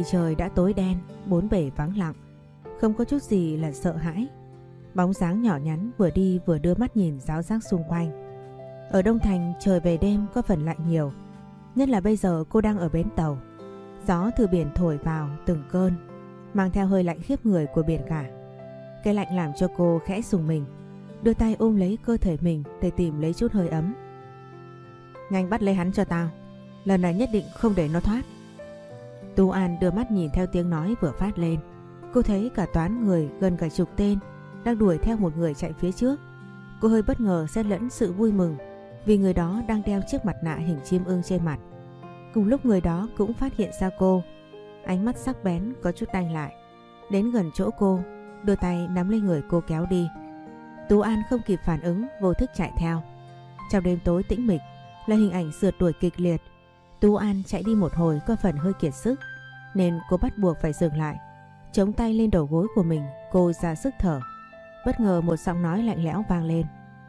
Vì trời đã tối đen, bốn bể vắng lặng, không có chút gì là sợ hãi. Bóng dáng nhỏ nhắn vừa đi vừa đưa mắt nhìn ráo rác xung quanh. Ở Đông Thành trời về đêm có phần lạnh nhiều, nhất là bây giờ cô đang ở bến tàu. Gió từ biển thổi vào từng cơn, mang theo hơi lạnh khiếp người của biển cả. Cái lạnh làm cho cô khẽ rùng mình, đưa tay ôm lấy cơ thể mình để tìm lấy chút hơi ấm. Nhanh bắt lấy hắn cho tao, lần này nhất định không để nó thoát. Tú An đưa mắt nhìn theo tiếng nói vừa phát lên. Cô thấy cả toán người gần cả chục tên đang đuổi theo một người chạy phía trước. Cô hơi bất ngờ xen lẫn sự vui mừng vì người đó đang đeo chiếc mặt nạ hình chim ưng trên mặt. Cùng lúc người đó cũng phát hiện ra cô, ánh mắt sắc bén có chút đanh lại, đến gần chỗ cô, đưa tay nắm lấy người cô kéo đi. Tú An không kịp phản ứng, vô thức chạy theo. Trong đêm tối tĩnh mịch là hình ảnh rượt đuổi kịch liệt. Tú An chạy đi một hồi có phần hơi kiệt sức, nên cô bắt buộc phải dừng lại, chống tay lên đầu gối của mình. Cô ra sức thở. Bất ngờ một giọng nói lạnh lẽo vang lên.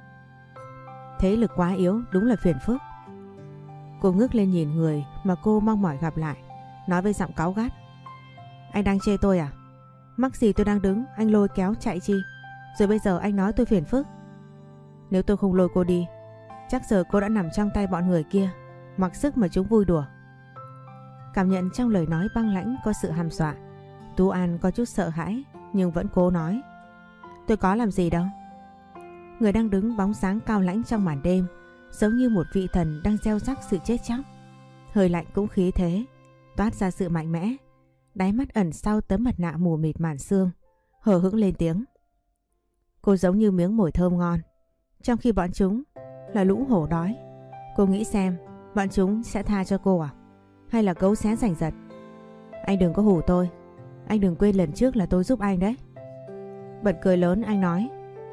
Thế lực quá yếu, đúng là phiền phức. Cô ngước lên nhìn người mà cô mong mỏi gặp lại, nói với giọng cáu gắt. Anh đang chê tôi à? Mắc gì tôi đang đứng, anh lôi kéo chạy chi? Rồi bây giờ anh nói tôi phiền phức. Nếu tôi không lôi cô đi, chắc giờ cô đã nằm trong tay bọn người kia, mặc sức mà chúng vui đùa. Cảm nhận trong lời nói băng lãnh có sự hăm dọa, Tú An có chút sợ hãi nhưng vẫn cố nói. Tôi có làm gì đâu. Người đang đứng bóng sáng cao lãnh trong màn đêm, giống như một vị thần đang gieo rắc sự chết chóc. Hơi lạnh cũng khí thế, toát ra sự mạnh mẽ. Đáy mắt ẩn sau tấm mặt nạ mù mịt màn sương, hờ hững lên tiếng. Cô giống như miếng mồi thơm ngon, trong khi bọn chúng là lũ hổ đói. Cô nghĩ xem, bọn chúng sẽ tha cho cô à? Hay là cấu xé giành giật? Anh đừng có hù tôi. Anh đừng quên lần trước là tôi giúp anh đấy. Bật cười lớn anh nói.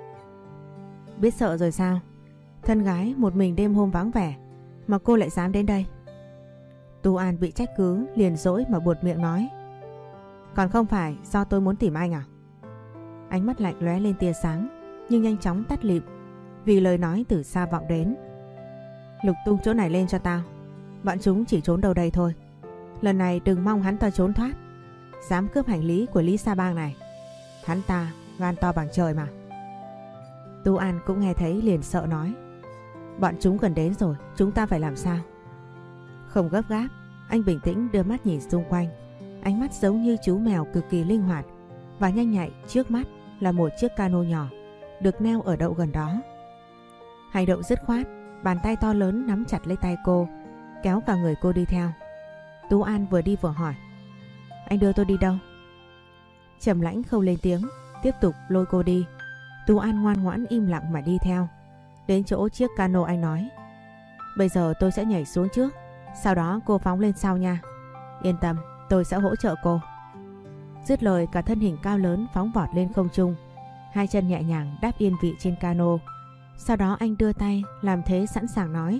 Biết sợ rồi sao? Thân gái một mình đêm hôm vắng vẻ mà cô lại dám đến đây. Tú An bị trách cứ liền dỗi mà buột miệng nói. Còn không phải do tôi muốn tìm anh à? Ánh mắt lạnh lóe lên tia sáng nhưng nhanh chóng tắt lịm vì lời nói từ xa vọng đến. Lục tung chỗ này lên cho tao. Bọn chúng chỉ trốn đâu đây thôi. Lần này đừng mong hắn ta trốn thoát. Dám cướp hành lý của Lý Sa Bang này, hắn ta gan to bằng trời mà. Tú An cũng nghe thấy liền sợ nói. Bọn chúng gần đến rồi, chúng ta phải làm sao? Không gấp gáp, anh bình tĩnh đưa mắt nhìn xung quanh. Ánh mắt giống như chú mèo cực kỳ linh hoạt và nhanh nhạy. Trước mắt là một chiếc cano nhỏ được neo ở đậu gần đó. Hành động dứt khoát, bàn tay to lớn nắm chặt lấy tay cô, kéo cả người cô đi theo. Tú An vừa đi vừa hỏi. Anh đưa tôi đi đâu? Trầm lãnh không lên tiếng, tiếp tục lôi cô đi. Tú An ngoan ngoãn im lặng mà đi theo. Đến chỗ chiếc cano anh nói. Bây giờ tôi sẽ nhảy xuống trước, sau đó cô phóng lên sau nha. Yên tâm, tôi sẽ hỗ trợ cô. Dứt lời cả thân hình cao lớn phóng vọt lên không trung. Hai chân nhẹ nhàng đáp yên vị trên cano. Sau đó anh đưa tay làm thế sẵn sàng nói.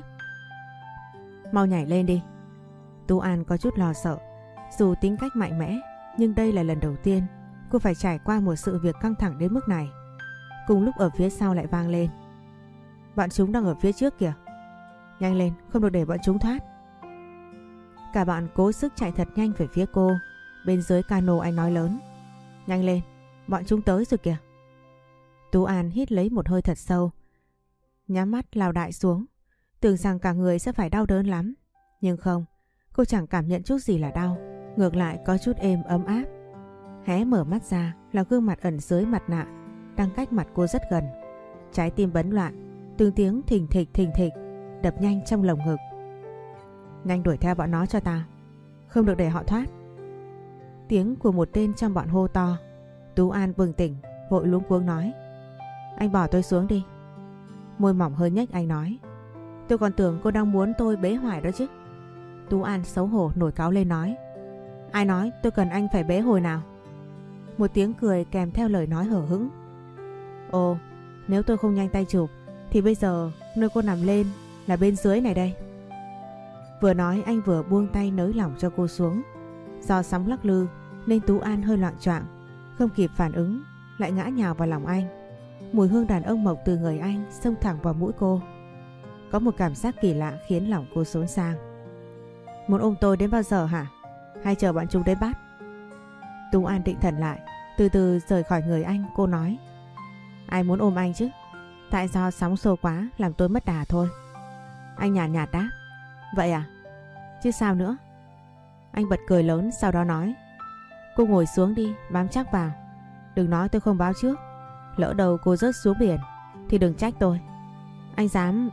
Mau nhảy lên đi. Tú An có chút lo sợ. Dù tính cách mạnh mẽ, nhưng đây là lần đầu tiên cô phải trải qua một sự việc căng thẳng đến mức này. Cùng lúc ở phía sau lại vang lên. Bọn chúng đang ở phía trước kìa. Nhanh lên, không được để bọn chúng thoát. Cả bọn cố sức chạy thật nhanh về phía cô. Bên dưới cano anh nói lớn. Nhanh lên, bọn chúng tới rồi kìa. Tú An hít lấy một hơi thật sâu, nhắm mắt lao đại xuống. Tưởng rằng cả người sẽ phải đau đớn lắm. Nhưng không, cô chẳng cảm nhận chút gì là đau. Ngược lại có chút êm ấm áp. Hé mở mắt ra là gương mặt ẩn dưới mặt nạ đang cách mặt cô rất gần. Trái tim bấn loạn, từng tiếng thình thịch đập nhanh trong lồng ngực. Nhanh đuổi theo bọn nó cho tao, không được để họ thoát. Tiếng của một tên trong bọn hô to. Tú An bừng tỉnh, vội luống cuống nói. Anh bỏ tôi xuống đi. Môi mỏng hơi nhếch anh nói. Tôi còn tưởng cô đang muốn tôi bế hoài đó chứ. Tú An xấu hổ nổi cáu lên nói. Ai nói tôi cần anh phải bế hồi nào? Một tiếng cười kèm theo lời nói hở hững. Ồ, nếu tôi không nhanh tay chụp thì bây giờ nơi cô nằm lên là bên dưới này đây. Vừa nói anh vừa buông tay nới lỏng cho cô xuống. Do sóng lắc lư nên Tú An hơi loạng choạng, không kịp phản ứng lại ngã nhào vào lòng anh. Mùi hương đàn ông mộc từ người anh xông thẳng vào mũi cô. Có một cảm giác kỳ lạ khiến lòng cô xốn sang. Muốn ôm tôi đến bao giờ hả? Hay chờ bọn chúng đến bắt? Tú An định thần lại, từ từ rời khỏi người anh. Cô nói: Ai muốn ôm anh chứ? Tại do sóng xô quá làm tôi mất đà thôi. Anh nhàn nhạt đáp: Vậy à? Chứ sao nữa? Anh bật cười lớn, sau đó nói: Cô ngồi xuống đi, bám chắc vào. Đừng nói tôi không báo trước. Lỡ đầu cô rớt xuống biển thì đừng trách tôi. Anh dám...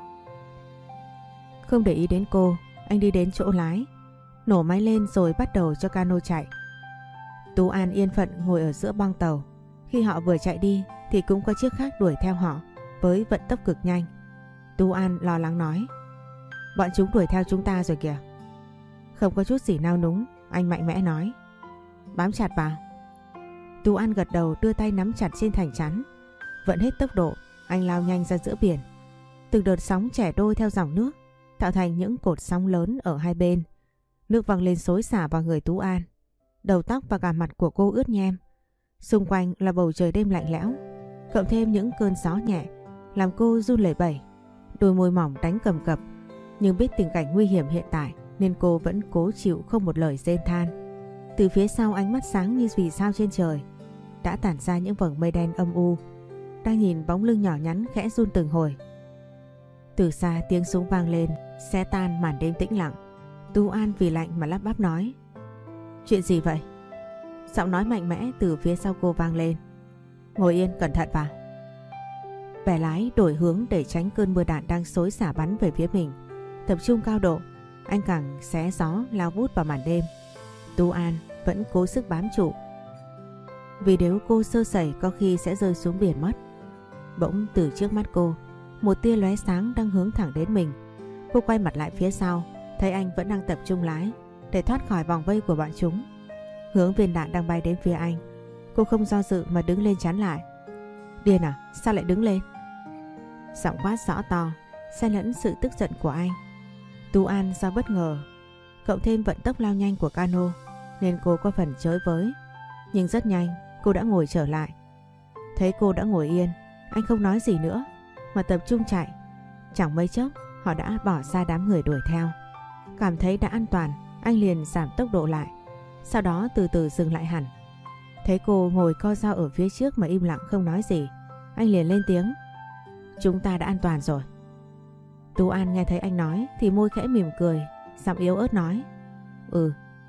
Không để ý đến cô, anh đi đến chỗ lái, nổ máy lên rồi bắt đầu cho cano chạy. Tú An yên phận ngồi ở giữa bong tàu. Khi họ vừa chạy đi thì cũng có chiếc khác đuổi theo họ với vận tốc cực nhanh. Tú An lo lắng nói: Bọn chúng đuổi theo chúng ta rồi kìa. Không có chút gì nao núng, anh mạnh mẽ nói: Bám chặt vào. Tú An gật đầu, đưa tay nắm chặt trên thành chắn. Vận hết tốc độ, anh lao nhanh ra giữa biển. Từng đợt sóng chẻ đôi theo dòng nước, tạo thành những cột sóng lớn ở hai bên. Nước văng lên xối xả vào người Tú An. Đầu tóc và cả mặt của cô ướt nhem. Xung quanh là bầu trời đêm lạnh lẽo, cộng thêm những cơn gió nhẹ làm cô run lẩy bẩy. Đôi môi mỏng đánh cầm cập, nhưng biết tình cảnh nguy hiểm hiện tại nên cô vẫn cố chịu, không một lời rên than. Từ phía sau, ánh mắt sáng như vì sao trên trời đã tản ra những vầng mây đen âm u, đang nhìn bóng lưng nhỏ nhắn khẽ run từng hồi. Từ xa tiếng súng vang lên xé tan màn đêm tĩnh lặng. Tú An vì lạnh mà lắp bắp nói: Chuyện gì vậy? Giọng nói mạnh mẽ từ phía sau cô vang lên: Ngồi yên, cẩn thận vào. Bè lái đổi hướng để tránh cơn mưa đạn đang xối xả bắn về phía mình. Tập trung cao độ, anh càng xé gió lao vút vào màn đêm. Tú An vẫn cố sức bám trụ, vì nếu cô sơ sẩy có khi sẽ rơi xuống biển mất. Bỗng từ trước mắt cô, một tia lóe sáng đang hướng thẳng đến mình. Cô quay mặt lại phía sau, thấy anh vẫn đang tập trung lái để thoát khỏi vòng vây của bọn chúng. Hướng viên đạn đang bay đến phía anh, cô không do dự mà đứng lên chắn lại. Điên à, sao lại đứng lên? Giọng quát rõ to, xen lẫn sự tức giận của anh. Tú An do bất ngờ, cộng thêm vận tốc lao nhanh của cano nên cô có phần chới với. Nhưng rất nhanh cô đã ngồi trở lại. Thấy cô đã ngồi yên, anh không nói gì nữa mà tập trung chạy. Chẳng mấy chốc họ đã bỏ xa đám người đuổi theo. Cảm thấy đã an toàn, anh liền giảm tốc độ lại, sau đó từ từ dừng lại hẳn. Thấy cô ngồi co ro ở phía trước mà im lặng không nói gì, anh liền lên tiếng: Chúng ta đã an toàn rồi. Tú An nghe thấy anh nói thì môi khẽ mỉm cười, giọng yếu ớt nói: Ừ.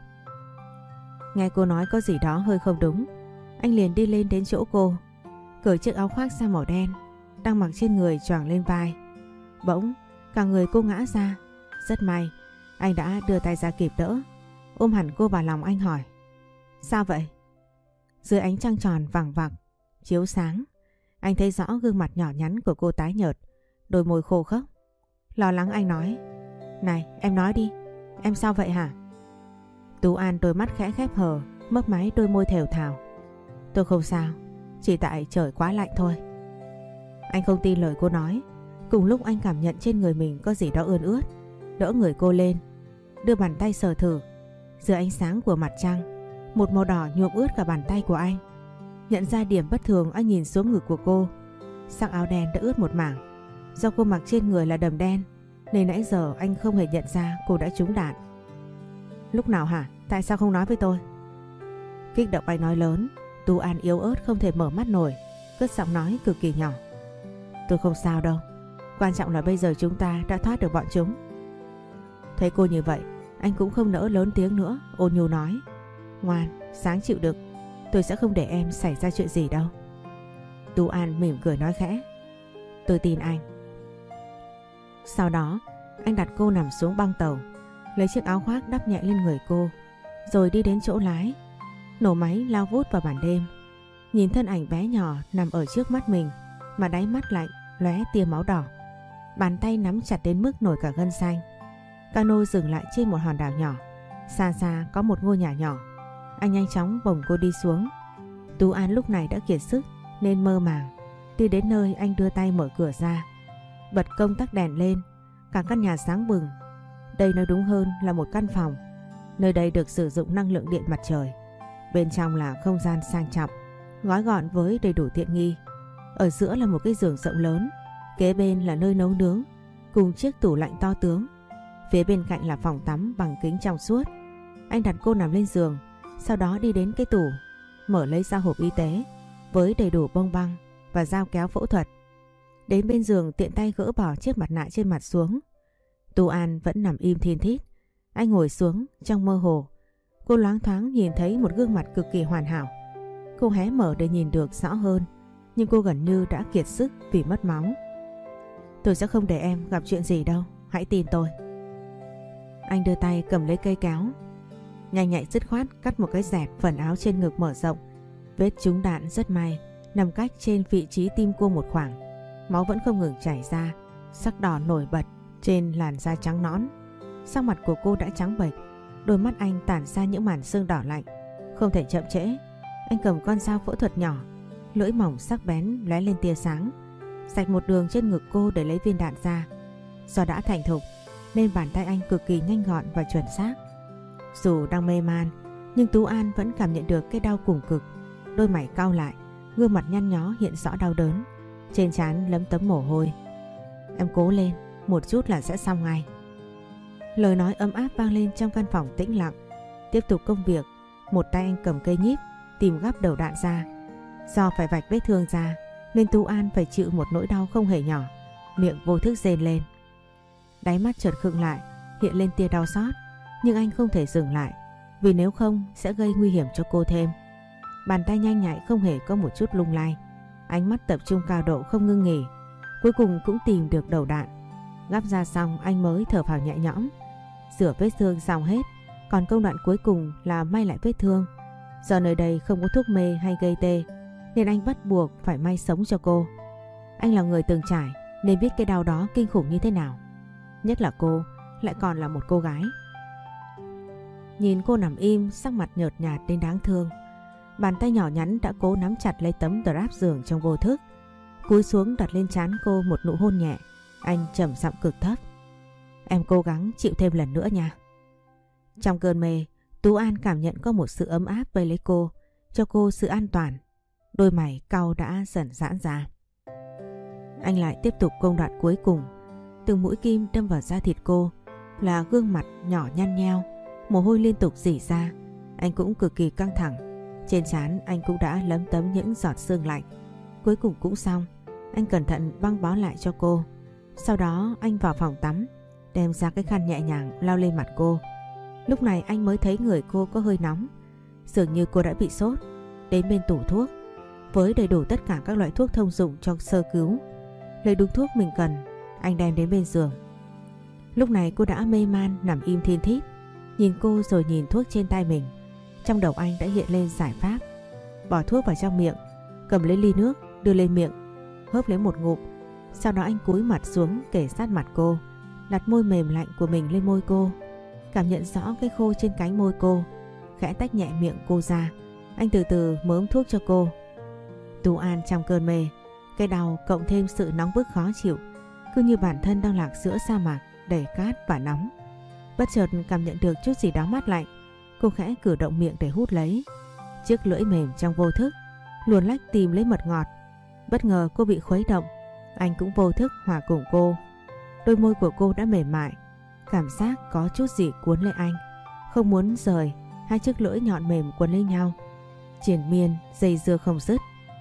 Nghe cô nói có gì đó hơi không đúng, anh liền đi lên đến chỗ cô, cởi chiếc áo khoác da màu đen đang mặc trên người choàng lên vai. Bỗng cả người cô ngã ra. Rất may anh đã đưa tay ra kịp đỡ, ôm hẳn cô vào lòng. Anh hỏi: Sao vậy? Dưới ánh trăng tròn vằng vặc chiếu sáng, anh thấy rõ gương mặt nhỏ nhắn của cô tái nhợt, đôi môi khô khốc. Lo lắng anh nói: Này, em nói đi, em sao vậy hả? Tú An đôi mắt khẽ khép hờ, mấp máy đôi môi thều thào: Tôi không sao, chỉ tại trời quá lạnh thôi. Anh không tin lời cô nói. Cùng lúc anh cảm nhận trên người mình có gì đó ươn ướt, đỡ người cô lên, đưa bàn tay sờ thử. Dưới ánh sáng của mặt trăng, một màu đỏ nhuộm ướt cả bàn tay của anh. Nhận ra điểm bất thường, anh nhìn xuống ngực của cô. Sắc áo đen đã ướt một mảng. Do cô mặc trên người là đầm đen nên nãy giờ anh không hề nhận ra cô đã trúng đạn. Lúc nào hả? Tại sao không nói với tôi? Kích động anh nói lớn. Tú An yếu ớt không thể mở mắt nổi, cất giọng nói cực kỳ nhỏ: Tôi không sao đâu, quan trọng là bây giờ chúng ta đã thoát được bọn chúng. Thấy cô như vậy, anh cũng không nỡ lớn tiếng nữa, ôn nhu nói: Ngoan, sáng chịu đựng, tôi sẽ không để em xảy ra chuyện gì đâu. Tú An mỉm cười nói khẽ: Tôi tin anh. Sau đó anh đặt cô nằm xuống băng tàu, lấy chiếc áo khoác đắp nhẹ lên người cô, rồi đi đến chỗ lái, nổ máy lao vút vào màn đêm. Nhìn thân ảnh bé nhỏ nằm ở trước mắt mình mà đáy mắt lạnh lóe tia máu đỏ, bàn tay nắm chặt đến mức nổi cả gân xanh. Cano dừng lại trên một hòn đảo nhỏ, xa xa có một ngôi nhà nhỏ. Anh nhanh chóng bồng cô đi xuống. Tú An lúc này đã kiệt sức nên mơ màng. Đi đến nơi, anh đưa tay mở cửa ra, bật công tắc đèn lên. Cả căn nhà sáng bừng. Đây nói đúng hơn là một căn phòng. Nơi đây được sử dụng năng lượng điện mặt trời. Bên trong là không gian sang trọng, gói gọn với đầy đủ tiện nghi. Ở giữa là một cái giường rộng lớn, kế bên là nơi nấu nướng cùng chiếc tủ lạnh to tướng. Phía bên cạnh là phòng tắm bằng kính trong suốt. Anh đặt cô nằm lên giường, Sau đó đi đến cái tủ, mở lấy ra hộp y tế với đầy đủ bông băng và dao kéo phẫu thuật. Đến bên giường tiện tay gỡ bỏ chiếc mặt nạ trên mặt xuống. Tú An vẫn nằm im thin thít. Anh ngồi xuống, trong mơ hồ cô loáng thoáng nhìn thấy một gương mặt cực kỳ hoàn hảo. Cô hé mở để nhìn được rõ hơn, nhưng cô gần như đã kiệt sức vì mất máu. Tôi sẽ không để em gặp chuyện gì đâu, hãy tin tôi. Anh đưa tay cầm lấy cây kéo, nhanh nhạy dứt khoát cắt một cái dẹt phần áo trên ngực mở rộng. Vết trúng đạn rất may nằm cách trên vị trí tim cô một khoảng. Máu vẫn không ngừng chảy ra, sắc đỏ nổi bật trên làn da trắng nõn. Sắc mặt của cô đã trắng bệch, đôi mắt anh tản ra những màn sương đỏ lạnh. Không thể chậm trễ, anh cầm con dao phẫu thuật nhỏ, lưỡi mỏng sắc bén lóe lên tia sáng, rạch một đường trên ngực cô để lấy viên đạn ra. Do đã thành thục nên bàn tay anh cực kỳ nhanh gọn và chuẩn xác. Dù đang mê man, nhưng Tú An vẫn cảm nhận được cái đau cùng cực. Đôi mày cau lại, gương mặt nhăn nhó hiện rõ đau đớn, trên trán lấm tấm mồ hôi. Em cố lên, một chút là sẽ xong ngay. Lời nói ấm áp vang lên trong căn phòng tĩnh lặng. Tiếp tục công việc, một tay anh cầm cây nhíp tìm gắp đầu đạn ra. Do phải vạch vết thương ra nên Tú An phải chịu một nỗi đau không hề nhỏ, miệng vô thức rên lên. Đáy mắt chợt khựng lại, hiện lên tia đau xót, nhưng anh không thể dừng lại, vì nếu không sẽ gây nguy hiểm cho cô thêm. Bàn tay nhanh nhạy không hề có một chút lung lay, ánh mắt tập trung cao độ không ngưng nghỉ. Cuối cùng cũng tìm được đầu đạn. Gắp ra xong anh mới thở phào nhẹ nhõm. Rửa vết thương xong hết, còn công đoạn cuối cùng là may lại vết thương. Do nơi đây không có thuốc mê hay gây tê nên anh bắt buộc phải may sống cho cô. Anh là người từng trải nên biết cái đau đó kinh khủng như thế nào. Nhất là cô lại còn là một cô gái. Nhìn cô nằm im, sắc mặt nhợt nhạt đến đáng thương. Bàn tay nhỏ nhắn đã cố nắm chặt lấy tấm drap giường trong vô thức, cúi xuống đặt lên trán cô một nụ hôn nhẹ. Anh trầm giọng cực thấp: Em cố gắng chịu thêm lần nữa nha. Trong cơn mê, Tú An cảm nhận có một sự ấm áp vây lấy cô, cho cô sự an toàn. Đôi mày cau đã dần giãn ra. Anh lại tiếp tục công đoạn cuối cùng. Từng mũi kim đâm vào da thịt cô, là gương mặt nhỏ nhăn nheo, mồ hôi liên tục rỉ ra. Anh cũng cực kỳ căng thẳng. Trên trán anh cũng đã lấm tấm những giọt sương lạnh. Cuối cùng cũng xong. Anh cẩn thận băng bó lại cho cô. Sau đó anh vào phòng tắm, đem ra cái khăn nhẹ nhàng lau lên mặt cô. Lúc này anh mới thấy người cô có hơi nóng, dường như cô đã bị sốt. Đến bên tủ thuốc với đầy đủ tất cả các loại thuốc thông dụng cho sơ cứu, lấy đúng thuốc mình cần, anh đem đến bên giường. Lúc này cô đã mê man nằm im thin thít, nhìn cô rồi nhìn thuốc trên tay mình. Trong đầu anh đã hiện lên giải pháp. Bỏ thuốc vào trong miệng, cầm lấy ly nước đưa lên miệng, hớp lấy một ngụm. Sau đó anh cúi mặt xuống kề sát mặt cô, đặt môi mềm lạnh của mình lên môi cô, cảm nhận rõ cái khô trên cánh môi cô, khẽ tách nhẹ miệng cô ra. Anh từ từ mớm thuốc cho cô. Tú An trong cơn mê, cái đau cộng thêm sự nóng bức khó chịu, cứ như bản thân đang lạc giữa sa mạc đầy cát và nóng. Bất chợt cảm nhận được chút gì đó mát lạnh, cô khẽ cử động miệng để hút lấy. Chiếc lưỡi mềm trong vô thức luồn lách tìm lấy mật ngọt. Bất ngờ cô bị khuấy động, anh cũng vô thức hòa cùng cô. Đôi môi của cô đã mềm mại, cảm giác có chút gì cuốn lấy anh, không muốn rời. Hai chiếc lưỡi nhọn mềm quấn lấy nhau, triền miên dây dưa không dứt.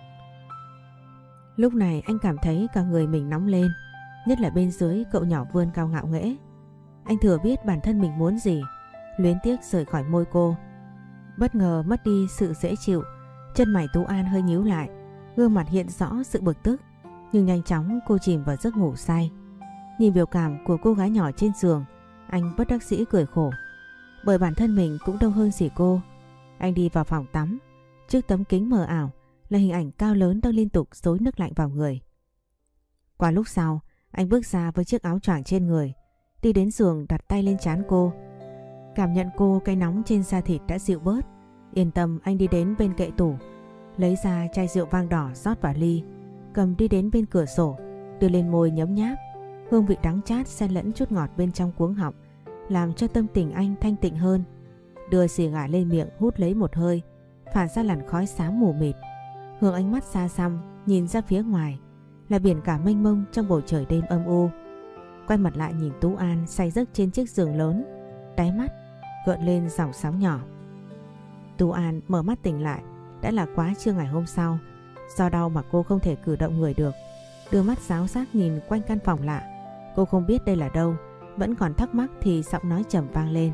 Lúc này anh cảm thấy cả người mình nóng lên, nhất là bên dưới cậu nhỏ vươn cao ngạo nghễ. Anh thừa biết bản thân mình muốn gì, luyến tiếc rời khỏi môi cô. Bất ngờ mất đi sự dễ chịu, chân mày Tú An hơi nhíu lại, gương mặt hiện rõ sự bực tức. Nhưng nhanh chóng cô chìm vào giấc ngủ say. Nhìn biểu cảm của cô gái nhỏ trên giường, anh bất đắc dĩ cười khổ, bởi bản thân mình cũng đâu hơn gì cô. Anh đi vào phòng tắm, trước tấm kính mờ ảo là hình ảnh cao lớn đang liên tục xối nước lạnh vào người. Qua lúc sau, anh bước ra với chiếc áo choàng trên người, đi đến giường đặt tay lên trán cô. Cảm nhận cô cái nóng trên da thịt đã dịu bớt. Yên tâm, anh đi đến bên kệ tủ, lấy ra chai rượu vang đỏ rót vào ly, cầm đi đến bên cửa sổ, đưa lên môi nhấm nháp. Hương vị đắng chát xen lẫn chút ngọt bên trong cuống họng, làm cho tâm tình anh thanh tịnh hơn. Đưa xì gà lên miệng hút lấy một hơi, phả ra làn khói xám mù mịt. Hướng ánh mắt xa xăm nhìn ra phía ngoài, là biển cả mênh mông trong bầu trời đêm âm u. Quay mặt lại nhìn Tú An say giấc trên chiếc giường lớn, đáy mắt gợn lên dòng sóng nhỏ. Tú An mở mắt tỉnh lại đã là quá trưa ngày hôm sau. Do đau mà cô không thể cử động người được. Đưa mắt ráo xác nhìn quanh căn phòng lạ. Cô không biết đây là đâu. Vẫn còn thắc mắc thì giọng nói trầm vang lên.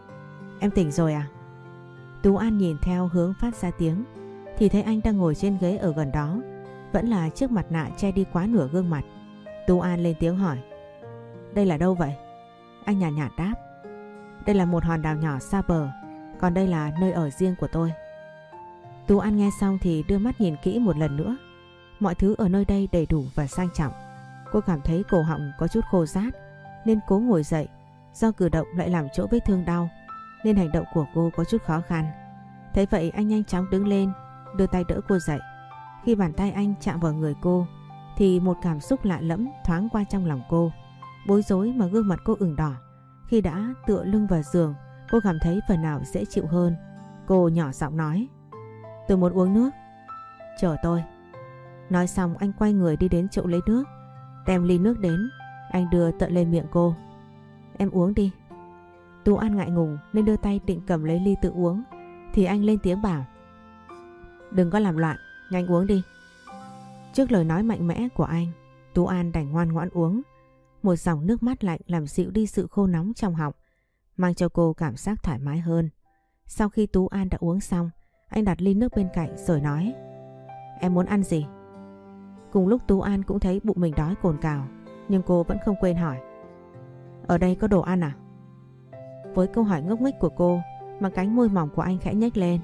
Em tỉnh rồi à? Tú An nhìn theo hướng phát ra tiếng thì thấy anh đang ngồi trên ghế ở gần đó. Vẫn là chiếc mặt nạ che đi quá nửa gương mặt. Tú An lên tiếng hỏi. Đây là đâu vậy? Anh nhàn nhạt đáp. Đây là một hòn đảo nhỏ xa bờ. Còn đây là nơi ở riêng của tôi. Tú An nghe xong thì đưa mắt nhìn kỹ một lần nữa. Mọi thứ ở nơi đây đầy đủ và sang trọng. Cô cảm thấy cổ họng có chút khô rát nên cố ngồi dậy. Do cử động lại làm chỗ vết thương đau nên hành động của cô có chút khó khăn. Thấy vậy anh nhanh chóng đứng lên, đưa tay đỡ cô dậy. Khi bàn tay anh chạm vào người cô thì một cảm xúc lạ lẫm thoáng qua trong lòng cô. Bối rối mà gương mặt cô ửng đỏ. Khi đã tựa lưng vào giường, cô cảm thấy phần nào dễ chịu hơn. Cô nhỏ giọng nói. Tôi muốn uống nước. Chờ tôi. Nói xong anh quay người đi đến chỗ lấy nước. Đem ly nước đến, anh đưa tận lên miệng cô. Em uống đi. Tú An ngại ngùng nên đưa tay định cầm lấy ly tự uống thì anh lên tiếng bảo. Đừng có làm loạn, nhanh uống đi. Trước lời nói mạnh mẽ của anh, Tú An đành ngoan ngoãn uống. Một dòng nước mát lạnh làm dịu đi sự khô nóng trong họng, mang cho cô cảm giác thoải mái hơn. Sau khi Tú An đã uống xong, anh đặt ly nước bên cạnh rồi nói. Em muốn ăn gì? Cùng lúc Tú An cũng thấy bụng mình đói cồn cào, nhưng cô vẫn không quên hỏi. Ở đây có đồ ăn à? Với câu hỏi ngốc nghếch của cô mà cánh môi mỏng của anh khẽ nhếch lên.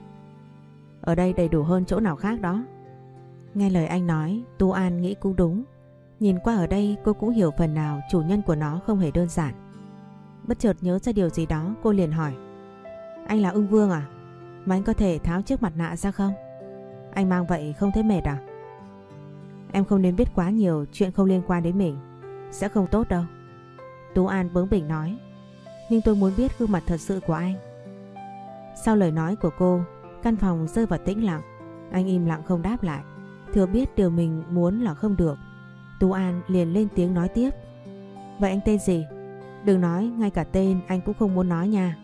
Ở đây đầy đủ hơn chỗ nào khác đó. Nghe lời anh nói, Tú An nghĩ cũng đúng. Nhìn qua ở đây cô cũng hiểu phần nào chủ nhân của nó không hề đơn giản. Bất chợt nhớ ra điều gì đó, cô liền hỏi. Anh là Ưng Vương à? Mà anh có thể tháo chiếc mặt nạ ra không? Anh mang vậy không thấy mệt à? Em không nên biết quá nhiều chuyện không liên quan đến mình. Sẽ không tốt đâu. Tú An bướng bỉnh nói. Nhưng tôi muốn biết gương mặt thật sự của anh. Sau lời nói của cô, căn phòng rơi vào tĩnh lặng. Anh im lặng không đáp lại. Thừa biết điều mình muốn là không được. Tú An liền lên tiếng nói tiếp. Vậy anh tên gì? Đừng nói ngay cả tên anh cũng không muốn nói nha.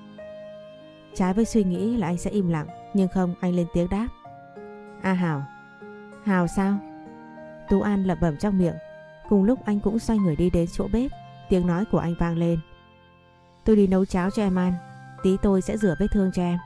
Trái với suy nghĩ là anh sẽ im lặng, nhưng không, anh lên tiếng đáp. A Hào. Hào sao? Tú An lẩm bẩm trong miệng. Cùng lúc anh cũng xoay người đi đến chỗ bếp. Tiếng nói của anh vang lên. Tôi đi nấu cháo cho em ăn. Tí tôi sẽ rửa vết thương cho em.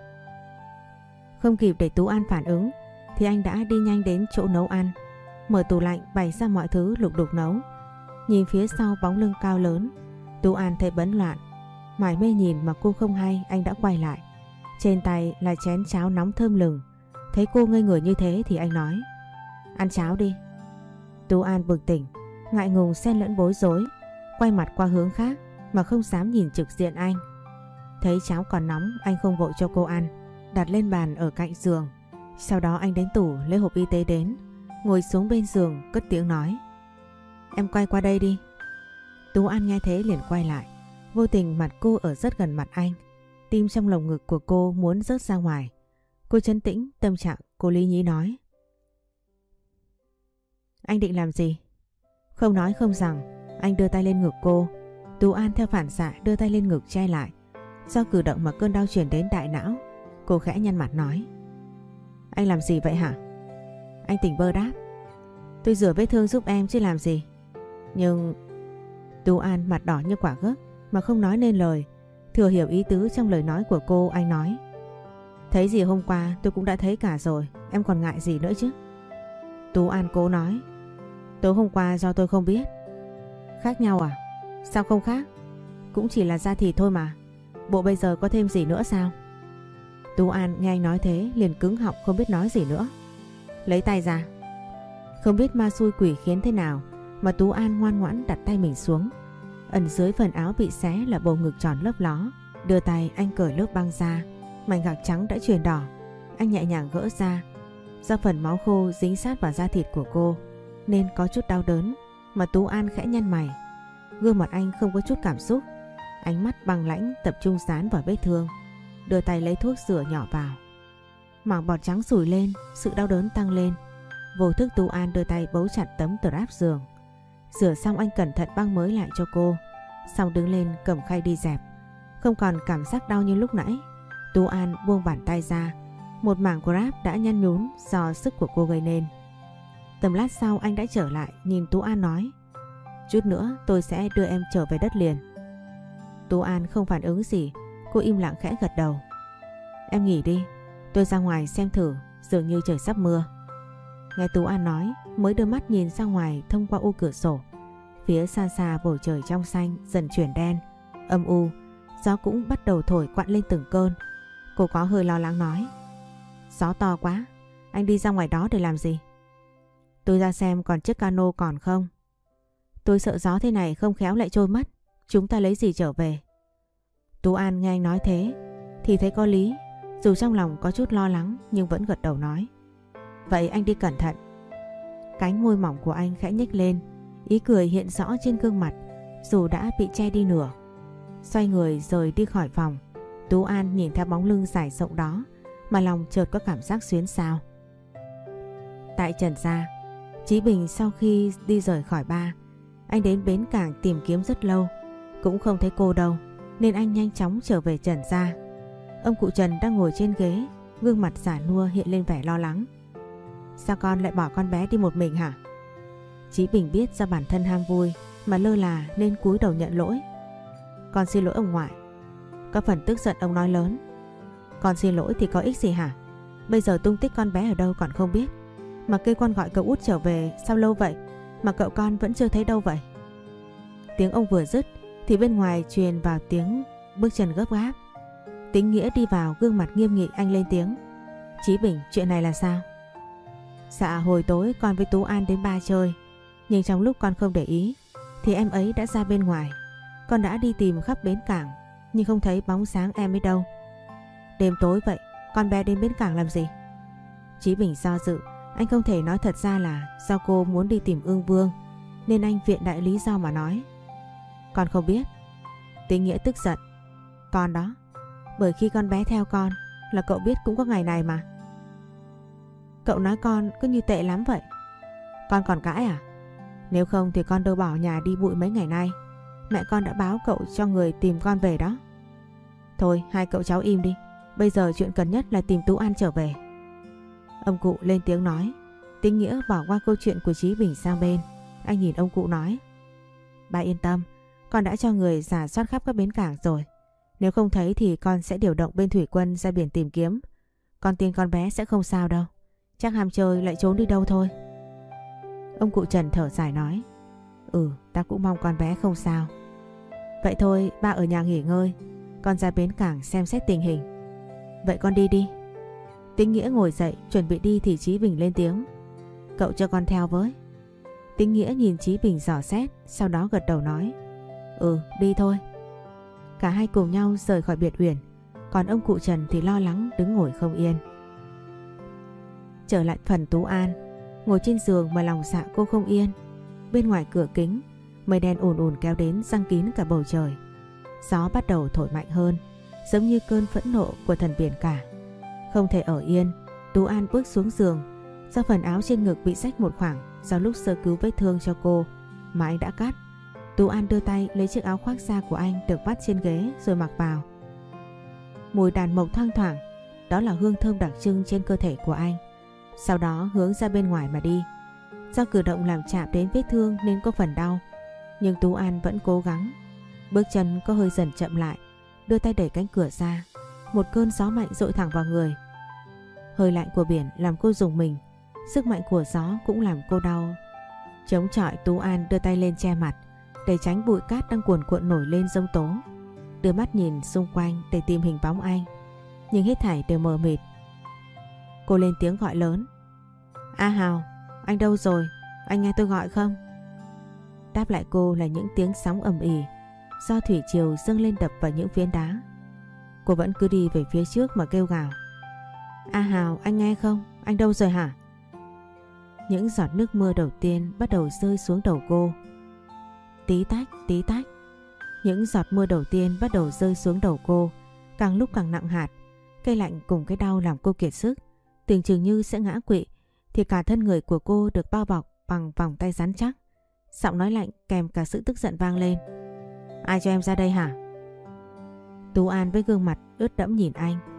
Không kịp để Tú An phản ứng thì anh đã đi nhanh đến chỗ nấu ăn. Mở tủ lạnh bày ra mọi thứ lục đục nấu. Nhìn phía sau bóng lưng cao lớn, Tú An thấy bấn loạn. Mải mê nhìn mà cô không hay, anh đã quay lại. Trên tay là chén cháo nóng thơm lừng. Thấy cô ngây người như thế thì anh nói. Ăn cháo đi. Tú An bừng tỉnh, ngại ngùng xen lẫn bối rối, quay mặt qua hướng khác mà không dám nhìn trực diện anh. Thấy cháo còn nóng, anh không vội cho cô ăn, đặt lên bàn ở cạnh giường. Sau đó anh đến tủ lấy hộp y tế đến, ngồi xuống bên giường cất tiếng nói. Em quay qua đây đi. Tú An nghe thế liền quay lại. Vô tình mặt cô ở rất gần mặt anh. Tim trong lồng ngực của cô muốn rớt ra ngoài. Cô trấn tĩnh tâm trạng, cô lý nhí nói. Anh định làm gì? Không nói không rằng, anh đưa tay lên ngực cô. Tú An theo phản xạ đưa tay lên ngực che lại. Do cử động mà cơn đau chuyển đến đại não. Cô khẽ nhăn mặt nói. Anh làm gì vậy hả? Anh tỉnh bơ đáp. Tôi rửa vết thương giúp em chứ làm gì. Nhưng... Tú An mặt đỏ như quả gấc mà không nói nên lời. Thừa hiểu ý tứ trong lời nói của cô, anh nói. Thấy gì hôm qua tôi cũng đã thấy cả rồi, em còn ngại gì nữa chứ? Tú An cố nói. Tối hôm qua do tôi không biết. Khác nhau à? Sao không khác? Cũng chỉ là da thịt thôi mà. Bộ bây giờ có thêm gì nữa sao? Tú An nghe anh nói thế liền cứng họng không biết nói gì nữa. Lấy tay ra. Không biết ma xui quỷ khiến thế nào mà Tú An ngoan ngoãn đặt tay mình xuống. Ẩn dưới phần áo bị xé là bầu ngực tròn lấp ló. Đưa tay anh cởi lớp băng ra. Mảnh gạc trắng đã chuyển đỏ. Anh nhẹ nhàng gỡ ra. Do phần máu khô dính sát vào da thịt của cô nên có chút đau đớn mà Tú An khẽ nhăn mày. Gương mặt anh không có chút cảm xúc. Ánh mắt băng lãnh tập trung dán vào vết thương. Đưa tay lấy thuốc rửa nhỏ vào. Mảng bọt trắng sủi lên, sự đau đớn tăng lên. Vô thức Tú An đưa tay bấu chặt tấm strap giường. Rửa xong anh cẩn thận băng mới lại cho cô. Xong đứng lên cầm khay đi dẹp. Không còn cảm giác đau như lúc nãy. Tú An buông bàn tay ra, một mảng grab đã nhăn nhúm do sức của cô gây nên. Tầm lát sau anh đã trở lại, nhìn Tú An nói: chút nữa tôi sẽ đưa em trở về đất liền. Tú An không phản ứng gì, cô im lặng khẽ gật đầu. Em nghỉ đi, tôi ra ngoài xem thử, dường như trời sắp mưa. Nghe Tú An nói, mới đưa mắt nhìn ra ngoài thông qua ô cửa sổ. Phía xa xa bầu trời trong xanh dần chuyển đen, âm u, gió cũng bắt đầu thổi quặn lên từng cơn. Cô có hơi lo lắng nói: gió to quá, anh đi ra ngoài đó để làm gì? Tôi ra xem còn chiếc cano còn không. Tôi sợ gió thế này không khéo lại trôi mất, chúng ta lấy gì trở về? Tú An nghe anh nói thế thì thấy có lý, dù trong lòng có chút lo lắng nhưng vẫn gật đầu nói: vậy anh đi cẩn thận. Cánh môi mỏng của anh khẽ nhếch lên, ý cười hiện rõ trên gương mặt dù đã bị che đi nửa. Xoay người rời đi khỏi phòng, Tú An nhìn theo bóng lưng dài rộng đó mà lòng chợt có cảm giác xuyến xao. Tại Trần Gia, Chí Bình sau khi đi rời khỏi bar, anh đến bến cảng tìm kiếm rất lâu, cũng không thấy cô đâu, nên anh nhanh chóng trở về Trần Gia. Ông cụ Trần đang ngồi trên ghế, gương mặt già nua hiện lên vẻ lo lắng. Sao con lại bỏ con bé đi một mình hả? Chí Bình biết do bản thân ham vui mà lơ là nên cúi đầu nhận lỗi. Con xin lỗi ông ngoại. Có phần tức giận ông nói lớn: con xin lỗi thì có ích gì hả? Bây giờ tung tích con bé ở đâu còn không biết, mà kêu con gọi cậu út trở về sao lâu vậy mà cậu con vẫn chưa thấy đâu vậy? Tiếng ông vừa dứt thì bên ngoài truyền vào tiếng bước chân gấp gáp. Tính Nghĩa đi vào, gương mặt nghiêm nghị, anh lên tiếng: Chí Bình, chuyện này là sao? Dạ hồi tối con với Tú An đến bar chơi, nhưng trong lúc con không để ý thì em ấy đã ra bên ngoài. Con đã đi tìm khắp bến cảng nhưng không thấy bóng sáng em ấy đâu. Đêm tối vậy con bé đến bến cảng làm gì? Chí Bình do dự, anh không thể nói thật ra là do cô muốn đi tìm Ương Vương, nên anh viện đại lý do mà nói: con không biết. Tính Nghĩa tức giận: con đó, bởi khi con bé theo con là cậu biết cũng có ngày này mà. Cậu nói con cứ như tệ lắm vậy. Con còn cãi à? Nếu không thì con đâu bỏ nhà đi bụi mấy ngày nay. Mẹ con đã báo cậu cho người tìm con về đó. Thôi hai cậu cháu im đi, bây giờ chuyện cần nhất là tìm Tú An trở về. Ông cụ lên tiếng nói. Tính Nghĩa bỏ qua câu chuyện của Chí Bình sang bên. Anh nhìn ông cụ nói: ba yên tâm, con đã cho người rà soát khắp các bến cảng rồi. Nếu không thấy thì con sẽ điều động bên thủy quân ra biển tìm kiếm. Con tin con bé sẽ không sao đâu, chắc ham chơi lại trốn đi đâu thôi. Ông cụ Trần thở dài nói: ta cũng mong con bé không sao. Vậy thôi ba ở nhà nghỉ ngơi, con ra bến cảng xem xét tình hình. Vậy con đi đi. Tính Nghĩa ngồi dậy chuẩn bị đi thì Chí Bình lên tiếng: cậu cho con theo với. Tính Nghĩa nhìn Chí Bình dò xét, sau đó gật đầu nói: đi thôi. Cả hai cùng nhau rời khỏi biệt uyển, còn ông cụ Trần thì lo lắng đứng ngồi không yên. Trở lại phần Tú An, ngồi trên giường mà lòng dạ cô không yên. Bên ngoài cửa kính, mây đen ùn ùn kéo đến giăng kín cả bầu trời. Gió bắt đầu thổi mạnh hơn, giống như cơn phẫn nộ của thần biển cả. Không thể ở yên, Tú An bước xuống giường. Do phần áo trên ngực bị rách một khoảng do lúc sơ cứu vết thương cho cô mà anh đã cắt, Tú An đưa tay lấy chiếc áo khoác da của anh được vắt trên ghế rồi mặc vào. Mùi đàn mộc thoang thoảng, đó là hương thơm đặc trưng trên cơ thể của anh. Sau đó hướng ra bên ngoài mà đi. Do cử động làm chạm đến vết thương nên có phần đau, nhưng Tú An vẫn cố gắng. Bước chân có hơi dần chậm lại, đưa tay đẩy cánh cửa ra. Một cơn gió mạnh dội thẳng vào người. Hơi lạnh của biển làm cô rùng mình, sức mạnh của gió cũng làm cô đau. Chống chọi, Tú An đưa tay lên che mặt để tránh bụi cát đang cuồn cuộn nổi lên giông tố. Đưa mắt nhìn xung quanh để tìm hình bóng anh, nhưng hết thảy đều mờ mịt. Cô lên tiếng gọi lớn: A Hào, anh đâu rồi? Anh nghe tôi gọi không? Đáp lại cô là những tiếng sóng ầm ĩ do thủy triều dâng lên đập vào những phiến đá. Cô vẫn cứ đi về phía trước mà kêu gào: A Hào, anh nghe không? Anh đâu rồi hả? Những giọt nước mưa đầu tiên bắt đầu rơi xuống đầu cô. Tí tách, tí tách. Những giọt mưa đầu tiên bắt đầu rơi xuống đầu cô, càng lúc càng nặng hạt. Cái lạnh cùng cái đau làm cô kiệt sức, tưởng chừng như sẽ ngã quỵ, thì cả thân người của cô được bao bọc bằng vòng tay rắn chắc. Giọng nói lạnh kèm cả sự tức giận vang lên: Ai cho em ra đây hả? Tú An với gương mặt ướt đẫm nhìn anh,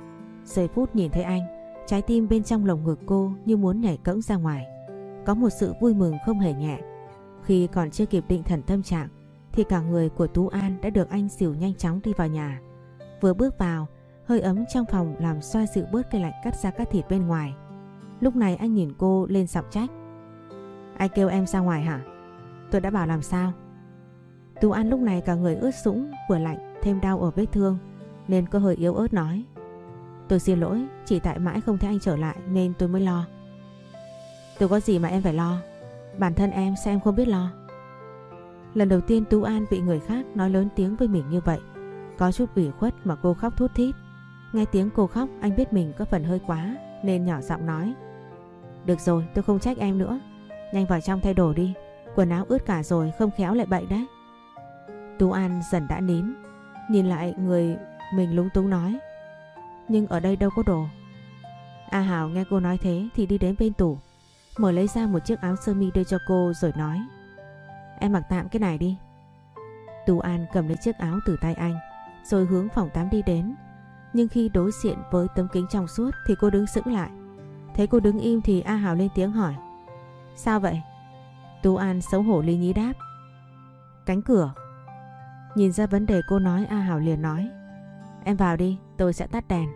Giây phút nhìn thấy anh, trái tim bên trong lồng ngực cô như muốn nhảy cẫng ra ngoài. Có một sự vui mừng không hề nhẹ. Khi còn chưa kịp định thần tâm trạng thì cả người của Tú An đã được anh dìu nhanh chóng đi vào nhà. Vừa bước vào, hơi ấm trong phòng làm xoa dịu bớt cái lạnh cắt da cắt thịt bên ngoài. Lúc này anh nhìn cô lên giọng trách. Ai kêu em ra ngoài hả? Tôi đã bảo làm sao? Tú An lúc này cả người ướt sũng, vừa lạnh thêm đau ở vết thương nên cô hơi yếu ớt nói. Tôi xin lỗi, chỉ tại mãi không thấy anh trở lại nên tôi mới lo. Tôi có gì mà em phải lo? Bản thân em sao em không biết lo? Lần đầu tiên Tú An bị người khác nói lớn tiếng với mình như vậy. Có chút ủy khuất mà cô khóc thút thít. Nghe tiếng cô khóc anh biết mình có phần hơi quá nên nhỏ giọng nói. Được rồi, tôi không trách em nữa. Nhanh vào trong thay đồ đi. Quần áo ướt cả rồi, không khéo lại bậy đấy. Tú An dần đã nín. Nhìn lại người mình lúng túng nói. Nhưng ở đây đâu có đồ. A Hào nghe cô nói thế thì đi đến bên tủ, mở lấy ra một chiếc áo sơ mi đưa cho cô rồi nói. Em mặc tạm cái này đi. Tú An cầm lấy chiếc áo từ tay anh rồi hướng phòng tắm đi đến. Nhưng khi đối diện với tấm kính trong suốt thì cô đứng sững lại. Thấy cô đứng im thì A Hào lên tiếng hỏi. Sao vậy? Tú An xấu hổ lý nhí đáp. Cánh cửa. Nhìn ra vấn đề cô nói, A Hào liền nói. Em vào đi, tôi sẽ tắt đèn.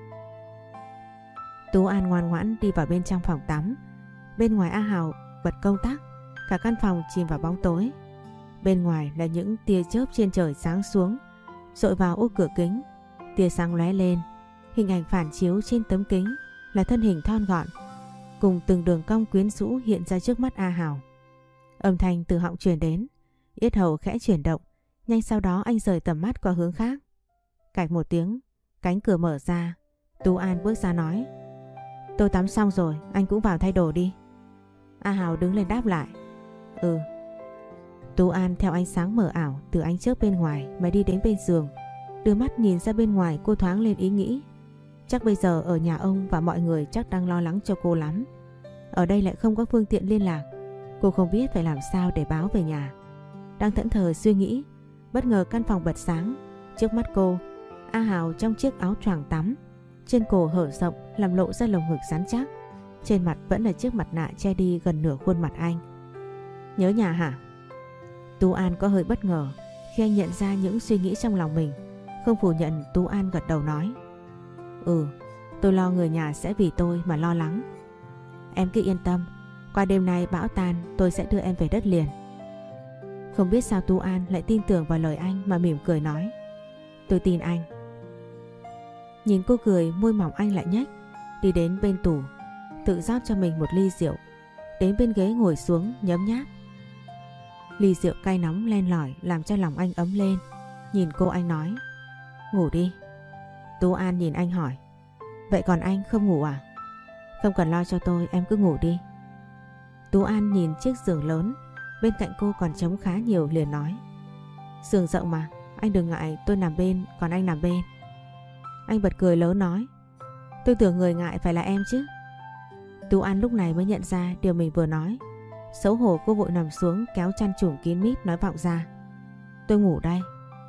Tú An ngoan ngoãn đi vào bên trong phòng tắm. Bên ngoài A Hào bật công tắc. Cả căn phòng chìm vào bóng tối. Bên ngoài là những tia chớp trên trời giáng xuống, dội vào ô cửa kính. Tia sáng lóe lên. Hình ảnh phản chiếu trên tấm kính là thân hình thon gọn cùng từng đường cong quyến rũ hiện ra trước mắt A Hào. Âm thanh từ họng truyền đến, yết hầu khẽ chuyển động. Nhanh sau đó anh rời tầm mắt qua hướng khác. Cạch một tiếng, cánh cửa mở ra. Tú An bước ra nói. Tôi tắm xong rồi, anh cũng vào thay đồ đi. A Hào đứng lên đáp lại. Ừ. Tú An theo ánh sáng mờ ảo từ ánh chớp bên ngoài mà đi đến bên giường. Đưa mắt nhìn ra bên ngoài, cô thoáng lên ý nghĩ. Chắc bây giờ ở nhà ông và mọi người chắc đang lo lắng cho cô lắm. Ở đây lại không có phương tiện liên lạc. Cô không biết phải làm sao để báo về nhà. Đang thẫn thờ suy nghĩ, bất ngờ căn phòng bật sáng. Trước mắt cô, A Hào trong chiếc áo choàng tắm, trên cổ hở rộng làm lộ ra lồng ngực rắn chắc. Trên mặt vẫn là chiếc mặt nạ che đi gần nửa khuôn mặt anh. Nhớ nhà hả? Tú An có hơi bất ngờ khi anh nhận ra những suy nghĩ trong lòng mình. Không phủ nhận, Tú An gật đầu nói. Ừ, tôi lo người nhà sẽ vì tôi mà lo lắng. Em cứ yên tâm, qua đêm nay bão tan tôi sẽ đưa em về đất liền. Không biết sao Tú An lại tin tưởng vào lời anh mà mỉm cười nói. Tôi tin anh. Nhìn cô cười, môi mỏng anh lại nhếch. Đi đến bên tủ, tự rót cho mình một ly rượu. Đến bên ghế ngồi xuống nhấm nháp. Ly rượu cay nóng len lỏi làm cho lòng anh ấm lên. Nhìn cô anh nói. Ngủ đi. Tú An nhìn anh hỏi. Vậy còn anh không ngủ à? Không cần lo cho tôi, em cứ ngủ đi. Tú An nhìn chiếc giường lớn, bên cạnh cô còn trống khá nhiều liền nói. Giường rộng mà, anh đừng ngại, tôi nằm bên, còn anh nằm bên. Anh bật cười lớn nói. Tôi tưởng người ngại phải là em chứ. Tú An lúc này mới nhận ra điều mình vừa nói. Xấu hổ cô vội nằm xuống kéo chăn trùm kín mít nói vọng ra. Tôi ngủ đây.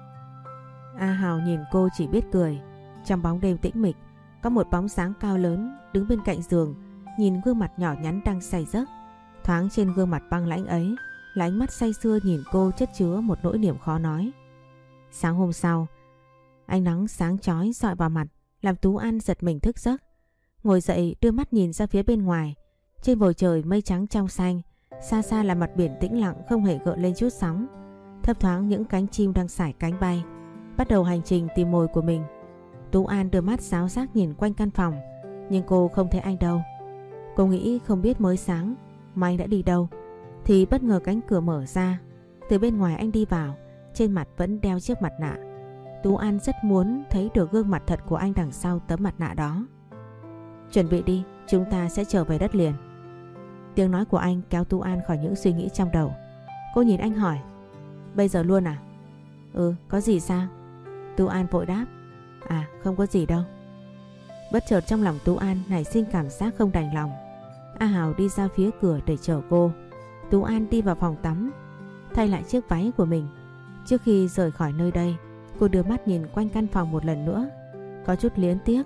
A Hào nhìn cô chỉ biết cười. Trong bóng đêm tĩnh mịch, có một bóng sáng cao lớn đứng bên cạnh giường, nhìn gương mặt nhỏ nhắn đang say giấc. Thoáng trên gương mặt băng lãnh ấy là ánh mắt say sưa nhìn cô chất chứa một nỗi niềm khó nói. Sáng hôm sau, ánh nắng sáng chói rọi vào mặt làm Tú An giật mình thức giấc. Ngồi dậy đưa mắt nhìn ra phía bên ngoài. Trên bầu trời mây trắng trong xanh, xa xa là mặt biển tĩnh lặng không hề gợn lên chút sóng. Thấp thoáng những cánh chim đang sải cánh bay, bắt đầu hành trình tìm mồi của mình. Tú An đưa mắt ráo giác nhìn quanh căn phòng, nhưng cô không thấy anh đâu. Cô nghĩ không biết mới sáng mà anh đã đi đâu, thì bất ngờ cánh cửa mở ra. Từ bên ngoài anh đi vào, trên mặt vẫn đeo chiếc mặt nạ. Tú An rất muốn thấy được gương mặt thật của anh đằng sau tấm mặt nạ đó. Chuẩn bị đi, chúng ta sẽ trở về đất liền. Tiếng nói của anh kéo Tú An khỏi những suy nghĩ trong đầu. Cô nhìn anh hỏi. Bây giờ luôn à? Ừ, có gì sao? Tú An vội đáp. À, không có gì đâu. Bất chợt trong lòng Tú An nảy sinh cảm giác không đành lòng. A Hào đi ra phía cửa để chờ cô. Tú An đi vào phòng tắm, thay lại chiếc váy của mình. Trước khi rời khỏi nơi đây, cô đưa mắt nhìn quanh căn phòng một lần nữa. Có chút liếng tiếc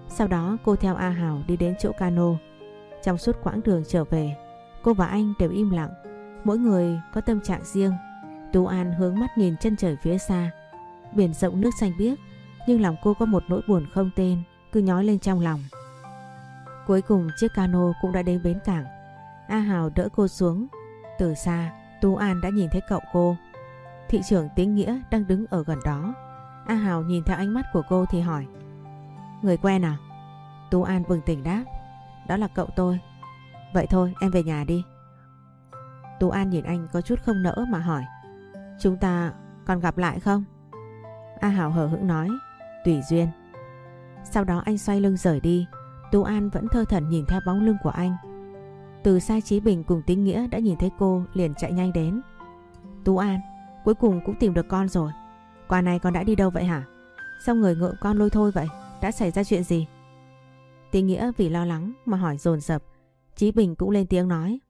Sau đó cô theo A Hào đi đến chỗ cano. Trong suốt quãng đường trở về, cô và anh đều im lặng, mỗi người có tâm trạng riêng. Tú An hướng mắt nhìn chân trời phía xa, biển rộng nước xanh biếc, nhưng lòng cô có một nỗi buồn không tên cứ nhói lên trong lòng. Cuối cùng chiếc cano cũng đã đến bến cảng. A Hào đỡ cô xuống. Từ xa, Tú An đã nhìn thấy cậu cô. Thị trưởng Tín Nghĩa đang đứng ở gần đó. A Hào nhìn theo ánh mắt của cô thì hỏi: Người quen à? Tú An bừng tỉnh đáp: Đó là cậu tôi. Vậy thôi em về nhà đi. Tú An nhìn anh có chút không nỡ mà hỏi: Chúng ta còn gặp lại không? A Hào hờ hững nói: Tùy duyên. Sau đó anh xoay lưng rời đi. Tú An vẫn thơ thẩn nhìn theo bóng lưng của anh. Từ xa Chí Bình cùng Tín Nghĩa đã nhìn thấy cô liền chạy nhanh đến. Tú An, cuối cùng cũng tìm được con rồi. Qua này con đã đi đâu vậy hả? Sao người ngợm con lôi thôi vậy? Đã xảy ra chuyện gì? Tín Nghĩa vì lo lắng mà hỏi dồn dập. Chí Bình cũng lên tiếng nói: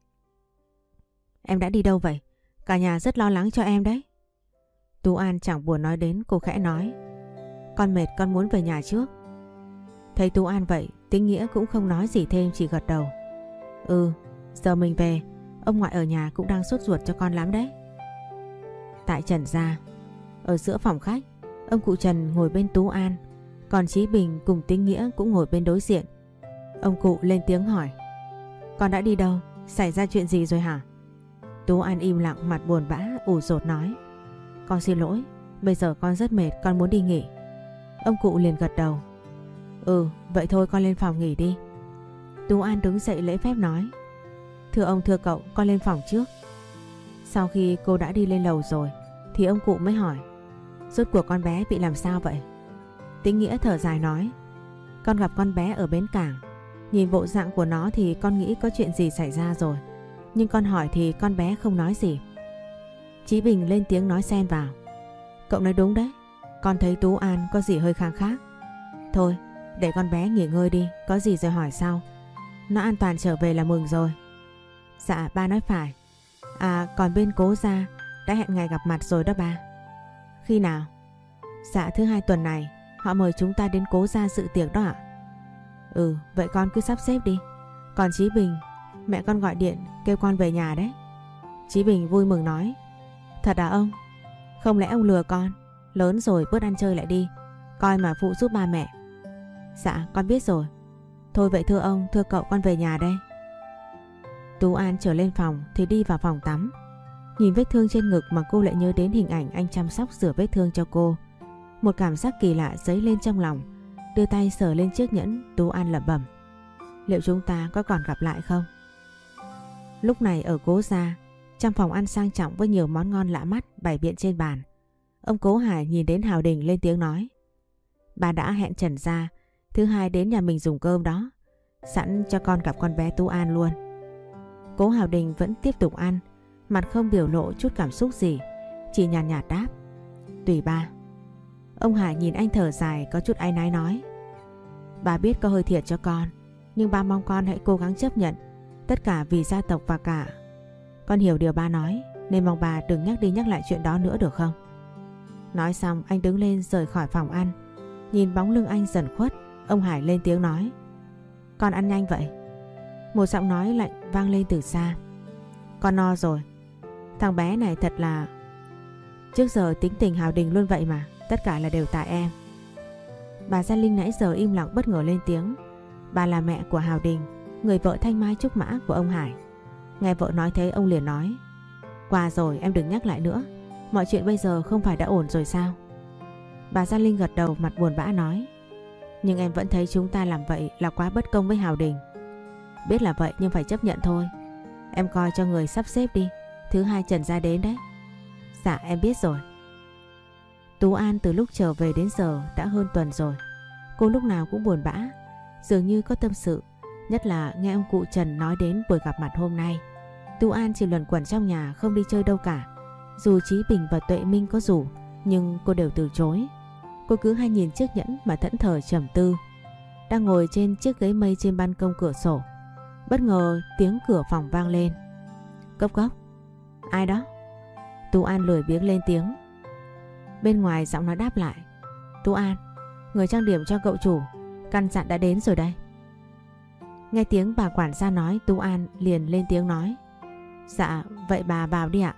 Em đã đi đâu vậy? Cả nhà rất lo lắng cho em đấy. Tú An chẳng buồn nói đến, cô khẽ nói: Con mệt, con muốn về nhà trước. Thấy Tú An vậy, Tín Nghĩa cũng không nói gì thêm, chỉ gật đầu. Ừ, giờ mình về. Ông ngoại ở nhà cũng đang sốt ruột cho con lắm đấy. Tại Trần gia, ở giữa phòng khách, ông cụ Trần ngồi bên Tú An, còn Chí Bình cùng Tín Nghĩa cũng ngồi bên đối diện. Ông cụ lên tiếng hỏi: Con đã đi đâu? Xảy ra chuyện gì rồi hả? Tú An im lặng, mặt buồn bã ủ rột nói: Con xin lỗi, bây giờ con rất mệt, con muốn đi nghỉ. Ông cụ liền gật đầu: Ừ, vậy thôi con lên phòng nghỉ đi. Tú An đứng dậy lễ phép nói: Thưa ông, thưa cậu, con lên phòng trước. Sau khi cô đã đi lên lầu rồi thì ông cụ mới hỏi: Rốt cuộc con bé bị làm sao vậy? Tín Nghĩa thở dài nói: Con gặp con bé ở bến cảng. Nhìn bộ dạng của nó thì con nghĩ có chuyện gì xảy ra rồi, nhưng con hỏi thì con bé không nói gì. Chí Bình lên tiếng nói xen vào: Cậu nói đúng đấy, con thấy Tú An có gì hơi khang khác. Thôi, để con bé nghỉ ngơi đi, có gì rồi hỏi sau. Nó an toàn trở về là mừng rồi. Dạ, ba nói phải. À, còn bên Cố gia đã hẹn ngày gặp mặt rồi đó ba. Khi nào? Dạ, thứ hai tuần này. Họ mời chúng ta đến Cố gia dự tiệc đó ạ. Ừ, vậy con cứ sắp xếp đi. Còn Chí Bình, mẹ con gọi điện kêu con về nhà đấy. Chí Bình vui mừng nói: Thật à ông? Không lẽ ông lừa con? Lớn rồi bớt ăn chơi lại đi, coi mà phụ giúp ba mẹ. Dạ, con biết rồi. Thôi vậy thưa ông, thưa cậu, con về nhà đây. Tú An trở lên phòng thì đi vào phòng tắm. Nhìn vết thương trên ngực mà cô lại nhớ đến hình ảnh anh chăm sóc rửa vết thương cho cô. Một cảm giác kỳ lạ dấy lên trong lòng. Đưa tay sờ lên chiếc nhẫn, Tú An lẩm bẩm: Liệu chúng ta có còn gặp lại không? Lúc này ở Cố gia, trong phòng ăn sang trọng với nhiều món ngon lạ mắt bày biện trên bàn, ông Cố Hải nhìn đến Hào Đình lên tiếng nói: Bà đã hẹn Trần gia thứ hai đến nhà mình dùng cơm đó, sẵn cho con gặp con bé Tú An luôn. Cố Hào Đình vẫn tiếp tục ăn, mặt không biểu lộ chút cảm xúc gì, chỉ nhàn nhạt đáp: Tùy ba. Ông Hải nhìn anh thở dài có chút áy náy nói: Bà biết có hơi thiệt cho con, nhưng ba mong con hãy cố gắng chấp nhận, tất cả vì gia tộc và cả. Con hiểu điều ba nói, nên mong bà đừng nhắc đi nhắc lại chuyện đó nữa được không? Nói xong anh đứng lên rời khỏi phòng ăn. Nhìn bóng lưng anh dần khuất, ông Hải lên tiếng nói: Con ăn nhanh vậy. Một giọng nói lạnh vang lên từ xa: Con no rồi. Thằng bé này thật là... Trước giờ tính tình Hào Đình luôn vậy mà, tất cả là đều tại em. Bà Gia Linh nãy giờ im lặng bất ngờ lên tiếng. Bà là mẹ của Hào Đình, người vợ thanh mai trúc mã của ông Hải. Nghe vợ nói thế ông liền nói: Qua rồi, em đừng nhắc lại nữa. Mọi chuyện bây giờ không phải đã ổn rồi sao? Bà Gia Linh gật đầu, mặt buồn bã nói: Nhưng em vẫn thấy chúng ta làm vậy là quá bất công với Hào Đình. Biết là vậy nhưng phải chấp nhận thôi. Em coi cho người sắp xếp đi, thứ hai Trần gia đến đấy. Dạ em biết rồi. Tú An từ lúc trở về đến giờ đã hơn tuần rồi. Cô lúc nào cũng buồn bã, dường như có tâm sự, nhất là nghe ông cụ Trần nói đến buổi gặp mặt hôm nay. Tú An chỉ luẩn quẩn trong nhà, không đi chơi đâu cả. Dù Chí Bình và Tuệ Minh có rủ, nhưng cô đều từ chối. Cô cứ hay nhìn chiếc nhẫn mà thẫn thờ trầm tư. Đang ngồi trên chiếc ghế mây trên ban công cửa sổ, bất ngờ tiếng cửa phòng vang lên. Cốc cốc. Ai đó? Tú An lười biếng lên tiếng. Bên ngoài giọng nói đáp lại: Tú An, người trang điểm cho cậu chủ, Căn dặn đã đến rồi đây. Nghe tiếng bà quản gia nói, Tú An liền lên tiếng nói. Dạ, vậy bà vào đi ạ.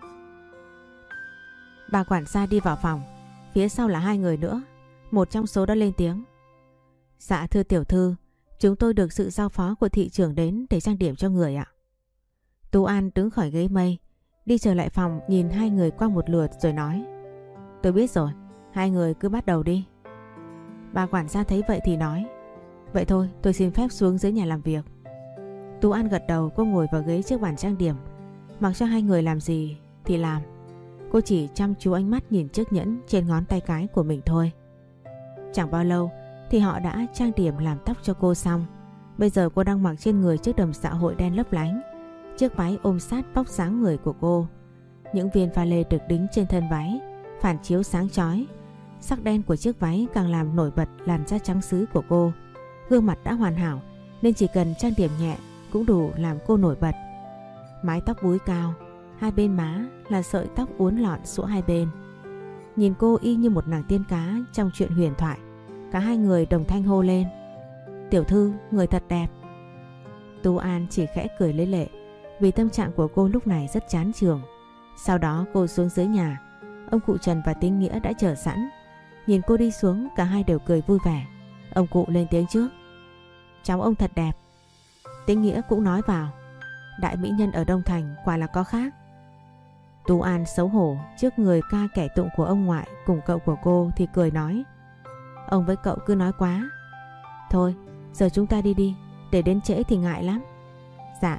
Bà quản gia đi vào phòng, phía sau là hai người nữa. Một trong số đó lên tiếng. Dạ thưa tiểu thư, chúng tôi được sự giao phó của thị trưởng đến để trang điểm cho người ạ. Tú An đứng khỏi ghế mây, đi trở lại phòng nhìn hai người qua một lượt rồi nói. Tôi biết rồi, hai người cứ bắt đầu đi. Bà quản gia thấy vậy thì nói. Vậy thôi, tôi xin phép xuống dưới nhà làm việc. Tú An gật đầu, cô ngồi vào ghế trước bàn trang điểm, mặc cho hai người làm gì thì làm. Cô chỉ chăm chú ánh mắt nhìn chiếc nhẫn trên ngón tay cái của mình thôi. Chẳng bao lâu thì họ đã trang điểm làm tóc cho cô xong. Bây giờ cô đang mặc trên người chiếc đầm xã hội đen lấp lánh. Chiếc váy ôm sát vóc dáng người của cô. Những viên pha lê được đính trên thân váy phản chiếu sáng chói. Sắc đen của chiếc váy càng làm nổi bật làn da trắng sứ của cô. Gương mặt đã hoàn hảo nên chỉ cần trang điểm nhẹ cũng đủ làm cô nổi bật. Mái tóc búi cao, hai bên má là sợi tóc uốn lọn xõa hai bên. Nhìn cô y như một nàng tiên cá trong chuyện huyền thoại. Cả hai người đồng thanh hô lên. Tiểu thư, người thật đẹp. Tú An chỉ khẽ cười lấy lệ vì tâm trạng của cô lúc này rất chán trường. Sau đó cô xuống dưới nhà. Ông cụ Trần và Tín Nghĩa đã chờ sẵn. Nhìn cô đi xuống, cả hai đều cười vui vẻ. Ông cụ lên tiếng trước. Cháu ông thật đẹp. Tín Nghĩa cũng nói vào. Đại mỹ nhân ở Đông Thành quả là có khác. Tú An xấu hổ trước người ca kẻ tụng của ông ngoại cùng cậu của cô thì cười nói. Ông với cậu cứ nói quá. Thôi, giờ chúng ta đi đi, để đến trễ thì ngại lắm. Dạ.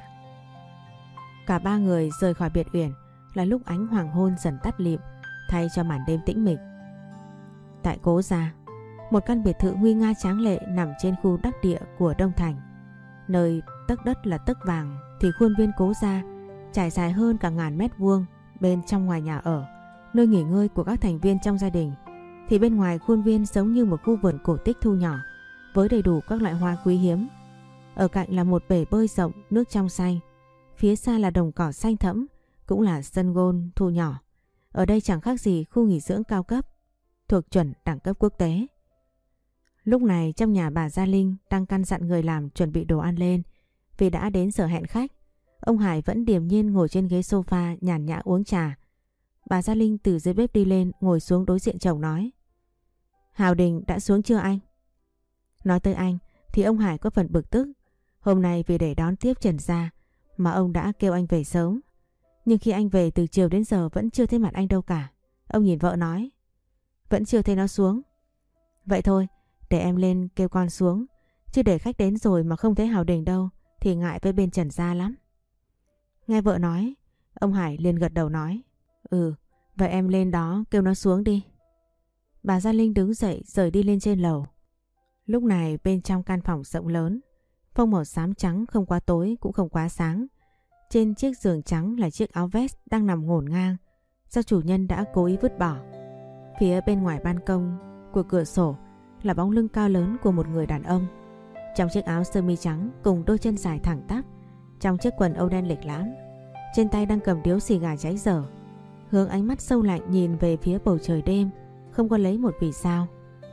Cả ba người rời khỏi biệt uyển là lúc ánh hoàng hôn dần tắt lịm, thay cho màn đêm tĩnh mịch. Tại Cố Gia, một căn biệt thự nguy nga tráng lệ nằm trên khu đắc địa của Đông Thành. Nơi tấc đất là tấc vàng thì khuôn viên Cố Gia trải dài hơn cả ngàn mét vuông. Bên trong ngoài nhà ở, nơi nghỉ ngơi của các thành viên trong gia đình, thì bên ngoài khuôn viên giống như một khu vườn cổ tích thu nhỏ với đầy đủ các loại hoa quý hiếm. Ở cạnh là một bể bơi rộng nước trong xanh, phía xa là đồng cỏ xanh thẫm, cũng là sân golf thu nhỏ. Ở đây chẳng khác gì khu nghỉ dưỡng cao cấp thuộc chuẩn đẳng cấp quốc tế. Lúc này trong nhà bà Gia Linh đang căn dặn người làm chuẩn bị đồ ăn lên vì đã đến giờ hẹn khách. Ông Hải vẫn điềm nhiên ngồi trên ghế sofa nhàn nhã uống trà. Bà Gia Linh từ dưới bếp đi lên ngồi xuống đối diện chồng nói. Hào Đình đã xuống chưa anh? Nói tới anh thì ông Hải có phần bực tức. Hôm nay vì để đón tiếp Trần Gia mà ông đã kêu anh về sớm. Nhưng khi anh về từ chiều đến giờ vẫn chưa thấy mặt anh đâu cả. Ông nhìn vợ nói. Vẫn chưa thấy nó xuống. Vậy thôi, để em lên kêu con xuống. Chứ để khách đến rồi mà không thấy Hào Đình đâu thì ngại với bên Trần Gia lắm. Nghe vợ nói, ông Hải liền gật đầu nói. Ừ, vậy em lên đó kêu nó xuống đi. Bà Gia Linh đứng dậy rời đi lên trên lầu. Lúc này bên trong căn phòng rộng lớn, phông màu xám trắng không quá tối cũng không quá sáng. Trên chiếc giường trắng là chiếc áo vest đang nằm ngổn ngang do chủ nhân đã cố ý vứt bỏ. Phía bên ngoài ban công của cửa sổ là bóng lưng cao lớn của một người đàn ông. Trong chiếc áo sơ mi trắng cùng đôi chân dài thẳng tắp, trong chiếc quần âu đen lịch lãm, trên tay đang cầm điếu xì gà cháy dở, hướng ánh mắt sâu lạnh nhìn về phía bầu trời đêm, không có lấy một vì sao.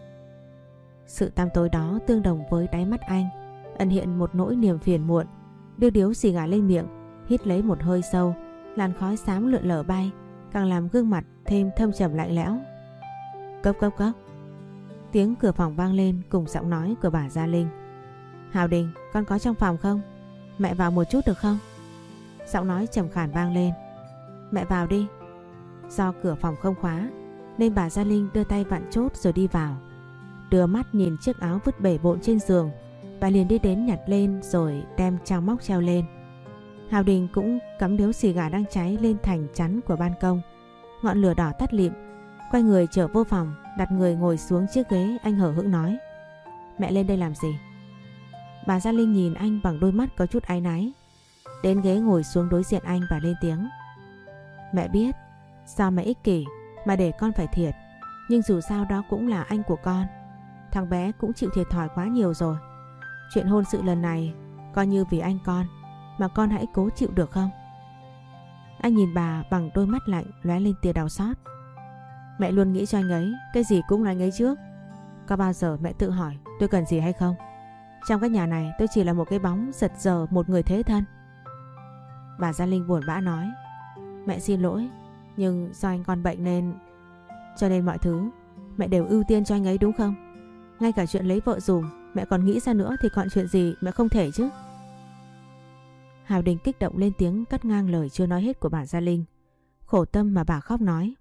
Sự tăm tối đó tương đồng với đáy mắt anh, ẩn hiện một nỗi niềm phiền muộn. Đưa điếu xì gà lên miệng, hít lấy một hơi sâu, làn khói xám lượn lờ bay, càng làm gương mặt thêm thâm trầm lạnh lẽo. Cốc cốc cốc. Tiếng cửa phòng vang lên cùng giọng nói của bà Gia Linh. Hào Đình, con có trong phòng không? Mẹ vào một chút được không? Giọng nói trầm khàn vang lên. Mẹ vào đi. Do cửa phòng không khóa nên bà Gia Linh đưa tay vặn chốt rồi đi vào. Đưa mắt nhìn chiếc áo vứt bể bộn trên giường, bà liền đi đến nhặt lên rồi đem trang móc treo lên. Hào Đình cũng cắm điếu xì gà đang cháy lên thành chắn của ban công. Ngọn lửa đỏ tắt lịm, quay người trở vô phòng, đặt người ngồi xuống chiếc ghế. Anh hở hững nói. Mẹ lên đây làm gì? Bà Gia Linh nhìn anh bằng đôi mắt có chút áy náy, đến ghế ngồi xuống đối diện anh và lên tiếng. Mẹ biết sao mẹ ích kỷ mà để con phải thiệt, nhưng dù sao đó cũng là anh của con. Thằng bé cũng chịu thiệt thòi quá nhiều rồi. Chuyện hôn sự lần này coi như vì anh con, mà con hãy cố chịu được không? Anh nhìn bà bằng đôi mắt lạnh lóe lên tia đau xót. Mẹ luôn nghĩ cho anh ấy, cái gì cũng là anh ấy trước. Có bao giờ mẹ tự hỏi tôi cần gì hay không? Trong cái nhà này tôi chỉ là một cái bóng giật giờ một người thế thân. Bà Gia Linh buồn bã nói. Mẹ xin lỗi, nhưng do anh con bệnh nên... Cho nên mọi thứ mẹ đều ưu tiên cho anh ấy đúng không? Ngay cả chuyện lấy vợ dùm mẹ còn nghĩ ra nữa thì còn chuyện gì mẹ không thể chứ? Hào Đình kích động lên tiếng cắt ngang lời chưa nói hết của bà Gia Linh. Khổ tâm mà bà khóc nói.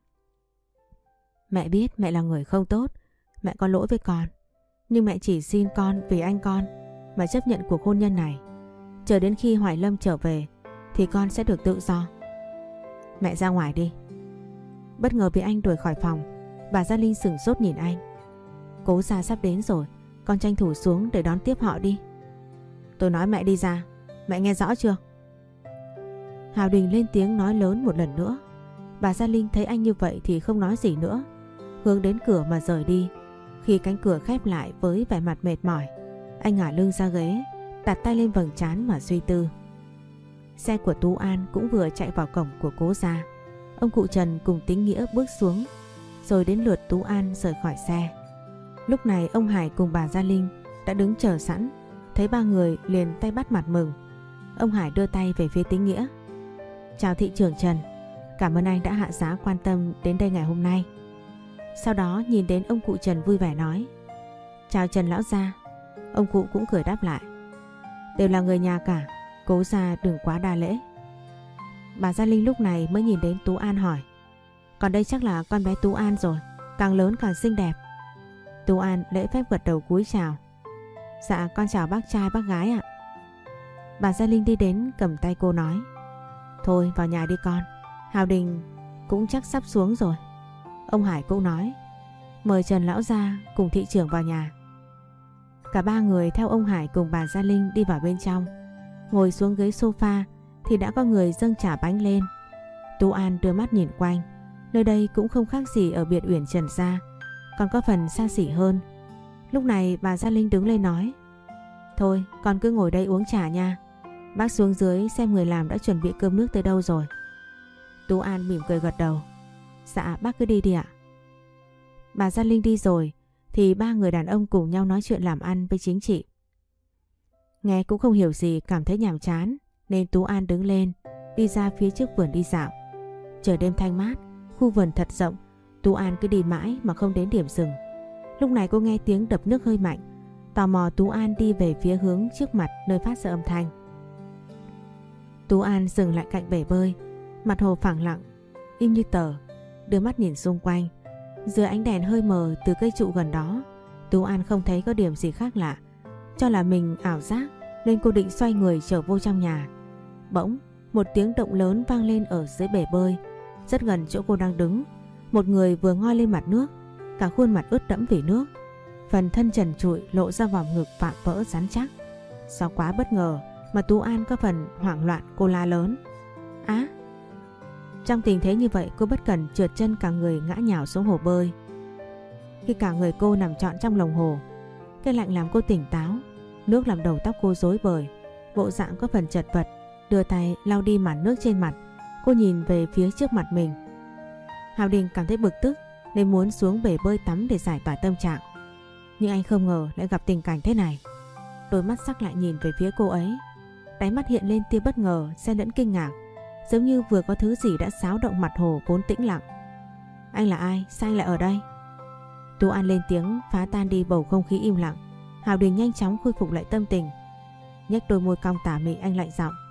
Mẹ biết mẹ là người không tốt, mẹ có lỗi với con. Nhưng mẹ chỉ xin con vì anh con mà chấp nhận cuộc hôn nhân này. Chờ đến khi Hoài Lâm trở về thì con sẽ được tự do. Mẹ ra ngoài đi. Bất ngờ bị anh đuổi khỏi phòng, bà Gia Linh sửng sốt nhìn anh. Cố Gia sắp đến rồi, con tranh thủ xuống để đón tiếp họ đi. Tôi nói mẹ đi ra, mẹ nghe rõ chưa? Hào Đình lên tiếng nói lớn một lần nữa. Bà Gia Linh thấy anh như vậy thì không nói gì nữa, hướng đến cửa mà rời đi. Khi cánh cửa khép lại với vẻ mặt mệt mỏi, anh ngả lưng ra ghế, đặt tay lên vầng trán mà suy tư. Xe của Tú An cũng vừa chạy vào cổng của Cố Gia. Ông cụ Trần cùng Tính Nghĩa bước xuống, rồi đến lượt Tú An rời khỏi xe. Lúc này ông Hải cùng bà Gia Linh đã đứng chờ sẵn, thấy ba người liền tay bắt mặt mừng. Ông Hải đưa tay về phía Tính Nghĩa. Chào thị trưởng Trần, cảm ơn anh đã hạ giá quan tâm đến đây ngày hôm nay. Sau đó nhìn đến ông cụ Trần vui vẻ nói. Chào Trần lão gia. Ông cụ cũng cười đáp lại. Đều là người nhà cả, Cố Gia đừng quá đa lễ. Bà Gia Linh lúc này mới nhìn đến Tú An hỏi. Còn đây chắc là con bé Tú An rồi, càng lớn càng xinh đẹp. Tú An lễ phép gật đầu cúi chào. Dạ con chào bác trai bác gái ạ. Bà Gia Linh đi đến cầm tay cô nói. Thôi vào nhà đi con, Hào Đình cũng chắc sắp xuống rồi. Ông Hải cũng nói. Mời Trần lão gia cùng thị trưởng vào nhà. Cả ba người theo ông Hải cùng bà Gia Linh đi vào bên trong. Ngồi xuống ghế sofa thì đã có người dâng trà bánh lên. Tú An đưa mắt nhìn quanh. Nơi đây cũng không khác gì ở biệt uyển Trần gia, còn có phần xa xỉ hơn. Lúc này bà Gia Linh đứng lên nói. Thôi con cứ ngồi đây uống trà nha. Bác xuống dưới xem người làm đã chuẩn bị cơm nước tới đâu rồi. Tú An mỉm cười gật đầu. Dạ bác cứ đi đi ạ. Bà Gia Linh đi rồi thì ba người đàn ông cùng nhau nói chuyện làm ăn với chính trị. Nghe cũng không hiểu gì, cảm thấy nhàm chán nên Tú An đứng lên đi ra phía trước vườn đi dạo. Trời đêm thanh mát, khu vườn thật rộng. Tú An cứ đi mãi mà không đến điểm dừng. Lúc này cô nghe tiếng đập nước hơi mạnh. Tò mò Tú An đi về phía hướng trước mặt nơi phát ra âm thanh. Tú An dừng lại cạnh bể bơi. Mặt hồ phẳng lặng, im như tờ, đưa mắt nhìn xung quanh. Dưới ánh đèn hơi mờ từ cây trụ gần đó, Tú An không thấy có điểm gì khác lạ. Cho là mình ảo giác nên cô định xoay người trở vô trong nhà. Bỗng một tiếng động lớn vang lên ở dưới bể bơi, rất gần chỗ cô đang đứng. Một người vừa ngoi lên mặt nước, cả khuôn mặt ướt đẫm vì nước, phần thân trần trụi lộ ra vòng ngực vạm vỡ rắn chắc. Do quá bất ngờ mà Tú An có phần hoảng loạn, cô la lớn. Á! Trong tình thế như vậy cô bất cẩn trượt chân cả người ngã nhào xuống hồ bơi. Khi cả người cô nằm trọn trong lòng hồ, cái lạnh làm cô tỉnh táo. Nước làm đầu tóc cô rối bời, bộ dạng có phần chật vật. Đưa tay lau đi màn nước trên mặt. Cô nhìn về phía trước mặt mình. Hào Đình cảm thấy bực tức nên muốn xuống bể bơi tắm để giải tỏa tâm trạng. Nhưng anh không ngờ lại gặp tình cảnh thế này. Đôi mắt sắc lại nhìn về phía cô ấy. Đáy mắt hiện lên tia bất ngờ xen lẫn kinh ngạc, giống như vừa có thứ gì đã xáo động mặt hồ vốn tĩnh lặng. Anh là ai? Sao anh lại ở đây? Tú An lên tiếng phá tan đi bầu không khí im lặng. Hào Đình nhanh chóng khôi phục lại tâm tình, nhếch đôi môi cong tà mị, anh lạnh giọng.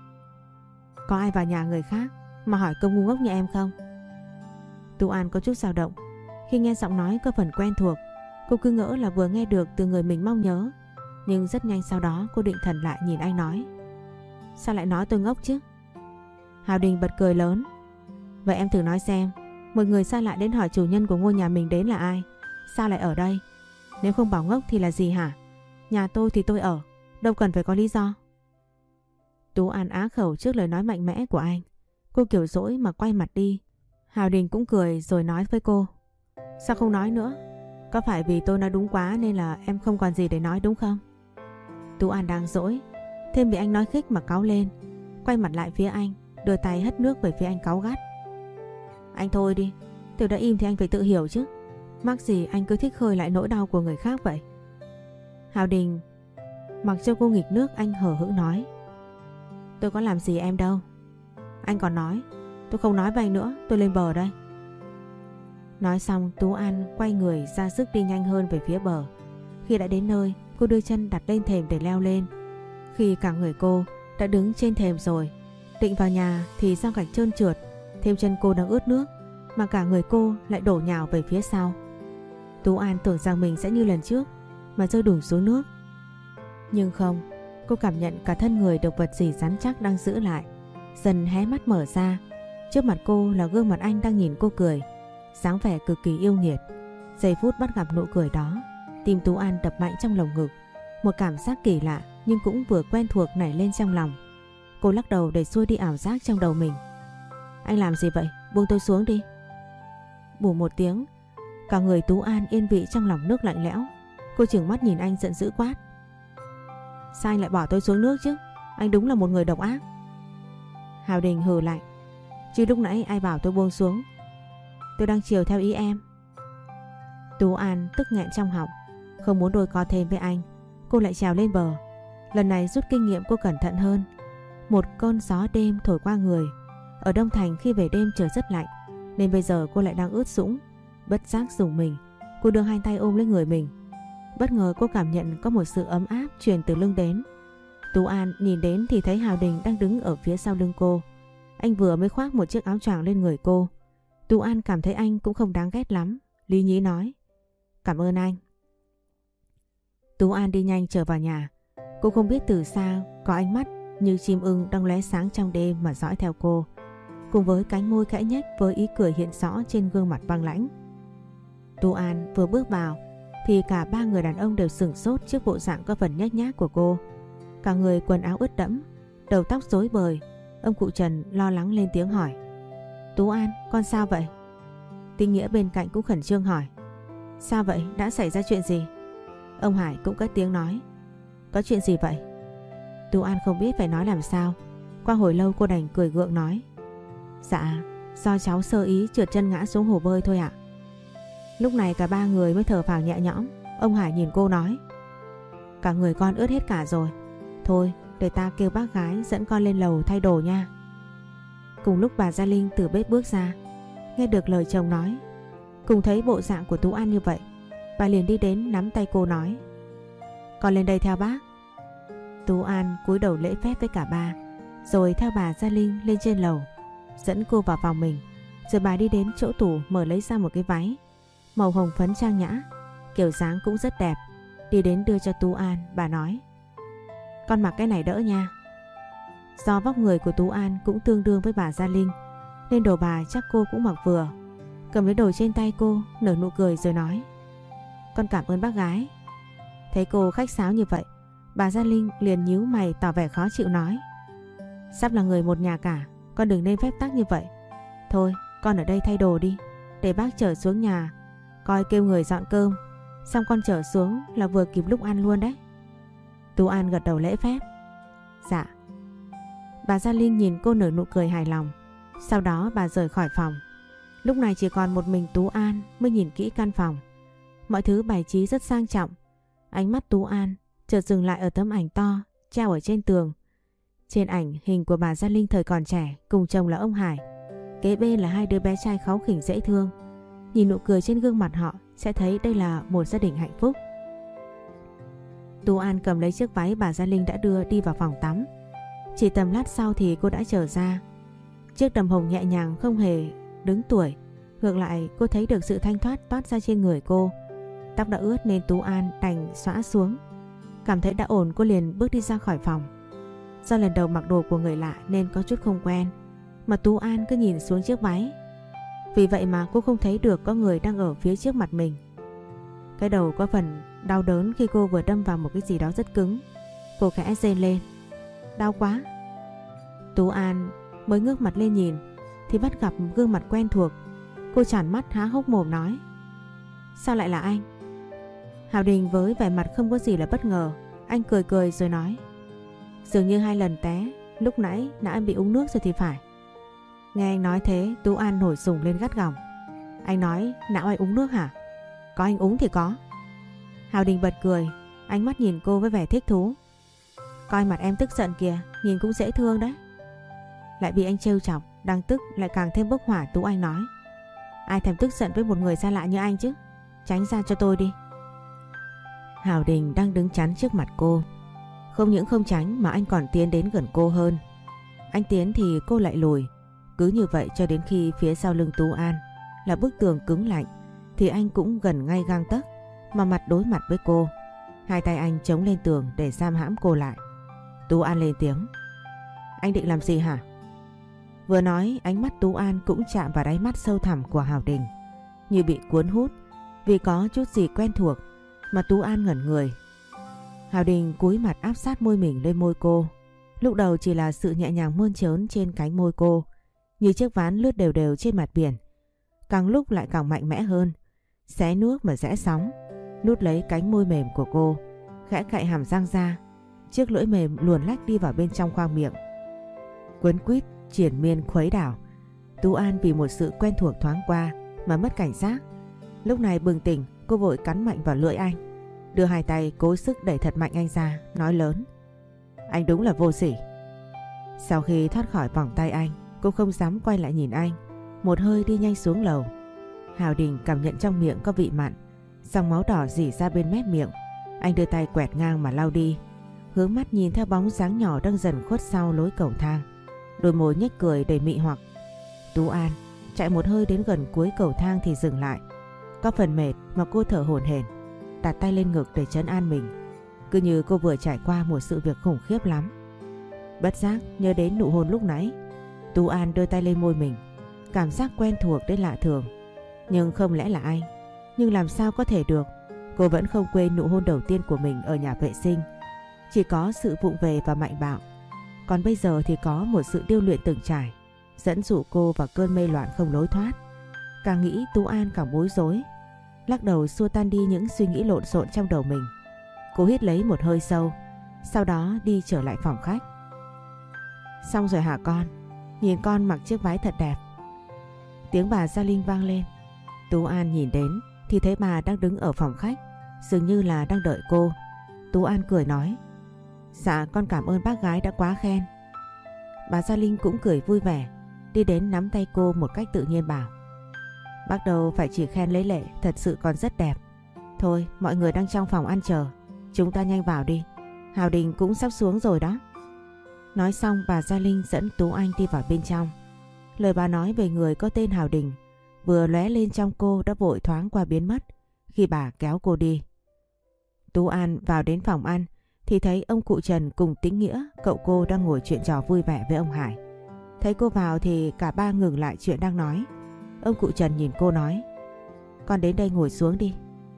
Có ai vào nhà người khác mà hỏi câu ngu ngốc như em không? Tú An có chút dao động khi nghe giọng nói có phần quen thuộc. Cô cứ ngỡ là vừa nghe được từ người mình mong nhớ. Nhưng rất nhanh sau đó cô định thần lại nhìn anh nói. Sao lại nói tôi ngốc chứ? Hào Đình bật cười lớn. Vậy em thử nói xem, một người xa lạ đến hỏi chủ nhân của ngôi nhà mình đến là ai? Sao lại ở đây? Nếu không bảo ngốc thì là gì hả? Nhà tôi thì tôi ở, đâu cần phải có lý do. Tú An á khẩu trước lời nói mạnh mẽ của anh. Cô kiểu dỗi mà quay mặt đi. Hào Đình cũng cười rồi nói với cô. Sao không nói nữa? Có phải vì tôi nói đúng quá nên là em không còn gì để nói đúng không? Tú An đang dỗi, thêm bị anh nói khích mà cáu lên. Quay mặt lại phía anh, đưa tay hất nước về phía anh cáu gắt. Anh thôi đi, tôi đã im thì anh phải tự hiểu chứ. Mắc gì anh cứ thích khơi lại nỗi đau của người khác vậy? Hào Đình Mặc cho cô nghịch nước, anh hờ hững nói: Tôi có làm gì em đâu. Anh còn nói: Tôi không nói với anh nữa, tôi lên bờ đây. Nói xong Tú An quay người ra sức đi nhanh hơn về phía bờ. Khi đã đến nơi, cô đưa chân đặt lên thềm để leo lên. Khi cả người cô đã đứng trên thềm rồi, định vào nhà thì do gạch trơn trượt, thêm chân cô đang ướt nước mà cả người cô lại đổ nhào về phía sau. Tú An tưởng rằng mình sẽ như lần trước mà rơi đùng xuống nước. Nhưng không, cô cảm nhận cả thân người được vật gì rắn chắc đang giữ lại. Dần hé mắt mở ra, trước mặt cô là gương mặt anh đang nhìn cô cười, dáng vẻ cực kỳ yêu nghiệt. Giây phút bắt gặp nụ cười đó, tim Tú An đập mạnh trong lồng ngực. Một cảm giác kỳ lạ nhưng cũng vừa quen thuộc nảy lên trong lòng. Cô lắc đầu để xua đi ảo giác trong đầu mình. Anh làm gì vậy? Buông tôi xuống đi. Bù một tiếng, cả người Tú An yên vị trong lòng nước lạnh lẽo. Cô trừng mắt nhìn anh giận dữ quát: Sao anh lại bỏ tôi xuống nước chứ? Anh đúng là một người độc ác. Hào Đình hừ lạnh: Chứ lúc nãy ai bảo tôi buông xuống? Tôi đang chiều theo ý em. Tú An tức nghẹn trong họng, không muốn đôi co thêm với anh. Cô lại trèo lên bờ. Lần này rút kinh nghiệm, cô cẩn thận hơn. Một cơn gió đêm thổi qua người. Ở Đông Thành khi về đêm trời rất lạnh, nên bây giờ cô lại đang ướt sũng. Bất giác rùng mình, cô đưa hai tay ôm lấy người mình. Bất ngờ cô cảm nhận có một sự ấm áp truyền từ lưng đến. Tú An nhìn đến thì thấy Hào Đình đang đứng ở phía sau lưng cô. Anh vừa mới khoác một chiếc áo choàng lên người cô. Tú An cảm thấy anh cũng không đáng ghét lắm, lý nhí nói: Cảm ơn anh. Tú An đi nhanh trở vào nhà. Cô không biết từ xa có ánh mắt như chim ưng đang lóe sáng trong đêm mà dõi theo cô, cùng với cánh môi khẽ nhếch với ý cười hiện rõ trên gương mặt băng lãnh. Tú An vừa bước vào thì cả ba người đàn ông đều sửng sốt trước bộ dạng có phần nhếch nhác của cô. Cả người quần áo ướt đẫm, đầu tóc rối bời. Ông cụ Trần lo lắng lên tiếng hỏi: Tú An, con sao vậy? Tinh Nghĩa bên cạnh cũng khẩn trương hỏi: Sao vậy? Đã xảy ra chuyện gì? Ông Hải cũng cất tiếng nói: Có chuyện gì vậy? Tú An không biết phải nói làm sao. Qua hồi lâu cô đành cười gượng nói: Dạ, do cháu sơ ý trượt chân ngã xuống hồ bơi thôi ạ. Lúc này cả ba người mới thở phào nhẹ nhõm. Ông Hải nhìn cô nói: Cả người con ướt hết cả rồi. Thôi để ta kêu bác gái dẫn con lên lầu thay đồ nha. Cùng lúc bà Gia Linh từ bếp bước ra, nghe được lời chồng nói, cùng thấy bộ dạng của Tú An như vậy, bà liền đi đến nắm tay cô nói: Con lên đây theo bác. Tú An cúi đầu lễ phép với cả ba, rồi theo bà Gia Linh lên trên lầu, dẫn cô vào phòng mình. Rồi bà đi đến chỗ tủ mở lấy ra một cái váy màu hồng phấn trang nhã, kiểu dáng cũng rất đẹp. Đi đến đưa cho Tú An, bà nói: Con mặc cái này đỡ nha. Do vóc người của Tú An cũng tương đương với bà Gia Linh, nên đồ bà chắc cô cũng mặc vừa. Cầm lấy đồ trên tay cô, nở nụ cười rồi nói: Con cảm ơn bác gái. Thấy cô khách sáo như vậy, bà Gia Linh liền nhíu mày tỏ vẻ khó chịu nói: Sắp là người một nhà cả, con đừng nên phép tắc như vậy. Thôi con ở đây thay đồ đi, để bác chở xuống nhà coi kêu người dọn cơm, xong con chở xuống là vừa kịp lúc ăn luôn đấy. Tú An gật đầu lễ phép: Dạ. Bà Gia Linh nhìn cô nở nụ cười hài lòng. Sau đó bà rời khỏi phòng. Lúc này chỉ còn một mình Tú An mới nhìn kỹ căn phòng. Mọi thứ bày trí rất sang trọng. Ánh mắt Tú An chợt dừng lại ở tấm ảnh to treo ở trên tường. Trên ảnh hình của bà Gia Linh thời còn trẻ cùng chồng là ông Hải. Kế bên là hai đứa bé trai kháu khỉnh dễ thương. Nhìn nụ cười trên gương mặt họ sẽ thấy đây là một gia đình hạnh phúc. Tú An cầm lấy chiếc váy bà Gia Linh đã đưa đi vào phòng tắm. Chỉ tầm lát sau thì cô đã trở ra. Chiếc đầm hồng nhẹ nhàng không hề đứng tuổi. Ngược lại cô thấy được sự thanh thoát toát ra trên người cô. Tóc đã ướt nên Tú An đành xõa xuống. Cảm thấy đã ổn, cô liền bước đi ra khỏi phòng. Do lần đầu mặc đồ của người lạ nên có chút không quen, mà Tú An cứ nhìn xuống chiếc váy. Vì vậy mà cô không thấy được có người đang ở phía trước mặt mình. Cái đầu có phần đau đớn khi cô vừa đâm vào một cái gì đó rất cứng. Cô khẽ rên lên: Đau quá. Tú An mới ngước mặt lên nhìn thì bắt gặp gương mặt quen thuộc. Cô tròn mắt há hốc mồm nói: Sao lại là anh? Hào Đình với vẻ mặt không có gì là bất ngờ. Anh cười cười rồi nói: Dường như 2 lần té, lúc nãy đã bị uống nước rồi thì phải. Nghe anh nói thế, Tú An nổi sùng lên gắt gỏng: Anh nói não anh uống nước hả? Có anh uống thì có. Hào Đình bật cười, ánh mắt nhìn cô với vẻ thích thú: Coi mặt em tức giận kìa, nhìn cũng dễ thương đấy. Lại bị anh trêu chọc, đang tức lại càng thêm bốc hỏa. Tú Anh nói: Ai thèm tức giận với một người xa lạ như anh chứ. Tránh ra cho tôi đi. Hào Đình đang đứng chắn trước mặt cô. Không những không tránh mà anh còn tiến đến gần cô hơn. Anh tiến thì cô lại lùi. Cứ như vậy cho đến khi phía sau lưng Tú An là bức tường cứng lạnh thì anh cũng gần ngay gang tấc mà mặt đối mặt với cô. Hai tay anh chống lên tường để giam hãm cô lại. Tú An lên tiếng: Anh định làm gì hả? Vừa nói ánh mắt Tú An cũng chạm vào đáy mắt sâu thẳm của Hào Đình, như bị cuốn hút vì có chút gì quen thuộc mà Tú An ngẩn người. Hào Đình cúi mặt áp sát môi mình lên môi cô. Lúc đầu chỉ là sự nhẹ nhàng mơn trớn trên cánh môi cô, như chiếc ván lướt đều đều trên mặt biển. Càng lúc lại càng mạnh mẽ hơn, xé nước mà rẽ sóng, nút lấy cánh môi mềm của cô, khẽ cạy hàm răng ra, chiếc lưỡi mềm luồn lách đi vào bên trong khoang miệng. Quấn quýt triền miên khuấy đảo. Tú An vì một sự quen thuộc thoáng qua mà mất cảnh giác. Lúc này bừng tỉnh, cô vội cắn mạnh vào lưỡi anh, đưa hai tay cố sức đẩy thật mạnh anh ra, nói lớn: Anh đúng là vô sỉ. Sau khi thoát khỏi vòng tay anh, cô không dám quay lại nhìn anh, một hơi đi nhanh xuống lầu. Hào Đình cảm nhận trong miệng có vị mặn, dòng máu đỏ rỉ ra bên mép miệng. Anh đưa tay quẹt ngang mà lau đi, hướng mắt nhìn theo bóng dáng nhỏ đang dần khuất sau lối cầu thang. Đôi môi nhếch cười đầy mị hoặc. Tú An chạy một hơi đến gần cuối cầu thang thì dừng lại. Có phần mệt mà cô thở hổn hển, đặt tay lên ngực để trấn an mình, cứ như cô vừa trải qua một sự việc khủng khiếp lắm. Bất giác nhớ đến nụ hôn lúc nãy, Tú An đưa tay lên môi mình, cảm giác quen thuộc đến lạ thường. Nhưng không lẽ là anh? Nhưng làm sao có thể được? Cô vẫn không quên nụ hôn đầu tiên của mình ở nhà vệ sinh. Chỉ có sự vụng về và mạnh bạo. Còn bây giờ thì có một sự điêu luyện từng trải, dẫn dụ cô vào cơn mê loạn không lối thoát. Càng nghĩ Tú An càng bối rối, lắc đầu xua tan đi những suy nghĩ lộn xộn trong đầu mình. Cô hít lấy một hơi sâu, sau đó đi trở lại phòng khách. Xong rồi hả con? Nhìn con mặc chiếc váy thật đẹp. Tiếng bà Gia Linh vang lên. Tú An nhìn đến thì thấy bà đang đứng ở phòng khách, dường như là đang đợi cô. Tú An cười nói: Dạ con cảm ơn bác gái đã quá khen. Bà Gia Linh cũng cười vui vẻ, đi đến nắm tay cô một cách tự nhiên bảo: Bác đâu phải chỉ khen lấy lệ, thật sự còn rất đẹp. Thôi mọi người đang trong phòng ăn chờ, chúng ta nhanh vào đi, Hào Đình cũng sắp xuống rồi đó. Nói xong bà Gia Linh dẫn Tú Anh đi vào bên trong. Lời bà nói về người có tên Hào Đình vừa lóe lên trong cô đã vội thoáng qua biến mất khi bà kéo cô đi. Tú An vào đến phòng ăn thì thấy ông cụ Trần cùng Tĩnh Nghĩa, cậu cô đang ngồi chuyện trò vui vẻ với ông Hải. Thấy cô vào thì cả ba ngừng lại chuyện đang nói. Ông cụ Trần nhìn cô nói: Con đến đây ngồi xuống đi.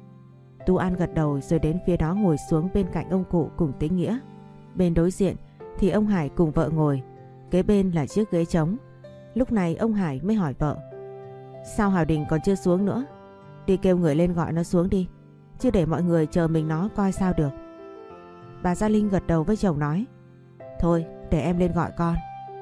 Tú An gật đầu rồi đến phía đó ngồi xuống bên cạnh ông cụ cùng Tĩnh Nghĩa. Bên đối diện thì ông Hải cùng vợ ngồi, kế bên là chiếc ghế trống. Lúc này ông Hải mới hỏi vợ: Sao Hào Đình còn chưa xuống nữa? Đi kêu người lên gọi nó xuống đi, chứ để mọi người chờ mình nó coi sao được. Bà Gia Linh gật đầu với chồng nói: Thôi để em lên gọi con.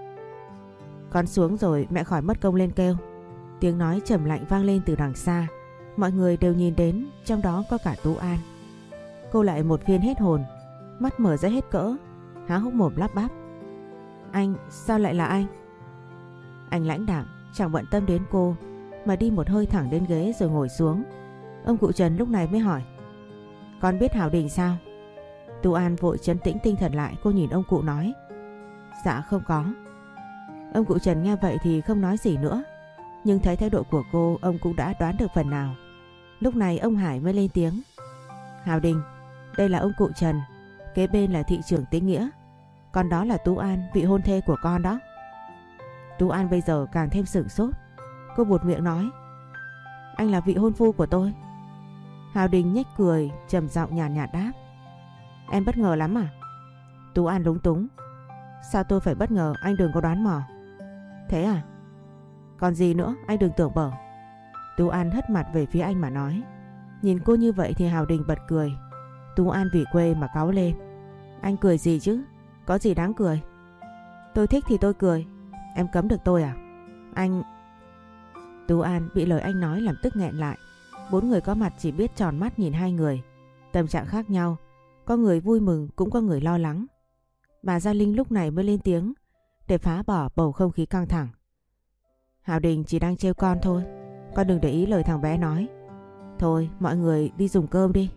Con xuống rồi mẹ khỏi mất công lên kêu. Tiếng nói trầm lạnh vang lên từ đằng xa. Mọi người đều nhìn đến, trong đó có cả Tú An. Cô lại một phiên hết hồn, mắt mở ra hết cỡ, há hốc mồm lắp bắp: Anh, sao lại là anh? Anh lãnh đạm chẳng bận tâm đến cô mà đi một hơi thẳng đến ghế rồi ngồi xuống. Ông cụ Trần lúc này mới hỏi: Con biết Hào Đình sao? Tú An vội trấn tĩnh tinh thần lại, cô nhìn ông cụ nói: Dạ không có. Ông cụ Trần nghe vậy thì không nói gì nữa, nhưng thấy thái độ của cô, ông cũng đã đoán được phần nào. Lúc này ông Hải mới lên tiếng: Hào Đình, đây là ông cụ Trần, kế bên là thị trưởng Tĩnh Nghĩa, còn đó là Tú An, vị hôn thê của con đó. Tú An bây giờ càng thêm sửng sốt. Cô buột miệng nói: Anh là vị hôn phu của tôi. Hào Đình nhếch cười, trầm giọng nhàn nhạt đáp: Em bất ngờ lắm à? Tú An lúng túng: Sao tôi phải bất ngờ, anh đừng có đoán mò. Thế à? Còn gì nữa, anh đừng tưởng bở. Tú An hất mặt về phía anh mà nói. Nhìn cô như vậy thì Hào Đình bật cười. Tú An vì quê mà cáu lên: Anh cười gì chứ? Có gì đáng cười? Tôi thích thì tôi cười, em cấm được tôi à? Anh... Tú An bị lời anh nói làm tức nghẹn lại. Bốn người có mặt chỉ biết tròn mắt nhìn hai người. Tâm trạng khác nhau, có người vui mừng cũng có người lo lắng. Bà Gia Linh lúc này mới lên tiếng để phá bỏ bầu không khí căng thẳng. Hào Đình chỉ đang trêu con thôi, con đừng để ý lời thằng bé nói. Thôi mọi người đi dùng cơm đi.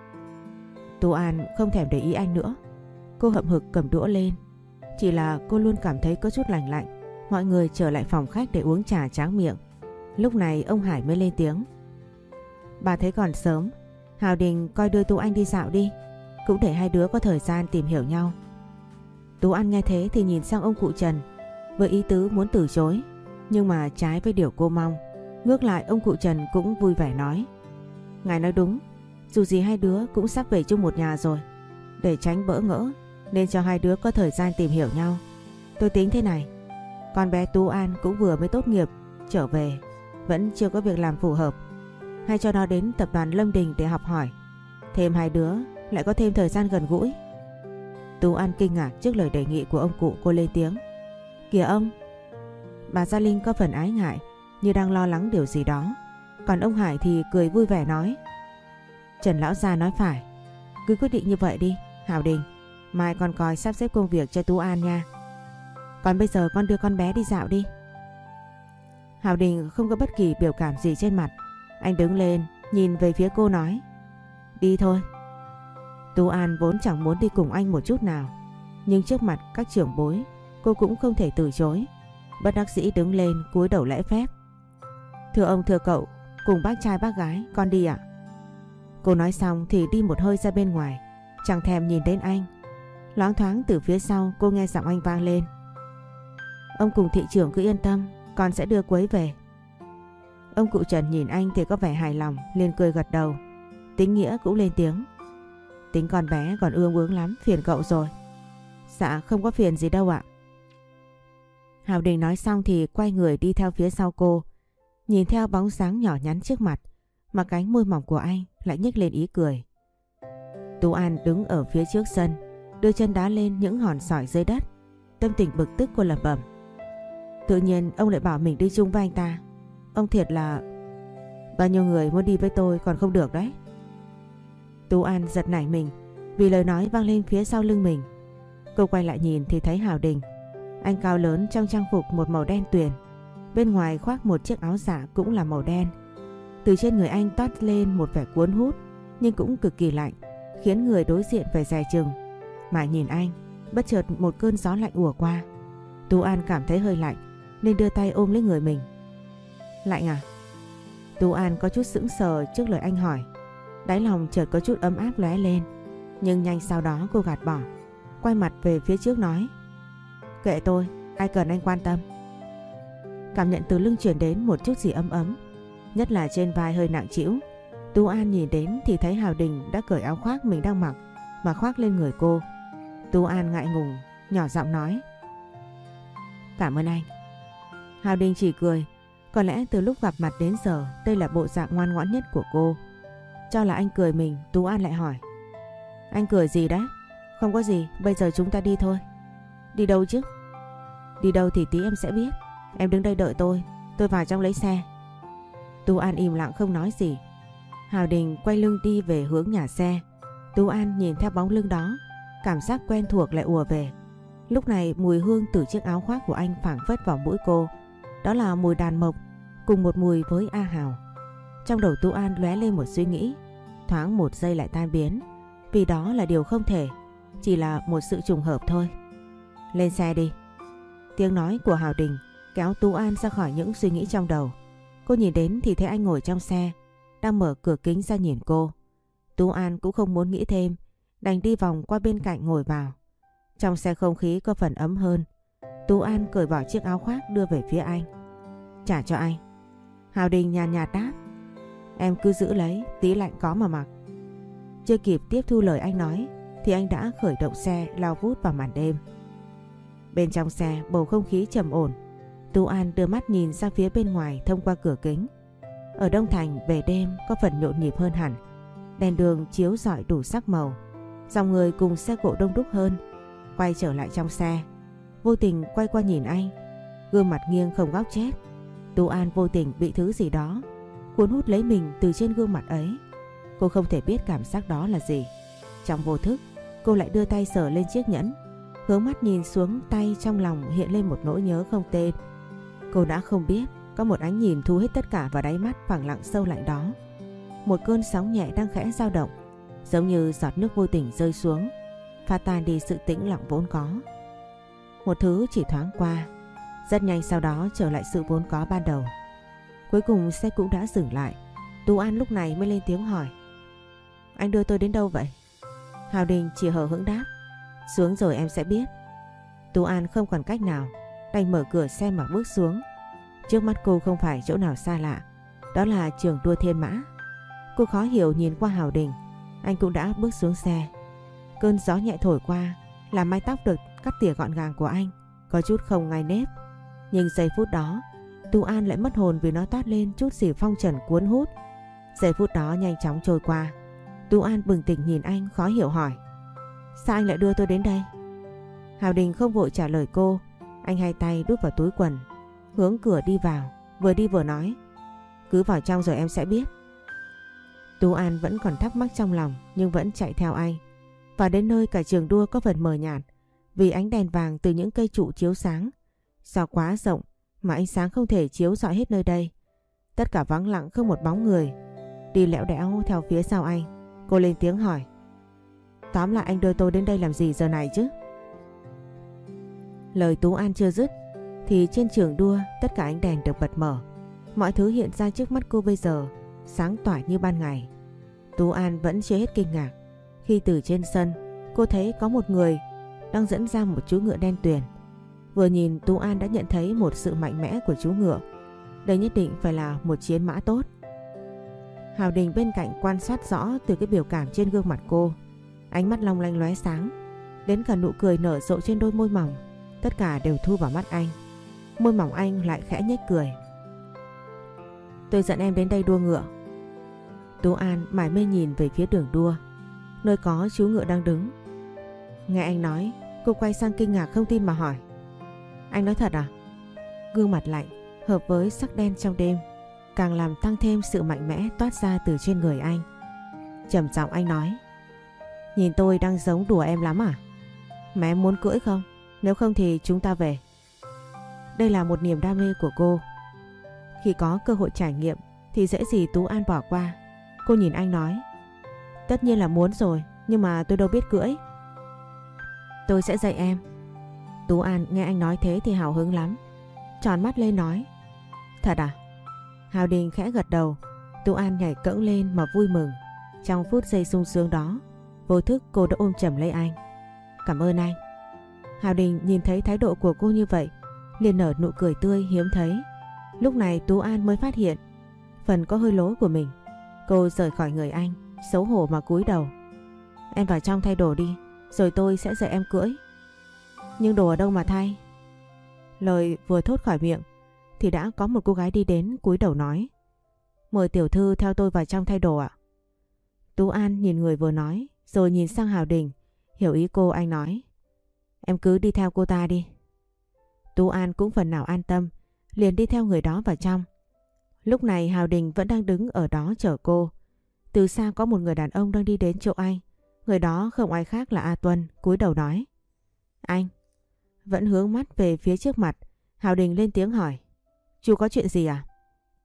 Tú An không thèm để ý anh nữa. Cô hậm hực cầm đũa lên. Chỉ là cô luôn cảm thấy có chút lành lạnh. Mọi người trở lại phòng khách để uống trà tráng miệng. Lúc này ông Hải mới lên tiếng. Bà thấy còn sớm, Hào Đình coi đưa Tú Anh đi dạo đi, cũng để hai đứa có thời gian tìm hiểu nhau. Tú An nghe thế thì nhìn sang ông cụ Trần với ý tứ muốn từ chối, nhưng mà trái với điều cô mong. Ngược lại ông cụ Trần cũng vui vẻ nói. Ngài nói đúng, dù gì hai đứa cũng sắp về chung một nhà rồi. Để tránh bỡ ngỡ nên cho hai đứa có thời gian tìm hiểu nhau. Tôi tính thế này, con bé Tú An cũng vừa mới tốt nghiệp trở về, vẫn chưa có việc làm phù hợp. Hay cho nó đến tập đoàn Lâm Đình để học hỏi. Thêm hai đứa lại có thêm thời gian gần gũi. Tú An kinh ngạc trước lời đề nghị của ông cụ, cô lên tiếng. Kìa ông. Bà Gia Linh có phần ái ngại, như đang lo lắng điều gì đó. Còn ông Hải thì cười vui vẻ nói. Trần lão gia nói phải, cứ quyết định như vậy đi Hào Đình. Mai con coi sắp xếp công việc cho Tú An nha. Còn bây giờ con đưa con bé đi dạo đi. Hào Đình không có bất kỳ biểu cảm gì trên mặt. Anh đứng lên nhìn về phía cô nói. Đi thôi. Tú An vốn chẳng muốn đi cùng anh một chút nào, nhưng trước mặt các trưởng bối cô cũng không thể từ chối. Bất đắc dĩ đứng lên cúi đầu lễ phép. Thưa ông thưa cậu, cùng bác trai bác gái con đi ạ. Cô nói xong thì đi một hơi ra bên ngoài, chẳng thèm nhìn đến anh. Loáng thoáng từ phía sau cô nghe giọng anh vang lên. Ông cùng thị trưởng cứ yên tâm, con sẽ đưa cô ấy về. Ông cụ Trần nhìn anh thì có vẻ hài lòng, liền cười gật đầu. Tính Nghĩa cũng lên tiếng. Tính con bé còn ương bướng lắm, phiền cậu rồi. Dạ không có phiền gì đâu ạ. Hào Đình nói xong thì quay người đi theo phía sau cô. Nhìn theo bóng dáng nhỏ nhắn trước mặt, mà cánh môi mỏng của anh lại nhếch lên ý cười. Tú An đứng ở phía trước sân, đưa chân đá lên những hòn sỏi dưới đất. Tâm tình bực tức cô lẩm bẩm. Tự nhiên ông lại bảo mình đi chung với anh ta. Ông thiệt là... Bao nhiêu người muốn đi với tôi còn không được đấy. Tú An giật nảy mình vì lời nói vang lên phía sau lưng mình. Cô quay lại nhìn thì thấy Hào Đình. Anh cao lớn trong trang phục một màu đen tuyền, bên ngoài khoác một chiếc áo dạ cũng là màu đen. Từ trên người anh toát lên một vẻ cuốn hút nhưng cũng cực kỳ lạnh, khiến người đối diện phải dè chừng. Mà nhìn anh, bất chợt một cơn gió lạnh ùa qua. Tú An cảm thấy hơi lạnh nên đưa tay ôm lấy người mình. Lạnh à? Tú An có chút sững sờ trước lời anh hỏi. Đáy lòng chợt có chút ấm áp lóe lên, nhưng nhanh sau đó cô gạt bỏ, quay mặt về phía trước nói. Kệ tôi, ai cần anh quan tâm. Cảm nhận từ lưng truyền đến một chút gì ấm ấm, nhất là trên vai hơi nặng trĩu. Tú An nhìn đến thì thấy Hào Đình đã cởi áo khoác mình đang mặc mà khoác lên người cô. Tú An ngại ngùng nhỏ giọng nói. Cảm ơn anh. Hào Đình chỉ cười. Có lẽ từ lúc gặp mặt đến giờ đây là bộ dạng ngoan ngoãn nhất của cô. Cho là anh cười mình, Tú An lại hỏi. Anh cười gì đấy? Không có gì, bây giờ chúng ta đi thôi. Đi đâu chứ? Đi đâu thì tí em sẽ biết. Em đứng đây đợi tôi vào trong lấy xe. Tú An im lặng không nói gì. Hào Đình quay lưng đi về hướng nhà xe. Tú An nhìn theo bóng lưng đó, cảm giác quen thuộc lại ùa về. Lúc này mùi hương từ chiếc áo khoác của anh phảng phất vào mũi cô. Đó là mùi đàn mộc cùng một mùi với A Hào. Trong đầu Tú An lóe lên một suy nghĩ, thoáng một giây lại tan biến, vì đó là điều không thể, chỉ là một sự trùng hợp thôi. Lên xe đi. Tiếng nói của Hào Đình kéo Tú An ra khỏi những suy nghĩ trong đầu. Cô nhìn đến thì thấy anh ngồi trong xe, đang mở cửa kính ra nhìn cô. Tú An cũng không muốn nghĩ thêm, đành đi vòng qua bên cạnh ngồi vào. Trong xe không khí có phần ấm hơn. Tú An cởi bỏ chiếc áo khoác đưa về phía anh. Trả cho anh. Hào Đình nhàn nhạt đáp. Em cứ giữ lấy, tí lạnh có mà mặc. Chưa kịp tiếp thu lời anh nói thì anh đã khởi động xe lao vút vào màn đêm. Bên trong xe bầu không khí trầm ổn. Tú An đưa mắt nhìn ra phía bên ngoài thông qua cửa kính. Ở Đông Thành về đêm có phần nhộn nhịp hơn hẳn. Đèn đường chiếu rọi đủ sắc màu, dòng người cùng xe cộ đông đúc hơn. Quay trở lại trong xe, vô tình quay qua nhìn anh, gương mặt nghiêng không góc chết. Tú An vô tình bị thứ gì đó cuốn hút lấy mình từ trên gương mặt ấy. Cô không thể biết cảm giác đó là gì. Trong vô thức cô lại đưa tay sờ lên chiếc nhẫn, Hướng mắt nhìn xuống tay, trong lòng hiện lên một nỗi nhớ không tên. Cô đã không biết có một ánh nhìn thu hết tất cả vào đáy mắt phẳng lặng sâu lạnh đó. Một cơn sóng nhẹ đang khẽ dao động, giống như giọt nước vô tình rơi xuống, phá tan đi sự tĩnh lặng vốn có. Một thứ chỉ thoáng qua, rất nhanh sau đó trở lại sự vốn có ban đầu. Cuối cùng xe cũng đã dừng lại. Tú An lúc này mới lên tiếng hỏi: Anh đưa tôi đến đâu vậy? Hào Đình chỉ hờ hững đáp: Xuống rồi em sẽ biết. Tú An không còn cách nào, đành mở cửa xe mà bước xuống. Trước mắt cô không phải chỗ nào xa lạ, đó là trường đua Thiên Mã. Cô khó hiểu nhìn qua Hào Đình, anh cũng đã bước xuống xe. Cơn gió nhẹ thổi qua làm mái tóc được cắt tỉa gọn gàng của anh có chút không ngay nếp. Nhưng giây phút đó Tú An lại mất hồn vì nó toát lên chút gì phong trần cuốn hút. Giây phút đó nhanh chóng trôi qua. Tú An bừng tỉnh nhìn anh, khó hiểu hỏi: Sao anh lại đưa tôi đến đây? Hào Đình không vội trả lời cô. Anh hai tay đút vào túi quần, hướng cửa đi vào, vừa đi vừa nói: Cứ vào trong rồi em sẽ biết. Tú An vẫn còn thắc mắc trong lòng nhưng vẫn chạy theo anh. Vào đến nơi cả trường đua có phần mờ nhạt vì ánh đèn vàng từ những cây trụ chiếu sáng. Do quá rộng mà ánh sáng không thể chiếu rọi hết nơi đây. Tất cả vắng lặng không một bóng người. Đi lẽo đẽo theo phía sau anh, cô lên tiếng hỏi: Tóm lại anh đưa tôi đến đây làm gì giờ này chứ? Lời Tú An chưa dứt thì trên trường đua tất cả ánh đèn được bật mở. Mọi thứ hiện ra trước mắt cô bây giờ sáng tỏa như ban ngày. Tú An vẫn chưa hết kinh ngạc khi từ trên sân cô thấy có một người đang dẫn ra một chú ngựa đen tuyền. Vừa nhìn Tú An đã nhận thấy một sự mạnh mẽ của chú ngựa. Đây nhất định phải là một chiến mã tốt. Hào Đình bên cạnh quan sát rõ từ cái biểu cảm trên gương mặt cô. Ánh mắt long lanh lóe sáng, đến cả nụ cười nở rộ trên đôi môi mỏng, tất cả đều thu vào mắt anh. Môi mỏng anh lại khẽ nhếch cười: Tôi dẫn em đến đây đua ngựa. Tú An mải mê nhìn về phía đường đua, nơi có chú ngựa đang đứng. Nghe anh nói, cô quay sang kinh ngạc không tin mà hỏi: Anh nói thật à? Gương mặt lạnh hợp với sắc đen trong đêm càng làm tăng thêm sự mạnh mẽ toát ra từ trên người anh. Trầm giọng anh nói: Nhìn tôi đang giống đùa em lắm à? Mà em muốn cưỡi không? Nếu không thì chúng ta về. Đây là một niềm đam mê của cô. Khi có cơ hội trải nghiệm thì dễ gì Tú An bỏ qua. Cô nhìn anh nói: Tất nhiên là muốn rồi, nhưng mà tôi đâu biết cưỡi. Tôi sẽ dạy em. Tú An nghe anh nói thế thì hào hứng lắm, tròn mắt lên nói: Thật à? Hào Đình khẽ gật đầu. Tú An nhảy cẫng lên mà vui mừng. Trong phút giây sung sướng đó, vô thức cô đã ôm chầm lấy anh. Cảm ơn anh. Hào Đình nhìn thấy thái độ của cô như vậy liền nở nụ cười tươi hiếm thấy. Lúc này Tú An mới phát hiện phần có hơi lố của mình. Cô rời khỏi người anh, xấu hổ mà cúi đầu: Em vào trong thay đồ đi, rồi tôi sẽ dạy em cưỡi. Nhưng đồ ở đâu mà thay? Lời vừa thốt khỏi miệng thì đã có một cô gái đi đến cúi đầu nói: Mời tiểu thư theo tôi vào trong thay đồ ạ. Tú An nhìn người vừa nói rồi nhìn sang Hào Đình, hiểu ý cô, anh nói: Em cứ đi theo cô ta đi. Tú An cũng phần nào an tâm, liền đi theo người đó vào trong. Lúc này Hào Đình vẫn đang đứng ở đó chờ cô. Từ xa có một người đàn ông đang đi đến chỗ anh. Người đó không ai khác là A Tuân, cúi đầu nói: Anh. Vẫn hướng mắt về phía trước mặt, Hào Đình lên tiếng hỏi: Chú có chuyện gì à?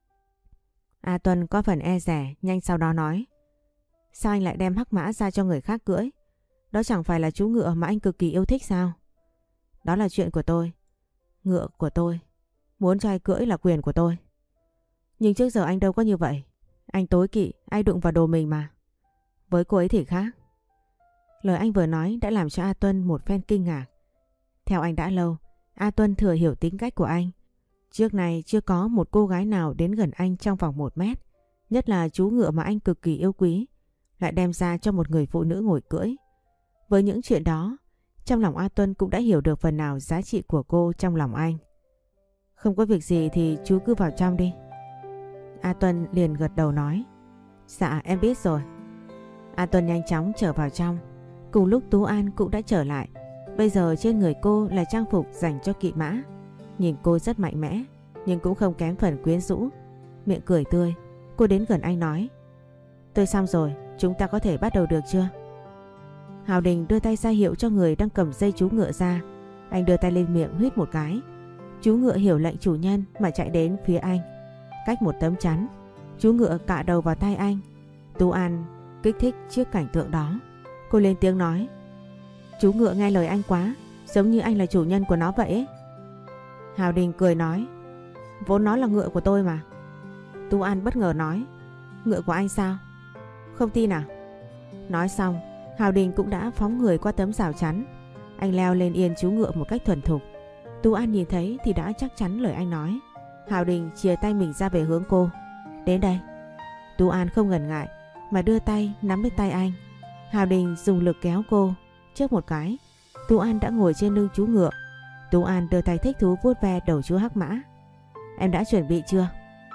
A Tuân có phần e dè, nhanh sau đó nói: Sao anh lại đem hắc mã ra cho người khác cưỡi? Đó chẳng phải là chú ngựa mà anh cực kỳ yêu thích sao? Đó là chuyện của tôi. Ngựa của tôi. Muốn cho ai cưỡi là quyền của tôi. Nhưng trước giờ anh đâu có như vậy. Anh tối kỵ ai đụng vào đồ mình mà. Với cô ấy thì khác. Lời anh vừa nói đã làm cho A Tuân một phen kinh ngạc. Theo anh đã lâu, A Tuân thừa hiểu tính cách của anh. Trước này chưa có một cô gái nào đến gần anh trong vòng 1 mét. Nhất là chú ngựa mà anh cực kỳ yêu quý lại đem ra cho một người phụ nữ ngồi cưỡi. Với những chuyện đó, trong lòng A Tuân cũng đã hiểu được phần nào giá trị của cô trong lòng anh. Không có việc gì thì chú cứ vào trong đi. A Tuân liền gật đầu nói: Dạ em biết rồi. A Tuân nhanh chóng trở vào trong. Cùng lúc Tú An cũng đã trở lại. Bây giờ trên người cô là trang phục dành cho kỵ mã. Nhìn cô rất mạnh mẽ, nhưng cũng không kém phần quyến rũ. Miệng cười tươi, cô đến gần anh nói: Tôi xong rồi, chúng ta có thể bắt đầu được chưa? Hào Đình đưa tay ra hiệu cho người đang cầm dây chú ngựa ra. Anh đưa tay lên miệng huýt một cái. Chú ngựa hiểu lệnh chủ nhân mà chạy đến phía anh. Cách một tấm chắn, chú ngựa cạ đầu vào tay anh. Tú An kích thích trước cảnh tượng đó. Cô lên tiếng nói: chú ngựa nghe lời anh quá, giống như anh là chủ nhân của nó vậy ấy. Hào Đình cười nói: vốn nó là ngựa của tôi mà. Tú An bất ngờ nói: ngựa của anh sao? Không tin à? Nói xong, Hào Đình cũng đã phóng người qua tấm rào chắn. Anh leo lên yên chú ngựa một cách thuần thục. Tú An nhìn thấy thì đã chắc chắn lời anh nói. Hào Đình chìa tay mình ra về hướng cô. Đến đây. Tú An không ngần ngại mà đưa tay nắm lấy tay anh. Hào Đình dùng lực kéo cô. Chớp một cái, Tú An đã ngồi trên lưng chú ngựa. Tú An đưa tay thích thú vuốt ve đầu chú hắc mã. Em đã chuẩn bị chưa?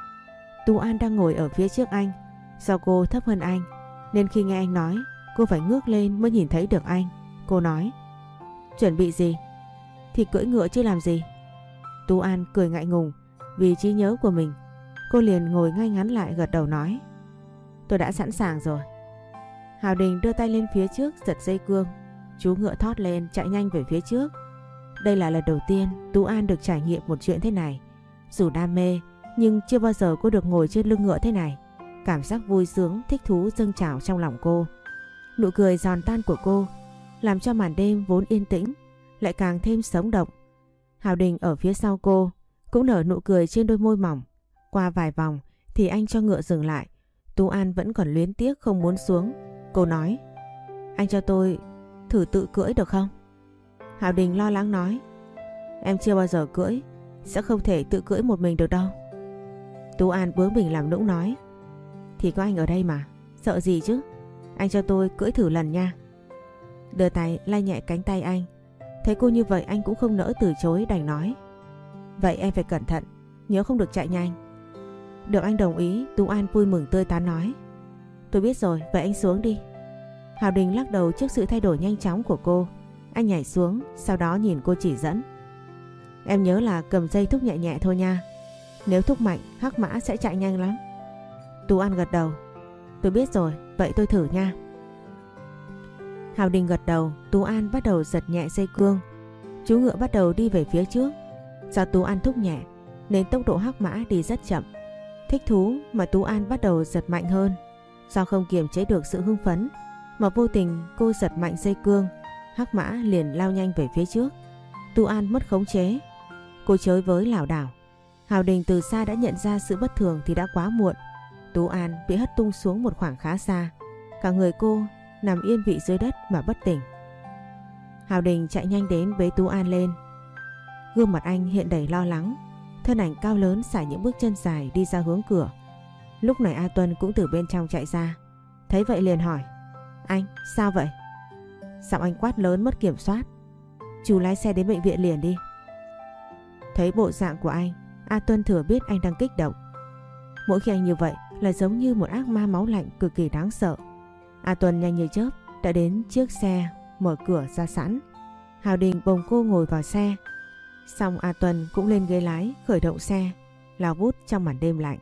Tú An đang ngồi ở phía trước anh. Do cô thấp hơn anh nên khi nghe anh nói, cô phải ngước lên mới nhìn thấy được anh. Cô nói: chuẩn bị gì? Thì cưỡi ngựa chứ làm gì. Tú An cười ngại ngùng vì trí nhớ của mình. Cô liền ngồi ngay ngắn lại gật đầu nói: tôi đã sẵn sàng rồi. Hào Đình đưa tay lên phía trước giật dây cương. Chú ngựa thót lên chạy nhanh về phía trước. Đây là lần đầu tiên Tú An được trải nghiệm một chuyện thế này. Dù đam mê nhưng chưa bao giờ cô được ngồi trên lưng ngựa thế này. Cảm giác vui sướng, thích thú dâng trào trong lòng cô. Nụ cười giòn tan của cô làm cho màn đêm vốn yên tĩnh lại càng thêm sống động. Hào Đình ở phía sau cô cũng nở nụ cười trên đôi môi mỏng. Qua vài vòng thì anh cho ngựa dừng lại. Tú An vẫn còn luyến tiếc không muốn xuống. Cô nói: anh cho tôi thử tự cưỡi được không? Hào Đình lo lắng nói: em chưa bao giờ cưỡi, sẽ không thể tự cưỡi một mình được đâu. Tú An bướng bỉnh làm nũng nói: thì có anh ở đây mà, sợ gì chứ? Anh cho tôi cưỡi thử lần nha. Đưa tay lay nhẹ cánh tay anh. Thấy cô như vậy anh cũng không nỡ từ chối, đành nói: vậy em phải cẩn thận, nhớ không được chạy nhanh. Được anh đồng ý, Tú An vui mừng tươi tắn nói: tôi biết rồi, vậy anh xuống đi. Hào Đình lắc đầu trước sự thay đổi nhanh chóng của cô. Anh nhảy xuống, sau đó nhìn cô chỉ dẫn: em nhớ là cầm dây thúc nhẹ nhẹ thôi nha. Nếu thúc mạnh, hắc mã sẽ chạy nhanh lắm. Tú An gật đầu: tôi biết rồi, vậy tôi thử nha. Hào Đình gật đầu. Tú An bắt đầu giật nhẹ dây cương. Chú ngựa bắt đầu đi về phía trước. Do Tú An thúc nhẹ nên tốc độ hắc mã đi rất chậm. Thích thú mà Tú An bắt đầu giật mạnh hơn. Do không kiềm chế được sự hưng phấn mà vô tình cô giật mạnh dây cương, hắc mã liền lao nhanh về phía trước. Tú An mất khống chế. Cô chới với lảo đảo. Hào Đình từ xa đã nhận ra sự bất thường thì đã quá muộn. Tú An bị hất tung xuống một khoảng khá xa. Cả người cô nằm yên vị dưới đất mà bất tỉnh. Hào Đình chạy nhanh đến bế Tú An lên. Gương mặt anh hiện đầy lo lắng. Thân ảnh cao lớn sải những bước chân dài đi ra hướng cửa. Lúc này A Tuân cũng từ bên trong chạy ra. Thấy vậy liền hỏi: anh, sao vậy? Giọng anh quát lớn mất kiểm soát: chú lái xe đến bệnh viện liền đi. Thấy bộ dạng của anh, A Tuân thừa biết anh đang kích động. Mỗi khi anh như vậy là giống như một ác ma máu lạnh cực kỳ đáng sợ. A Tuân nhanh như chớp đã đến trước xe, mở cửa ra sẵn. Hào Đình bồng cô ngồi vào xe. Xong A Tuân cũng lên ghế lái khởi động xe, lao vút trong màn đêm lạnh.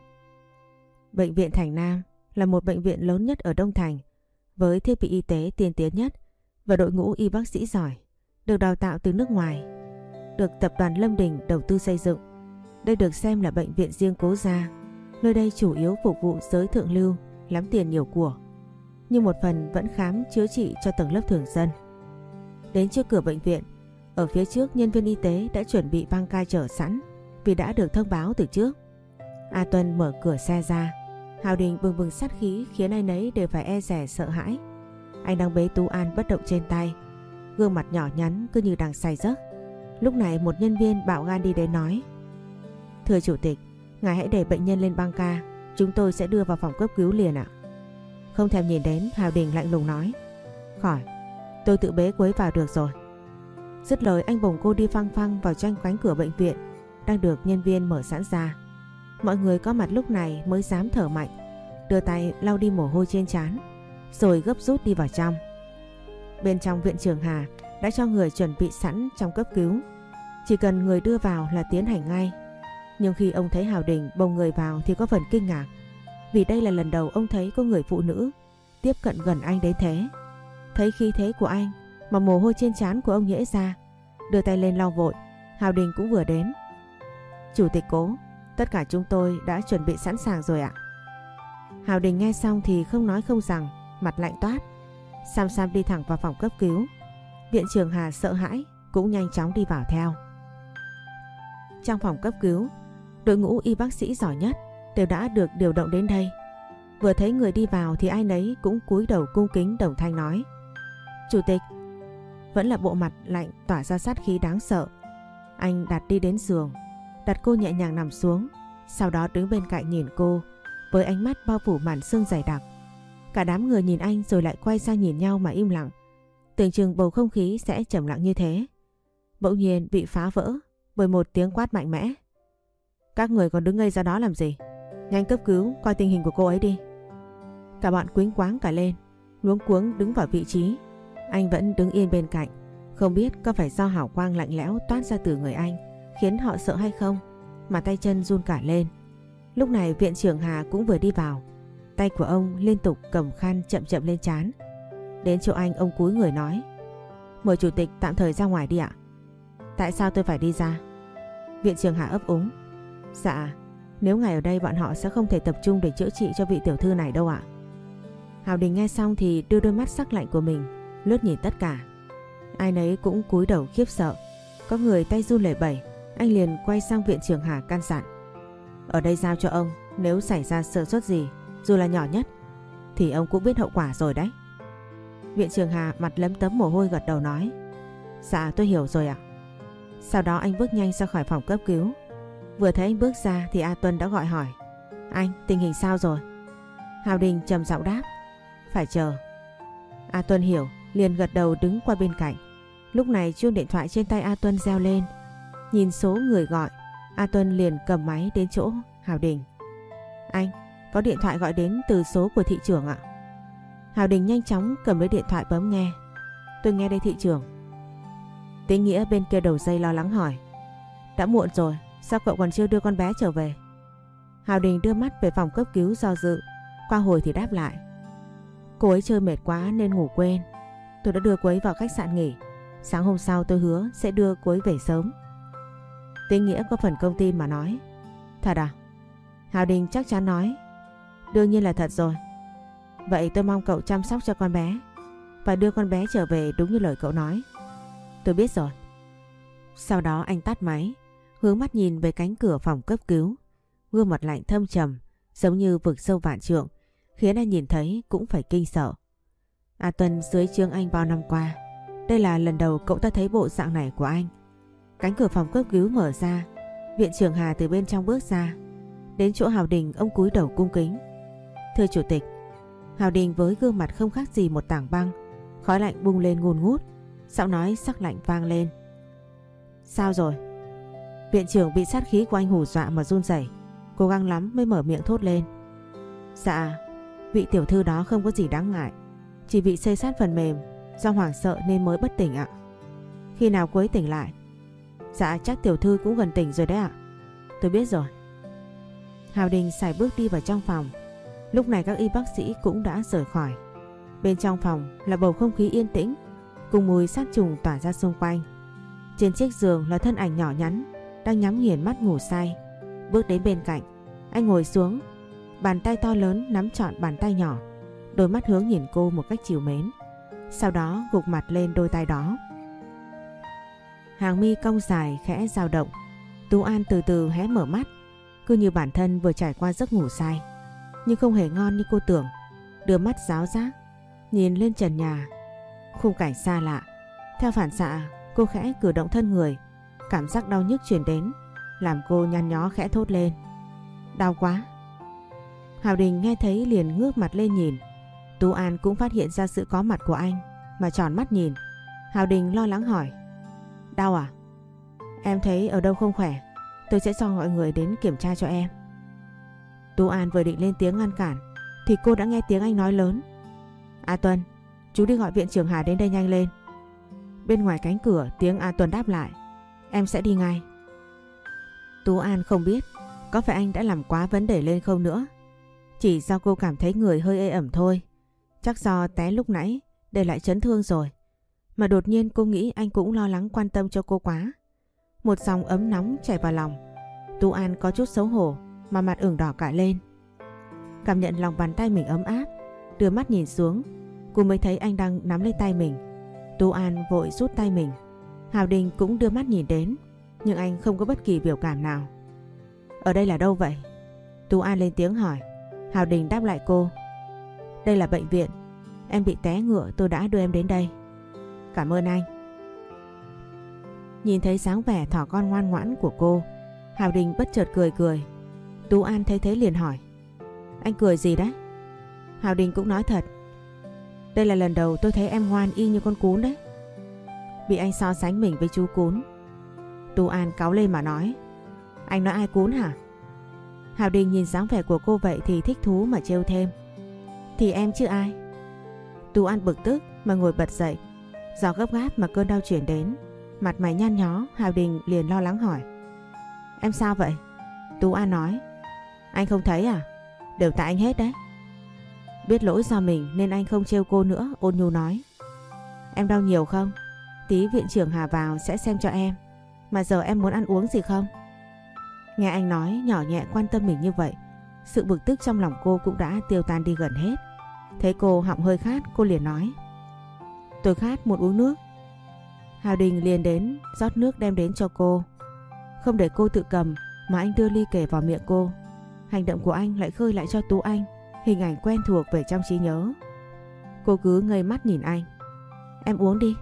Bệnh viện Thành Nam là một bệnh viện lớn nhất ở Đông Thành, với thiết bị y tế tiên tiến nhất và đội ngũ y bác sĩ giỏi, được đào tạo từ nước ngoài, được tập đoàn Lâm Đình đầu tư xây dựng. Đây được xem là bệnh viện riêng Cố Gia. Nơi đây chủ yếu phục vụ giới thượng lưu, lắm tiền nhiều của, nhưng một phần vẫn khám chữa trị cho tầng lớp thường dân. Đến trước cửa bệnh viện, ở phía trước nhân viên y tế đã chuẩn bị băng ca chở sẵn vì đã được thông báo từ trước. A Tuân mở cửa xe ra. Hào Đình bừng bừng sát khí khiến ai nấy đều phải e dè sợ hãi. Anh đang bế Tú An bất động trên tay, gương mặt nhỏ nhắn cứ như đang say giấc. Lúc này một nhân viên bạo gan đi đến nói: thưa chủ tịch, ngài hãy để bệnh nhân lên băng ca, chúng tôi sẽ đưa vào phòng cấp cứu liền ạ. Không thèm nhìn đến, Hào Đình lạnh lùng nói: khỏi, tôi tự bế cô ấy vào được rồi. Dứt lời anh bồng cô đi phăng phăng vào trong cánh cửa bệnh viện đang được nhân viên mở sẵn ra. Mọi người có mặt lúc này mới dám thở mạnh, đưa tay lau đi mồ hôi trên trán, rồi gấp rút đi vào trong. Bên trong viện trưởng Hà đã cho người chuẩn bị sẵn trong cấp cứu, chỉ cần người đưa vào là tiến hành ngay. Nhưng khi ông thấy Hào Đình bồng người vào thì có phần kinh ngạc, vì đây là lần đầu ông thấy có người phụ nữ tiếp cận gần anh đến thế. Thấy khí thế của anh mà mồ hôi trên trán của ông nhễ ra, đưa tay lên lau vội. Hào Đình cũng vừa đến. Chủ tịch Cố, tất cả chúng tôi đã chuẩn bị sẵn sàng rồi ạ. Hào Đình nghe xong thì không nói không rằng, mặt lạnh toát. Sam Sam đi thẳng vào phòng cấp cứu. Viện trưởng Hà sợ hãi cũng nhanh chóng đi vào theo. Trong phòng cấp cứu, đội ngũ y bác sĩ giỏi nhất đều đã được điều động đến đây. Vừa thấy người đi vào thì ai nấy cũng cúi đầu cung kính đồng thanh nói: Chủ tịch. Vẫn là bộ mặt lạnh tỏa ra sát khí đáng sợ. Anh đi đến giường, đặt cô nhẹ nhàng nằm xuống, sau đó đứng bên cạnh nhìn cô với ánh mắt bao phủ màn sương dày đặc. Cả đám người nhìn anh rồi lại quay sang nhìn nhau mà im lặng. Tưởng chừng bầu không khí sẽ trầm lặng như thế, bỗng nhiên bị phá vỡ bởi một tiếng quát mạnh mẽ. Các người còn đứng ngây ra đó làm gì? Nhanh cấp cứu coi tình hình của cô ấy đi. Cả bọn quýnh quáng cả lên, luống cuống đứng vào vị trí. Anh vẫn đứng yên bên cạnh, không biết có phải do hào quang lạnh lẽo toát ra từ người anh khiến họ sợ hay không mà tay chân run cả lên. Lúc này viện trưởng Hà cũng vừa đi vào. Tay của ông liên tục cầm khăn chậm chậm lên trán. Đến chỗ anh, ông cúi người nói: Mời chủ tịch tạm thời ra ngoài đi ạ. Tại sao tôi phải đi ra? Viện trưởng Hà ấp úng: Dạ, nếu ngài ở đây bọn họ sẽ không thể tập trung để chữa trị cho vị tiểu thư này đâu ạ. Hào Đình nghe xong thì đưa đôi mắt sắc lạnh của mình lướt nhìn tất cả. Ai nấy cũng cúi đầu khiếp sợ. Có người tay run lẩy bẩy. Anh liền quay sang viện trưởng Hà căn dặn: Ở đây giao cho ông, nếu xảy ra sơ suất gì, dù là nhỏ nhất, thì ông cũng biết hậu quả rồi đấy. Viện trưởng Hà mặt lấm tấm mồ hôi gật đầu nói: Dạ tôi hiểu rồi ạ. Sau đó anh bước nhanh ra khỏi phòng cấp cứu. Vừa thấy anh bước ra thì A Tuân đã gọi hỏi: Anh, tình hình sao rồi? Hào Đình trầm giọng đáp: Phải chờ. A Tuân hiểu, liền gật đầu đứng qua bên cạnh. Lúc này chuông điện thoại trên tay A Tuân reo lên. Nhìn số người gọi, A Tuân liền cầm máy đến chỗ Hào Đình. Anh, có điện thoại gọi đến từ số của thị trưởng ạ. Hào Đình nhanh chóng cầm lấy điện thoại bấm nghe. Tôi nghe đây thị trưởng. Tĩnh Nghĩa bên kia đầu dây lo lắng hỏi: Đã muộn rồi, sao cậu còn chưa đưa con bé trở về? Hào Đình đưa mắt về phòng cấp cứu do dự, qua hồi thì đáp lại: Cô ấy chơi mệt quá nên ngủ quên. Tôi đã đưa cô ấy vào khách sạn nghỉ. Sáng hôm sau tôi hứa sẽ đưa cô ấy về sớm. Tĩnh Nghĩa có phần không tin mà nói: Thật à? Hào Đình chắc chắn nói: Đương nhiên là thật rồi. Vậy tôi mong cậu chăm sóc cho con bé và đưa con bé trở về đúng như lời cậu nói. Tôi biết rồi. Sau đó anh tắt máy, hướng mắt nhìn về cánh cửa phòng cấp cứu. Gương mặt lạnh thâm trầm, giống như vực sâu vạn trượng, khiến anh nhìn thấy cũng phải kinh sợ. A Tuân dưới trướng anh bao năm qua, đây là lần đầu cậu ta thấy bộ dạng này của anh. Cánh cửa phòng cấp cứu mở ra, viện trưởng Hà từ bên trong bước ra. Đến chỗ Hào Đình, ông cúi đầu cung kính: Thưa chủ tịch. Hào Đình với gương mặt không khác gì một tảng băng, khói lạnh bung lên ngùn ngút, giọng nói sắc lạnh vang lên: Sao rồi? Viện trưởng bị sát khí của anh hù dọa mà run rẩy, cố gắng lắm mới mở miệng thốt lên: Dạ, vị tiểu thư đó không có gì đáng ngại, chỉ bị xây sát phần mềm, do hoảng sợ nên mới bất tỉnh ạ. Khi nào cô ấy tỉnh lại? Dạ chắc tiểu thư cũng gần tỉnh rồi đấy ạ. Tôi biết rồi. Hào Đình sải bước đi vào trong phòng. Lúc này các y bác sĩ cũng đã rời khỏi. Bên trong phòng là bầu không khí yên tĩnh, cùng mùi sát trùng tỏa ra xung quanh. Trên chiếc giường là thân ảnh nhỏ nhắn đang nhắm nghiền mắt ngủ say. Bước đến bên cạnh, anh ngồi xuống, bàn tay to lớn nắm trọn bàn tay nhỏ, đôi mắt hướng nhìn cô một cách trìu mến. Sau đó gục mặt lên đôi tay đó. Hàng mi cong dài khẽ dao động. Tú An từ từ hé mở mắt, cứ như bản thân vừa trải qua giấc ngủ say, nhưng không hề ngon như cô tưởng. Đưa mắt ráo rác nhìn lên trần nhà, khung cảnh xa lạ. Theo phản xạ cô khẽ cử động thân người. Cảm giác đau nhức truyền đến, làm cô nhăn nhó khẽ thốt lên: Đau quá. Hào Đình nghe thấy liền ngước mặt lên nhìn. Tú An cũng phát hiện ra sự có mặt của anh mà tròn mắt nhìn. Hào Đình lo lắng hỏi: Đau à? Em thấy ở đâu không khỏe, tôi sẽ cho mọi người đến kiểm tra cho em. Tú An vừa định lên tiếng ngăn cản thì cô đã nghe tiếng anh nói lớn: A Tuân, chú đi gọi viện trưởng Hà đến đây nhanh lên. Bên ngoài cánh cửa tiếng A Tuân đáp lại: Em sẽ đi ngay. Tú An không biết có phải anh đã làm quá vấn đề lên không nữa. Chỉ do cô cảm thấy người hơi ê ẩm thôi. Chắc do té lúc nãy để lại chấn thương rồi. Mà đột nhiên cô nghĩ anh cũng lo lắng quan tâm cho cô quá. Một dòng ấm nóng chảy vào lòng. Tú An có chút xấu hổ mà mặt ửng đỏ cả lên. Cảm nhận lòng bàn tay mình ấm áp, đưa mắt nhìn xuống, cô mới thấy anh đang nắm lấy tay mình. Tú An vội rút tay mình. Hào Đình cũng đưa mắt nhìn đến, nhưng anh không có bất kỳ biểu cảm nào. Ở đây là đâu vậy? Tú An lên tiếng hỏi. Hào Đình đáp lại cô. Đây là bệnh viện. Em bị té ngựa, tôi đã đưa em đến đây. Cảm ơn anh. Nhìn thấy dáng vẻ thỏ con ngoan ngoãn của cô, Hào Đình bất chợt cười cười. Tú An thấy thế liền hỏi. Anh cười gì đấy? Hào Đình cũng nói thật. Đây là lần đầu tôi thấy em ngoan y như con cún đấy. Bị anh so sánh mình với chú cún. Tú An cáu lên mà nói. Anh nói ai cún hả? Hào Đình nhìn dáng vẻ của cô vậy thì thích thú mà trêu thêm. Thì em chứ ai? Tú An bực tức mà ngồi bật dậy. Do gấp gáp mà cơn đau chuyển đến, mặt mày nhăn nhó. Hào Đình liền lo lắng hỏi. Em sao vậy? Tú An nói. Anh không thấy à? Đều tại anh hết đấy. Biết lỗi do mình nên anh không trêu cô nữa, ôn nhu nói. Em đau nhiều không? Tí viện trưởng Hà vào sẽ xem cho em. Mà giờ em muốn ăn uống gì không? Nghe anh nói nhỏ nhẹ quan tâm mình như vậy, sự bực tức trong lòng cô cũng đã tiêu tan đi gần hết. Thấy cô họng hơi khát, cô liền nói. Tôi khát, muốn uống nước. Hào Đình liền đến rót nước đem đến cho cô. Không để cô tự cầm mà anh đưa ly kể vào miệng cô. Hành động của anh lại khơi lại cho Tú Anh hình ảnh quen thuộc về trong trí nhớ. Cô cứ ngây mắt nhìn anh. Em uống đi.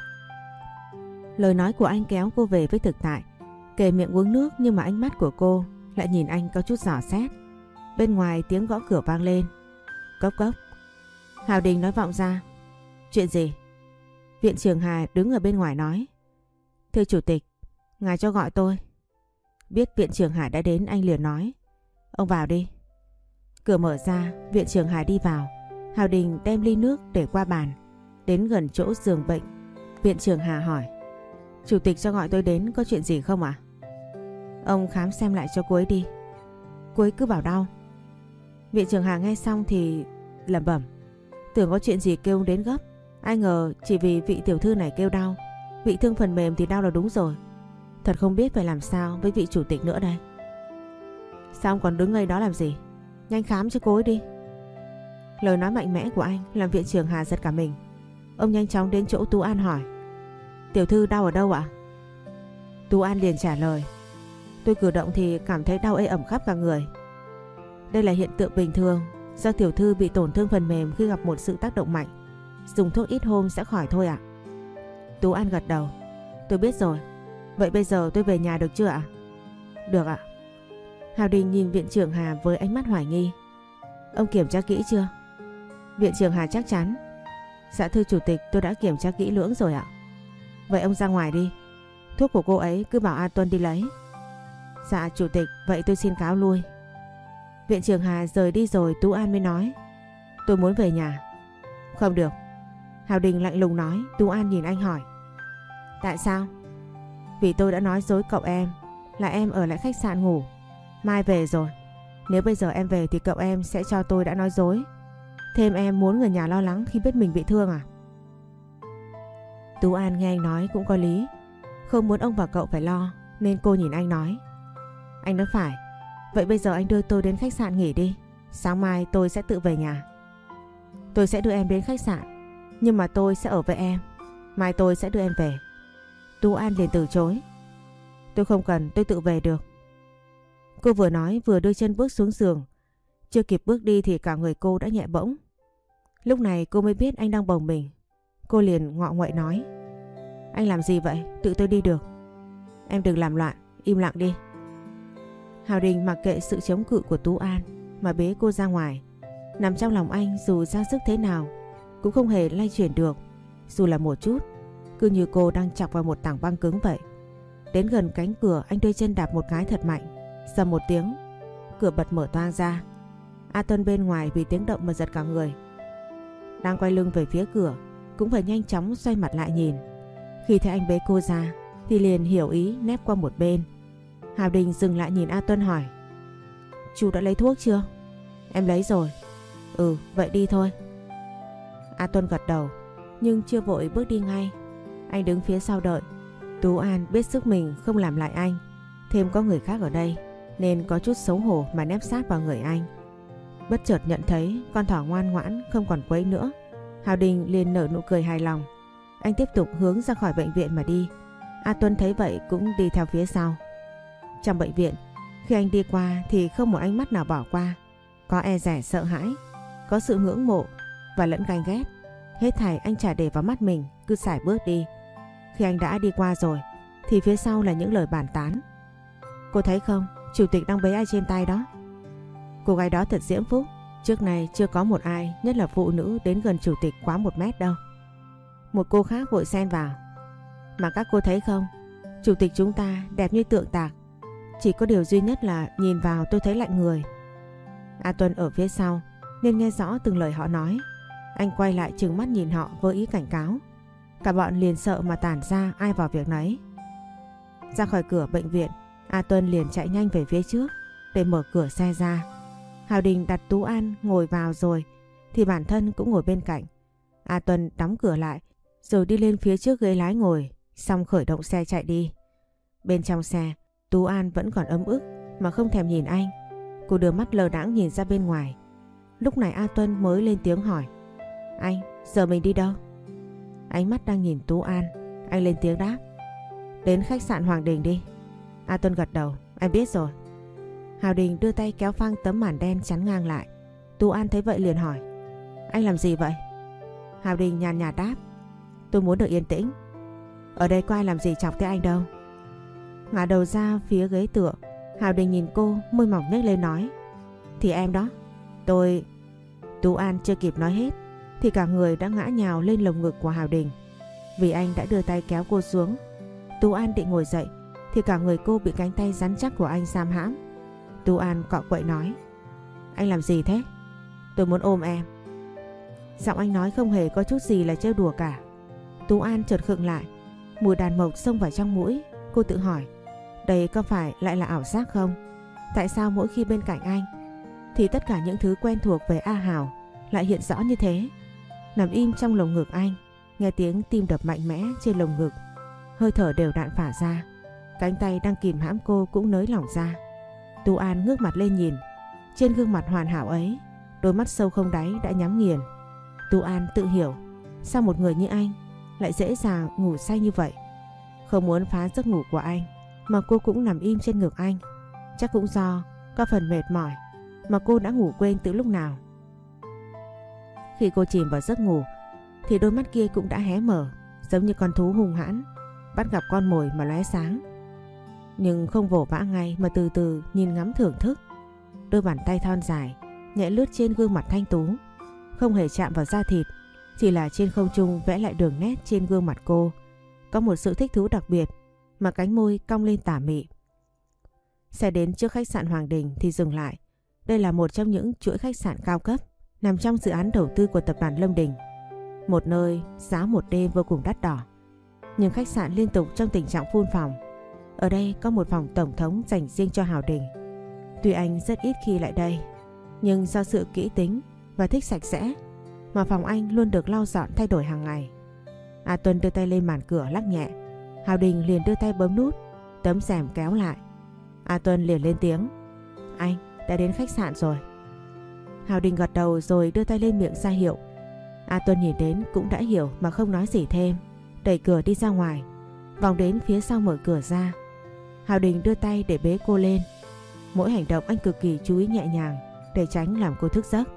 Lời nói của anh kéo cô về với thực tại. Kề miệng uống nước nhưng mà ánh mắt của cô lại nhìn anh có chút dò xét. Bên ngoài tiếng gõ cửa vang lên. Cốc cốc. Hào Đình nói vọng ra. Chuyện gì? Viện trưởng Hà đứng ở bên ngoài nói. Thưa chủ tịch, ngài cho gọi tôi. Biết viện trưởng Hà đã đến, anh liền nói. Ông vào đi. Cửa mở ra, viện trưởng Hà đi vào. Hào Đình đem ly nước để qua bàn. Đến gần chỗ giường bệnh, viện trưởng Hà hỏi. Chủ tịch cho gọi tôi đến, có chuyện gì không ạ? Ông khám xem lại cho cô ấy đi. Cô ấy cứ bảo đau. Viện trưởng Hà nghe xong thì lẩm bẩm. Tưởng có chuyện gì kêu đến gấp, ai ngờ chỉ vì vị tiểu thư này kêu đau. Bị thương phần mềm thì đau là đúng rồi. Thật không biết phải làm sao với vị chủ tịch nữa đây. Sao ông còn đứng ngây đó làm gì? Nhanh khám cho cô ấy đi. Lời nói mạnh mẽ của anh làm viện trưởng Hà giật cả mình. Ông nhanh chóng đến chỗ Tú An hỏi. Tiểu thư đau ở đâu ạ? Tú An liền trả lời. Tôi cử động thì cảm thấy đau ê ẩm khắp cả người. Đây là hiện tượng bình thường, do tiểu thư bị tổn thương phần mềm khi gặp một sự tác động mạnh. Dùng thuốc ít hôm sẽ khỏi thôi ạ. Tú An gật đầu. Tôi biết rồi. Vậy bây giờ tôi về nhà được chưa ạ? Được ạ. Hào Đình nhìn viện trưởng Hà với ánh mắt hoài nghi. Ông kiểm tra kỹ chưa? Viện trưởng Hà chắc chắn. Dạ thưa chủ tịch, tôi đã kiểm tra kỹ lưỡng rồi ạ. Vậy ông ra ngoài đi. Thuốc của cô ấy cứ bảo A Tuân đi lấy. Dạ chủ tịch, vậy tôi xin cáo lui. Viện trưởng Hà rời đi rồi Tú An mới nói. Tôi muốn về nhà. Không được. Hào Đình lạnh lùng nói. Tú An nhìn anh hỏi. Tại sao? Vì tôi đã nói dối cậu em là em ở lại khách sạn ngủ. Mai về rồi. Nếu bây giờ em về thì cậu em sẽ cho tôi đã nói dối. Thêm em muốn người nhà lo lắng khi biết mình bị thương à? Tú An nghe anh nói cũng có lý. Không muốn ông và cậu phải lo nên cô nhìn anh nói. Anh nói phải. Vậy bây giờ anh đưa tôi đến khách sạn nghỉ đi. Sáng mai tôi sẽ tự về nhà. Tôi sẽ đưa em đến khách sạn, nhưng mà tôi sẽ ở với em. Mai tôi sẽ đưa em về. Tú An liền từ chối. Tôi không cần, tôi tự về được. Cô vừa nói vừa đưa chân bước xuống giường. Chưa kịp bước đi thì cả người cô đã nhẹ bỗng. Lúc này cô mới biết anh đang bồng mình. Cô liền ngọ nguậy nói. Anh làm gì vậy? Tự tôi đi được. Em đừng làm loạn, im lặng đi. Hào Đình mặc kệ sự chống cự của Tú An mà bế cô ra ngoài. Nằm trong lòng anh dù ra sức thế nào cũng không hề lay chuyển được, dù là một chút. Cứ như cô đang chọc vào một tảng băng cứng vậy. Đến gần cánh cửa anh đưa chân đạp một cái thật mạnh. Dầm một tiếng, cửa bật mở toang ra. A Tuân bên ngoài vì tiếng động mà giật cả người. Đang quay lưng về phía cửa cũng phải nhanh chóng xoay mặt lại nhìn. Khi thấy anh bế cô ra thì liền hiểu ý nép qua một bên. Hào Đình dừng lại nhìn A Tuân hỏi. Chú đã lấy thuốc chưa? Em lấy rồi. Ừ, vậy đi thôi. A Tuân gật đầu. nhưng chưa vội bước đi ngay. Anh đứng phía sau đợi. Tú An biết sức mình không làm lại anh, thêm có người khác ở đây nên có chút xấu hổ mà nép sát vào người anh. Bất chợt nhận thấy con thỏ ngoan ngoãn không còn quấy nữa, Hào Đình liền nở nụ cười hài lòng. Anh tiếp tục hướng ra khỏi bệnh viện mà đi. A Tuân thấy vậy cũng đi theo phía sau. Trong bệnh viện, khi anh đi qua thì không một ánh mắt nào bỏ qua. Có e dè sợ hãi, có sự ngưỡng mộ và lẫn ganh ghét. Hết thảy anh chả để vào mắt mình, cứ sải bước đi. Khi anh đã đi qua rồi thì phía sau là những lời bàn tán. Cô thấy không, chủ tịch đang bế ai trên tay đó. Cô gái đó thật diễm phúc, trước này chưa có một ai, nhất là phụ nữ, đến gần chủ tịch quá 1 mét đâu. Một cô khác vội xen vào. Mà các cô thấy không, chủ tịch chúng ta đẹp như tượng tạc, chỉ có điều duy nhất là nhìn vào tôi thấy lạnh người. A Tuân ở phía sau nên nghe rõ từng lời họ nói. Anh quay lại trừng mắt nhìn họ với ý cảnh cáo. Cả bọn liền sợ mà tản ra ai vào việc nấy. Ra khỏi cửa bệnh viện, A Tuân liền chạy nhanh về phía trước để mở cửa xe ra. Hào Đình đặt Tú An ngồi vào rồi thì bản thân cũng ngồi bên cạnh. A Tuân đóng cửa lại rồi đi lên phía trước ghế lái ngồi, xong khởi động xe chạy đi. Bên trong xe, Tú An vẫn còn ấm ức mà không thèm nhìn anh. Cô đưa mắt lờ đãng nhìn ra bên ngoài. Lúc này A Tuân mới lên tiếng hỏi. Anh, giờ mình đi đâu? Ánh mắt đang nhìn Tú An, anh lên tiếng đáp. Đến khách sạn Hoàng Đình đi. A Tuân gật đầu, anh biết rồi. Hào Đình đưa tay kéo phăng tấm màn đen chắn ngang lại. Tú An thấy vậy liền hỏi. Anh làm gì vậy? Hào Đình nhàn nhạt đáp. Tôi muốn được yên tĩnh. Ở đây có ai làm gì chọc tới anh đâu. Ngả đầu ra phía ghế tựa, Hào Đình nhìn cô, môi mỏng nhếch lên nói. Thì em đó. Tôi... Tú An chưa kịp nói hết thì cả người đã ngã nhào lên lồng ngực của Hào Đình. Vì anh đã đưa tay kéo cô xuống. Tú An định ngồi dậy thì cả người cô bị cánh tay rắn chắc của anh giam hãm. Tú An cọ quậy nói. Anh làm gì thế? Tôi muốn ôm em. Giọng anh nói không hề có chút gì là trêu đùa cả. Tú An chợt khựng lại, mùi đàn mộc xông vào trong mũi. Cô tự hỏi, đây có phải lại là ảo giác không? Tại sao mỗi khi bên cạnh anh thì tất cả những thứ quen thuộc về A Hào lại hiện rõ như thế? Nằm im trong lồng ngực anh, nghe tiếng tim đập mạnh mẽ trên lồng ngực, hơi thở đều đặn phả ra. Cánh tay đang kìm hãm cô cũng nới lỏng ra. Tú An ngước mặt lên nhìn. Trên gương mặt hoàn hảo ấy, đôi mắt sâu không đáy đã nhắm nghiền. Tú An tự hiểu sao một người như anh lại dễ dàng ngủ say như vậy. Không muốn phá giấc ngủ của anh mà cô cũng nằm im trên ngực anh. Chắc cũng do có phần mệt mỏi mà cô đã ngủ quên từ lúc nào. Khi cô chìm vào giấc ngủ thì đôi mắt kia cũng đã hé mở, giống như con thú hung hãn bắt gặp con mồi mà lóe sáng. Nhưng không vồ vã ngay mà từ từ nhìn ngắm thưởng thức. Đôi bàn tay thon dài nhẹ lướt trên gương mặt thanh tú, không hề chạm vào da thịt, chỉ là trên không trung vẽ lại đường nét trên gương mặt cô. Có một sự thích thú đặc biệt mà cánh môi cong lên tà mị. Xe đến trước khách sạn Hoàng Đình thì dừng lại. Đây là một trong những chuỗi khách sạn cao cấp nằm trong dự án đầu tư của tập đoàn Lâm Đình. Một nơi giá một đêm vô cùng đắt đỏ. Nhưng khách sạn liên tục trong tình trạng full phòng. Ở đây có một phòng tổng thống dành riêng cho Hào Đình. Tuy anh rất ít khi lại đây, nhưng do sự kỹ tính và thích sạch sẽ mà phòng anh luôn được lau dọn thay đổi hàng ngày. A Tuân đưa tay lên màn cửa lắc nhẹ. Hào Đình liền đưa tay bấm nút, tấm rèm kéo lại. A Tuân liền lên tiếng. Anh đã đến khách sạn rồi. Hào Đình gật đầu rồi đưa tay lên miệng ra hiệu. A Tuân nhìn đến cũng đã hiểu mà không nói gì thêm, đẩy cửa đi ra ngoài, vòng đến phía sau mở cửa ra. Hào Đình đưa tay để bế cô lên. Mỗi hành động anh cực kỳ chú ý nhẹ nhàng để tránh làm cô thức giấc.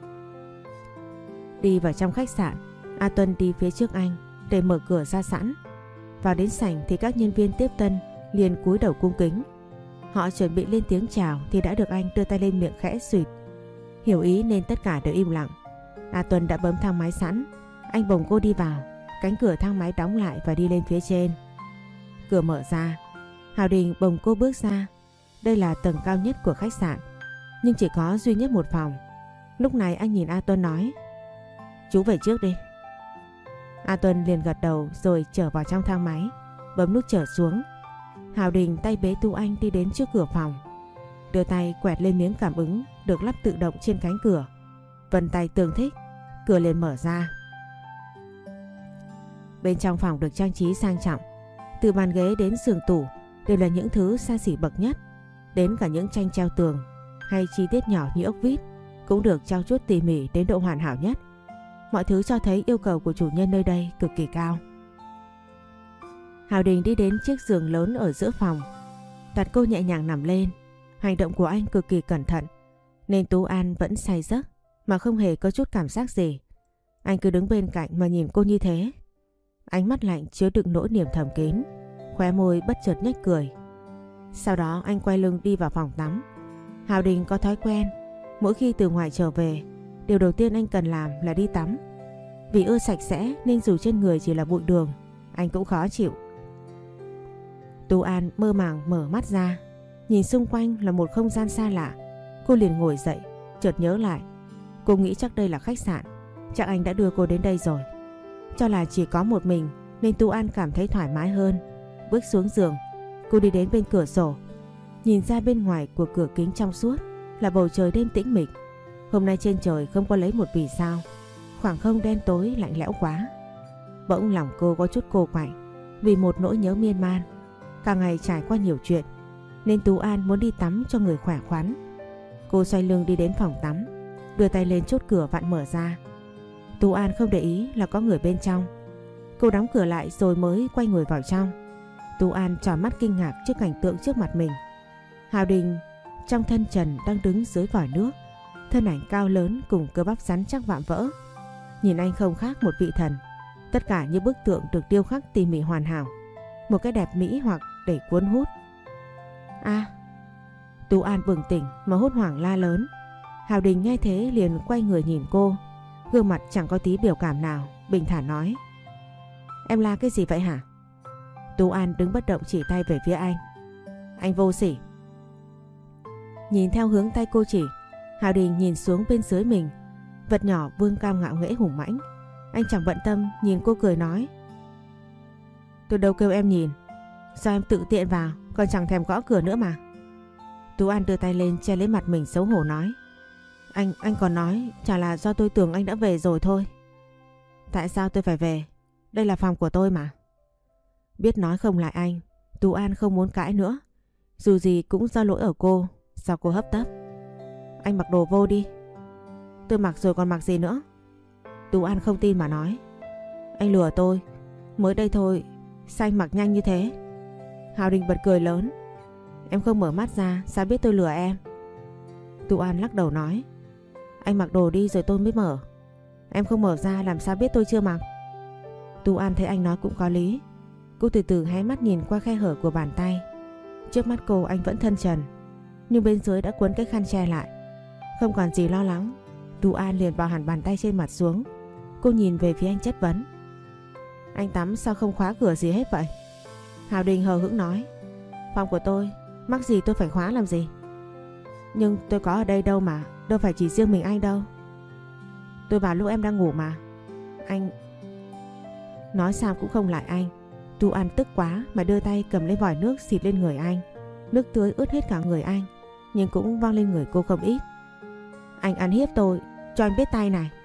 Đi vào trong khách sạn, A Tuân đi phía trước anh để mở cửa ra sẵn. Vào đến sảnh thì các nhân viên tiếp tân liền cúi đầu cung kính. Họ chuẩn bị lên tiếng chào thì đã được anh đưa tay lên miệng khẽ xuyệt. Hiểu ý nên tất cả đều im lặng. A Tuân đã bấm thang máy sẵn. Anh bồng cô đi vào. Cánh cửa thang máy đóng lại và đi lên phía trên. Cửa mở ra, Hào Đình bồng cô bước ra. Đây là tầng cao nhất của khách sạn, nhưng chỉ có duy nhất một phòng. Lúc này anh nhìn A Tuân nói. Chú về trước đi. A Tuân liền gật đầu rồi trở vào trong thang máy, bấm nút trở xuống. Hào Đình tay bế Tú Anh đi đến trước cửa phòng, đưa tay quẹt lên miếng cảm ứng được lắp tự động trên cánh cửa. Vân tay tương thích, cửa liền mở ra. Bên trong phòng được trang trí sang trọng, từ bàn ghế đến giường tủ đều là những thứ xa xỉ bậc nhất, đến cả những tranh treo tường hay chi tiết nhỏ như ốc vít cũng được trau chuốt tỉ mỉ đến độ hoàn hảo nhất. Mọi thứ cho thấy yêu cầu của chủ nhân nơi đây cực kỳ cao. Hào Đình đi đến chiếc giường lớn ở giữa phòng, đặt cô nhẹ nhàng nằm lên. Hành động của anh cực kỳ cẩn thận nên Tú An vẫn say giấc mà không hề có chút cảm giác gì. Anh cứ đứng bên cạnh mà nhìn cô như thế. Ánh mắt lạnh chứa đựng nỗi niềm thầm kín, khóe môi bất chợt nhếch cười. Sau đó anh quay lưng đi vào phòng tắm. Hào Đình có thói quen mỗi khi từ ngoài trở về, điều đầu tiên anh cần làm là đi tắm. Vì ưa sạch sẽ nên dù trên người chỉ là bụi đường, anh cũng khó chịu. Tú An mơ màng mở mắt ra, nhìn xung quanh là một không gian xa lạ. Cô liền ngồi dậy, chợt nhớ lại. Cô nghĩ chắc đây là khách sạn, chắc anh đã đưa cô đến đây rồi. Cho là chỉ có một mình nên Tú An cảm thấy thoải mái hơn. Bước xuống giường, cô đi đến bên cửa sổ, nhìn ra bên ngoài của cửa kính trong suốt là bầu trời đêm tĩnh mịch. Hôm nay trên trời không có lấy một vì sao, khoảng không đen tối lạnh lẽo quá. Bỗng lòng cô có chút cô quạnh vì một nỗi nhớ miên man. Cả ngày trải qua nhiều chuyện nên Tú An muốn đi tắm cho người khỏe khoắn. Cô xoay lưng đi đến phòng tắm, đưa tay lên chốt cửa vặn mở ra. Tú An không để ý là có người bên trong. Cô đóng cửa lại rồi mới quay người vào trong. Tú An tròn mắt kinh ngạc trước cảnh tượng trước mặt mình. Hào Đình trong thân trần đang đứng dưới vòi nước, thân ảnh cao lớn cùng cơ bắp rắn chắc vạm vỡ. Nhìn anh không khác một vị thần, tất cả như bức tượng được điêu khắc tỉ mỉ hoàn hảo, một cái đẹp mỹ hoặc để cuốn hút. Tú An bừng tỉnh mà hốt hoảng la lớn. Hào Đình nghe thế liền quay người nhìn cô, gương mặt chẳng có tí biểu cảm nào, bình thản nói: Em la cái gì vậy hả? Tú An đứng bất động chỉ tay về phía anh. Anh vô sỉ. Nhìn theo hướng tay cô chỉ, Hào Đình nhìn xuống bên dưới mình, vật nhỏ vương cao ngạo nghễ hùng mãnh. Anh chẳng bận tâm nhìn cô cười nói: Tôi đâu kêu em nhìn, sao em tự tiện vào, còn chẳng thèm gõ cửa nữa mà. Tú An đưa tay lên che lấy mặt mình xấu hổ nói: Anh còn nói chả là do tôi tưởng anh đã về rồi thôi. Tại sao tôi phải về? Đây là phòng của tôi mà. Biết nói không lại anh, Tú An không muốn cãi nữa. Dù gì cũng do lỗi ở cô, sao cô hấp tấp. Anh mặc đồ vô đi. Tôi mặc rồi còn mặc gì nữa? Tú An không tin mà nói: Anh lừa tôi, mới đây thôi, sao anh mặc nhanh như thế? Hào Đình bật cười lớn: Em không mở mắt ra, sao biết tôi lừa em? Tú An lắc đầu nói: Anh mặc đồ đi rồi tôi mới mở. Em không mở ra làm sao biết tôi chưa mặc? Tú An thấy anh nói cũng có lý. Cô từ từ hé mắt nhìn qua khe hở của bàn tay. Trước mắt cô anh vẫn thân trần, nhưng bên dưới đã cuốn cái khăn che lại. Không còn gì lo lắng, Tú An liền bỏ hẳn bàn tay trên mặt xuống. Cô nhìn về phía anh chất vấn: Anh tắm sao không khóa cửa gì hết vậy? Hào Đình hờ hững nói: Phòng của tôi, mắc gì tôi phải khóa làm gì? Nhưng tôi có ở đây đâu mà, đâu phải chỉ riêng mình anh đâu. Tôi vào lúc em đang ngủ mà. Anh... Nói sao cũng không lại anh. Tú An tức quá mà đưa tay cầm lấy vòi nước xịt lên người anh. Nước tưới ướt hết cả người anh, nhưng cũng văng lên người cô không ít. Anh ăn hiếp tôi, cho anh biết tay này.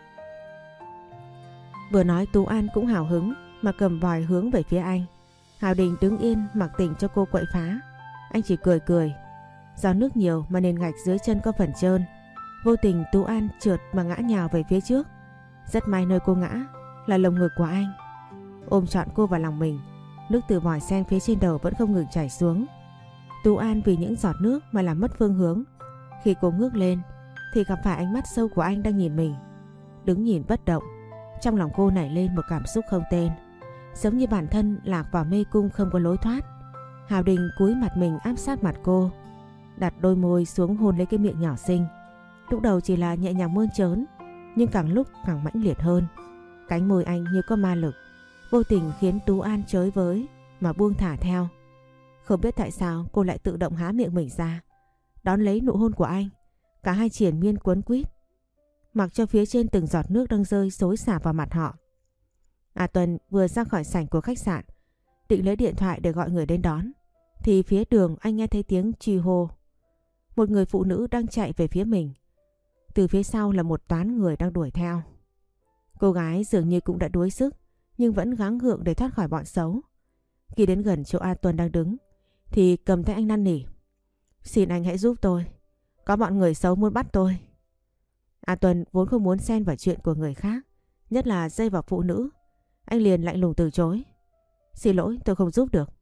Vừa nói Tú An cũng hào hứng mà cầm vòi hướng về phía anh. Hào Đình đứng yên mặc tình cho cô quậy phá. Anh chỉ cười cười. Do nước nhiều mà nền gạch dưới chân có phần trơn. Vô tình Tú An trượt mà ngã nhào về phía trước. Rất may nơi cô ngã là lồng ngực của anh. Ôm trọn cô vào lòng mình, nước từ vòi sen phía trên đầu vẫn không ngừng chảy xuống. Tú An vì những giọt nước mà làm mất phương hướng. Khi cô ngước lên thì gặp phải ánh mắt sâu của anh đang nhìn mình. Đứng nhìn bất động, trong lòng cô nảy lên một cảm xúc không tên, giống như bản thân lạc vào mê cung không có lối thoát. Hào Đình cúi mặt mình áp sát mặt cô, đặt đôi môi xuống hôn lấy cái miệng nhỏ xinh. Lúc đầu chỉ là nhẹ nhàng mơn trớn, nhưng càng lúc càng mãnh liệt hơn. Cánh môi anh như có ma lực, vô tình khiến Tú An chới với mà buông thả theo. Không biết tại sao cô lại tự động há miệng mình ra, đón lấy nụ hôn của anh. Cả hai triền miên quấn quýt, mặc cho phía trên từng giọt nước đang rơi xối xả vào mặt họ. Tuần vừa ra khỏi sảnh của khách sạn, định lấy điện thoại để gọi người đến đón, thì phía đường anh nghe thấy tiếng truy hô. Một người phụ nữ đang chạy về phía mình. Từ phía sau là một toán người đang đuổi theo. Cô gái dường như cũng đã đuối sức, nhưng vẫn gắng gượng để thoát khỏi bọn xấu. Khi đến gần chỗ A Tuân đang đứng thì cầm tay anh năn nỉ. Xin anh hãy giúp tôi. Có bọn người xấu muốn bắt tôi. A Tuân vốn không muốn xen vào chuyện của người khác, nhất là dây vào phụ nữ. Anh liền lạnh lùng từ chối. Xin lỗi, tôi không giúp được.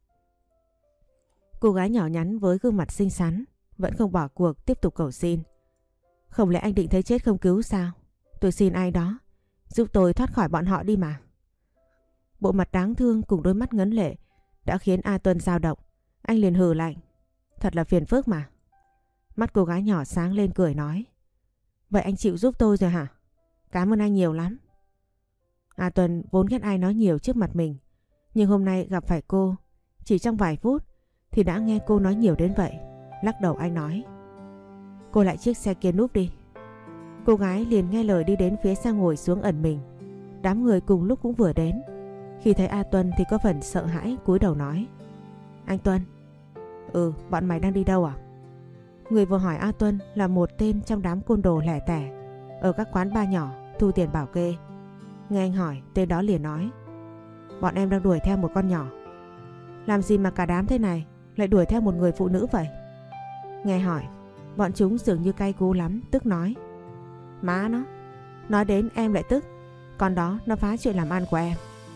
Cô gái nhỏ nhắn với gương mặt xinh xắn vẫn không bỏ cuộc, tiếp tục cầu xin. Không lẽ anh định thấy chết không cứu sao? Tôi xin ai đó giúp tôi thoát khỏi bọn họ đi mà. Bộ mặt đáng thương cùng đôi mắt ngấn lệ đã khiến A Tuân dao động. Anh liền hừ lạnh. Thật là phiền phức mà. Mắt cô gái nhỏ sáng lên cười nói. Vậy anh chịu giúp tôi rồi hả? Cảm ơn anh nhiều lắm. A Tuân vốn ghét ai nói nhiều trước mặt mình, nhưng hôm nay gặp phải cô, chỉ trong vài phút thì đã nghe cô nói nhiều đến vậy. Lắc đầu anh nói. Cô lại chiếc xe kia núp đi. Cô gái liền nghe lời đi đến phía sau ngồi xuống ẩn mình. Đám người cùng lúc cũng vừa đến. Khi thấy A Tuân thì có phần sợ hãi cúi đầu nói. Anh Tuân. Bọn mày đang đi đâu à? Người vừa hỏi A Tuân là một tên trong đám côn đồ lẻ tẻ ở các quán bar nhỏ thu tiền bảo kê. Nghe anh hỏi, tên đó liền nói. Bọn em đang đuổi theo một con nhỏ. Làm gì mà cả đám thế này lại đuổi theo một người phụ nữ vậy? Nghe hỏi, bọn chúng dường như cay cú lắm, tức nói. Má nó, nói đến em lại tức. Con đó nó phá chuyện làm ăn của em.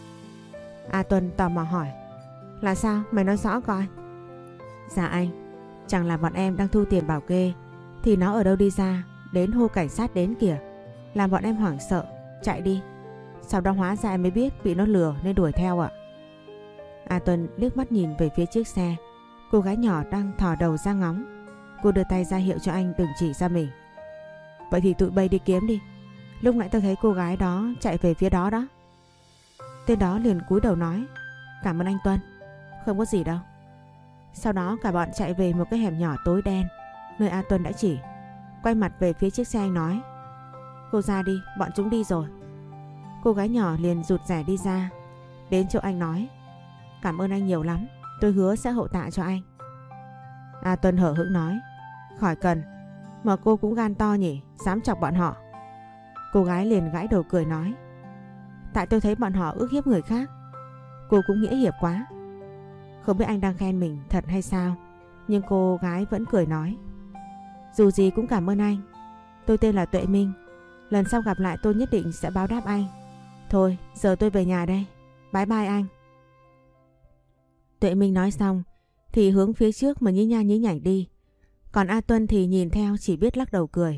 A Tuân tò mò hỏi. Là sao, mày nói rõ coi. Dạ anh, chẳng là bọn em đang thu tiền bảo kê thì nó ở đâu đi ra, đến hô cảnh sát đến kìa. Làm bọn em hoảng sợ, chạy đi. Sau đó hóa ra em mới biết bị nó lừa nên đuổi theo ạ. A Tuân liếc mắt nhìn về phía chiếc xe. Cô gái nhỏ đang thò đầu ra ngóng. Cô đưa tay ra hiệu cho anh đừng chỉ ra mình. Vậy thì tụi bay đi kiếm đi. Lúc nãy tôi thấy cô gái đó chạy về phía đó đó. Tên đó liền cúi đầu nói. Cảm ơn anh Tuân. Không có gì đâu. Sau đó cả bọn chạy về một cái hẻm nhỏ tối đen nơi A Tuân đã chỉ. Quay mặt về phía chiếc xe anh nói. Cô ra đi, bọn chúng đi rồi. Cô gái nhỏ liền rụt rè đi ra. Đến chỗ anh nói. Cảm ơn anh nhiều lắm, tôi hứa sẽ hậu tạ cho anh. A Tuân hở hững nói. Khỏi cần, mà cô cũng gan to nhỉ, dám chọc bọn họ. Cô gái liền gãi đầu cười nói. Tại tôi thấy bọn họ ức hiếp người khác. Cô cũng nghĩa hiệp quá. Không biết anh đang khen mình thật hay sao, nhưng cô gái vẫn cười nói. Dù gì cũng cảm ơn anh. Tôi tên là Tuệ Minh. Lần sau gặp lại tôi nhất định sẽ báo đáp anh. Thôi giờ tôi về nhà đây. Bye bye anh. Tuệ Minh nói xong thì hướng phía trước mà nhí nha nhí nhảnh đi. Còn A Tuân thì nhìn theo chỉ biết lắc đầu cười.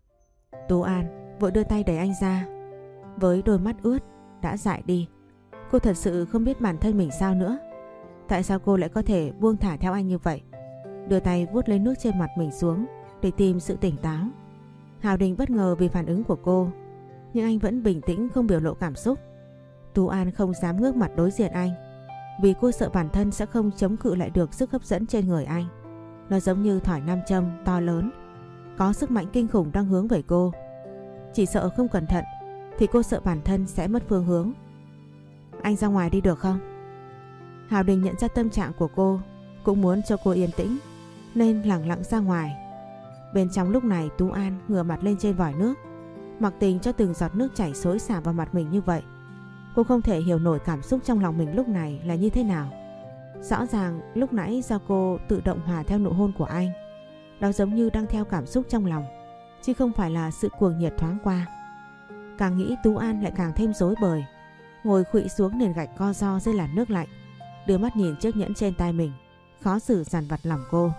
Tú An vội đưa tay đẩy anh ra. Với đôi mắt ướt đã dại đi. Cô thật sự không biết bản thân mình sao nữa. Tại sao cô lại có thể buông thả theo anh như vậy? Đưa tay vuốt lấy nước trên mặt mình xuống để tìm sự tỉnh táo. Hào Đình bất ngờ vì phản ứng của cô, nhưng anh vẫn bình tĩnh không biểu lộ cảm xúc. Tú An không dám ngước mặt đối diện anh, vì cô sợ bản thân sẽ không chống cự lại được sức hấp dẫn trên người anh. Nó giống như thỏi nam châm to lớn, có sức mạnh kinh khủng đang hướng về cô. Chỉ sợ không cẩn thận thì cô sợ bản thân sẽ mất phương hướng. Anh ra ngoài đi được không? Hào Đình nhận ra tâm trạng của cô, cũng muốn cho cô yên tĩnh nên lẳng lặng ra ngoài. Bên trong lúc này Tú An ngửa mặt lên trên vòi nước, mặc tình cho từng giọt nước chảy xối xả vào mặt mình như vậy. Cô không thể hiểu nổi cảm xúc trong lòng mình lúc này là như thế nào. Rõ ràng lúc nãy do cô tự động hòa theo nụ hôn của anh, đó giống như đang theo cảm xúc trong lòng, chứ không phải là sự cuồng nhiệt thoáng qua. Càng nghĩ Tú An lại càng thêm rối bời, ngồi khuỵu xuống nền gạch co ro dưới làn nước lạnh, đưa mắt nhìn chiếc nhẫn trên tay mình, khó xử dằn vặt lòng cô.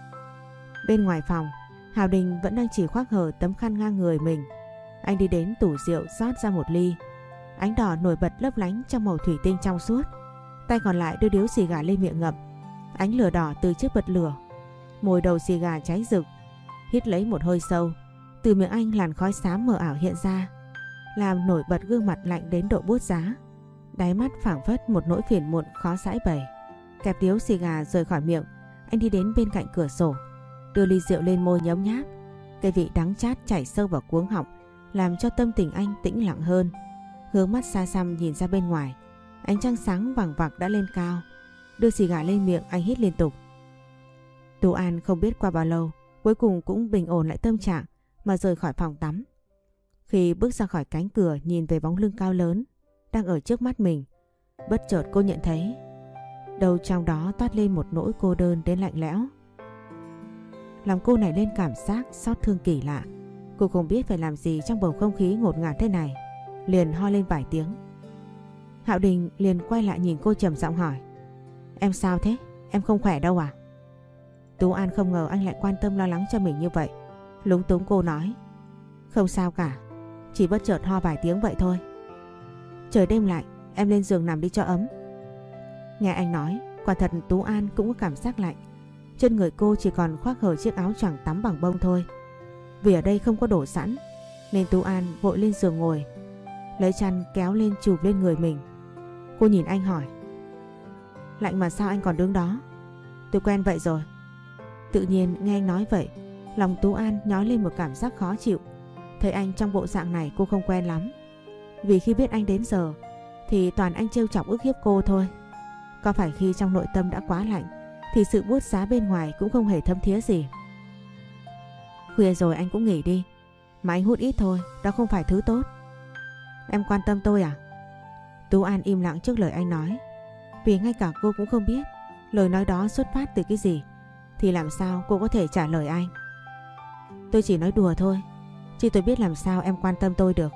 Bên ngoài phòng, Hào Đình vẫn đang chỉ khoác hở tấm khăn ngang người mình. Anh đi đến tủ rượu rót ra một ly. Ánh đỏ nổi bật lấp lánh trong màu thủy tinh trong suốt. Tay còn lại đưa điếu xì gà lên miệng ngậm. Ánh lửa đỏ từ chiếc bật lửa, mồi đầu xì gà cháy rực. Hít lấy một hơi sâu, từ miệng anh làn khói xám mờ ảo hiện ra, làm nổi bật gương mặt lạnh đến độ buốt giá. Đáy mắt phảng phất một nỗi phiền muộn khó giãi bày. Kẹp điếu xì gà rời khỏi miệng, anh đi đến bên cạnh cửa sổ, đưa ly rượu lên môi nhấm nháp. Cái vị đắng chát chảy sâu vào cuống họng, làm cho tâm tình anh tĩnh lặng hơn. Hướng mắt xa xăm nhìn ra bên ngoài, ánh trăng sáng vằng vặc đã lên cao. Đưa xì gà lên miệng, anh hít liên tục. Tú An không biết qua bao lâu, cuối cùng cũng bình ổn lại tâm trạng mà rời khỏi phòng tắm. Khi bước ra khỏi cánh cửa nhìn về bóng lưng cao lớn đang ở trước mắt mình. Bất chợt cô nhận thấy đâu trong đó toát lên một nỗi cô đơn đến lạnh lẽo. Lòng cô nảy lên cảm giác xót thương kỳ lạ. Cô không biết phải làm gì trong bầu không khí ngột ngạt thế này, liền ho lên vài tiếng. Hạo Đình liền quay lại nhìn cô trầm giọng hỏi: Em sao thế? Em không khỏe đâu à? Tú An không ngờ anh lại quan tâm lo lắng cho mình như vậy. Lúng túng cô nói: Không sao cả, chỉ bất chợt ho vài tiếng vậy thôi. Trời đêm lạnh, em lên giường nằm đi cho ấm. Nghe anh nói, quả thật Tú An cũng có cảm giác lạnh. Trên người cô chỉ còn khoác hở chiếc áo choàng tắm bằng bông thôi. Vì ở đây không có đổ sẵn nên Tú An vội lên giường ngồi, lấy chăn kéo lên chùm lên người mình. Cô nhìn anh hỏi: Lạnh mà sao anh còn đứng đó? Tôi quen vậy rồi. Tự nhiên nghe anh nói vậy, lòng Tú An nhói lên một cảm giác khó chịu. Thấy anh trong bộ dạng này cô không quen lắm. Vì khi biết anh đến giờ thì toàn anh trêu chọc ức hiếp cô thôi. Có phải khi trong nội tâm đã quá lạnh thì sự buốt giá bên ngoài cũng không hề thấm thía gì. Khuya rồi anh cũng nghỉ đi. Mà anh hút ít thôi, đó không phải thứ tốt. Em quan tâm tôi à? Tú An im lặng trước lời anh nói. Vì ngay cả cô cũng không biết lời nói đó xuất phát từ cái gì, thì làm sao cô có thể trả lời anh. Tôi chỉ nói đùa thôi, chứ tôi biết làm sao em quan tâm tôi được.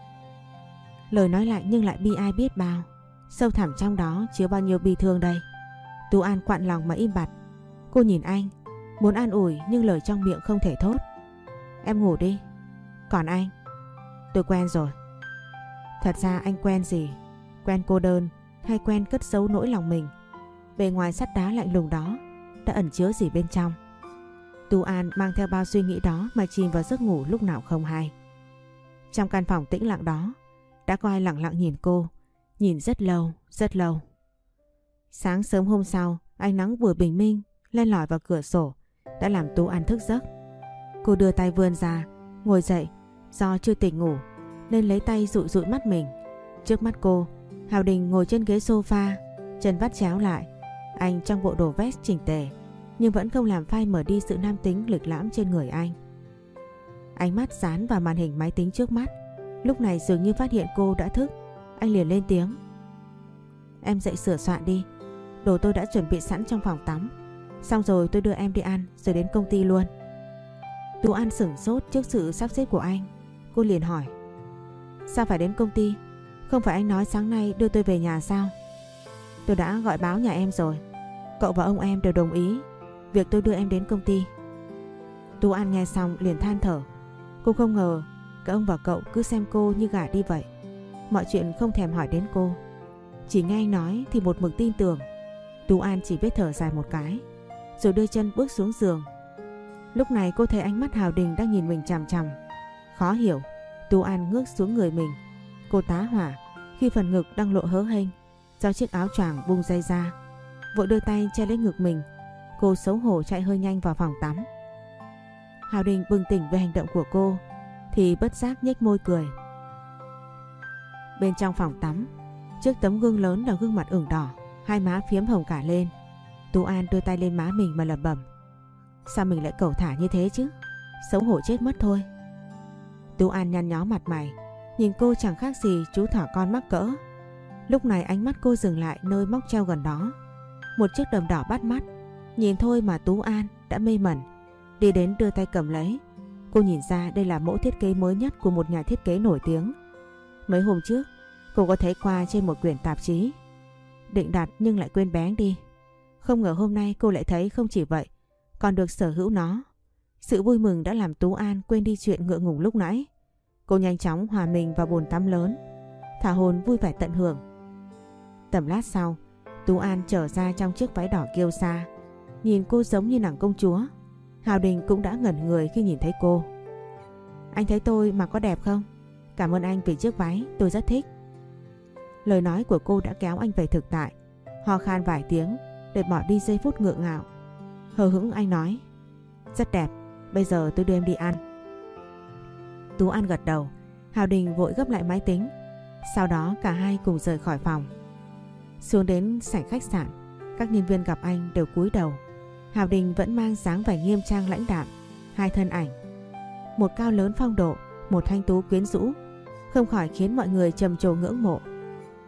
Lời nói lạnh nhưng lại bi ai biết bao. Sâu thẳm trong đó chứa bao nhiêu bi thương đây. Tú An quặn lòng mà im bặt. Cô nhìn anh, muốn an ủi nhưng lời trong miệng không thể thốt. Em ngủ đi. Còn anh? Tôi quen rồi. Thật ra anh quen gì? Quen cô đơn hay quen cất giấu nỗi lòng mình? Bề ngoài sắt đá lạnh lùng đó đã ẩn chứa gì bên trong? Tú An mang theo bao suy nghĩ đó mà chìm vào giấc ngủ lúc nào không hay. Trong căn phòng tĩnh lặng đó đã có ai lặng lặng nhìn cô, nhìn rất lâu, rất lâu. Sáng sớm hôm sau, ánh nắng vừa bình minh len lỏi vào cửa sổ đã làm Tú An thức giấc. Cô đưa tay vươn ra, ngồi dậy. Do chưa tỉnh ngủ nên lấy tay dụi dụi mắt mình. Trước mắt cô, Hạo Đình ngồi trên ghế sofa, chân vắt chéo lại. Anh trong bộ đồ vest chỉnh tề nhưng vẫn không làm phai mờ đi sự nam tính lịch lãm trên người anh. Ánh mắt dán vào màn hình máy tính trước mắt. Lúc này dường như phát hiện cô đã thức, anh liền lên tiếng: Em dậy sửa soạn đi. Đồ tôi đã chuẩn bị sẵn trong phòng tắm. Xong rồi tôi đưa em đi ăn rồi đến công ty luôn. Tú An sửng sốt trước sự sắp xếp của anh. Cô liền hỏi: Sao phải đến công ty? Không phải anh nói sáng nay đưa tôi về nhà sao? Tôi đã gọi báo nhà em rồi. Cậu và ông em đều đồng ý việc tôi đưa em đến công ty. Tú An nghe xong liền than thở. Cô không ngờ cả ông và cậu cứ xem cô như gà đi vậy. Mọi chuyện không thèm hỏi đến cô. Chỉ nghe anh nói thì một mực tin tưởng. Tú An chỉ biết thở dài một cái rồi đưa chân bước xuống giường. Lúc này cô thấy ánh mắt Hạo Đình đang nhìn mình chằm chằm. Khó hiểu, Tú An ngước xuống người mình. Cô tá hỏa khi phần ngực đang lộ hớ hênh do chiếc áo choàng bung dây ra. Vội đưa tay che lấy ngực mình. Cô xấu hổ chạy hơi nhanh vào phòng tắm. Hạo Đình bừng tỉnh về hành động của cô thì bất giác nhếch môi cười. Bên trong phòng tắm, trước tấm gương lớn là gương mặt ửng đỏ, hai má phiếm hồng cả lên. Tú An đưa tay lên má mình mà lẩm bẩm: Sao mình lại cẩu thả như thế chứ? Xấu hổ chết mất thôi. Tú An nhăn nhó mặt mày, nhìn cô chẳng khác gì chú thỏ con mắc cỡ. Lúc này ánh mắt cô dừng lại nơi móc treo gần đó. Một chiếc đầm đỏ bắt mắt. Nhìn thôi mà Tú An đã mê mẩn. Đi đến đưa tay cầm lấy. Cô nhìn ra đây là mẫu thiết kế mới nhất của một nhà thiết kế nổi tiếng. Mấy hôm trước cô có thấy qua trên một quyển tạp chí. Định đặt nhưng lại quên bén đi. Không ngờ hôm nay cô lại thấy không chỉ vậy, còn được sở hữu nó. Sự vui mừng đã làm Tú An quên đi chuyện ngượng ngùng lúc nãy. Cô nhanh chóng hòa mình vào bồn tắm lớn, thả hồn vui vẻ tận hưởng. Tầm lát sau, Tú An trở ra trong chiếc váy đỏ kiêu sa. Nhìn cô giống như nàng công chúa. Hạo Đình cũng đã ngẩn người khi nhìn thấy cô. Anh thấy tôi mặc có đẹp không? Cảm ơn anh vì chiếc váy, tôi rất thích. Lời nói của cô đã kéo anh về thực tại. Ho khan vài tiếng để bỏ đi giây phút ngượng ngạo. Hờ hững anh nói: Rất đẹp, bây giờ tôi đưa em đi ăn. Tú An gật đầu. Hạo Đình vội gấp lại máy tính. Sau đó cả hai cùng rời khỏi phòng. Xuống đến sảnh khách sạn, các nhân viên gặp anh đều cúi đầu. Hạo Đình vẫn mang dáng vẻ nghiêm trang lãnh đạm. Hai thân ảnh, một cao lớn phong độ, một thanh tú quyến rũ, không khỏi khiến mọi người trầm trồ ngưỡng mộ.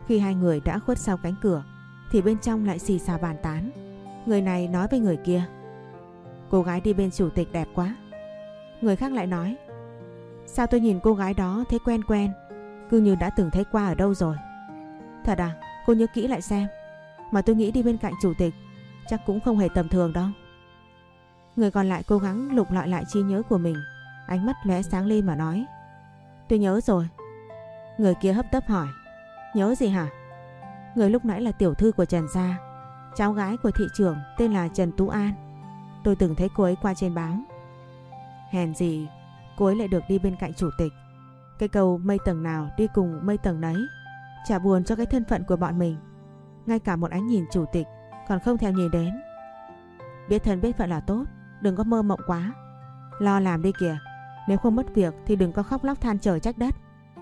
Khi hai người đã khuất sau cánh cửa thì bên trong lại xì xào bàn tán. Người này nói với người kia: cô gái đi bên chủ tịch đẹp quá. Người khác lại nói: sao tôi nhìn cô gái đó thấy quen quen, cứ như đã từng thấy qua ở đâu rồi. Thật à? Cô nhớ kỹ lại xem. Mà tôi nghĩ đi bên cạnh chủ tịch chắc cũng không hề tầm thường đâu. Người còn lại cố gắng lục lọi lại trí nhớ của mình, ánh mắt lóe sáng lên mà nói: tôi nhớ rồi. Người kia hấp tấp hỏi: nhớ gì hả? Người lúc nãy là tiểu thư của Trần gia, cháu gái của thị trưởng tên là Trần Tú An. Tôi từng thấy cô ấy qua trên báo. Hèn gì cô ấy lại được đi bên cạnh chủ tịch. Cái câu mây tầng nào đi cùng mây tầng nấy, chả buồn cho cái thân phận của bọn mình. Ngay cả một ánh nhìn chủ tịch còn không thèm nhìn đến. Biết thân biết phận là tốt, đừng có mơ mộng quá. Lo làm đi kìa, nếu không mất việc thì đừng có khóc lóc than trời trách đất.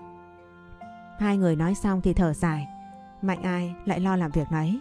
Hai người nói xong thì thở dài, mạnh ai lại lo làm việc nấy.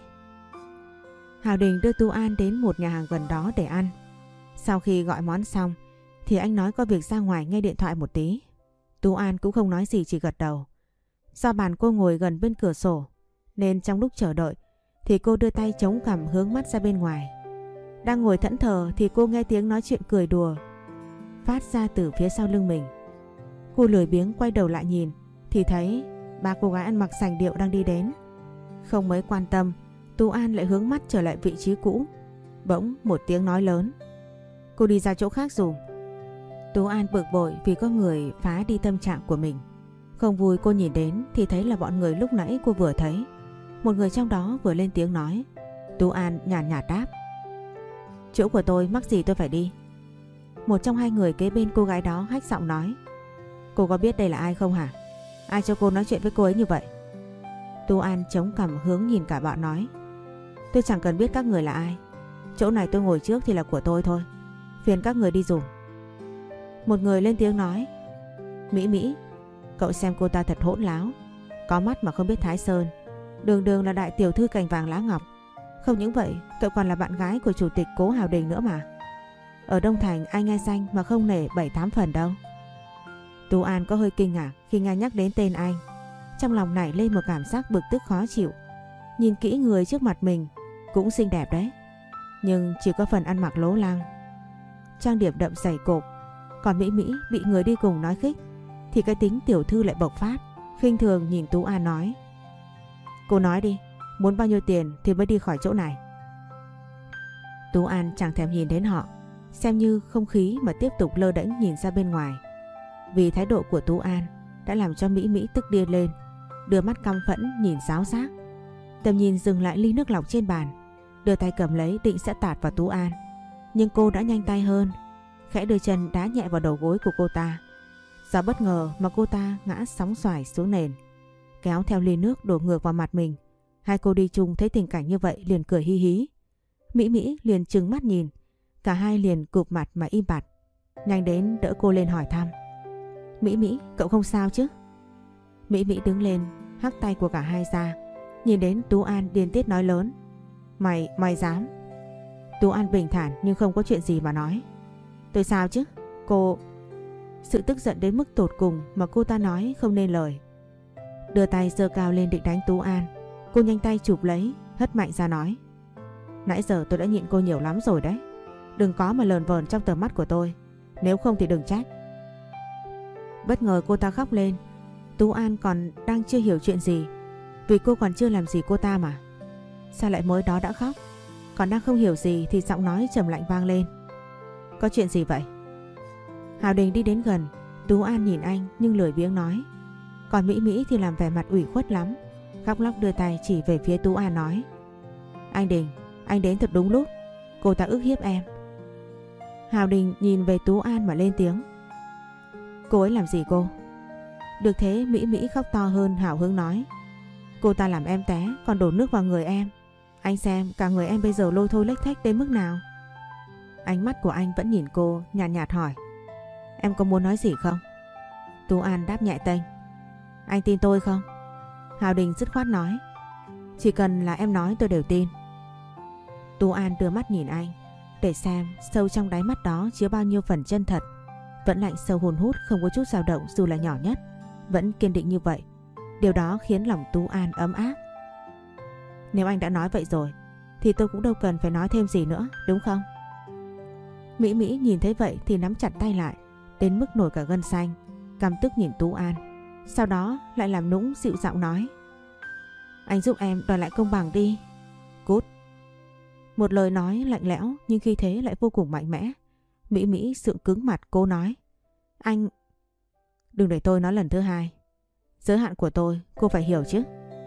Hào Đình đưa Tú An đến một nhà hàng gần đó để ăn. Sau khi gọi món xong thì anh nói có việc ra ngoài nghe điện thoại một tí. Tú An cũng không nói gì, chỉ gật đầu. Do bàn cô ngồi gần bên cửa sổ nên trong lúc chờ đợi thì cô đưa tay chống cằm hướng mắt ra bên ngoài. Đang ngồi thẫn thờ thì cô nghe tiếng nói chuyện cười đùa phát ra từ phía sau lưng mình. Cô lười biếng quay đầu lại nhìn thì thấy ba cô gái ăn mặc sành điệu đang đi đến. Không mấy quan tâm, Tú An lại hướng mắt trở lại vị trí cũ. Bỗng một tiếng nói lớn: cô đi ra chỗ khác dùm. Tú An bực bội vì có người phá đi tâm trạng của mình. Không vui cô nhìn đến thì thấy là bọn người lúc nãy cô vừa thấy. Một người trong đó vừa lên tiếng nói. Tú An nhàn nhạt đáp: chỗ của tôi, mắc gì tôi phải đi. Một trong hai người kế bên cô gái đó hách giọng nói: cô có biết đây là ai không hả? Ai cho cô nói chuyện với cô ấy như vậy? Tú An chống cằm hướng nhìn cả bọn nói: tôi chẳng cần biết các người là ai. Chỗ này tôi ngồi trước thì là của tôi thôi. Phiền các người đi dùm. Một người lên tiếng nói: Mỹ Mỹ, cậu xem cô ta thật hỗn láo. Có mắt mà không biết Thái Sơn. Đường đường là đại tiểu thư cành vàng lá ngọc. Không những vậy, cậu còn là bạn gái của chủ tịch Cố Hào Đình nữa mà. Ở Đông Thành ai nghe danh mà không nể 7-8 phần đâu. Tú An có hơi kinh ngạc khi nghe nhắc đến tên anh. Trong lòng nảy lên một cảm giác bực tức khó chịu. Nhìn kỹ người trước mặt mình cũng xinh đẹp đấy, nhưng chỉ có phần ăn mặc lố lăng, trang điểm đậm dày cộp. Còn Mỹ Mỹ bị người đi cùng nói khích thì cái tính tiểu thư lại bộc phát, khinh thường nhìn Tú An nói: cô nói đi, muốn bao nhiêu tiền thì mới đi khỏi chỗ này. Tú An chẳng thèm nhìn đến họ, xem như không khí mà tiếp tục lơ đễnh nhìn ra bên ngoài. Vì thái độ của Tú An đã làm cho Mỹ Mỹ tức điên lên, đưa mắt căm phẫn nhìn giáo giác. Tầm nhìn dừng lại ly nước lọc trên bàn, đưa tay cầm lấy định sẽ tạt vào Tú An, nhưng cô đã nhanh tay hơn, khẽ đưa chân đá nhẹ vào đầu gối của cô ta. Do bất ngờ mà cô ta ngã sóng xoài xuống nền, kéo theo ly nước đổ ngược vào mặt mình. Hai cô đi chung thấy tình cảnh như vậy liền cười hi hí. Mỹ Mỹ liền trừng mắt nhìn, cả hai liền cụp mặt mà im bặt. Nhanh đến đỡ cô lên hỏi thăm: Mỹ Mỹ, cậu không sao chứ? Mỹ Mỹ đứng lên hắc tay của cả hai ra, nhìn đến Tú An điên tiết nói lớn: Mày dám? Tú An bình thản nhưng không có chuyện gì mà nói: tôi sao chứ? Cô... Sự tức giận đến mức tột cùng mà cô ta nói không nên lời. Đưa tay giơ cao lên định đánh Tú An. Cô nhanh tay chụp lấy, hất mạnh ra nói: nãy giờ tôi đã nhịn cô nhiều lắm rồi đấy. Đừng có mà lờn vờn trong tầm mắt của tôi, nếu không thì đừng trách. Bất ngờ cô ta khóc lên. Tú An còn đang chưa hiểu chuyện gì, vì cô còn chưa làm gì cô ta mà. Sao lại mới đó đã khóc? Còn đang không hiểu gì thì giọng nói trầm lạnh vang lên: có chuyện gì vậy? Hào Đình đi đến gần. Tú An nhìn anh nhưng lười biếng nói. Còn Mỹ Mỹ thì làm vẻ mặt ủy khuất lắm, khóc lóc đưa tay chỉ về phía Tú An nói: anh Đình, anh đến thật đúng lúc. Cô ta ức hiếp em. Hào Đình nhìn về Tú An mà lên tiếng: cô ấy làm gì cô? Được thế Mỹ Mỹ khóc to hơn, hào hứng nói: cô ta làm em té còn đổ nước vào người em. Anh xem cả người em bây giờ lôi thôi lếch thếch đến mức nào. Ánh mắt của anh vẫn nhìn cô, nhàn nhạt hỏi: em có muốn nói gì không? Tú An đáp nhẹ tênh: anh tin tôi không? Hào Đình dứt khoát nói: chỉ cần là em nói tôi đều tin. Tú An đưa mắt nhìn anh để xem sâu trong đáy mắt đó chứa bao nhiêu phần chân thật. Vẫn lạnh sâu hun hút, không có chút dao động dù là nhỏ nhất, vẫn kiên định như vậy. Điều đó khiến lòng Tú An ấm áp. Nếu anh đã nói vậy rồi thì tôi cũng đâu cần phải nói thêm gì nữa, đúng không? Mỹ Mỹ nhìn thấy vậy thì nắm chặt tay lại, đến mức nổi cả gân xanh, căm tức nhìn Tú An. Sau đó lại làm nũng dịu giọng nói: Anh giúp em đòi lại công bằng đi. Cút. Một lời nói lạnh lẽo nhưng khi thế lại vô cùng mạnh mẽ. Mỹ Mỹ sượng cứng mặt, cố nói: Anh... Đừng để tôi nói lần thứ hai. Giới hạn của tôi cô phải hiểu chứ.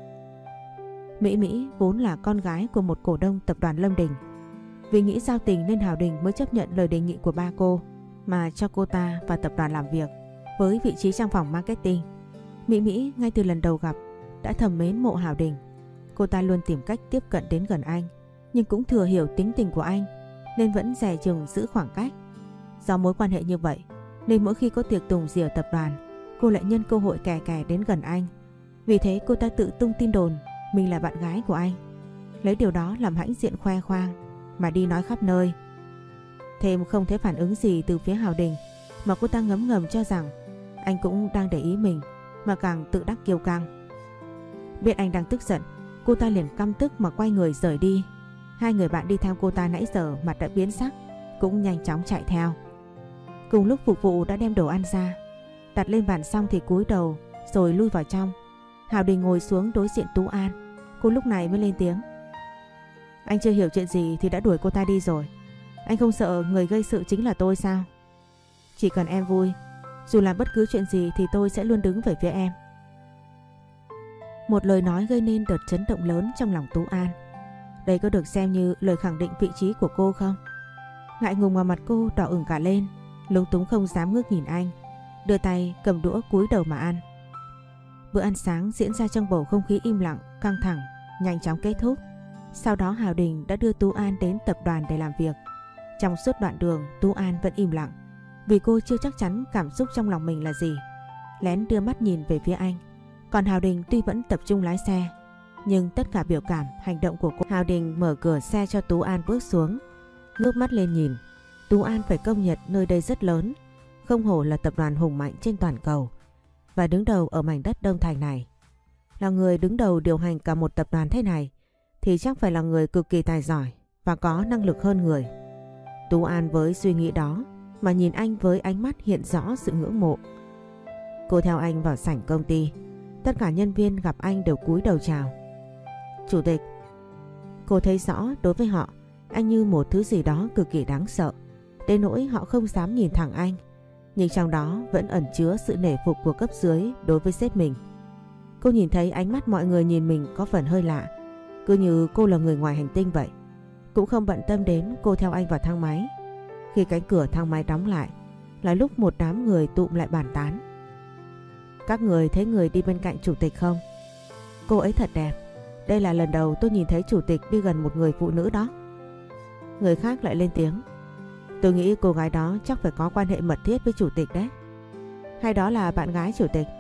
Mỹ Mỹ vốn là con gái của một cổ đông tập đoàn Lâm Đình. Vì nghĩ giao tình nên Hào Đình mới chấp nhận lời đề nghị của ba cô mà cho cô ta vào tập đoàn làm việc với vị trí trong phòng marketing. Mỹ Mỹ ngay từ lần đầu gặp đã thầm mến mộ Hào Đình. Cô ta luôn tìm cách tiếp cận đến gần anh, nhưng cũng thừa hiểu tính tình của anh nên vẫn dè chừng giữ khoảng cách. Do mối quan hệ như vậy nên mỗi khi có tiệc tùng gì ở tập đoàn, cô lại nhân cơ hội kè kè đến gần anh. Vì thế cô ta tự tung tin đồn mình là bạn gái của anh, lấy điều đó làm hãnh diện khoe khoang mà đi nói khắp nơi. Thêm không thấy phản ứng gì từ phía Hào Đình mà cô ta ngấm ngầm cho rằng anh cũng đang để ý mình, mà càng tự đắc kiêu căng. Biết anh đang tức giận, cô ta liền căm tức mà quay người rời đi. Hai người bạn đi theo cô ta nãy giờ mặt đã biến sắc, cũng nhanh chóng chạy theo. Cùng lúc phục vụ đã đem đồ ăn ra, đặt lên bàn xong thì cúi đầu rồi lui vào trong. Hào Đình ngồi xuống đối diện Tú An. Cô lúc này mới lên tiếng: Anh chưa hiểu chuyện gì thì đã đuổi cô ta đi rồi. Anh không sợ người gây sự chính là tôi sao? Chỉ cần em vui, dù làm bất cứ chuyện gì thì tôi sẽ luôn đứng về phía em. Một lời nói gây nên đợt chấn động lớn trong lòng Tú An. Đây có được xem như lời khẳng định vị trí của cô không? Ngại ngùng mà mặt cô đỏ ửng cả lên, lúng túng không dám ngước nhìn anh, đưa tay cầm đũa cúi đầu mà ăn. Bữa ăn sáng diễn ra trong bầu không khí im lặng, căng thẳng, nhanh chóng kết thúc. Sau đó Hào Đình đã đưa Tú An đến tập đoàn để làm việc. Trong suốt đoạn đường, Tú An vẫn im lặng, vì cô chưa chắc chắn cảm xúc trong lòng mình là gì. Lén đưa mắt nhìn về phía anh. Còn Hào Đình tuy vẫn tập trung lái xe, nhưng tất cả biểu cảm, hành động của cô. Hào Đình mở cửa xe cho Tú An bước xuống, ngước mắt lên nhìn. Tú An phải công nhận nơi đây rất lớn, không hổ là tập đoàn hùng mạnh trên toàn cầu và đứng đầu ở mảnh đất Đông Thành này. Là người đứng đầu điều hành cả một tập đoàn thế này thì chắc phải là người cực kỳ tài giỏi và có năng lực hơn người. Tú An với suy nghĩ đó mà nhìn anh với ánh mắt hiện rõ sự ngưỡng mộ. Cô theo anh vào sảnh công ty. Tất cả nhân viên gặp anh đều cúi đầu chào. Chủ tịch. Cô thấy rõ đối với họ, anh như một thứ gì đó cực kỳ đáng sợ, đến nỗi họ không dám nhìn thẳng anh. Nhưng trong đó vẫn ẩn chứa sự nể phục của cấp dưới đối với sếp mình. Cô nhìn thấy ánh mắt mọi người nhìn mình có phần hơi lạ, cứ như cô là người ngoài hành tinh vậy. Cũng không bận tâm đến cô theo anh vào thang máy. Khi cánh cửa thang máy đóng lại là lúc một đám người tụm lại bàn tán. Các người thấy người đi bên cạnh chủ tịch không? Cô ấy thật đẹp. Đây là lần đầu tôi nhìn thấy chủ tịch đi gần một người phụ nữ đó. Người khác lại lên tiếng. Tôi nghĩ cô gái đó chắc phải có quan hệ mật thiết với chủ tịch đấy. Hay đó là bạn gái chủ tịch?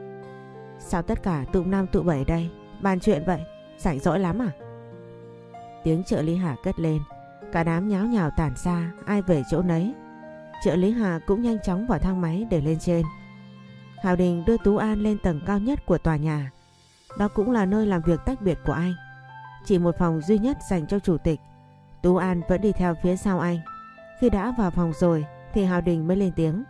Sao tất cả tụm năm tụm bảy đây bàn chuyện vậy? Rảnh rỗi lắm à? Tiếng trợ lý Hà cất lên. Cả đám nháo nhào tản ra, ai về chỗ nấy. Trợ lý Hà cũng nhanh chóng vào thang máy để lên trên. Hào Đình đưa Tú An lên tầng cao nhất của tòa nhà. Đó cũng là nơi làm việc tách biệt của anh. Chỉ một phòng duy nhất dành cho chủ tịch. Tú An vẫn đi theo phía sau anh. Khi đã vào phòng rồi thì Hào Đình mới lên tiếng.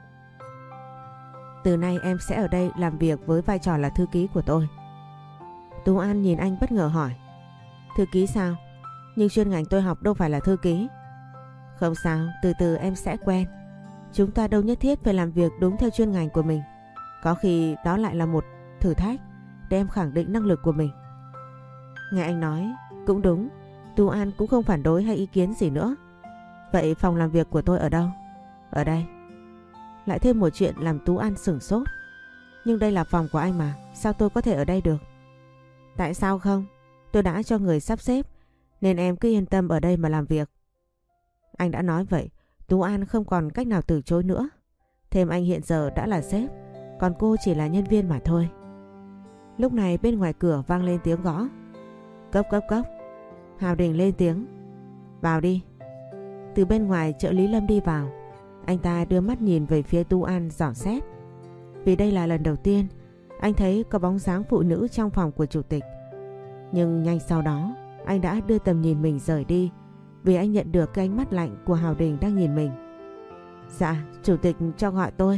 Từ nay em sẽ ở đây làm việc với vai trò là thư ký của tôi. Tú An nhìn anh bất ngờ hỏi. Thư ký sao? Nhưng chuyên ngành tôi học đâu phải là thư ký. Không sao, từ từ em sẽ quen. Chúng ta đâu nhất thiết phải làm việc đúng theo chuyên ngành của mình. Có khi đó lại là một thử thách để em khẳng định năng lực của mình. Nghe anh nói cũng đúng. Tú An cũng không phản đối hay ý kiến gì nữa. Vậy phòng làm việc của tôi ở đâu? Ở đây. Lại thêm một chuyện làm Tú An sửng sốt. Nhưng đây là phòng của anh mà, sao tôi có thể ở đây được? Tại sao không? Tôi đã cho người sắp xếp, nên em cứ yên tâm ở đây mà làm việc. Anh đã nói vậy, Tú An không còn cách nào từ chối nữa. Thêm anh hiện giờ đã là sếp, còn cô chỉ là nhân viên mà thôi. Lúc này bên ngoài cửa vang lên tiếng gõ. Cốc cốc cốc. Hào Đình lên tiếng. Vào đi. Từ bên ngoài trợ lý Lâm đi vào. Anh ta đưa mắt nhìn về phía Tú An dò xét. Vì đây là lần đầu tiên anh thấy có bóng dáng phụ nữ trong phòng của chủ tịch. Nhưng nhanh sau đó, anh đã đưa tầm nhìn mình rời đi vì anh nhận được cái ánh mắt lạnh của Hào Đình đang nhìn mình. Dạ, chủ tịch cho gọi tôi.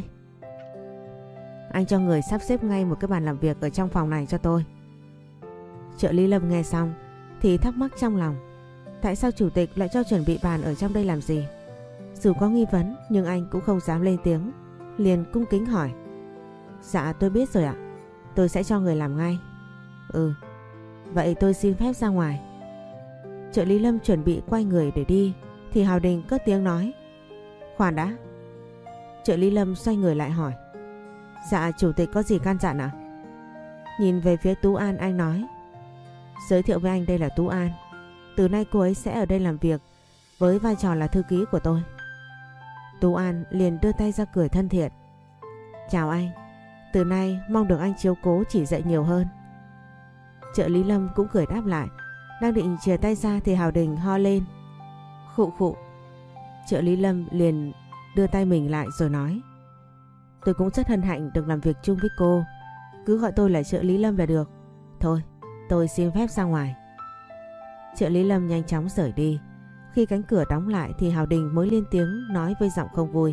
Anh cho người sắp xếp ngay một cái bàn làm việc ở trong phòng này cho tôi. Trợ lý Lâm nghe xong thì thắc mắc trong lòng. Tại sao chủ tịch lại cho chuẩn bị bàn ở trong đây làm gì? Dù có nghi vấn nhưng anh cũng không dám lên tiếng, liền cung kính hỏi. Dạ tôi biết rồi ạ, tôi sẽ cho người làm ngay. Ừ, vậy tôi xin phép ra ngoài. Trợ lý Lâm chuẩn bị quay người để đi thì Hào Đình cất tiếng nói. Khoan đã. Trợ lý Lâm xoay người lại hỏi. Dạ chủ tịch có gì căn dặn ạ? Nhìn về phía Tú An anh nói. Giới thiệu với anh, đây là Tú An. Từ nay cô ấy sẽ ở đây làm việc với vai trò là thư ký của tôi. Tú An liền đưa tay ra cười thân thiện. Chào anh, từ nay mong được anh chiếu cố chỉ dạy nhiều hơn. Trợ lý Lâm cũng cười đáp lại. Đang định chìa tay ra thì Hào Đình ho lên. Khụ khụ. Trợ lý Lâm liền đưa tay mình lại rồi nói. Tôi cũng rất hân hạnh được làm việc chung với cô. Cứ gọi tôi là trợ lý Lâm là được. Thôi, tôi xin phép ra ngoài. Trợ lý Lâm nhanh chóng rời đi. Khi cánh cửa đóng lại thì Hào Đình mới lên tiếng nói với giọng không vui.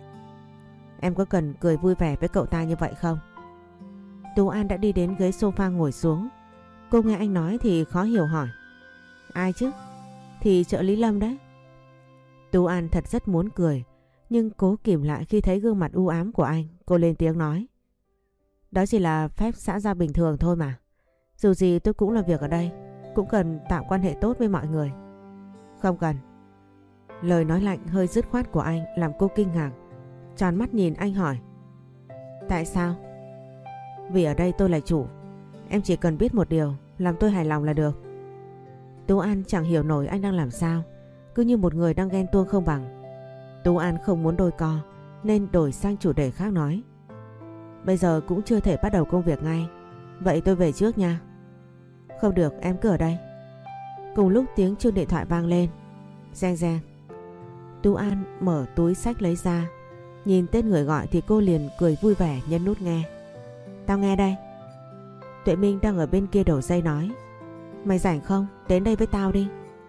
Em có cần cười vui vẻ với cậu ta như vậy không? Tú An đã đi đến ghế sofa ngồi xuống. Cô nghe anh nói thì khó hiểu hỏi. Ai chứ? Thì trợ lý Lâm đấy. Tú An thật rất muốn cười, nhưng cố kìm lại khi thấy gương mặt u ám của anh. Cô lên tiếng nói. Đó chỉ là phép xã giao bình thường thôi mà. Dù gì tôi cũng làm việc ở đây, cũng cần tạo quan hệ tốt với mọi người. Không cần. Lời nói lạnh hơi dứt khoát của anh làm cô kinh ngạc, tròn mắt nhìn anh hỏi. Tại sao? Vì ở đây tôi là chủ. Em chỉ cần biết một điều, làm tôi hài lòng là được. Tú An chẳng hiểu nổi anh đang làm sao, cứ như một người đang ghen tuông không bằng. Tú An không muốn đôi co nên đổi sang chủ đề khác nói. Bây giờ cũng chưa thể bắt đầu công việc ngay, vậy tôi về trước nha. Không được, em cứ ở đây. Cùng lúc tiếng chuông điện thoại vang lên. Reng reng. Tú An mở túi xách lấy ra. Nhìn tên người gọi thì cô liền cười vui vẻ nhấn nút nghe. Tao nghe đây. Tuệ Minh đang ở bên kia đầu dây nói. Mày rảnh không? Đến đây với tao đi.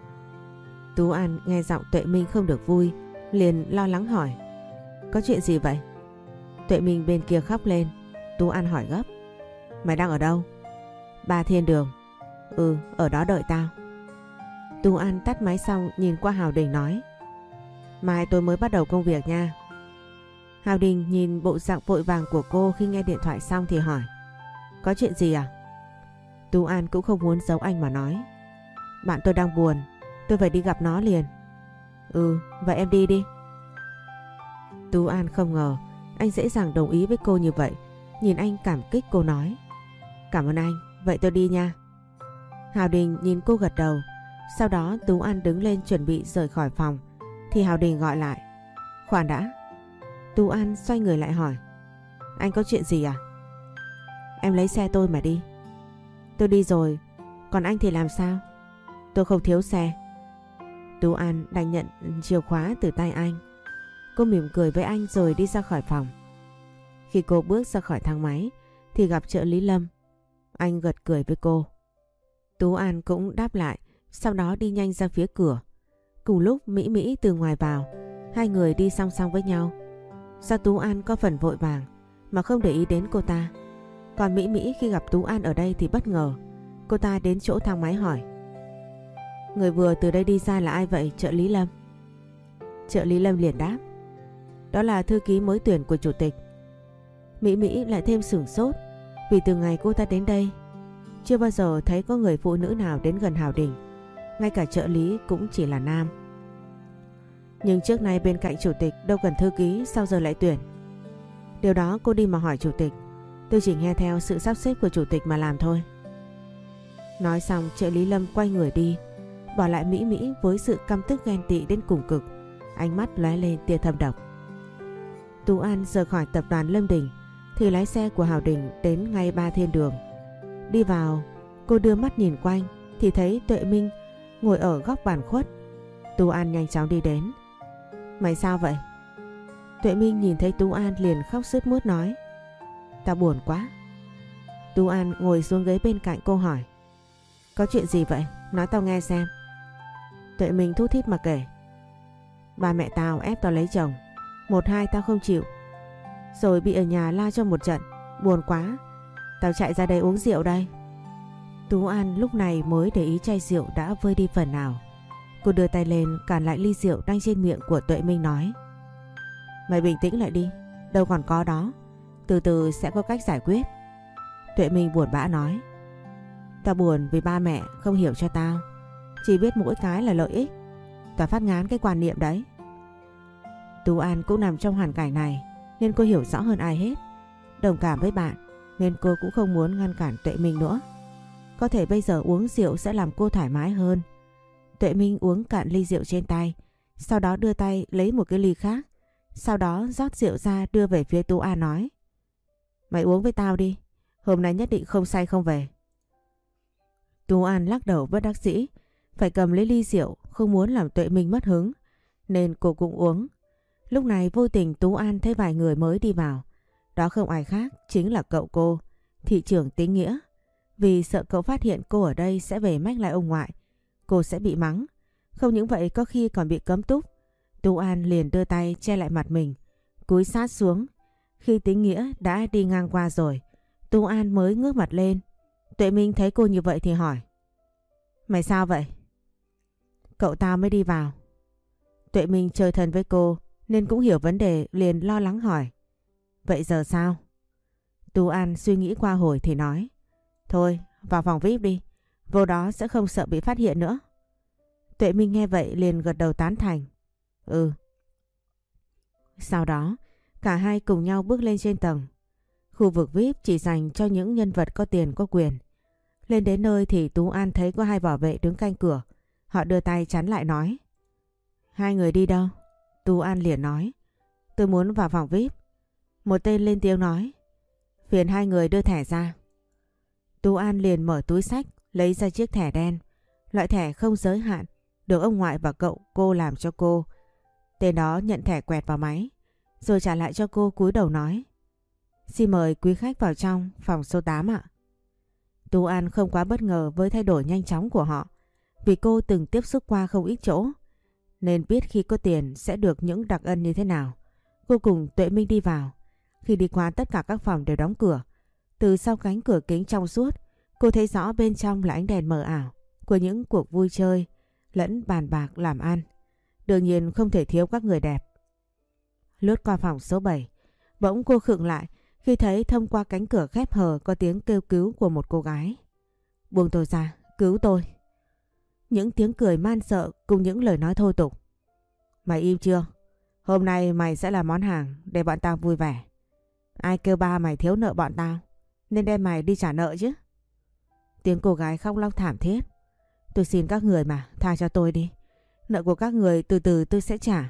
Tú An nghe giọng Tuệ Minh không được vui, liền lo lắng hỏi. Có chuyện gì vậy? Tuệ Minh bên kia khóc lên. Tú An hỏi gấp. Mày đang ở đâu? Ba Thiên Đường. Ừ, ở đó đợi tao. Tú An tắt máy xong nhìn qua Hào Đình nói. Mai tôi mới bắt đầu công việc nha. Hào Đình nhìn bộ dạng vội vàng của cô khi nghe điện thoại xong thì hỏi. Có chuyện gì à? Tú An cũng không muốn giấu anh mà nói. Bạn tôi đang buồn, tôi phải đi gặp nó liền. Ừ, vậy em đi đi. Tú An không ngờ anh dễ dàng đồng ý với cô như vậy. Nhìn anh cảm kích cô nói. Cảm ơn anh, vậy tôi đi nha. Hào Đình nhìn cô gật đầu. Sau đó Tú An đứng lên chuẩn bị rời khỏi phòng thì Hào Đình gọi lại. Khoan đã. Tú An xoay người lại hỏi. Anh có chuyện gì à? Em lấy xe tôi mà đi. Tôi đi rồi, còn anh thì làm sao? Tôi không thiếu xe. Tú An đành nhận chìa khóa từ tay anh. Cô mỉm cười với anh rồi đi ra khỏi phòng. Khi cô bước ra khỏi thang máy thì gặp trợ lý Lâm. Anh gật cười với cô. Tú An cũng đáp lại, sau đó đi nhanh ra phía cửa. Cùng lúc Mỹ Mỹ từ ngoài vào, hai người đi song song với nhau. Do Tú An có phần vội vàng mà không để ý đến cô ta. Còn Mỹ Mỹ khi gặp Tú An ở đây thì bất ngờ. Cô ta đến chỗ thang máy hỏi. Người vừa từ đây đi ra là ai vậy trợ lý Lâm? Trợ lý Lâm liền đáp. Đó là thư ký mới tuyển của chủ tịch. Mỹ Mỹ lại thêm sửng sốt vì từ ngày cô ta đến đây chưa bao giờ thấy có người phụ nữ nào đến gần Hào Đình. Ngay cả trợ lý cũng chỉ là nam. Nhưng trước nay bên cạnh chủ tịch đâu cần thư ký, sao giờ lại tuyển? Điều đó cô đi mà hỏi chủ tịch. Tôi chỉ nghe theo sự sắp xếp của chủ tịch mà làm thôi. Nói xong trợ lý Lâm quay người đi, bỏ lại Mỹ Mỹ với sự căm tức ghen tị đến cùng cực. Ánh mắt lóe lên tia thâm độc. Tú An rời khỏi tập đoàn Lâm Đình thì lái xe của Hào Đình đến ngay Ba Thiên Đường. Đi vào, cô đưa mắt nhìn quanh thì thấy Tuệ Minh ngồi ở góc bàn khuất. Tú An nhanh chóng đi đến. Mày sao vậy? Tuệ Minh nhìn thấy Tú An liền khóc sướt mướt nói. Tao buồn quá. Tú An ngồi xuống ghế bên cạnh cô hỏi. Có chuyện gì vậy? Nói tao nghe xem. Tuệ Minh thút thít mà kể. Ba mẹ tao ép tao lấy chồng. Một hai tao không chịu. Rồi bị ở nhà la cho một trận. Buồn quá. Tao chạy ra đây uống rượu đây. Tú An lúc này mới để ý chai rượu đã vơi đi phần nào. Cô đưa tay lên cản lại ly rượu đang trên miệng của Tuệ Minh nói. Mày bình tĩnh lại đi. Đâu còn có đó. Từ từ sẽ có cách giải quyết. Tuệ Minh buồn bã nói. Tao buồn vì ba mẹ không hiểu cho tao. Chỉ biết mỗi cái là lợi ích. Tao phát ngán cái quan niệm đấy. Tú An cũng nằm trong hoàn cảnh này nên cô hiểu rõ hơn ai hết. Đồng cảm với bạn nên cô cũng không muốn ngăn cản Tuệ Minh nữa. Có thể bây giờ uống rượu sẽ làm cô thoải mái hơn. Tuệ Minh uống cạn ly rượu trên tay. Sau đó đưa tay lấy một cái ly khác. Sau đó rót rượu ra đưa về phía Tú An nói. Mày uống với tao đi. Hôm nay nhất định không say không về. Tú An lắc đầu bất đắc dĩ. Phải cầm lấy ly rượu. Không muốn làm Tuệ Minh mất hứng. Nên cô cũng uống. Lúc này vô tình Tú An thấy vài người mới đi vào. Đó không ai khác chính là cậu cô, thị trưởng Tính Nghĩa. Vì sợ cậu phát hiện cô ở đây sẽ về mách lại ông ngoại. Cô sẽ bị mắng. Không những vậy có khi còn bị cấm túc. Tú An liền đưa tay che lại mặt mình, cúi sát xuống. Khi Tính Nghĩa đã đi ngang qua rồi, Tú An mới ngước mặt lên. Tuệ Minh thấy cô như vậy thì hỏi. Mày sao vậy? Cậu tao mới đi vào. Tuệ Minh chơi thân với cô nên cũng hiểu vấn đề, liền lo lắng hỏi. Vậy giờ sao? Tú An suy nghĩ qua hồi thì nói. Thôi vào phòng VIP đi. Vô đó sẽ không sợ bị phát hiện nữa. Tuệ Minh nghe vậy liền gật đầu tán thành. Ừ. Sau đó cả hai cùng nhau bước lên trên tầng. Khu vực VIP chỉ dành cho những nhân vật có tiền có quyền. Lên đến nơi thì Tú An thấy có hai bảo vệ đứng canh cửa. Họ đưa tay chắn lại nói. Hai người đi đâu? Tú An liền nói. Tôi muốn vào phòng VIP. Một tên lên tiếng nói. Phiền hai người đưa thẻ ra. Tú An liền mở túi xách lấy ra chiếc thẻ đen. Loại thẻ không giới hạn, được ông ngoại và cậu cô làm cho cô. Tên đó nhận thẻ quẹt vào máy, rồi trả lại cho cô, cúi đầu nói. Xin mời quý khách vào trong phòng số 8 ạ. Tú An không quá bất ngờ với thay đổi nhanh chóng của họ. Vì cô từng tiếp xúc qua không ít chỗ, nên biết khi có tiền sẽ được những đặc ân như thế nào. Cô cùng Tuệ Minh đi vào. Khi đi qua tất cả các phòng đều đóng cửa. Từ sau cánh cửa kính trong suốt, cô thấy rõ bên trong là ánh đèn mờ ảo của những cuộc vui chơi lẫn bàn bạc làm ăn. Đương nhiên không thể thiếu các người đẹp. Lướt qua phòng số 7, bỗng cô khựng lại khi thấy thông qua cánh cửa khép hờ có tiếng kêu cứu của một cô gái. Buông tôi ra, cứu tôi. Những tiếng cười man sợ cùng những lời nói thô tục. Mày im chưa? Hôm nay mày sẽ là món hàng để bọn tao vui vẻ. Ai kêu ba mày thiếu nợ bọn tao nên đem mày đi trả nợ chứ. Tiếng cô gái khóc lóc thảm thiết. Tôi xin các người mà, tha cho tôi đi. Nợ của các người từ từ tôi sẽ trả.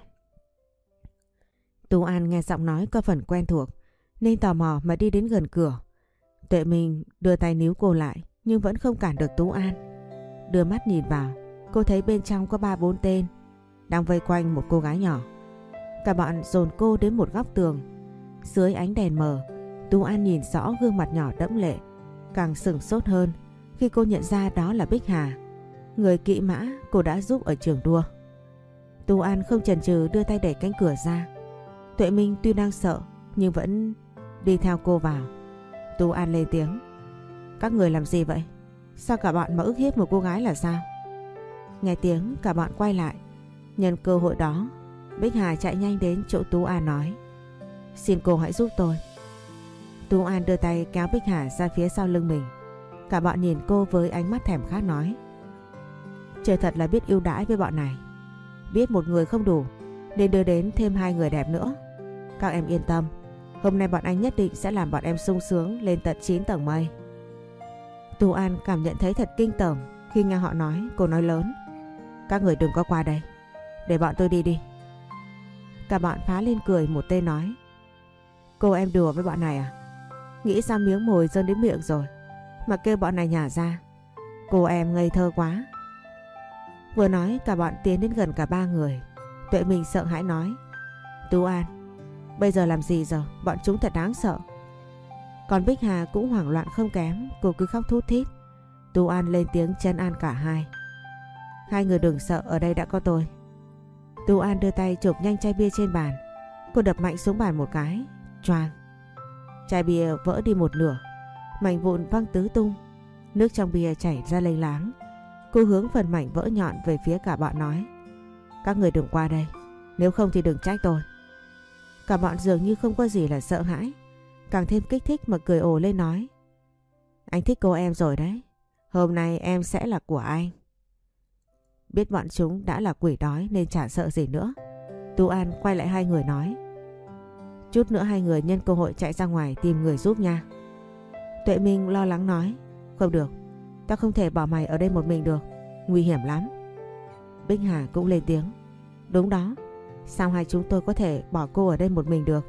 Tú An nghe giọng nói có phần quen thuộc nên tò mò mà đi đến gần cửa. Tuệ Minh đưa tay níu cô lại nhưng vẫn không cản được Tú An. Đưa mắt nhìn vào, cô thấy bên trong có 3-4 tên đang vây quanh một cô gái nhỏ. Cả bọn dồn cô đến một góc tường. Dưới ánh đèn mờ, Tú An nhìn rõ gương mặt nhỏ đẫm lệ, càng sửng sốt hơn khi cô nhận ra đó là Bích Hà, người kỵ mã cô đã giúp ở trường đua. Tú An không chần chừ đưa tay đẩy cánh cửa ra. Tuệ Minh tuy đang sợ nhưng vẫn đi theo cô vào. Tú An lên tiếng. Các người làm gì vậy? Sao cả bọn mà ức hiếp một cô gái là sao? Nghe tiếng cả bọn quay lại. Nhân cơ hội đó, Bích Hà chạy nhanh đến chỗ Tú An nói. Xin cô hãy giúp tôi. Tú An đưa tay kéo Bích Hà ra phía sau lưng mình. Cả bọn nhìn cô với ánh mắt thèm khát nói. Trời thật là biết ưu đãi với bọn này. Biết một người không đủ nên đưa đến thêm 2 người đẹp nữa. Các em yên tâm, hôm nay bọn anh nhất định sẽ làm bọn em sung sướng lên tận 9 tầng mây. Tú An cảm nhận thấy thật kinh tởm khi nghe họ nói. Cô nói lớn. Các người đừng có qua đây, để bọn tôi đi đi. Cả bọn phá lên cười. Một tên nói. Cô em đùa với bọn này à? Nghĩ ra miếng mồi rơi đến miệng rồi mà kêu bọn này nhả ra. Cô em ngây thơ quá. Vừa nói cả bọn tiến đến gần cả 3 người. Tuệ Minh sợ hãi nói. Tú An, bây giờ làm gì giờ? Bọn chúng thật đáng sợ. Còn Bích Hà cũng hoảng loạn không kém, cô cứ khóc thút thít. Tú An lên tiếng trấn an cả hai. Hai người đừng sợ, ở đây đã có tôi. Tú An đưa tay chụp nhanh chai bia trên bàn. Cô đập mạnh xuống bàn một cái, choàng. Chai bia vỡ đi một nửa, mảnh vụn văng tứ tung, nước trong bia chảy ra lênh láng. Cô hướng phần mảnh vỡ nhọn về phía cả bọn nói: Các người đừng qua đây, nếu không thì đừng trách tôi. Cả bọn dường như không có gì là sợ hãi, càng thêm kích thích mà cười ồ lên nói: Anh thích cô em rồi đấy, hôm nay em sẽ là của anh. Biết bọn chúng đã là quỷ đói nên chả sợ gì nữa. Tú An quay lại hai người nói: Chút nữa hai người nhân cơ hội chạy ra ngoài tìm người giúp nha. Tuệ Minh lo lắng nói: Không được, tao không thể bỏ mày ở đây một mình được, nguy hiểm lắm. Bích Hà cũng lên tiếng: Đúng đó, sao hai chúng tôi có thể bỏ cô ở đây một mình được?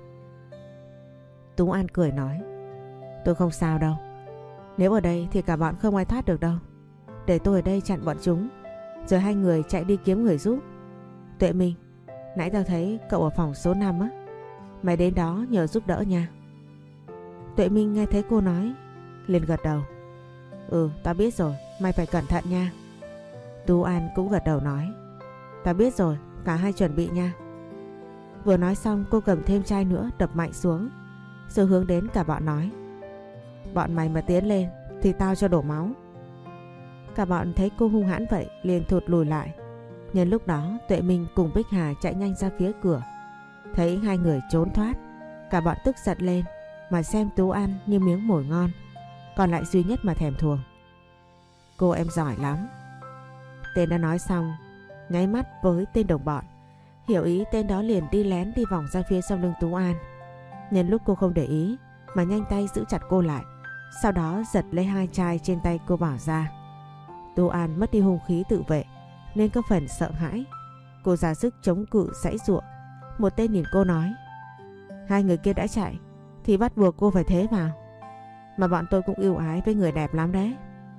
Tú An cười nói: Tôi không sao đâu, nếu ở đây thì cả bọn không ai thoát được đâu. Để tôi ở đây chặn bọn chúng, rồi hai người chạy đi kiếm người giúp. Tuệ Minh, nãy tao thấy cậu ở phòng số 5 á, mày đến đó nhờ giúp đỡ nha. Tuệ Minh nghe thấy cô nói liền gật đầu: Ừ, tao biết rồi, mày phải cẩn thận nha. Tú An cũng gật đầu nói: Tao biết rồi, cả hai chuẩn bị nha. Vừa nói xong cô cầm thêm chai nữa đập mạnh xuống, rồi hướng đến cả bọn nói: Bọn mày mà tiến lên thì tao cho đổ máu. Cả bọn thấy cô hung hãn vậy liền thụt lùi lại. Nhân lúc đó Tuệ Minh cùng Bích Hà chạy nhanh ra phía cửa. Thấy hai người trốn thoát, cả bọn tức giận lên mà xem Tú An như miếng mồi ngon, còn lại duy nhất mà thèm thuồng. Cô em giỏi lắm. Tên đã nói xong, nháy mắt với tên đồng bọn, hiểu ý tên đó liền đi lén đi vòng ra phía sau lưng Tú An. Nhân lúc cô không để ý mà nhanh tay giữ chặt cô lại, sau đó giật lấy hai chai trên tay cô bỏ ra. Tú An mất đi hung khí tự vệ nên có phần sợ hãi. Cô ra sức chống cự giãy giụa. Một tên nhìn cô nói: Hai người kia đã chạy thì bắt buộc cô phải thế vào, mà bọn tôi cũng ưu ái với người đẹp lắm đấy.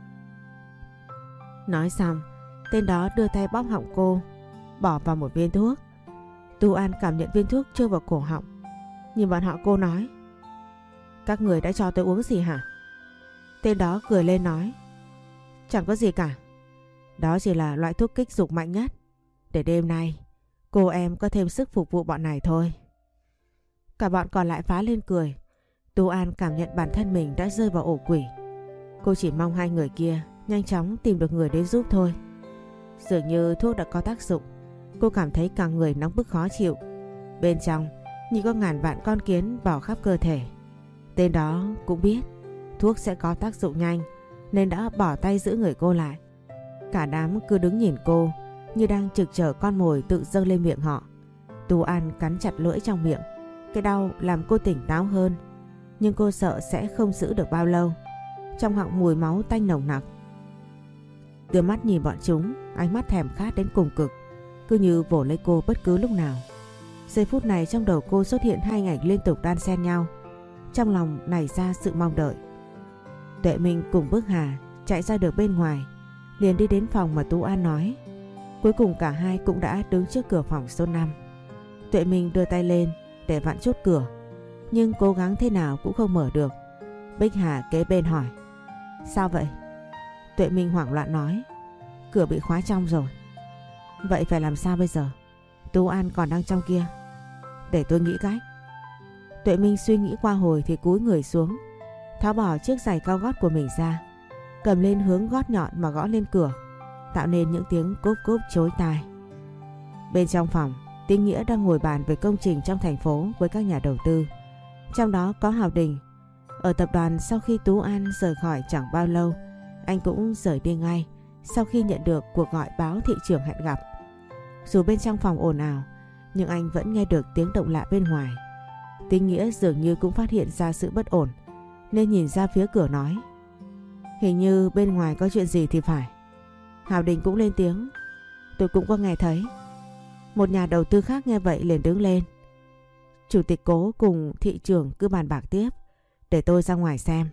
Nói xong, tên đó đưa tay bóp họng cô, bỏ vào một viên thuốc. Tú An cảm nhận viên thuốc chui vào cổ họng, nhìn bọn họ cô nói: Các người đã cho tôi uống gì hả? Tên đó cười lên nói: Chẳng có gì cả, đó chỉ là loại thuốc kích dục mạnh nhất, để đêm nay cô em có thêm sức phục vụ bọn này thôi. Cả bọn còn lại phá lên cười. Tú An cảm nhận bản thân mình đã rơi vào ổ quỷ. Cô chỉ mong hai người kia nhanh chóng tìm được người đến giúp thôi. Dường như thuốc đã có tác dụng. Cô cảm thấy cả người nóng bức khó chịu. Bên trong như có ngàn vạn con kiến bò khắp cơ thể. Tên đó cũng biết thuốc sẽ có tác dụng nhanh nên đã bỏ tay giữ người cô lại. Cả đám cứ đứng nhìn cô như đang trực chờ con mồi tự dâng lên miệng họ. Tú An cắn chặt lưỡi trong miệng. Cái đau làm cô tỉnh táo hơn, nhưng cô sợ sẽ không giữ được bao lâu. Trong họng mùi máu tanh nồng nặc. Đưa mắt nhìn bọn chúng, ánh mắt thèm khát đến cùng cực, cứ như vồ lấy cô bất cứ lúc nào. Giây phút này trong đầu cô xuất hiện hai ảnh liên tục đan xen nhau, trong lòng nảy ra sự mong đợi. Tuệ Minh cùng Bích Hà chạy ra được bên ngoài, liền đi đến phòng mà Tú An nói. Cuối cùng cả hai cũng đã đứng trước cửa phòng số 5. Tuệ Minh đưa tay lên để vặn chốt cửa, nhưng cố gắng thế nào cũng không mở được. Bích Hà kế bên hỏi: Sao vậy? Tuệ Minh hoảng loạn nói: Cửa bị khóa trong rồi. Vậy phải làm sao bây giờ? Tú An còn đang trong kia. Để tôi nghĩ cách. Tuệ Minh suy nghĩ qua hồi thì cúi người xuống, tháo bỏ chiếc giày cao gót của mình ra, cầm lên hướng gót nhọn mà gõ lên cửa, tạo nên những tiếng cốp cốp chói tai. Bên trong phòng, Tinh Nghĩa đang ngồi bàn về công trình trong thành phố với các nhà đầu tư. Trong đó có Hào Đình. Ở tập đoàn sau khi Tú An rời khỏi chẳng bao lâu, anh cũng rời đi ngay sau khi nhận được cuộc gọi báo thị trường hẹn gặp. Dù bên trong phòng ồn ào, nhưng anh vẫn nghe được tiếng động lạ bên ngoài. Tinh Nghĩa dường như cũng phát hiện ra sự bất ổn, nên nhìn ra phía cửa nói: Hình như bên ngoài có chuyện gì thì phải. Hào Đình cũng lên tiếng: Tôi cũng có nghe thấy. Một nhà đầu tư khác nghe vậy liền đứng lên: Chủ tịch Cố cùng thị trưởng cứ bàn bạc tiếp, để tôi ra ngoài xem.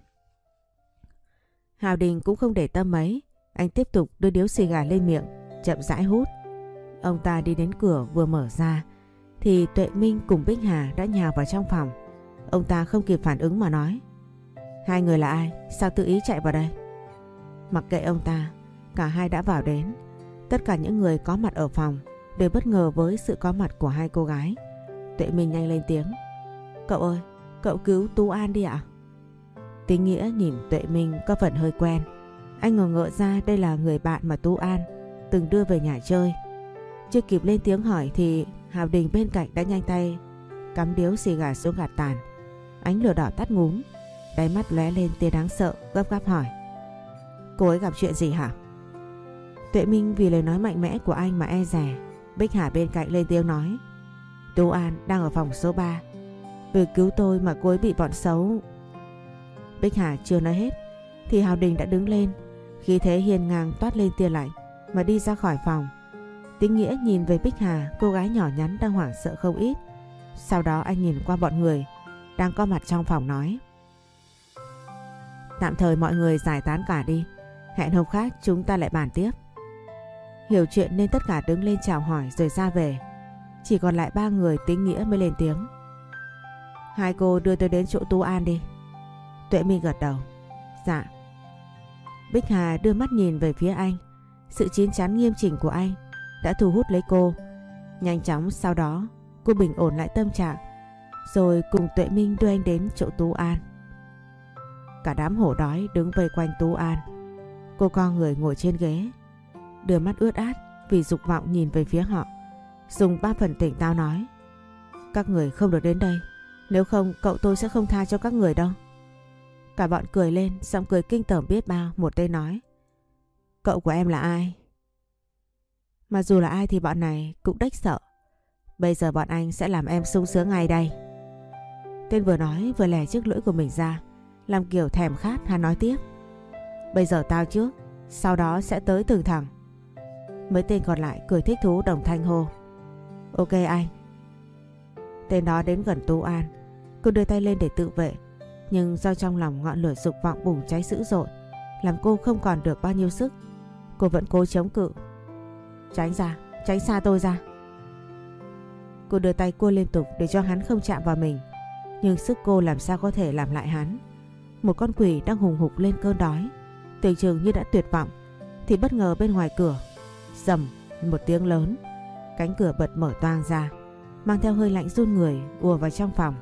Hào Đình cũng không để tâm mấy, anh tiếp tục đưa điếu xì gà lên miệng, chậm rãi hút. Ông ta đi đến cửa vừa mở ra thì Tuệ Minh cùng Bích Hà đã nhào vào trong phòng. Ông ta không kịp phản ứng mà nói: Hai người là ai? Sao tự ý chạy vào đây? Mặc kệ ông ta, cả hai đã vào đến. Tất cả những người có mặt ở phòng đều bất ngờ với sự có mặt của hai cô gái. Tuệ Minh nhanh lên tiếng. Cậu ơi, cậu cứu Tú An đi ạ. Tính Nghĩa nhìn Tuệ Minh có phần hơi quen. Anh ngờ ra đây là người bạn mà Tú An từng đưa về nhà chơi. Chưa kịp lên tiếng hỏi thì Hào Đình bên cạnh đã nhanh tay cắm điếu xì gà xuống gạt tàn. Ánh lửa đỏ tắt ngúm, đáy mắt lóe lên tia đáng sợ, gấp gáp hỏi. Cô ấy gặp chuyện gì hả? Tuệ Minh vì lời nói mạnh mẽ của anh mà e dè. Bích Hà bên cạnh lên tiếng nói. Tú An đang ở phòng số 3. Vì cứu tôi mà cô ấy bị bọn xấu. Bích Hà chưa nói hết thì Hào Đình đã đứng lên, khí thế hiên ngang toát lên tia lạnh mà đi ra khỏi phòng. Tính Nghĩa nhìn về Bích Hà, cô gái nhỏ nhắn đang hoảng sợ không ít. Sau đó anh nhìn qua bọn người đang có mặt trong phòng nói. Tạm thời mọi người giải tán cả đi. Hẹn hôm khác chúng ta lại bàn tiếp. Hiểu chuyện nên tất cả đứng lên chào hỏi rồi ra về. Chỉ còn lại ba người Tính Nghĩa mới lên tiếng. Hai cô đưa tôi đến chỗ Tú An đi. Tuệ Minh gật đầu. Dạ. Bích Hà đưa mắt nhìn về phía anh. Sự chín chắn nghiêm chỉnh của anh đã thu hút lấy cô. Nhanh chóng sau đó cô bình ổn lại tâm trạng rồi cùng Tuệ Minh đưa anh đến chỗ Tú An. Cả đám hổ đói đứng vây quanh Tú An. Cô co người ngồi trên ghế, đưa mắt ướt át vì dục vọng nhìn về phía họ. Dùng 3 phần tỉnh táo nói. Các người không được đến đây, nếu không cậu tôi sẽ không tha cho các người đâu. Cả bọn cười lên, giọng cười kinh tởm biết bao. Một tên nói. Cậu của em là ai? Mà dù là ai thì bọn này cũng đếch sợ. Bây giờ bọn anh sẽ làm em sung sướng ngay đây. Tên vừa nói vừa lè chiếc lưỡi của mình ra, làm kiểu thèm khát. Hắn nói tiếp. Bây giờ tao trước, sau đó sẽ tới từng thằng. Mấy tên còn lại cười thích thú đồng thanh hô. Ok anh. Tên đó đến gần Tú An. Cô đưa tay lên để tự vệ, nhưng do trong lòng ngọn lửa dục vọng bùng cháy dữ dội, làm cô không còn được bao nhiêu sức. Cô vẫn cố chống cự. Tránh ra, tránh xa tôi ra. Cô đưa tay cua liên tục để cho hắn không chạm vào mình, nhưng sức cô làm sao có thể làm lại hắn. Một con quỷ đang hùng hục lên cơn đói, tưởng chừng như đã tuyệt vọng, thì bất ngờ bên ngoài cửa rầm một tiếng lớn, cánh cửa bật mở toang ra, mang theo hơi lạnh run người ùa vào trong phòng.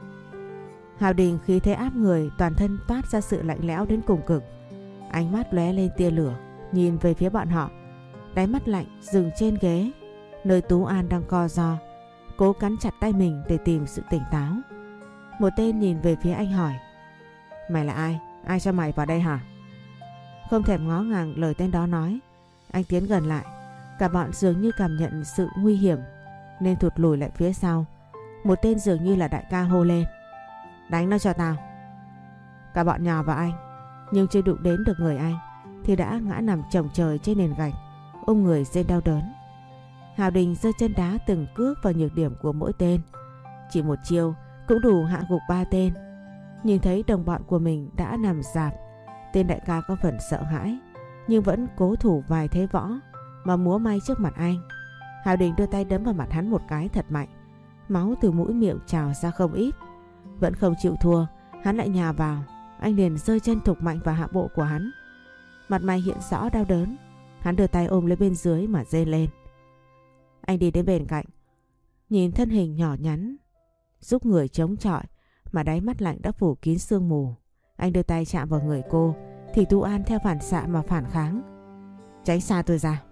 Hào Đình khí thế áp người, toàn thân toát ra sự lạnh lẽo đến cùng cực. Ánh mắt lóe lên tia lửa, nhìn về phía bọn họ, đáy mắt lạnh dừng trên ghế nơi Tú An đang co ro, cố cắn chặt tay mình để tìm sự tỉnh táo. Một tên nhìn về phía anh hỏi. Mày là ai? Ai cho mày vào đây hả? Không thèm ngó ngàng lời tên đó nói, anh tiến gần lại. Cả bọn dường như cảm nhận sự nguy hiểm nên thụt lùi lại phía sau. Một tên dường như là đại ca hô lên. Đánh nó cho tao. Cả bọn nhào vào anh, nhưng chưa đụng đến được người anh thì đã ngã nằm chồng trời trên nền gạch, ôm người rên đau đớn. Hào Đình giơ chân đá từng cước vào nhược điểm của mỗi tên. Chỉ một chiêu cũng đủ hạ gục 3 tên. Nhìn thấy đồng bọn của mình đã nằm rạp, tên đại ca có phần sợ hãi, nhưng vẫn cố thủ vài thế võ mà múa may trước mặt anh. Hào Đình đưa tay đấm vào mặt hắn một cái thật mạnh, máu từ mũi miệng trào ra không ít. Vẫn không chịu thua, hắn lại nhào vào. Anh liền giơ chân thục mạnh vào hạ bộ của hắn. Mặt mày hiện rõ đau đớn. Hắn đưa tay ôm lấy bên dưới mà rên lên. Anh đi đến bên cạnh, nhìn thân hình nhỏ nhắn giúp người chống chọi mà đáy mắt lạnh đã phủ kín sương mù. Anh đưa tay chạm vào người cô thì Tú An theo phản xạ mà phản kháng. Tránh xa tôi ra.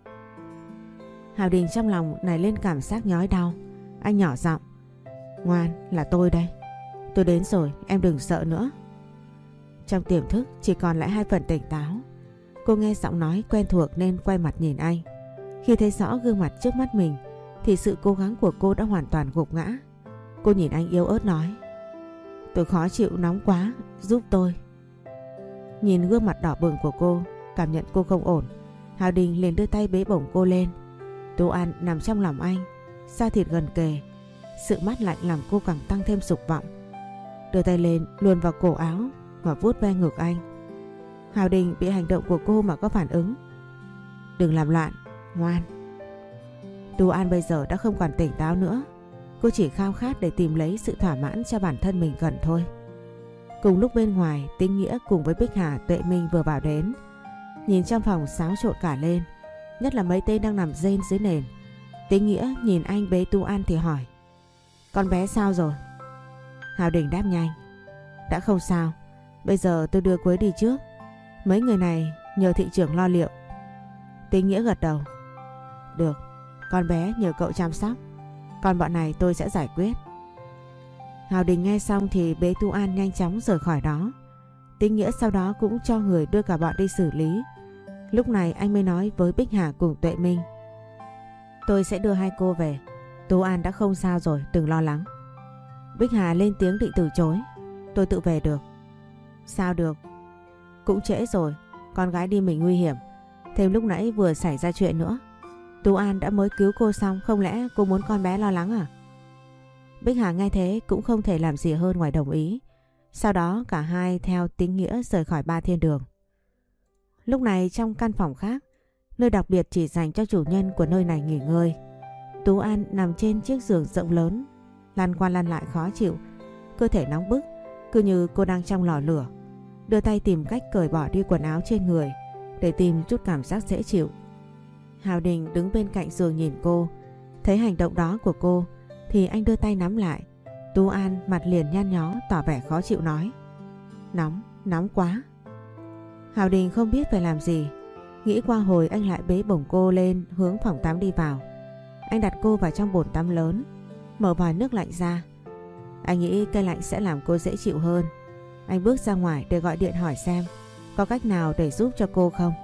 Hào Đình trong lòng nảy lên cảm giác nhói đau. Anh nhỏ giọng. Ngoan, là tôi đây. Tôi đến rồi, em đừng sợ nữa. Trong tiềm thức chỉ còn lại 2 phần tỉnh táo. Cô nghe giọng nói quen thuộc nên quay mặt nhìn anh. Khi thấy rõ gương mặt trước mắt mình thì sự cố gắng của cô đã hoàn toàn gục ngã. Cô nhìn anh yếu ớt nói. Tôi khó chịu, nóng quá, giúp tôi. Nhìn gương mặt đỏ bừng của cô, cảm nhận cô không ổn, Hào Đình liền đưa tay bế bổng cô lên. Tú An nằm trong lòng anh, da thịt gần kề. Sự mát lạnh làm cô càng tăng thêm dục vọng. Đưa tay lên luồn vào cổ áo và vuốt ve ngực anh. Hào Đình bị hành động của cô mà có phản ứng. Đừng làm loạn, ngoan. Tú An bây giờ đã không còn tỉnh táo nữa. Cô chỉ khao khát để tìm lấy sự thỏa mãn cho bản thân mình gần thôi. Cùng lúc bên ngoài, Tĩnh Nghĩa cùng với Bích Hà, Tuệ Minh vừa vào đến. Nhìn trong phòng xáo trộn cả lên, nhất là mấy tên đang nằm rên dưới nền. Tĩnh Nghĩa nhìn anh bế Tú An thì hỏi: con bé sao rồi? Hào Đình đáp nhanh: đã không sao, bây giờ tôi đưa Quế đi trước. Mấy người này nhờ thị trưởng lo liệu. Tĩnh Nghĩa gật đầu: được, con bé nhờ cậu chăm sóc, còn bọn này tôi sẽ giải quyết. Hào Đình nghe xong thì bế Tú An nhanh chóng rời khỏi đó. Tĩnh Nghĩa sau đó cũng cho người đưa cả bọn đi xử lý. Lúc này anh mới nói với Bích Hà cùng Tuệ Minh: tôi sẽ đưa hai cô về, Tú An đã không sao rồi, đừng lo lắng. Bích Hà lên tiếng định từ chối: tôi tự về được. Sao được, cũng trễ rồi, con gái đi mình nguy hiểm, thêm lúc nãy vừa xảy ra chuyện nữa. Tú An đã mới cứu cô xong, không lẽ cô muốn con bé lo lắng à? Bích Hà nghe thế cũng không thể làm gì hơn ngoài đồng ý. Sau đó cả hai theo Tĩnh Nghĩa rời khỏi Ba Thiên Đường. Lúc này trong căn phòng khác, nơi đặc biệt chỉ dành cho chủ nhân của nơi này nghỉ ngơi, Tú An nằm trên chiếc giường rộng lớn, lăn qua lăn lại khó chịu, cơ thể nóng bức, cứ như cô đang trong lò lửa. Đưa tay tìm cách cởi bỏ đi quần áo trên người để tìm chút cảm giác dễ chịu. Hào Đình đứng bên cạnh giường nhìn cô, thấy hành động đó của cô thì anh đưa tay nắm lại. Tú An mặt liền nhăn nhó tỏ vẻ khó chịu nói: nóng, nóng quá. Hào Đình không biết phải làm gì. Nghĩ qua hồi anh lại bế bổng cô lên hướng phòng tắm đi vào. Anh đặt cô vào trong bồn tắm lớn, mở vòi nước lạnh ra. Anh nghĩ cây lạnh sẽ làm cô dễ chịu hơn. Anh bước ra ngoài để gọi điện hỏi xem có cách nào để giúp cho cô không.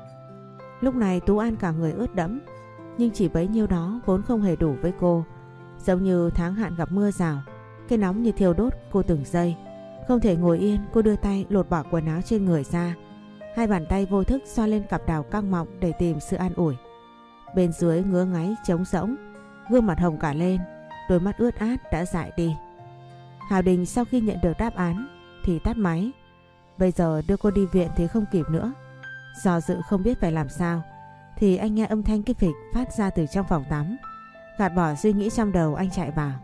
Lúc này Tú An cả người ướt đẫm, nhưng chỉ bấy nhiêu đó vốn không hề đủ với cô. Giống như tháng hạn gặp mưa rào, cái nóng như thiêu đốt cô từng giây. Không thể ngồi yên, cô đưa tay lột bỏ quần áo trên người ra. Hai bàn tay vô thức xoa lên cặp đào căng mọng để tìm sự an ủi. Bên dưới ngứa ngáy trống rỗng, gương mặt hồng cả lên, đôi mắt ướt át đã dại đi. Hào Đình sau khi nhận được đáp án thì tắt máy. Bây giờ đưa cô đi viện thì không kịp nữa. Do dự không biết phải làm sao thì anh nghe âm thanh cái phịch phát ra từ trong phòng tắm. Gạt bỏ suy nghĩ trong đầu, anh chạy vào.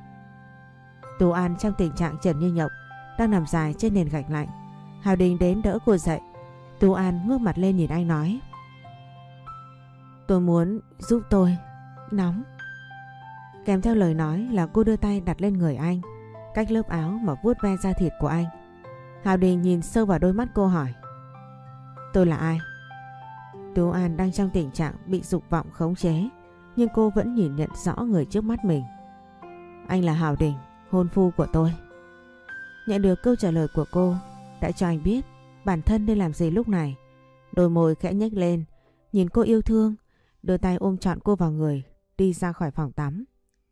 Tú An trong tình trạng trần như nhộng, đang nằm dài trên nền gạch lạnh. Hào Đình đến đỡ cô dậy. Tú An ngước mặt lên nhìn anh nói: tôi muốn giúp tôi, nóng. Kèm theo lời nói là cô đưa tay đặt lên người anh, cách lớp áo mà vuốt ve da thịt của anh. Hào Đình nhìn sâu vào đôi mắt cô hỏi: tôi là ai? Tú An đang trong tình trạng bị dục vọng khống chế, nhưng cô vẫn nhìn nhận rõ người trước mắt mình. Anh là Hào Đình, hôn phu của tôi. Nhận được câu trả lời của cô đã cho anh biết bản thân nên làm gì lúc này. Đôi môi khẽ nhếch lên, nhìn cô yêu thương, đưa tay ôm trọn cô vào người, đi ra khỏi phòng tắm.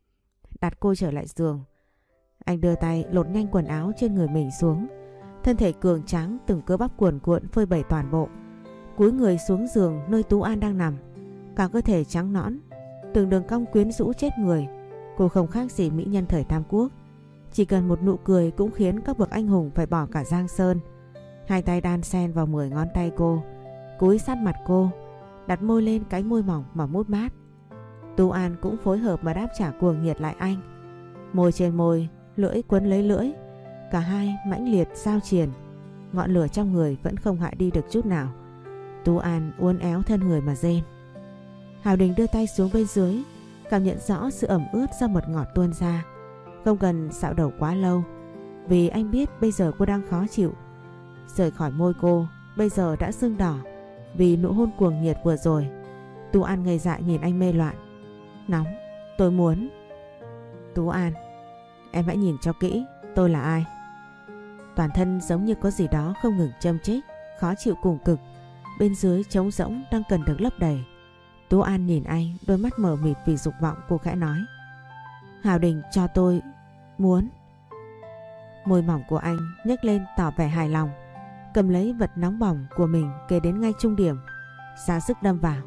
Đặt cô trở lại giường, anh đưa tay lột nhanh quần áo trên người mình xuống. Thân thể cường tráng, từng cơ bắp cuồn cuộn phơi bày toàn bộ. Cúi người xuống giường nơi Tú An đang nằm, cả cơ thể trắng nõn, từng đường cong quyến rũ chết người. Cô không khác gì mỹ nhân thời Tam Quốc. Chỉ cần một nụ cười cũng khiến các bậc anh hùng phải bỏ cả Giang Sơn. Hai tay đan xen vào 10 ngón tay cô, cúi sát mặt cô, đặt môi lên cánh môi mỏng mà mút mát. Tú An cũng phối hợp mà đáp trả cuồng nhiệt lại anh. Môi trên môi, lưỡi quấn lấy lưỡi, cả hai mãnh liệt giao triền. Ngọn lửa trong người vẫn không hạ đi được chút nào. Tú An uốn éo thân người mà rên. Hào Đình đưa tay xuống bên dưới, cảm nhận rõ sự ẩm ướt do mật ngọt tuôn ra. Không cần xạo đầu quá lâu, vì anh biết bây giờ cô đang khó chịu. Rời khỏi môi cô bây giờ đã sưng đỏ vì nụ hôn cuồng nhiệt vừa rồi. Tú An ngây dại nhìn anh mê loạn. Nóng, tôi muốn. Tú An, em hãy nhìn cho kỹ tôi là ai. Toàn thân giống như có gì đó không ngừng châm chích, khó chịu cùng cực. Bên dưới trống rỗng đang cần được lấp đầy. Tú An nhìn anh, đôi mắt mờ mịt vì dục vọng. Cô khẽ nói: Hào Đình cho tôi muốn. Môi mỏng của anh nhếch lên tỏ vẻ hài lòng, cầm lấy vật nóng bỏng của mình kề đến ngay trung điểm, ra sức đâm vào.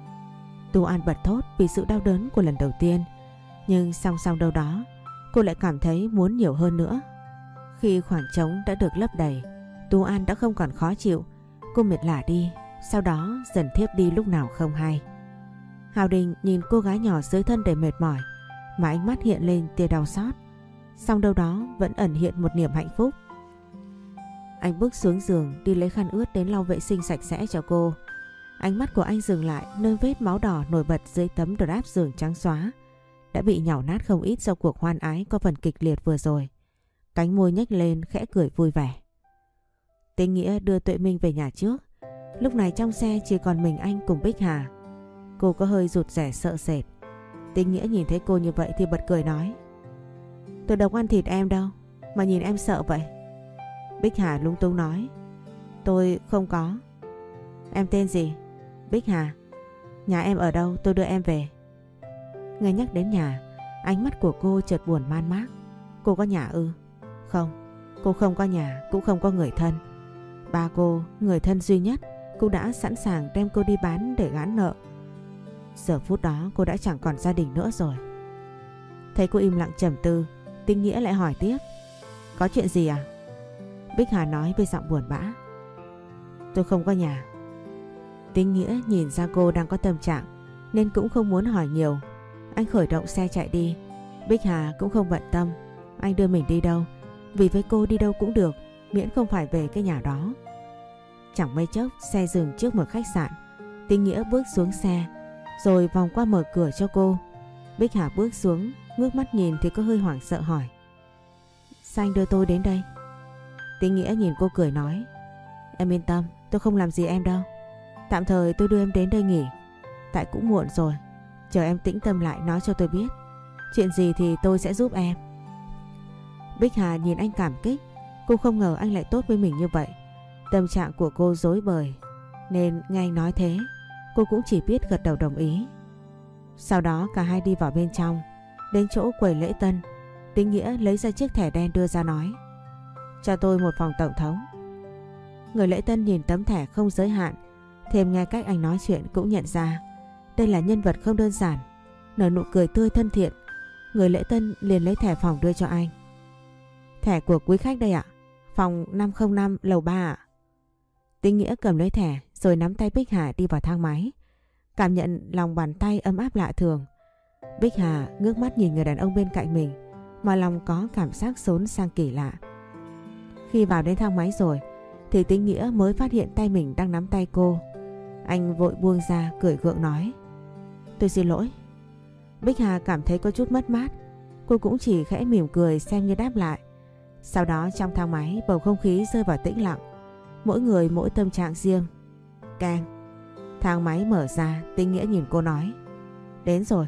Tú An bật thốt vì sự đau đớn của lần đầu tiên, nhưng song song đâu đó cô lại cảm thấy muốn nhiều hơn nữa. Khi khoảng trống đã được lấp đầy, Tú An đã không còn khó chịu. Cô mệt lả đi, sau đó dần thiếp đi lúc nào không hay. Hào Đình nhìn cô gái nhỏ dưới thân đầy mệt mỏi mà ánh mắt hiện lên tia đau xót, song đâu đó vẫn ẩn hiện một niềm hạnh phúc. Anh bước xuống giường đi lấy khăn ướt đến lau vệ sinh sạch sẽ cho cô. Ánh mắt của anh dừng lại nơi vết máu đỏ nổi bật dưới tấm drap giường trắng xóa, đã bị nhàu nát không ít do cuộc hoan ái có phần kịch liệt vừa rồi. Cánh môi nhếch lên khẽ cười vui vẻ. Tên Nghĩa đưa Tuệ Minh về nhà trước. Lúc này trong xe chỉ còn mình anh cùng Bích Hà. Cô có hơi rụt rè sợ sệt. Tên Nghĩa nhìn thấy cô như vậy thì bật cười nói: Tôi đâu có ăn thịt em đâu mà nhìn em sợ vậy. Bích Hà lúng túng nói: Tôi không có. Em tên gì? Bích Hà. Nhà em ở đâu tôi đưa em về. Nghe nhắc đến nhà, ánh mắt của cô chợt buồn man mác. Cô có nhà ư? Không, cô không có nhà, cũng không có người thân. Ba cô, người thân duy nhất, cũng đã sẵn sàng đem cô đi bán để gán nợ. Giờ phút đó cô đã chẳng còn gia đình nữa rồi. Thấy cô im lặng trầm tư, Tinh Nghĩa lại hỏi tiếp: Có chuyện gì à? Bích Hà nói với giọng buồn bã: Tôi không có nhà. Tinh Nghĩa nhìn ra cô đang có tâm trạng nên cũng không muốn hỏi nhiều. Anh khởi động xe chạy đi. Bích Hà cũng không bận tâm anh đưa mình đi đâu, vì với cô đi đâu cũng được, miễn không phải về cái nhà đó. Chẳng mấy chốc xe dừng trước một khách sạn. Tinh Nghĩa bước xuống xe rồi vòng qua mở cửa cho cô. Bích Hà bước xuống, ngước mắt nhìn thì có hơi hoảng sợ hỏi: Sao anh đưa tôi đến đây? Tinh Nghĩa nhìn cô cười nói: Em yên tâm, tôi không làm gì em đâu. Tạm thời tôi đưa em đến đây nghỉ, tại cũng muộn rồi. Chờ em tĩnh tâm lại nói cho tôi biết. Chuyện gì thì tôi sẽ giúp em. Bích Hà nhìn anh cảm kích. Cô không ngờ anh lại tốt với mình như vậy. Tâm trạng của cô rối bời nên nghe anh nói thế, cô cũng chỉ biết gật đầu đồng ý. Sau đó cả hai đi vào bên trong. Đến chỗ quầy lễ tân, Tinh Nghĩa lấy ra chiếc thẻ đen đưa ra nói: Cho tôi một phòng tổng thống. Người lễ tân nhìn tấm thẻ không giới hạn, thêm nghe cách anh nói chuyện cũng nhận ra đây là nhân vật không đơn giản. Nở nụ cười tươi thân thiện, người lễ tân liền lấy thẻ phòng đưa cho anh. Thẻ của quý khách đây ạ. Phòng 505 lầu 3 ạ. Tinh Nghĩa cầm lấy thẻ rồi nắm tay Bích Hà đi vào thang máy. Cảm nhận lòng bàn tay ấm áp lạ thường. Bích Hà ngước mắt nhìn người đàn ông bên cạnh mình mà lòng có cảm giác xốn sang kỳ lạ. Khi vào đến thang máy rồi thì Tinh Nghĩa mới phát hiện tay mình đang nắm tay cô. Anh vội buông ra cười gượng nói: Tôi xin lỗi. Bích Hà cảm thấy có chút mất mát. Cô cũng chỉ khẽ mỉm cười xem như đáp lại. Sau đó trong thang máy bầu không khí rơi vào tĩnh lặng. Mỗi người mỗi tâm trạng riêng. Càng thang máy mở ra, Tinh Nghĩa nhìn cô nói: Đến rồi.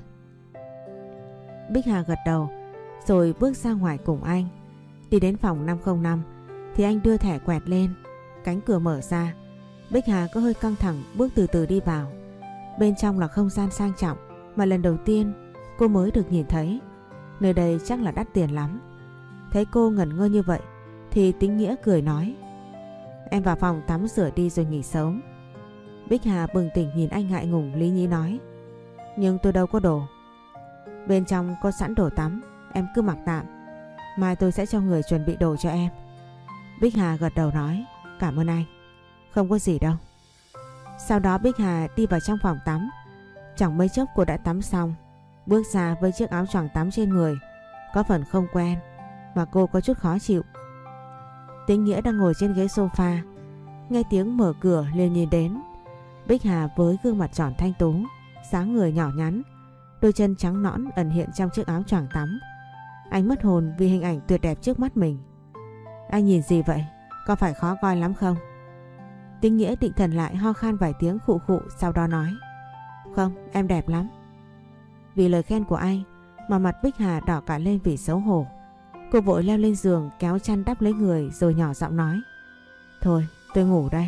Bích Hà gật đầu rồi bước ra ngoài cùng anh. Đi đến phòng 505 thì anh đưa thẻ quẹt lên. Cánh cửa mở ra. Bích Hà có hơi căng thẳng bước từ từ đi vào. Bên trong là không gian sang trọng mà lần đầu tiên cô mới được nhìn thấy. Nơi đây chắc là đắt tiền lắm. Thấy cô ngẩn ngơ như vậy thì Tinh Nghĩa cười nói: Em vào phòng tắm rửa đi rồi nghỉ sớm. Bích Hà bừng tỉnh nhìn anh ngại ngùng lý nhí nói: Nhưng tôi đâu có đồ. Bên trong có sẵn đồ tắm, em cứ mặc tạm. Mai tôi sẽ cho người chuẩn bị đồ cho em. Bích Hà gật đầu nói: Cảm ơn anh. Không có gì đâu. Sau đó Bích Hà đi vào trong phòng tắm. Chẳng mấy chốc cô đã tắm xong. Bước ra với chiếc áo choàng tắm trên người có phần không quen mà cô có chút khó chịu. Tinh Nghĩa đang ngồi trên ghế sofa, nghe tiếng mở cửa liền nhìn đến. Bích Hà với gương mặt tròn thanh tú, dáng người nhỏ nhắn, đôi chân trắng nõn ẩn hiện trong chiếc áo choàng tắm. Anh mất hồn vì hình ảnh tuyệt đẹp trước mắt mình. Anh nhìn gì vậy? Có phải khó coi lắm không? Tinh Nghĩa định thần lại, ho khan vài tiếng khụ khụ, sau đó nói: Không, em đẹp lắm. Vì lời khen của anh mà mặt Bích Hà đỏ cả lên vì xấu hổ. Cô vội leo lên giường kéo chăn đắp lấy người rồi nhỏ giọng nói: Thôi tôi ngủ đây.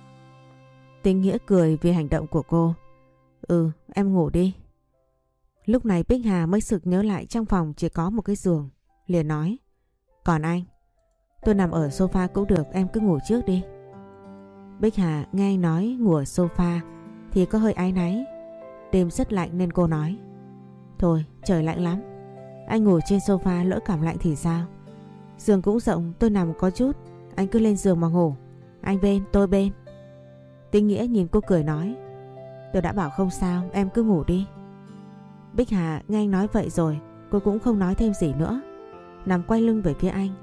Tinh Nghĩa cười vì hành động của cô. Ừ, em ngủ đi. Lúc này Bích Hà mới sực nhớ lại trong phòng chỉ có một cái giường, liền nói: Còn anh, tôi nằm ở sofa cũng được, em cứ ngủ trước đi. Bích Hà nghe anh nói ngủ ở sofa thì có hơi áy náy. Đêm rất lạnh nên cô nói: Thôi trời lạnh lắm, anh ngủ trên sofa lỡ cảm lạnh thì sao? Giường cũng rộng, tôi nằm có chút, anh cứ lên giường mà ngủ. Anh bên, tôi bên. Tinh Nghĩa nhìn cô cười nói: Tôi đã bảo không sao, em cứ ngủ đi. Bích Hà nghe anh nói vậy rồi, cô cũng không nói thêm gì nữa. Nằm quay lưng về phía anh,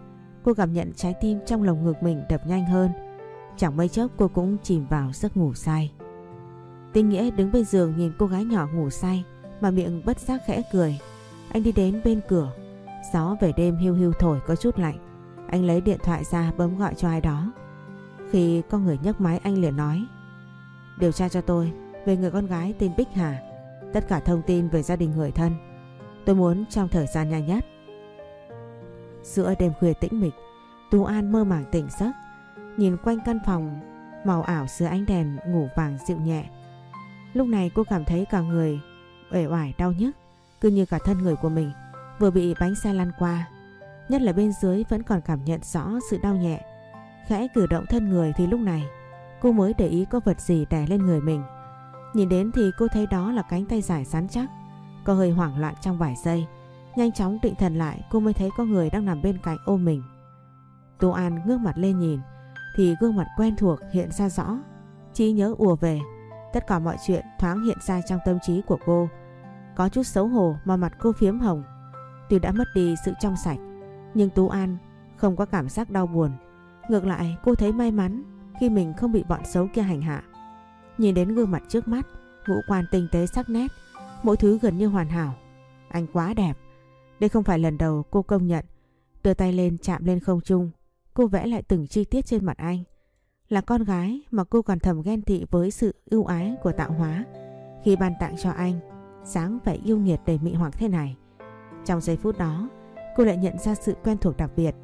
Cô cảm nhận trái tim trong lồng ngực mình đập nhanh hơn. Chẳng mấy chốc cô cũng chìm vào giấc ngủ say. Tinh Nghĩa đứng bên giường nhìn cô gái nhỏ ngủ say mà miệng bất giác khẽ cười. Anh đi đến bên cửa. Gió về đêm hiu hiu thổi có chút lạnh. Anh lấy điện thoại ra bấm gọi cho ai đó. Khi có người nhấc máy anh liền nói: điều tra cho tôi về người con gái tên Bích Hà. Tất cả thông tin về gia đình người thân. Tôi muốn trong thời gian nhanh nhất. Giữa đêm khuya tĩnh mịch, Tú An mơ màng tỉnh giấc, nhìn quanh căn phòng màu ảo dưới ánh đèn ngủ vàng dịu nhẹ. Lúc này cô cảm thấy cả người uể oải đau nhức, cứ như cả thân người của mình vừa bị bánh xe lăn qua. Nhất là bên dưới vẫn còn cảm nhận rõ sự đau nhẹ. Khẽ cử động thân người thì lúc này cô mới để ý có vật gì đè lên người mình. Nhìn đến thì cô thấy đó là cánh tay dài rắn chắc. Cô hơi hoảng loạn trong vài giây, nhanh chóng định thần lại cô mới thấy có người đang nằm bên cạnh ôm mình. Tú An ngước mặt lên nhìn thì gương mặt quen thuộc hiện ra rõ. Trí nhớ ùa về, tất cả mọi chuyện thoáng hiện ra trong tâm trí của cô. Có chút xấu hổ mà mặt cô phiếm hồng. Tuy đã mất đi sự trong sạch, nhưng Tú An không có cảm giác đau buồn. Ngược lại cô thấy may mắn khi mình không bị bọn xấu kia hành hạ. Nhìn đến gương mặt trước mắt, ngũ quan tinh tế sắc nét, mỗi thứ gần như hoàn hảo. Anh quá đẹp. Đây không phải lần đầu cô công nhận. Đưa tay lên chạm lên không trung, cô vẽ lại từng chi tiết trên mặt anh. Là con gái mà cô còn thầm ghen tị với sự ưu ái của tạo hóa khi ban tặng cho anh dáng vẻ yêu nghiệt đầy mị hoặc thế này. Trong giây phút đó cô lại nhận ra sự quen thuộc đặc biệt.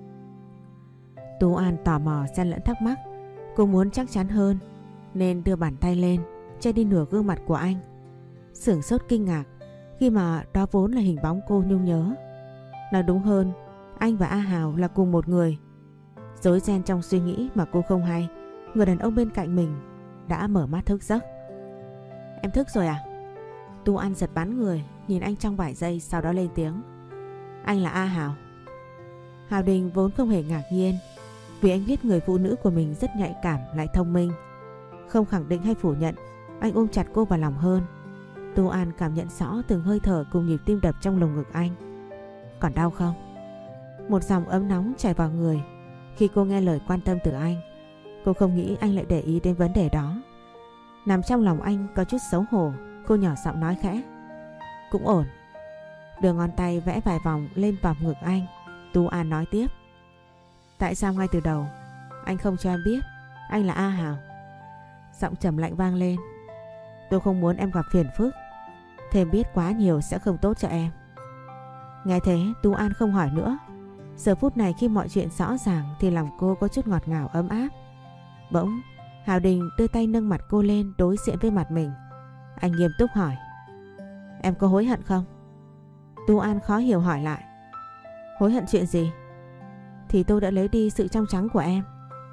Tú An tò mò xen lẫn thắc mắc. Cô muốn chắc chắn hơn nên đưa bàn tay lên che đi nửa gương mặt của anh. Sửng sốt kinh ngạc khi mà đó vốn là hình bóng cô nhung nhớ. Nói đúng hơn, anh và A Hào là cùng một người. Rối ren trong suy nghĩ mà cô không hay, người đàn ông bên cạnh mình đã mở mắt thức giấc. Em thức rồi à? Tú An giật bắn người, nhìn anh trong vài giây sau đó lên tiếng. Anh là A Hào. Hào Đình vốn không hề ngạc nhiên, vì anh biết người phụ nữ của mình rất nhạy cảm lại thông minh. Không khẳng định hay phủ nhận, anh ôm chặt cô vào lòng hơn. Tú An cảm nhận rõ từng hơi thở cùng nhịp tim đập trong lồng ngực anh. Còn đau không? Một dòng ấm nóng chảy vào người khi cô nghe lời quan tâm từ anh. Cô không nghĩ anh lại để ý đến vấn đề đó. Nằm trong lòng anh có chút xấu hổ, cô nhỏ giọng nói khẽ. Cũng ổn. Đưa ngón tay vẽ vài vòng lên vòng ngực anh. Tú An nói tiếp. Tại sao ngay từ đầu anh không cho em biết anh là A Hào? Giọng trầm lạnh vang lên. Tôi không muốn em gặp phiền phức, thêm biết quá nhiều sẽ không tốt cho em. Nghe thế Tú An không hỏi nữa. Giờ phút này khi mọi chuyện rõ ràng thì lòng cô có chút ngọt ngào ấm áp. Bỗng Hào Đình đưa tay nâng mặt cô lên đối diện với mặt mình. Anh nghiêm túc hỏi. Em có hối hận không? Tú An khó hiểu hỏi lại. Hối hận chuyện gì? Thì tôi đã lấy đi sự trong trắng của em.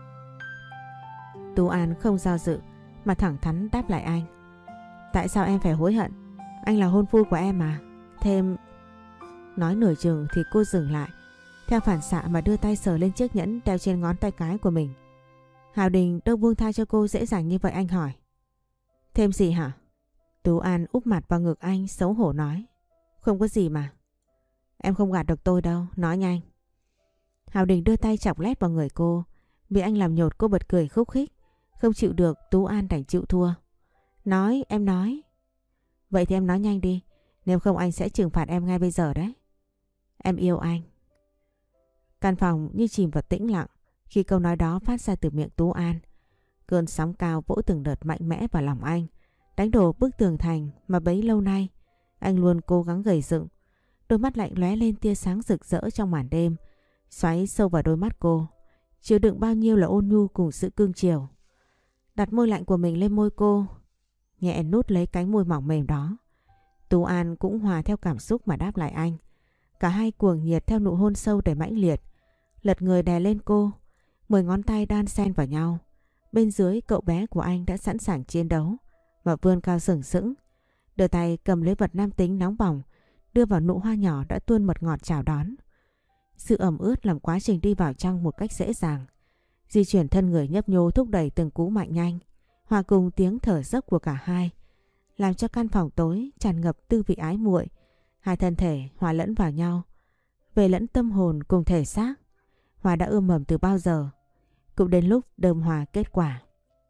Tú An không do dự mà thẳng thắn đáp lại anh. Tại sao em phải hối hận? Anh là hôn phu của em mà. Thêm... Nói nửa chừng thì cô dừng lại, theo phản xạ mà đưa tay sờ lên chiếc nhẫn đeo trên ngón tay cái của mình. Hào Đình đâu buông tha cho cô dễ dàng như vậy. Anh hỏi. Thêm gì hả? Tú An úp mặt vào ngực anh xấu hổ nói. Không có gì mà. Em không gạt được tôi đâu, nói nhanh. Hào Đình đưa tay chọc lét vào người cô. Bị anh làm nhột cô bật cười khúc khích. Không chịu được Tú An đành chịu thua. Nói, em nói. Vậy thì em nói nhanh đi, nếu không anh sẽ trừng phạt em ngay bây giờ đấy. Em yêu anh. Căn phòng như chìm vào tĩnh lặng khi câu nói đó phát ra từ miệng Tú An. Cơn sóng cao vỗ từng đợt mạnh mẽ vào lòng anh, đánh đổ bức tường thành mà bấy lâu nay anh luôn cố gắng gầy dựng. Đôi mắt lạnh lóe lên tia sáng rực rỡ trong màn đêm, xoáy sâu vào đôi mắt cô, chứa đựng bao nhiêu là ôn nhu cùng sự cương chiều. Đặt môi lạnh của mình lên môi cô, nhẹ nút lấy cánh môi mỏng mềm đó. Tú An cũng hòa theo cảm xúc mà đáp lại anh. Cả hai cuồng nhiệt theo nụ hôn sâu đầy mãnh liệt. Lật người đè lên cô, 10 ngón tay đan xen vào nhau. Bên dưới cậu bé của anh đã sẵn sàng chiến đấu và vươn cao sừng sững, đưa tay cầm lấy vật nam tính nóng bỏng, đưa vào nụ hoa nhỏ đã tuôn mật ngọt chào đón. Sự ẩm ướt làm quá trình đi vào trong một cách dễ dàng. Di chuyển thân người nhấp nhô thúc đẩy từng cú mạnh nhanh, hòa cùng tiếng thở dốc của cả hai, làm cho căn phòng tối tràn ngập tư vị ái muội. Hai thân thể hòa lẫn vào nhau, về lẫn tâm hồn cùng thể xác. Hoa đã ươm mầm từ bao giờ. Cũng đến lúc đơm hoa kết quả.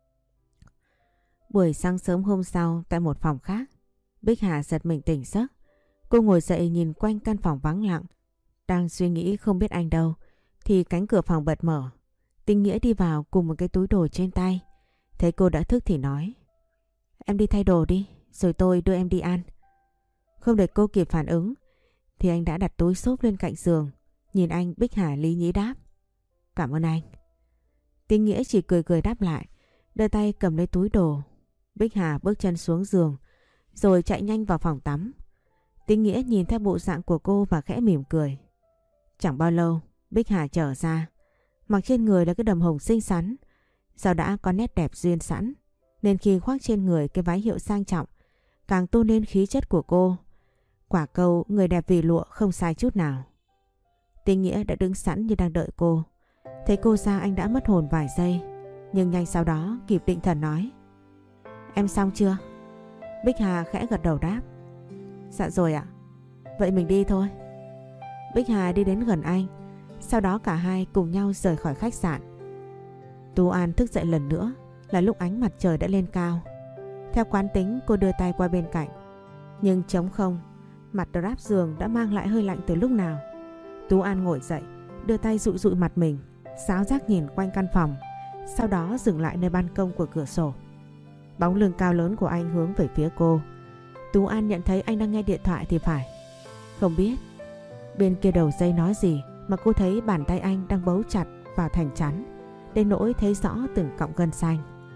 Buổi sáng sớm hôm sau tại một phòng khác, Bích Hà giật mình tỉnh giấc. Cô ngồi dậy nhìn quanh căn phòng vắng lặng. Đang suy nghĩ không biết anh đâu thì cánh cửa phòng bật mở. Tinh Nghĩa đi vào cùng một cái túi đồ trên tay. Thấy cô đã thức thì nói: Em đi thay đồ đi, rồi tôi đưa em đi ăn. Không để cô kịp phản ứng thì anh đã đặt túi xốp lên cạnh giường. Nhìn anh, Bích Hà lý nhí đáp: Cảm ơn anh. Tinh Nghĩa chỉ cười cười đáp lại, đưa tay cầm lấy túi đồ. Bích Hà bước chân xuống giường rồi chạy nhanh vào phòng tắm. Tinh Nghĩa nhìn theo bộ dạng của cô và khẽ mỉm cười. Chẳng bao lâu Bích Hà trở ra. Mặc trên người là cái đầm hồng xinh xắn. Do đã có nét đẹp duyên sẵn nên khi khoác trên người cái váy hiệu sang trọng càng tôn lên khí chất của cô. Quả câu người đẹp vì lụa không sai chút nào. Tinh Nghĩa đã đứng sẵn như đang đợi cô. Thấy cô ra anh đã mất hồn vài giây, nhưng nhanh sau đó kịp định thần nói: Em xong chưa? Bích Hà khẽ gật đầu đáp: Dạ rồi ạ. Vậy mình đi thôi. Bích Hà đi đến gần anh. Sau đó cả hai cùng nhau rời khỏi khách sạn. Tú An thức dậy lần nữa là lúc ánh mặt trời đã lên cao. Theo quán tính cô đưa tay qua bên cạnh, nhưng trống không. Mặt drap giường đã mang lại hơi lạnh từ lúc nào. Tú An ngồi dậy, đưa tay dụi dụi mặt mình, sáo giác nhìn quanh căn phòng, sau đó dừng lại nơi ban công của cửa sổ. Bóng lưng cao lớn của anh hướng về phía cô. Tú An nhận thấy anh đang nghe điện thoại thì phải. Không biết bên kia đầu dây nói gì mà cô thấy bàn tay anh đang bấu chặt vào thành chắn, đến nỗi thấy rõ từng cọng gân xanh.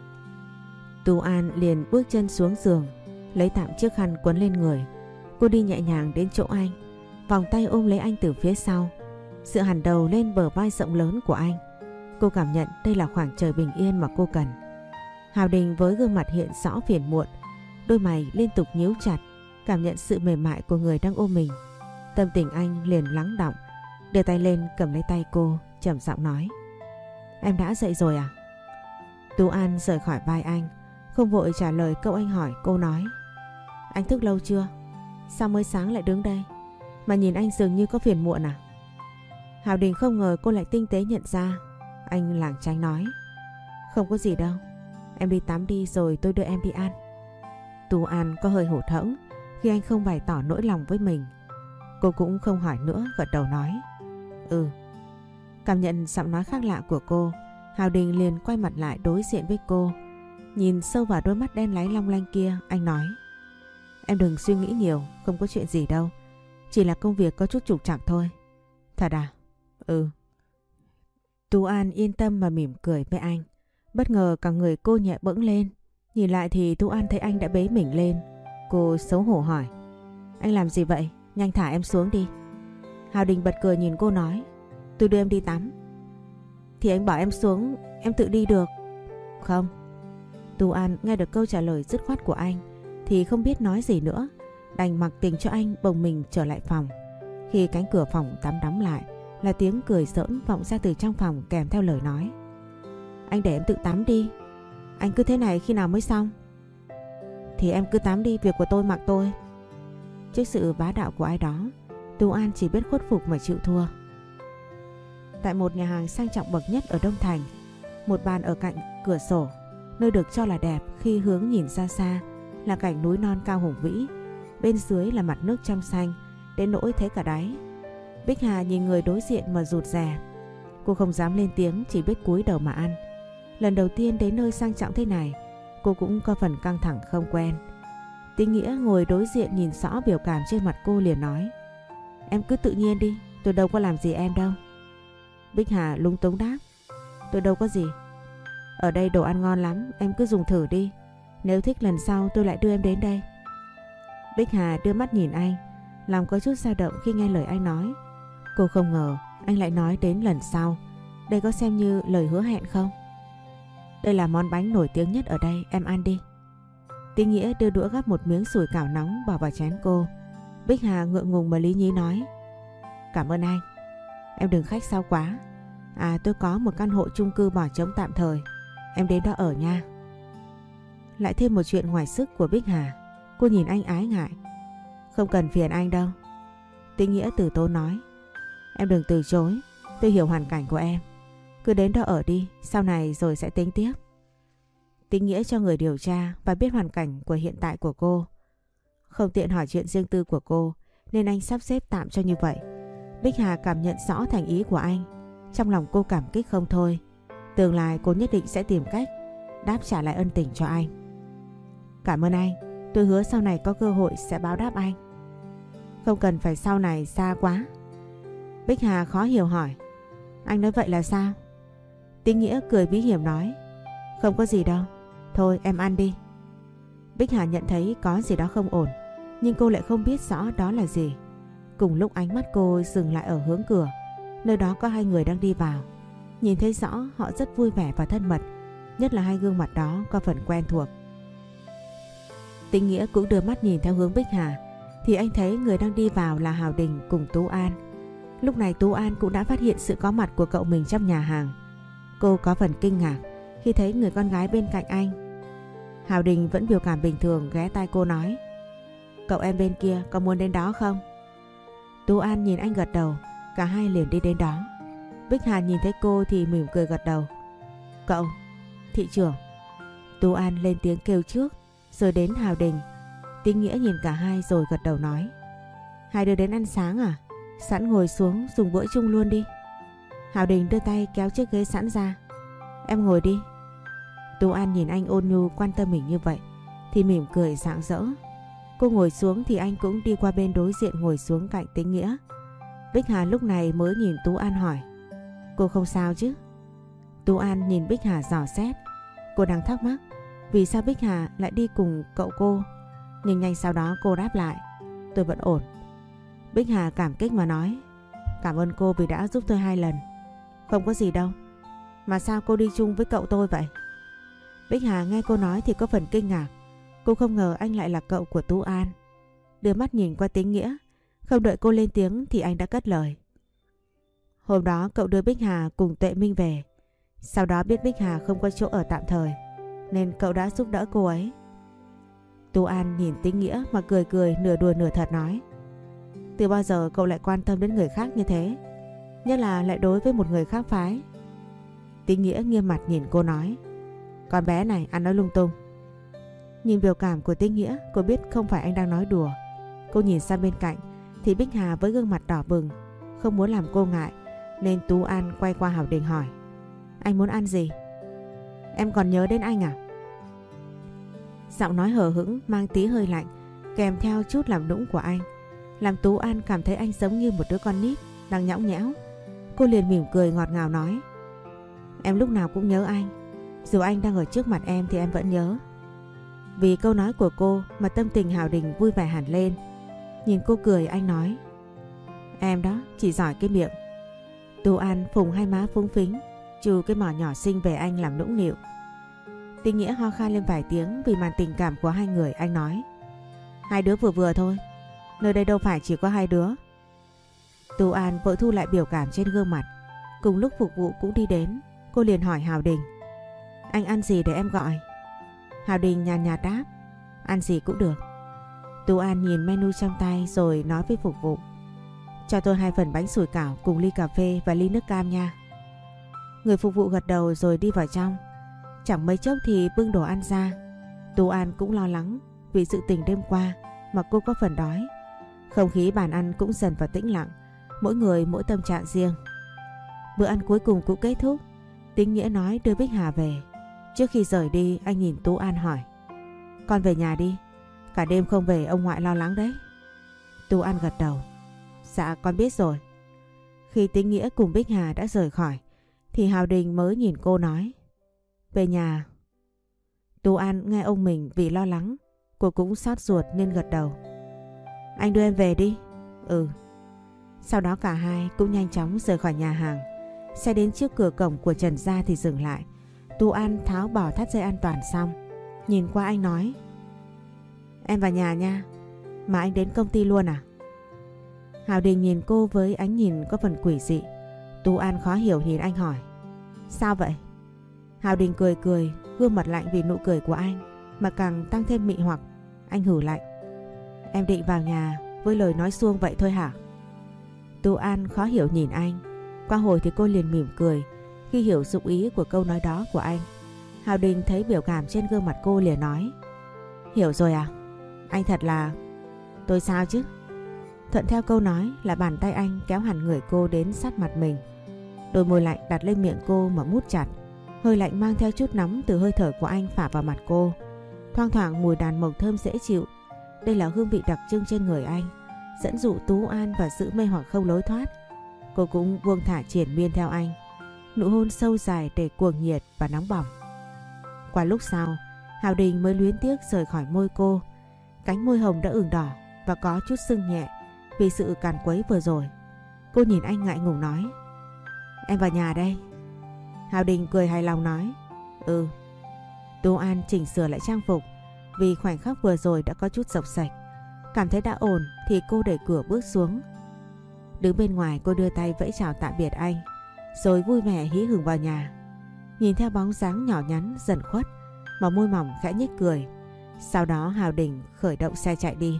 Tú An liền bước chân xuống giường, lấy tạm chiếc khăn quấn lên người. Cô đi nhẹ nhàng đến chỗ anh, vòng tay ôm lấy anh từ phía sau, dựa hẳn đầu lên bờ vai rộng lớn của anh. Cô cảm nhận đây là khoảng trời bình yên mà cô cần. Hào Đình với gương mặt hiện rõ phiền muộn, đôi mày liên tục nhíu chặt, cảm nhận sự mềm mại của người đang ôm mình. Tâm tình anh liền lắng đọng, đưa tay lên cầm lấy tay cô, trầm giọng nói: Em đã dậy rồi à? Tú An rời khỏi vai anh, không vội trả lời câu anh hỏi. Cô nói: Anh thức lâu chưa? Sao mới sáng lại đứng đây? Mà nhìn anh dường như có phiền muộn à? Hào Đình không ngờ cô lại tinh tế nhận ra. Anh lảng tránh nói: Không có gì đâu, em đi tắm đi rồi tôi đưa em đi ăn. Tú An có hơi hụt hẫng khi anh không bày tỏ nỗi lòng với mình. Cô cũng không hỏi nữa, gật đầu nói: Ừ. Cảm nhận giọng nói khác lạ của cô, Hào Đình liền quay mặt lại đối diện với cô. Nhìn sâu vào đôi mắt đen láy long lanh kia, anh nói: Em đừng suy nghĩ nhiều, không có chuyện gì đâu. Chỉ là công việc có chút trục trặc thôi. Thật à? Ừ. Tú An yên tâm mà mỉm cười với anh. Bất ngờ cả người cô nhẹ bẫng lên. Nhìn lại thì Tú An thấy anh đã bế mình lên. Cô xấu hổ hỏi: Anh làm gì vậy? Nhanh thả em xuống đi. Hào Đình bật cười nhìn cô nói: Tôi đưa em đi tắm. Thì anh bảo em xuống, em tự đi được. Không. Tú An nghe được câu trả lời dứt khoát của anh thì không biết nói gì nữa, đành mặc tình cho anh bồng mình trở lại phòng. Khi cánh cửa phòng tắm đóng lại là tiếng cười giỡn vọng ra từ trong phòng kèm theo lời nói: Anh để em tự tắm đi. Anh cứ thế này khi nào mới xong? Thì em cứ tắm đi, việc của tôi mặc tôi. Trước sự bá đạo của ai đó, Tú An chỉ biết khuất phục mà chịu thua. Tại một nhà hàng sang trọng bậc nhất ở Đông Thành, một bàn ở cạnh cửa sổ, nơi được cho là đẹp khi hướng nhìn ra xa là cảnh núi non cao hùng vĩ, bên dưới là mặt nước trong xanh đến nỗi thấy cả đáy. Bích Hà nhìn người đối diện mà rụt rè. Cô không dám lên tiếng, chỉ biết cúi đầu mà ăn. Lần đầu tiên đến nơi sang trọng thế này, cô cũng có phần căng thẳng không quen. Tinh Nghĩa ngồi đối diện nhìn rõ biểu cảm trên mặt cô liền nói: Em cứ tự nhiên đi, tôi đâu có làm gì em đâu. Bích Hà lúng túng đáp: Tôi đâu có gì. Ở đây đồ ăn ngon lắm, em cứ dùng thử đi. Nếu thích lần sau tôi lại đưa em đến đây. Bích Hà đưa mắt nhìn anh, lòng có chút dao động khi nghe lời anh nói. Cô không ngờ anh lại nói đến lần sau. Đây có xem như lời hứa hẹn không? Đây là món bánh nổi tiếng nhất ở đây, em ăn đi. Tinh Nghĩa đưa đũa gắp một miếng sủi cảo nóng bỏ vào chén cô. Bích Hà ngượng ngùng mà lý nhí nói: Cảm ơn anh. Em đừng khách sáo quá. À, tôi có một căn hộ chung cư bỏ trống tạm thời, em đến đó ở nha. Lại thêm một chuyện ngoài sức của Bích Hà. Cô nhìn anh ái ngại: Không cần phiền anh đâu. Tinh Nghĩa từ tốn nói: Em đừng từ chối. Tôi hiểu hoàn cảnh của em. Cứ đến đó ở đi, sau này rồi sẽ tính tiếp. Tính nghĩa cho người điều tra và biết hoàn cảnh của hiện tại của cô. Không tiện hỏi chuyện riêng tư của cô nên anh sắp xếp tạm cho như vậy. Bích Hà cảm nhận rõ thành ý của anh. Trong lòng cô cảm kích không thôi. Tương lai cô nhất định sẽ tìm cách đáp trả lại ân tình cho anh. Cảm ơn anh. Tôi hứa sau này có cơ hội sẽ báo đáp anh. Không cần phải sau này xa quá. Bích Hà khó hiểu hỏi. Anh nói vậy là sao? Tính nghĩa cười bí hiểm nói. Không có gì đâu. Thôi em ăn đi. Bích Hà nhận thấy có gì đó không ổn, nhưng cô lại không biết rõ đó là gì. Cùng lúc ánh mắt cô dừng lại ở hướng cửa. Nơi đó có hai người đang đi vào. Nhìn thấy rõ họ rất vui vẻ và thân mật. Nhất là hai gương mặt đó có phần quen thuộc. Tính nghĩa cũng đưa mắt nhìn theo hướng Bích Hà, thì anh thấy người đang đi vào là Hào Đình cùng Tú An. Lúc này Tú An cũng đã phát hiện sự có mặt của cậu mình trong nhà hàng. Cô có phần kinh ngạc khi thấy người con gái bên cạnh anh. Hào Đình vẫn biểu cảm bình thường ghé tai cô nói. Cậu em bên kia có muốn đến đó không? Tú An nhìn anh gật đầu. Cả hai liền đi đến đó. Bích Hà nhìn thấy cô thì mỉm cười gật đầu. Cậu, thị trưởng. Tú An lên tiếng kêu trước, rồi đến Hào Đình. Tính nghĩa nhìn cả hai rồi gật đầu nói. Hai đứa đến ăn sáng à? Sẵn ngồi xuống dùng bữa chung luôn đi. Hào Đình đưa tay kéo chiếc ghế sẵn ra. Em ngồi đi. Tú An nhìn anh ôn nhu quan tâm mình như vậy thì mỉm cười rạng rỡ. Cô ngồi xuống thì anh cũng đi qua bên đối diện ngồi xuống cạnh Tính nghĩa. Bích Hà lúc này mới nhìn Tú An hỏi. Cô không sao chứ? Tú An nhìn Bích Hà dò xét. Cô đang thắc mắc vì sao Bích Hà lại đi cùng cậu cô. Nhưng nhanh sau đó cô đáp lại. Tôi vẫn ổn. Bích Hà cảm kích mà nói. Cảm ơn cô vì đã giúp tôi 2 lần. Không có gì đâu. Mà sao cô đi chung với cậu tôi vậy? Bích Hà nghe cô nói thì có phần kinh ngạc. Cô không ngờ anh lại là cậu của Tú An. Đưa mắt nhìn qua Tính nghĩa. Không đợi cô lên tiếng thì anh đã cất lời. Hôm đó cậu đưa Bích Hà cùng Tuệ Minh về. Sau đó biết Bích Hà không có chỗ ở tạm thời nên cậu đã giúp đỡ cô ấy. Tú An nhìn Tính nghĩa mà cười cười nửa đùa nửa thật nói. Từ bao giờ cậu lại quan tâm đến người khác như thế? Nhất là lại đối với một người khác phái. Tính nghĩa nghiêm mặt nhìn cô nói. Con bé này ăn nói lung tung. Nhìn biểu cảm của Tính nghĩa, cô biết không phải anh đang nói đùa. Cô nhìn sang bên cạnh thì Bích Hà với gương mặt đỏ bừng, không muốn làm cô ngại nên Tú An quay qua Hào Đình hỏi. Anh muốn ăn gì? Em còn nhớ đến anh à? Giọng nói hờ hững mang tí hơi lạnh kèm theo chút làm nũng của anh làm Tú An cảm thấy anh giống như một đứa con nít đang nhõng nhẽo. Cô liền mỉm cười ngọt ngào nói. Em lúc nào cũng nhớ anh. Dù anh đang ở trước mặt em thì em vẫn nhớ. Vì câu nói của cô mà tâm tình Hào Đình vui vẻ hẳn lên. Nhìn cô cười anh nói. Em đó chỉ giỏi cái miệng. Tú An phùng hai má phúng phính trừ cái mỏ nhỏ xinh về anh làm nũng nịu. Tính nghĩa ho khan lên vài tiếng vì màn tình cảm của hai người. Anh nói. Hai đứa vừa vừa thôi. Nơi đây đâu phải chỉ có hai đứa. Tú An vội thu lại biểu cảm trên gương mặt. Cùng lúc phục vụ cũng đi đến. Cô liền hỏi Hào Đình. Anh ăn gì để em gọi? Hào Đình nhàn nhạt đáp. Ăn gì cũng được. Tú An nhìn menu trong tay rồi nói với phục vụ. Cho tôi 2 phần bánh sủi cảo cùng ly cà phê và ly nước cam nha. Người phục vụ gật đầu rồi đi vào trong. Chẳng mấy chốc thì bưng đồ ăn ra. Tú An cũng lo lắng vì sự tình đêm qua mà cô có phần đói. Không khí bàn ăn cũng dần vào tĩnh lặng. Mỗi người mỗi tâm trạng riêng. Bữa ăn cuối cùng cũng kết thúc. Tính nghĩa nói đưa Bích Hà về. Trước khi rời đi anh nhìn Tú An hỏi. Con về nhà đi. Cả đêm không về ông ngoại lo lắng đấy. Tú An gật đầu. Dạ con biết rồi. Khi Tính nghĩa cùng Bích Hà đã rời khỏi thì Hào Đình mới nhìn cô nói. Về nhà. Tú An nghe ông mình vì lo lắng. Cô cũng xót ruột nên gật đầu. Anh đưa em về đi. Ừ. Sau đó cả hai cũng nhanh chóng rời khỏi nhà hàng. Xe đến trước cửa cổng của Trần Gia thì dừng lại. Tú An tháo bỏ thắt dây an toàn xong nhìn qua anh nói. Em vào nhà nha. Mà anh đến công ty luôn à? Hào Đình nhìn cô với ánh nhìn có phần quỷ dị. Tú An khó hiểu nhìn anh hỏi. Sao vậy? Hào Đình cười cười, gương mặt lạnh vì nụ cười của anh mà càng tăng thêm mị hoặc. Anh hử lạnh. Em định vào nhà với lời nói suông vậy thôi hả? Tú An khó hiểu nhìn anh. Qua hồi thì cô liền mỉm cười khi hiểu dụng ý của câu nói đó của anh. Hào Đình thấy biểu cảm trên gương mặt cô liền nói: Hiểu rồi à? Anh thật là... Tôi sao chứ? Thuận theo câu nói là bàn tay anh kéo hẳn người cô đến sát mặt mình. Đôi môi lạnh đặt lên miệng cô mà mút chặt. Hơi lạnh mang theo chút nóng từ hơi thở của anh phả vào mặt cô. Thoang thoảng mùi đàn mộc thơm dễ chịu. Đây là hương vị đặc trưng trên người anh, dẫn dụ Tú An và giữ mê hoặc không lối thoát. Cô cũng buông thả triền miên theo anh. Nụ hôn sâu dài để cuồng nhiệt và nóng bỏng. Qua lúc sau, Hào Đình mới luyến tiếc rời khỏi môi cô. Cánh môi hồng đã ửng đỏ và có chút sưng nhẹ vì sự càn quấy vừa rồi. Cô nhìn anh ngại ngùng nói: Em vào nhà đây. Hào Đình cười hài lòng nói: Ừ. Tú An chỉnh sửa lại trang phục vì khoảnh khắc vừa rồi đã có chút xộc xệch. Cảm thấy đã ổn thì cô đẩy cửa bước xuống. Đứng bên ngoài cô đưa tay vẫy chào tạm biệt anh, rồi vui vẻ hí hửng vào nhà. Nhìn theo bóng dáng nhỏ nhắn dần khuất mà môi mỏng khẽ nhếch cười. Sau đó Hào Đình khởi động xe chạy đi.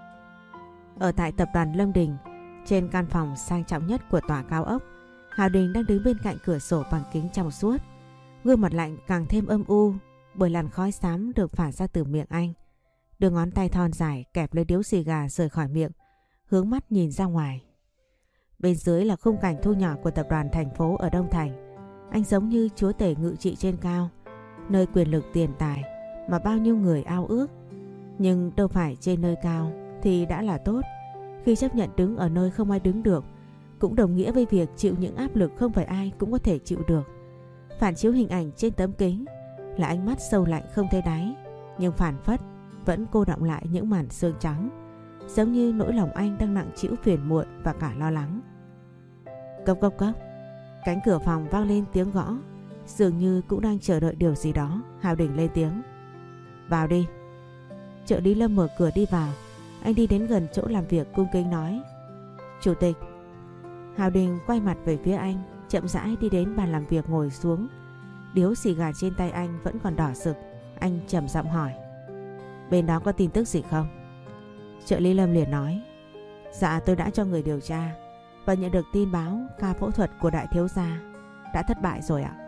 Ở tại tập đoàn Lâm Đình, trên căn phòng sang trọng nhất của tòa cao ốc, Hào Đình đang đứng bên cạnh cửa sổ bằng kính trong suốt. Gương mặt lạnh càng thêm âm u bởi làn khói xám được phả ra từ miệng anh. Đưa ngón tay thon dài kẹp lấy điếu xì gà rời khỏi miệng, hướng mắt nhìn ra ngoài. Bên dưới là khung cảnh thu nhỏ của tập đoàn thành phố ở Đông Thành. Anh giống như chúa tể ngự trị trên cao, nơi quyền lực tiền tài mà bao nhiêu người ao ước. Nhưng đâu phải trên nơi cao thì đã là tốt. Khi chấp nhận đứng ở nơi không ai đứng được, cũng đồng nghĩa với việc chịu những áp lực không phải ai cũng có thể chịu được. Phản chiếu hình ảnh trên tấm kính là ánh mắt sâu lạnh không thấy đáy, nhưng phảng phất vẫn cô đọng lại những màn sương trắng, giống như nỗi lòng anh đang nặng trĩu phiền muộn và cả lo lắng. Cốc cốc cốc, cánh cửa phòng vang lên tiếng gõ, dường như cũng đang chờ đợi điều gì đó. Hào Đình lên tiếng: Vào đi. Trợ lý Lâm mở cửa đi vào. Anh đi đến gần chỗ làm việc cung kính nói: Chủ tịch. Hào Đình quay mặt về phía anh, chậm rãi đi đến bàn làm việc ngồi xuống. Điếu xì gà trên tay anh vẫn còn đỏ rực. Anh trầm giọng hỏi: Bên đó có tin tức gì không? Trợ lý Lâm liền nói: Dạ tôi đã cho người điều tra và nhận được tin báo ca phẫu thuật của đại thiếu gia đã thất bại rồi ạ.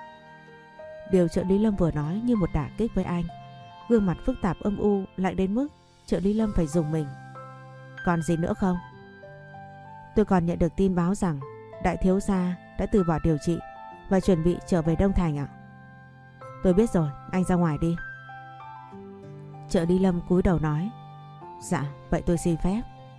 Điều trợ lý Lâm vừa nói như một đả kích với anh. Gương mặt phức tạp âm u lạnh đến mức trợ lý Lâm phải rùng mình. Còn gì nữa không? Tôi còn nhận được tin báo rằng đại thiếu gia đã từ bỏ điều trị và chuẩn bị trở về Đông Thành ạ. Tôi biết rồi, anh ra ngoài đi. Trợ lý Lâm cúi đầu nói: Dạ, vậy tôi xin phép.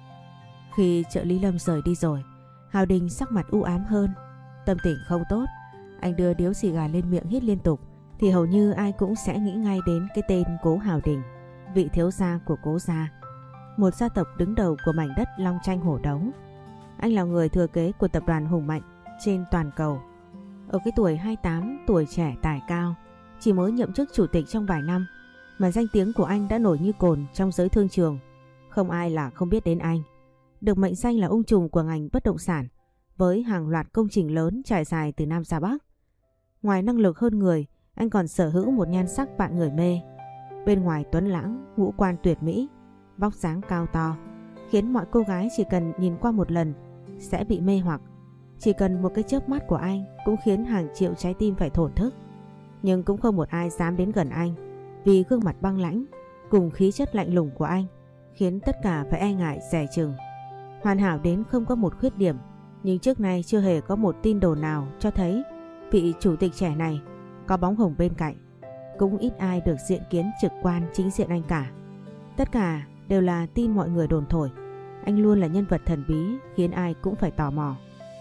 Khi trợ lý Lâm rời đi rồi, Hào Đình sắc mặt u ám hơn, tâm tình không tốt. Anh đưa điếu xì gà lên miệng hít liên tục thì hầu như ai cũng sẽ nghĩ ngay đến cái tên Cố Hào Đình, vị thiếu gia của Cố gia, một gia tộc đứng đầu của mảnh đất long tranh hổ đấu. Anh là người thừa kế của tập đoàn hùng mạnh trên toàn cầu. Ở cái tuổi 28, tuổi trẻ tài cao, chỉ mới nhậm chức chủ tịch trong vài năm mà danh tiếng của anh đã nổi như cồn trong giới thương trường. Không ai là không biết đến anh. Được mệnh danh là ung trùm của ngành bất động sản với hàng loạt công trình lớn trải dài từ Nam ra Bắc. Ngoài năng lực hơn người, anh còn sở hữu một nhan sắc vạn người mê. Bên ngoài tuấn lãng, ngũ quan tuyệt mỹ, vóc dáng cao to, khiến mọi cô gái chỉ cần nhìn qua một lần sẽ bị mê hoặc. Chỉ cần một cái chớp mắt của anh cũng khiến hàng triệu trái tim phải thổn thức. Nhưng cũng không một ai dám đến gần anh, vì gương mặt băng lãnh cùng khí chất lạnh lùng của anh khiến tất cả phải e ngại dè chừng. Hoàn hảo đến không có một khuyết điểm, nhưng trước nay chưa hề có một tin đồn nào cho thấy vị chủ tịch trẻ này có bóng hồng bên cạnh. Cũng ít ai được diện kiến trực quan chính diện anh cả. Tất cả đều là tin mọi người đồn thổi. Anh luôn là nhân vật thần bí khiến ai cũng phải tò mò.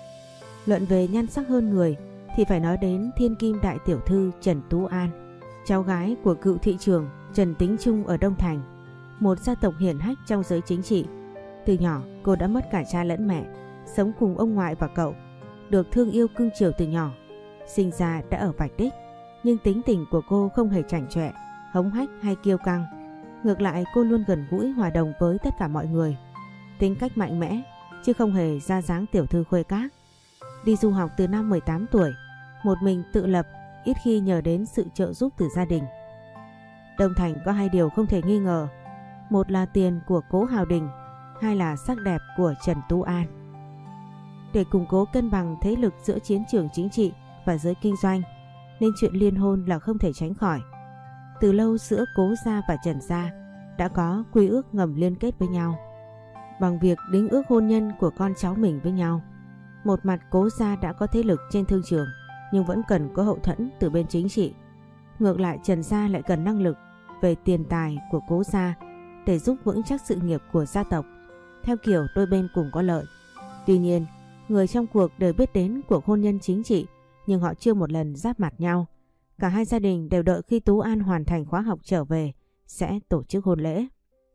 Luận về nhan sắc hơn người thì phải nói đến thiên kim đại tiểu thư Trần Tú An, cháu gái của cựu thị trưởng Trần Tính Trung ở Đông Thành, một gia tộc hiển hách trong giới chính trị. Từ nhỏ cô đã mất cả cha lẫn mẹ, sống cùng ông ngoại và cậu, được thương yêu cưng chiều từ nhỏ. Sinh ra đã ở vạch đích, nhưng tính tình của cô không hề chảnh chọe, hống hách hay kiêu căng. Ngược lại, cô luôn gần gũi hòa đồng với tất cả mọi người. Tính cách mạnh mẽ chứ không hề ra dáng tiểu thư khuê các. Đi du học từ năm 18 tuổi, một mình tự lập, ít khi nhờ đến sự trợ giúp từ gia đình. Đông Thành có hai điều không thể nghi ngờ, một là tiền của Cố Hào Đình, hai là sắc đẹp của Trần Tú An. Để củng cố cân bằng thế lực giữa chiến trường chính trị và giới kinh doanh, nên chuyện liên hôn là không thể tránh khỏi. Từ lâu giữa Cố gia và Trần gia đã có quy ước ngầm liên kết với nhau bằng việc đính ước hôn nhân của con cháu mình với nhau. Một mặt Cố gia đã có thế lực trên thương trường nhưng vẫn cần có hậu thuẫn từ bên chính trị. Ngược lại Trần gia lại cần năng lực về tiền tài của Cố gia để giúp vững chắc sự nghiệp của gia tộc, theo kiểu đôi bên cùng có lợi. Tuy nhiên, người trong cuộc đều biết đến cuộc hôn nhân chính trị nhưng họ chưa một lần giáp mặt nhau. Cả hai gia đình đều đợi khi Tú An hoàn thành khóa học trở về sẽ tổ chức hôn lễ.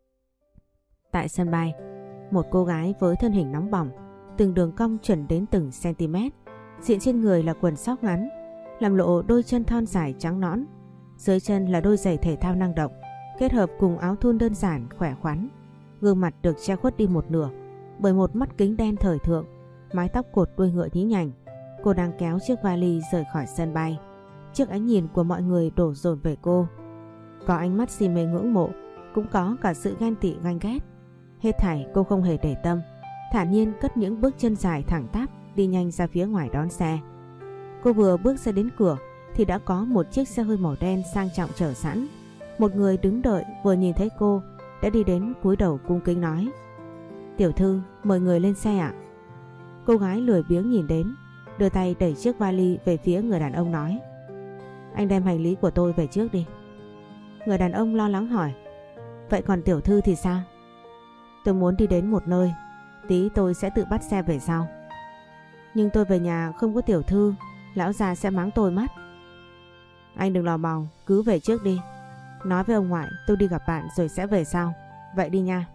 Tại sân bay, một cô gái với thân hình nóng bỏng, từng đường cong chuẩn đến từng cm, diện trên người là quần sóc ngắn, làm lộ đôi chân thon dài trắng nõn. Dưới chân là đôi giày thể thao năng động, kết hợp cùng áo thun đơn giản khỏe khoắn. Gương mặt được che khuất đi một nửa bởi một mắt kính đen thời thượng, mái tóc cột đuôi ngựa nhí nhảnh. Cô đang kéo chiếc vali rời khỏi sân bay. Trước ánh nhìn của mọi người đổ dồn về cô, có ánh mắt si mê ngưỡng mộ, cũng có cả sự ghen tị ganh ghét. Hết thảy cô không hề để tâm, thản nhiên cất những bước chân dài thẳng tắp đi nhanh ra phía ngoài đón xe. Cô vừa bước ra đến cửa thì đã có một chiếc xe hơi màu đen sang trọng chờ sẵn. Một người đứng đợi vừa nhìn thấy cô đã đi đến cúi đầu cung kính nói: "Tiểu thư, mời người lên xe ạ." Cô gái lười biếng nhìn đến, đưa tay đẩy chiếc vali về phía người đàn ông nói: "Anh đem hành lý của tôi về trước đi." Người đàn ông lo lắng hỏi: "Vậy còn tiểu thư thì sao?" "Tôi muốn đi đến một nơi, tí tôi sẽ tự bắt xe về sau." "Nhưng tôi về nhà không có tiểu thư, lão già sẽ mắng tôi mất." "Anh đừng lò mò, cứ về trước đi. Nói với ông ngoại tôi đi gặp bạn rồi sẽ về sau. Vậy đi nha."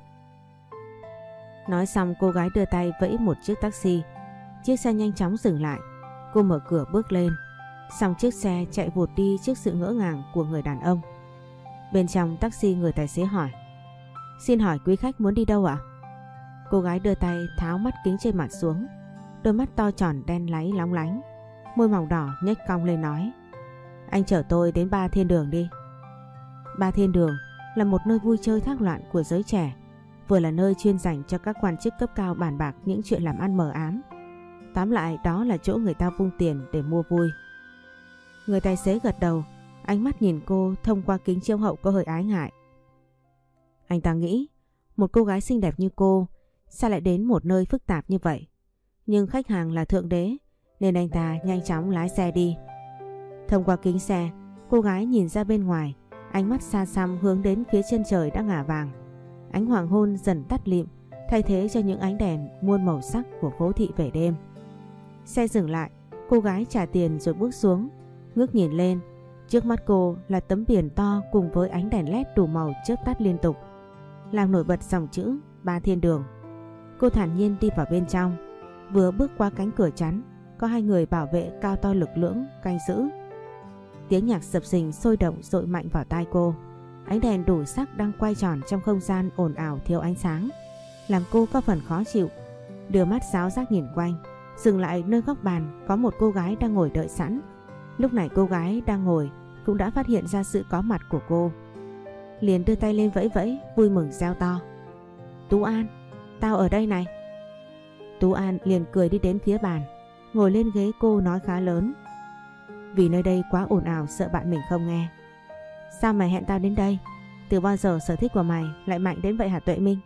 Nói xong cô gái đưa tay vẫy một chiếc taxi. Chiếc xe nhanh chóng dừng lại. Cô mở cửa bước lên. Xong chiếc xe chạy vụt đi trước sự ngỡ ngàng của người đàn ông. Bên trong taxi người tài xế hỏi: "Xin hỏi quý khách muốn đi đâu ạ?" Cô gái đưa tay tháo mắt kính trên mặt xuống. Đôi mắt to tròn đen láy lóng lánh, môi mỏng đỏ nhếch cong lên nói: "Anh chở tôi đến Ba Thiên Đường đi." Ba Thiên Đường là một nơi vui chơi thác loạn của giới trẻ, vừa là nơi chuyên dành cho các quan chức cấp cao bàn bạc những chuyện làm ăn mờ ám. Tóm lại đó là chỗ người ta vung tiền để mua vui. Người tài xế gật đầu, ánh mắt nhìn cô thông qua kính chiếu hậu có hơi ái ngại. Anh ta nghĩ một cô gái xinh đẹp như cô sao lại đến một nơi phức tạp như vậy. Nhưng khách hàng là thượng đế nên anh ta nhanh chóng lái xe đi. Thông qua kính xe, cô gái nhìn ra bên ngoài, ánh mắt xa xăm hướng đến phía chân trời đã ngả vàng. Ánh hoàng hôn dần tắt lịm, thay thế cho những ánh đèn muôn màu sắc của phố thị về đêm. Xe dừng lại, cô gái trả tiền rồi bước xuống, ngước nhìn lên. Trước mắt cô là tấm biển to cùng với ánh đèn led đủ màu chớp tắt liên tục, làm nổi bật dòng chữ Ba Thiên Đường. Cô thản nhiên đi vào bên trong. Vừa bước qua cánh cửa chắn, có hai người bảo vệ cao to lực lưỡng canh giữ. Tiếng nhạc sập sình sôi động dội mạnh vào tai cô. Ánh đèn đủ sắc đang quay tròn trong không gian ồn ào thiếu ánh sáng, làm cô có phần khó chịu. Đưa mắt giáo giác nhìn quanh, dừng lại nơi góc bàn có một cô gái đang ngồi đợi sẵn. Lúc này cô gái đang ngồi cũng đã phát hiện ra sự có mặt của cô, liền đưa tay lên vẫy vẫy, vui mừng reo to: "Tú An, tao ở đây này." Tú An liền cười đi đến phía bàn, ngồi lên ghế cô nói khá lớn: "Vì nơi đây quá ồn ào sợ bạn mình không nghe. Sao mày hẹn tao đến đây? Từ bao giờ sở thích của mày lại mạnh đến vậy hả Tuệ Minh?"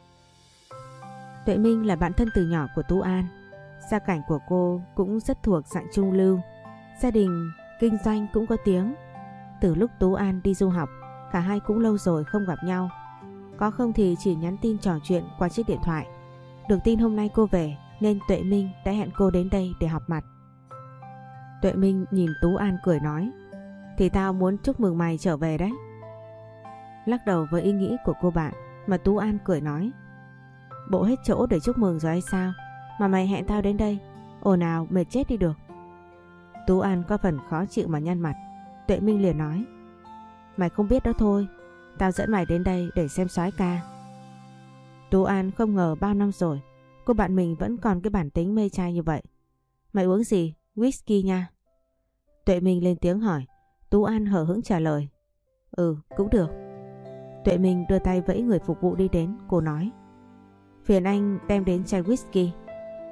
Tuệ Minh là bạn thân từ nhỏ của Tú An. Gia cảnh của cô cũng rất thuộc dạng trung lưu, gia đình kinh doanh cũng có tiếng. Từ lúc Tú An đi du học, cả hai cũng lâu rồi không gặp nhau. Có không thì chỉ nhắn tin trò chuyện qua chiếc điện thoại. Được tin hôm nay cô về nên Tuệ Minh đã hẹn cô đến đây để họp mặt. Tuệ Minh nhìn Tú An cười nói: "Thì tao muốn chúc mừng mày trở về đấy." Lắc đầu với ý nghĩ của cô bạn mà Tú An cười nói: "Bộ hết chỗ để chúc mừng rồi hay sao mà mày hẹn tao đến đây? Ồn ào mệt chết đi được." Tú An có phần khó chịu mà nhăn mặt. Tuệ Minh liền nói: "Mày không biết đó thôi, tao dẫn mày đến đây để xem soái ca." Tú An không ngờ bao năm rồi cô bạn mình vẫn còn cái bản tính mê trai như vậy. "Mày uống gì? Whisky nha." Tuệ Minh lên tiếng hỏi. Tú An hờ hững trả lời: "Ừ, cũng được." Tuệ Minh đưa tay vẫy người phục vụ đi đến. Cô nói: "Phiền anh đem đến chai whisky."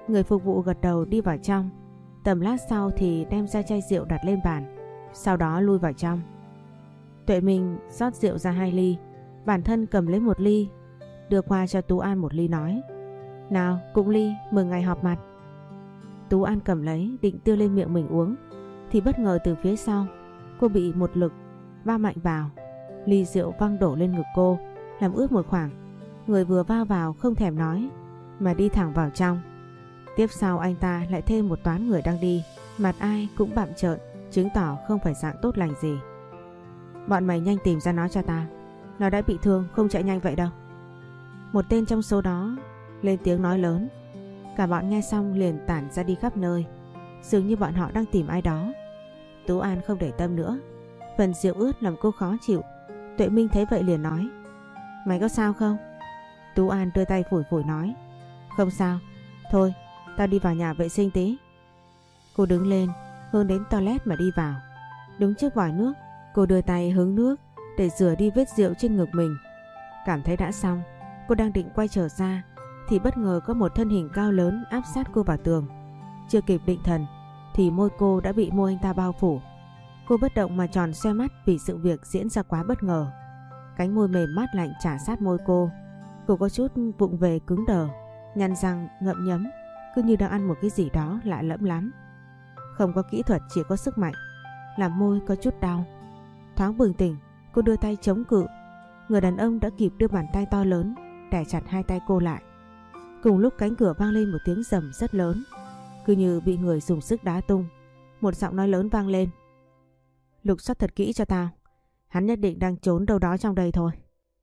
Người phục vụ gật đầu đi vào trong. Tầm lát sau thì đem ra chai rượu đặt lên bàn, sau đó lui vào trong. Tuệ Minh rót rượu ra 2 ly, bản thân cầm lấy 1 ly, đưa qua cho Tú An 1 ly nói: "Nào, cũng ly, mừng ngày họp mặt." Tú An cầm lấy định đưa lên miệng mình uống, thì bất ngờ từ phía sau cô bị một lực va mạnh vào. Ly rượu văng đổ lên ngực cô, làm ướt một khoảng. Người vừa va vào không thèm nói mà đi thẳng vào trong. Tiếp sau anh ta lại thêm một toán người đang đi, mặt ai cũng bặm trợn, chứng tỏ không phải dạng tốt lành gì. "Bọn mày nhanh tìm ra nó cho tao, nó đã bị thương, không chạy nhanh vậy đâu." Một tên trong số đó lên tiếng nói lớn. Cả bọn nghe xong liền tản ra đi khắp nơi, dường như bọn họ đang tìm ai đó. Tú An không để tâm nữa, phần rượu ướt làm cô khó chịu. Tuệ Minh thấy vậy liền nói: "Mày có sao không?" Tú An đưa tay phủi phủi nói: "Không sao, thôi tao đi vào nhà vệ sinh tí." Cô đứng lên hướng đến toilet mà đi vào. Đứng trước vòi nước, cô đưa tay hứng nước để rửa đi vết rượu trên ngực mình. Cảm thấy đã xong, cô đang định quay trở ra thì bất ngờ có một thân hình cao lớn áp sát cô vào tường. Chưa kịp định thần thì môi cô đã bị môi anh ta bao phủ. Cô bất động mà tròn xoe mắt vì sự việc diễn ra quá bất ngờ. Cánh môi mềm mát lạnh chà sát môi cô. Cô có chút vụng về cứng đờ, nhăn răng ngậm nhấm, cứ như đang ăn một cái gì đó lạ lẫm lắm. Không có kỹ thuật, chỉ có sức mạnh, làm môi có chút đau. Thoáng bừng tỉnh, cô đưa tay chống cự. Người đàn ông đã kịp đưa bàn tay to lớn đè chặt 2 tay cô lại. Cùng lúc cánh cửa vang lên một tiếng rầm rất lớn, cứ như bị người dùng sức đá tung. Một giọng nói lớn vang lên: "Lục soát thật kỹ cho tao, hắn nhất định đang trốn đâu đó trong đây thôi."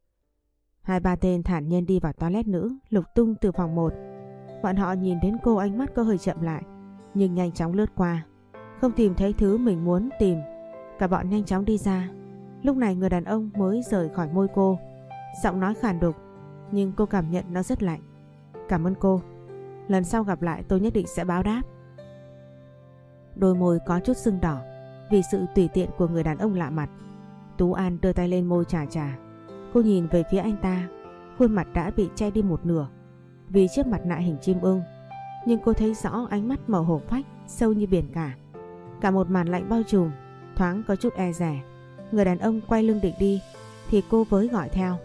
2-3 tên thản nhiên đi vào toilet nữ, lục tung từ phòng 1. Bọn họ nhìn đến cô, ánh mắt có hơi chậm lại, nhưng nhanh chóng lướt qua. Không tìm thấy thứ mình muốn tìm, cả bọn nhanh chóng đi ra. Lúc này người đàn ông mới rời khỏi môi cô, giọng nói khàn đục, nhưng cô cảm nhận nó rất lạnh. "Cảm ơn cô, lần sau gặp lại tôi nhất định sẽ báo đáp." Đôi môi có chút sưng đỏ vì sự tùy tiện của người đàn ông lạ mặt. Tú An đưa tay lên môi chà chà. Cô nhìn về phía anh ta, khuôn mặt đã bị che đi một nửa vì chiếc mặt nạ hình chim ưng, nhưng cô thấy rõ ánh mắt màu hổ phách sâu như biển cả. Cả một màn lạnh bao trùm, thoáng có chút e dè. Người đàn ông quay lưng định đi thì cô với gọi theo: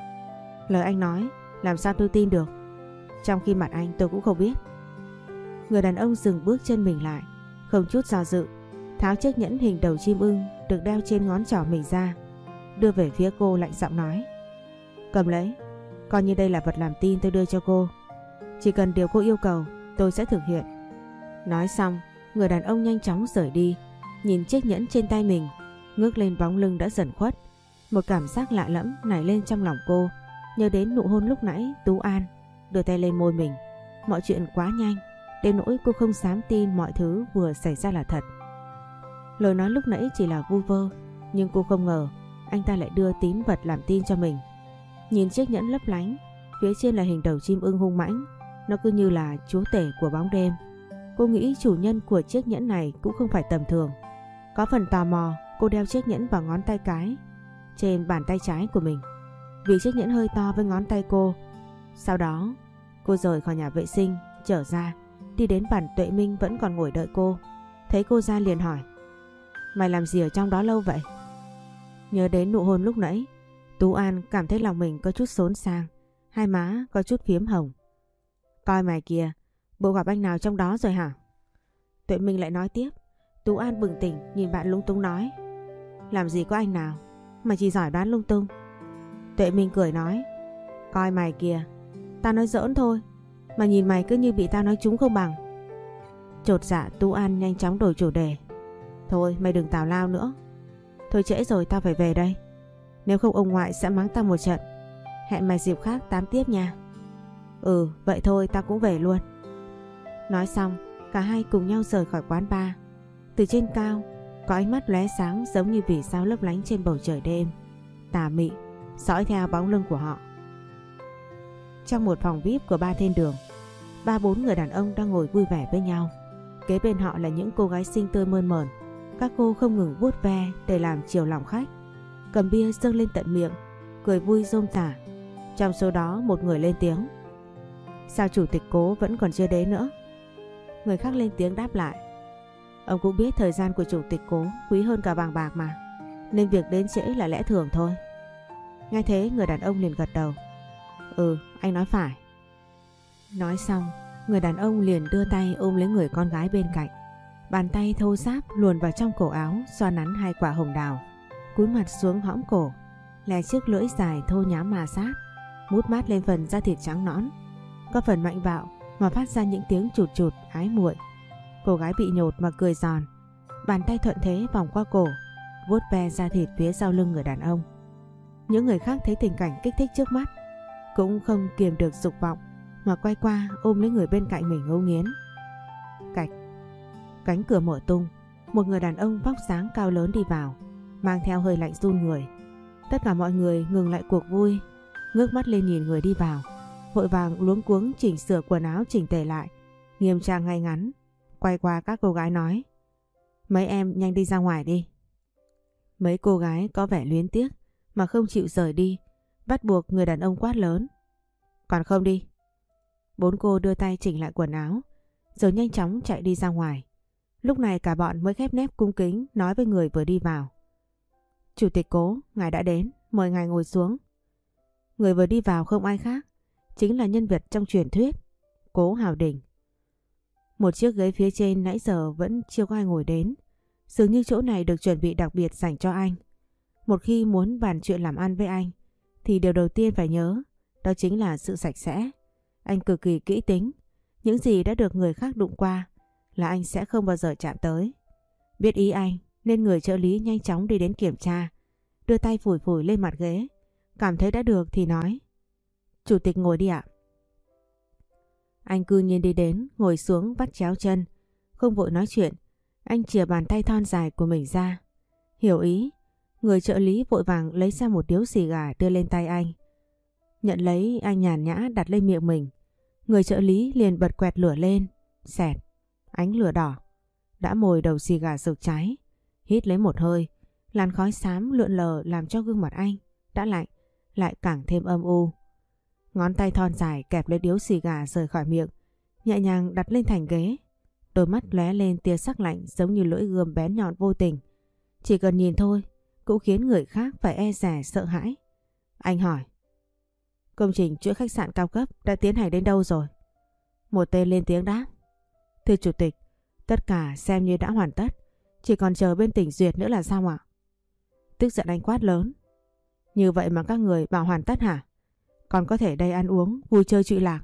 "Lời anh nói làm sao tôi tin được, trong khi mặt anh tôi cũng không biết." Người đàn ông dừng bước chân mình lại, không chút do dự, tháo chiếc nhẫn hình đầu chim ưng được đeo trên ngón trỏ mình ra, đưa về phía cô lạnh giọng nói: "Cầm lấy, coi như đây là vật làm tin tôi đưa cho cô. Chỉ cần điều cô yêu cầu tôi sẽ thực hiện." Nói xong, người đàn ông nhanh chóng rời đi. Nhìn chiếc nhẫn trên tay mình, ngước lên bóng lưng đã dần khuất, một cảm giác lạ lẫm nảy lên trong lòng cô. Nhớ đến nụ hôn lúc nãy Tú An đưa tay lên môi mình. Mọi chuyện quá nhanh đến nỗi cô không dám tin mọi thứ vừa xảy ra là thật. Lời nói lúc nãy chỉ là vu vơ, nhưng cô không ngờ anh ta lại đưa tín vật làm tin cho mình. Nhìn chiếc nhẫn lấp lánh, phía trên là hình đầu chim ưng hung mãnh, nó cứ như là chúa tể của bóng đêm. Cô nghĩ chủ nhân của chiếc nhẫn này cũng không phải tầm thường. Có phần tò mò, cô đeo chiếc nhẫn vào ngón tay cái trên bàn tay trái của mình, vì chiếc nhẫn hơi to với ngón tay cô. Sau đó cô rời khỏi nhà vệ sinh, trở ra, đi đến bàn Tuệ Minh vẫn còn ngồi đợi cô. Thấy cô ra liền hỏi: "Mày làm gì ở trong đó lâu vậy?" Nhớ đến nụ hôn lúc nãy, Tú An cảm thấy lòng mình có chút xốn sang, hai má có chút phiếm hồng. "Coi mày kìa, bộ gặp anh nào trong đó rồi hả?" Tuệ Minh lại nói tiếp. Tú An bừng tỉnh nhìn bạn lung tung nói: "Làm gì có anh nào, mày chỉ giỏi đoán lung tung." Tuệ Minh cười nói: "Coi mày kìa, tao nói giỡn thôi, mà nhìn mày cứ như bị tao nói trúng không bằng." Chột dạ, Tú An nhanh chóng đổi chủ đề: "Thôi mày đừng tào lao nữa. Thôi trễ rồi, tao phải về đây. Nếu không ông ngoại sẽ mắng tao một trận. Hẹn mày dịp khác tám tiếp nha." "Ừ, vậy thôi tao cũng về luôn." Nói xong, cả hai cùng nhau rời khỏi quán bar. Từ trên cao, có ánh mắt lóe sáng giống như vì sao lấp lánh trên bầu trời đêm, tà mị, dõi theo bóng lưng của họ. Trong một phòng VIP của bar Thiên Đường, 3-4 người đàn ông đang ngồi vui vẻ với nhau. Kế bên họ là những cô gái xinh tươi mơn mởn. Các cô không ngừng vuốt ve để làm chiều lòng khách, cầm bia dâng lên tận miệng, cười vui rôm rả. Trong số đó một người lên tiếng: "Sao chủ tịch Cố vẫn còn chưa đến nữa?" Người khác lên tiếng đáp lại. Ông cũng biết thời gian của chủ tịch Cố quý hơn cả vàng bạc mà, nên việc đến trễ là lẽ thường thôi. Nghe thế người đàn ông liền gật đầu. Ừ, anh nói phải. Nói xong, người đàn ông liền đưa tay ôm lấy người con gái bên cạnh. Bàn tay thô ráp luồn vào trong cổ áo, xoa nắn hai quả hồng đào, cúi mặt xuống hõm cổ, lè chiếc lưỡi dài thô nhám ma sát, mút mát lên phần da thịt trắng nõn, có phần mạnh bạo mà phát ra những tiếng chụt chụt ái muội. Cô gái bị nhột mà cười giòn, bàn tay thuận thế vòng qua cổ, vuốt ve da thịt phía sau lưng người đàn ông. Những người khác thấy tình cảnh kích thích trước mắt cũng không kiềm được dục vọng mà quay qua ôm lấy người bên cạnh mình ngấu nghiến. Cạch, cánh cửa mở tung, một người đàn ông vóc dáng cao lớn đi vào, mang theo hơi lạnh run người. Tất cả mọi người ngừng lại cuộc vui, ngước mắt lên nhìn người đi vào, vội vàng luống cuống chỉnh sửa quần áo chỉnh tề lại, nghiêm trang ngay ngắn, quay qua các cô gái nói: Mấy em nhanh đi ra ngoài đi. Mấy cô gái có vẻ luyến tiếc mà không chịu rời đi, bắt buộc người đàn ông quát lớn: Còn không đi. 4 cô đưa tay chỉnh lại quần áo, rồi nhanh chóng chạy đi ra ngoài. Lúc này cả bọn mới khép nép cung kính nói với người vừa đi vào: Chủ tịch Cố, ngài đã đến, mời ngài ngồi xuống. Người vừa đi vào không ai khác, chính là nhân vật trong truyền thuyết, Cố Hào Đình. Một chiếc ghế phía trên nãy giờ vẫn chưa có ai ngồi đến, dường như chỗ này được chuẩn bị đặc biệt dành cho anh. Một khi muốn bàn chuyện làm ăn với anh, thì điều đầu tiên phải nhớ, đó chính là sự sạch sẽ. Anh cực kỳ kỹ tính, những gì đã được người khác đụng qua là anh sẽ không bao giờ chạm tới. Biết ý anh nên người trợ lý nhanh chóng đi đến kiểm tra, đưa tay phủi phủi lên mặt ghế, cảm thấy đã được thì nói: Chủ tịch ngồi đi ạ. Anh cư nhiên đi đến, ngồi xuống vắt chéo chân, không vội nói chuyện. Anh chìa bàn tay thon dài của mình ra. Hiểu ý, người trợ lý vội vàng lấy ra một điếu xì gà đưa lên tay anh. Nhận lấy, anh nhàn nhã đặt lên miệng mình. Người trợ lý liền bật quẹt lửa lên, xẹt, ánh lửa đỏ đã mồi đầu xì gà rực cháy. Hít lấy một hơi, làn khói xám lượn lờ làm cho gương mặt anh đã lạnh lại càng thêm âm u. Ngón tay thon dài kẹp lấy điếu xì gà rời khỏi miệng, nhẹ nhàng đặt lên thành ghế. Đôi mắt lóe lên tia sắc lạnh giống như lưỡi gươm bén nhọn vô tình. Chỉ cần nhìn thôi cũng khiến người khác phải e dè sợ hãi. Anh hỏi: Công trình chuỗi khách sạn cao cấp đã tiến hành đến đâu rồi? Một tên lên tiếng đáp: Thưa Chủ tịch, tất cả xem như đã hoàn tất, chỉ còn chờ bên tỉnh duyệt nữa là xong ạ. Tức giận anh quát lớn: Như vậy mà các người bảo hoàn tất hả? Còn có thể đây ăn uống, vui chơi trụy lạc.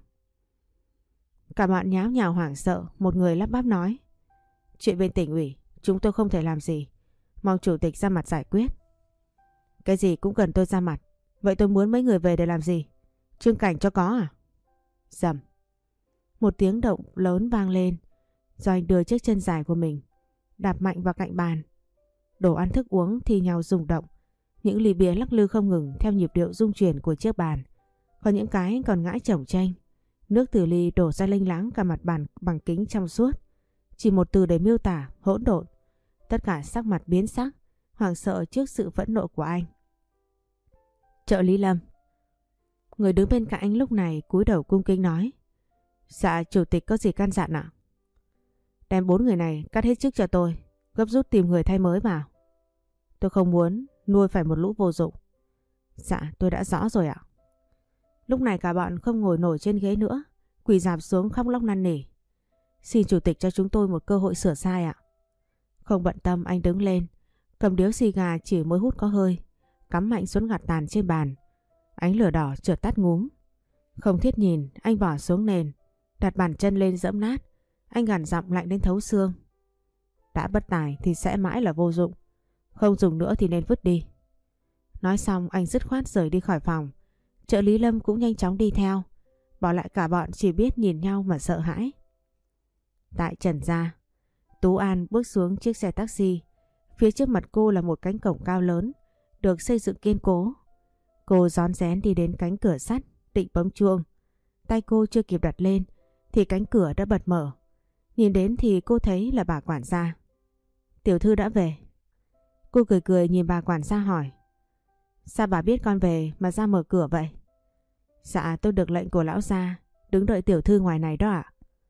Cả bọn nháo nhào hoảng sợ, một người lắp bắp nói: Chuyện bên tỉnh ủy chúng tôi không thể làm gì, mong chủ tịch ra mặt giải quyết. Cái gì cũng cần tôi ra mặt, vậy tôi muốn mấy người về để làm gì? Trưng cảnh cho có à? Rầm. Một tiếng động lớn vang lên, rồi anh đưa chiếc chân dài của mình đạp mạnh vào cạnh bàn. Đồ ăn thức uống thì nhau rung động, những ly bia lắc lư không ngừng theo nhịp điệu rung chuyển của chiếc bàn. Có những cái còn ngã chồng chênh, nước từ ly đổ ra lênh láng cả mặt bàn bằng kính trong suốt. Chỉ một từ để miêu tả: hỗn độn. Tất cả sắc mặt biến sắc, hoảng sợ trước sự phẫn nộ của anh. Trợ lý Lâm. Người đứng bên cạnh anh lúc này cúi đầu cung kính nói: Dạ chủ tịch có gì căn dặn ạ? Đem 4 người này cắt hết chức cho tôi, gấp rút tìm người thay mới vào. Tôi không muốn nuôi phải một lũ vô dụng. Dạ tôi đã rõ rồi ạ. Lúc này cả bọn không ngồi nổi trên ghế nữa, quỳ rạp xuống khóc lóc năn nỉ: Xin chủ tịch cho chúng tôi một cơ hội sửa sai ạ. Không bận tâm, anh đứng lên, cầm điếu xì gà chỉ mới hút có hơi, cắm mạnh xuống gạt tàn trên bàn. Ánh lửa đỏ chợt tắt ngúm. Không thiết nhìn, anh bỏ xuống nền, đặt bàn chân lên dẫm nát. Anh gằn giọng lạnh đến thấu xương: Đã bất tài thì sẽ mãi là vô dụng, không dùng nữa thì nên vứt đi. Nói xong anh dứt khoát rời đi khỏi phòng. Trợ lý Lâm cũng nhanh chóng đi theo, bỏ lại cả bọn chỉ biết nhìn nhau mà sợ hãi. Tại trần gia, Tú An bước xuống chiếc xe taxi. Phía trước mặt cô là một cánh cổng cao lớn, được xây dựng kiên cố. Cô rón rén đi đến cánh cửa sắt, định bấm chuông. Tay cô chưa kịp đặt lên thì cánh cửa đã bật mở. Nhìn đến thì cô thấy là bà quản gia. Tiểu thư đã về. Cô cười cười nhìn bà quản gia hỏi: Sao bà biết con về mà ra mở cửa vậy? Dạ tôi được lệnh của lão gia đứng đợi tiểu thư ngoài này đó ạ.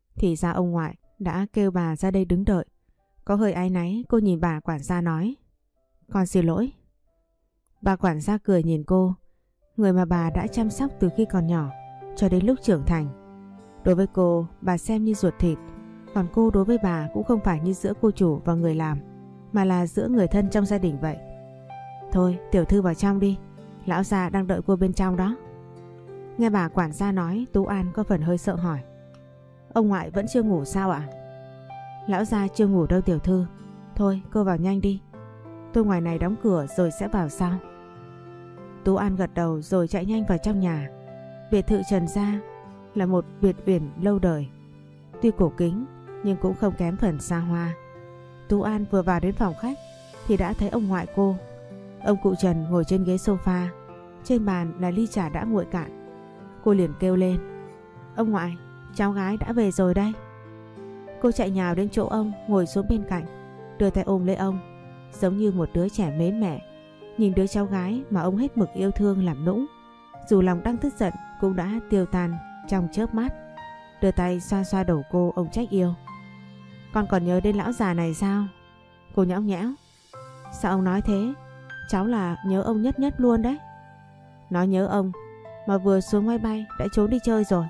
Thì ra ông ngoại đã kêu bà ra đây đứng đợi. Có hơi áy náy cô nhìn bà quản gia nói: Con xin lỗi. Bà quản gia cười nhìn cô, người mà bà đã chăm sóc từ khi còn nhỏ cho đến lúc trưởng thành. Đối với cô, bà xem như ruột thịt, còn cô đối với bà cũng không phải như giữa cô chủ và người làm, mà là giữa người thân trong gia đình vậy. Thôi, tiểu thư vào trong đi, lão già đang đợi cô bên trong đó. Nghe bà quản gia nói, Tú An có phần hơi sợ hỏi: Ông ngoại vẫn chưa ngủ sao ạ? Lão già chưa ngủ đâu tiểu thư. Thôi, cô vào nhanh đi, tôi ngoài này đóng cửa rồi sẽ vào sau. Tú An gật đầu rồi chạy nhanh vào trong nhà. Biệt thự Trần gia là một biệt viện lâu đời, tuy cổ kính nhưng cũng không kém phần xa hoa. Tú An vừa vào đến phòng khách thì đã thấy ông ngoại cô. Ông cụ Trần ngồi trên ghế sofa, trên bàn là ly trà đã nguội cạn. Cô liền kêu lên: Ông ngoại, cháu gái đã về rồi đây. Cô chạy nhào đến chỗ ông, ngồi xuống bên cạnh, đưa tay ôm lấy ông, giống như một đứa trẻ mến mẹ, nhìn đứa cháu gái mà ông hết mực yêu thương làm nũng. Dù lòng đang tức giận cũng đã tiêu tan trong chớp mắt. Đưa tay xoa xoa đầu cô, ông trách yêu: Con còn nhớ đến lão già này sao? Cô nhõng nhẽo: Sao ông nói thế? Cháu là nhớ ông nhất nhất luôn đấy. Nói nhớ ông mà vừa xuống máy bay đã trốn đi chơi rồi.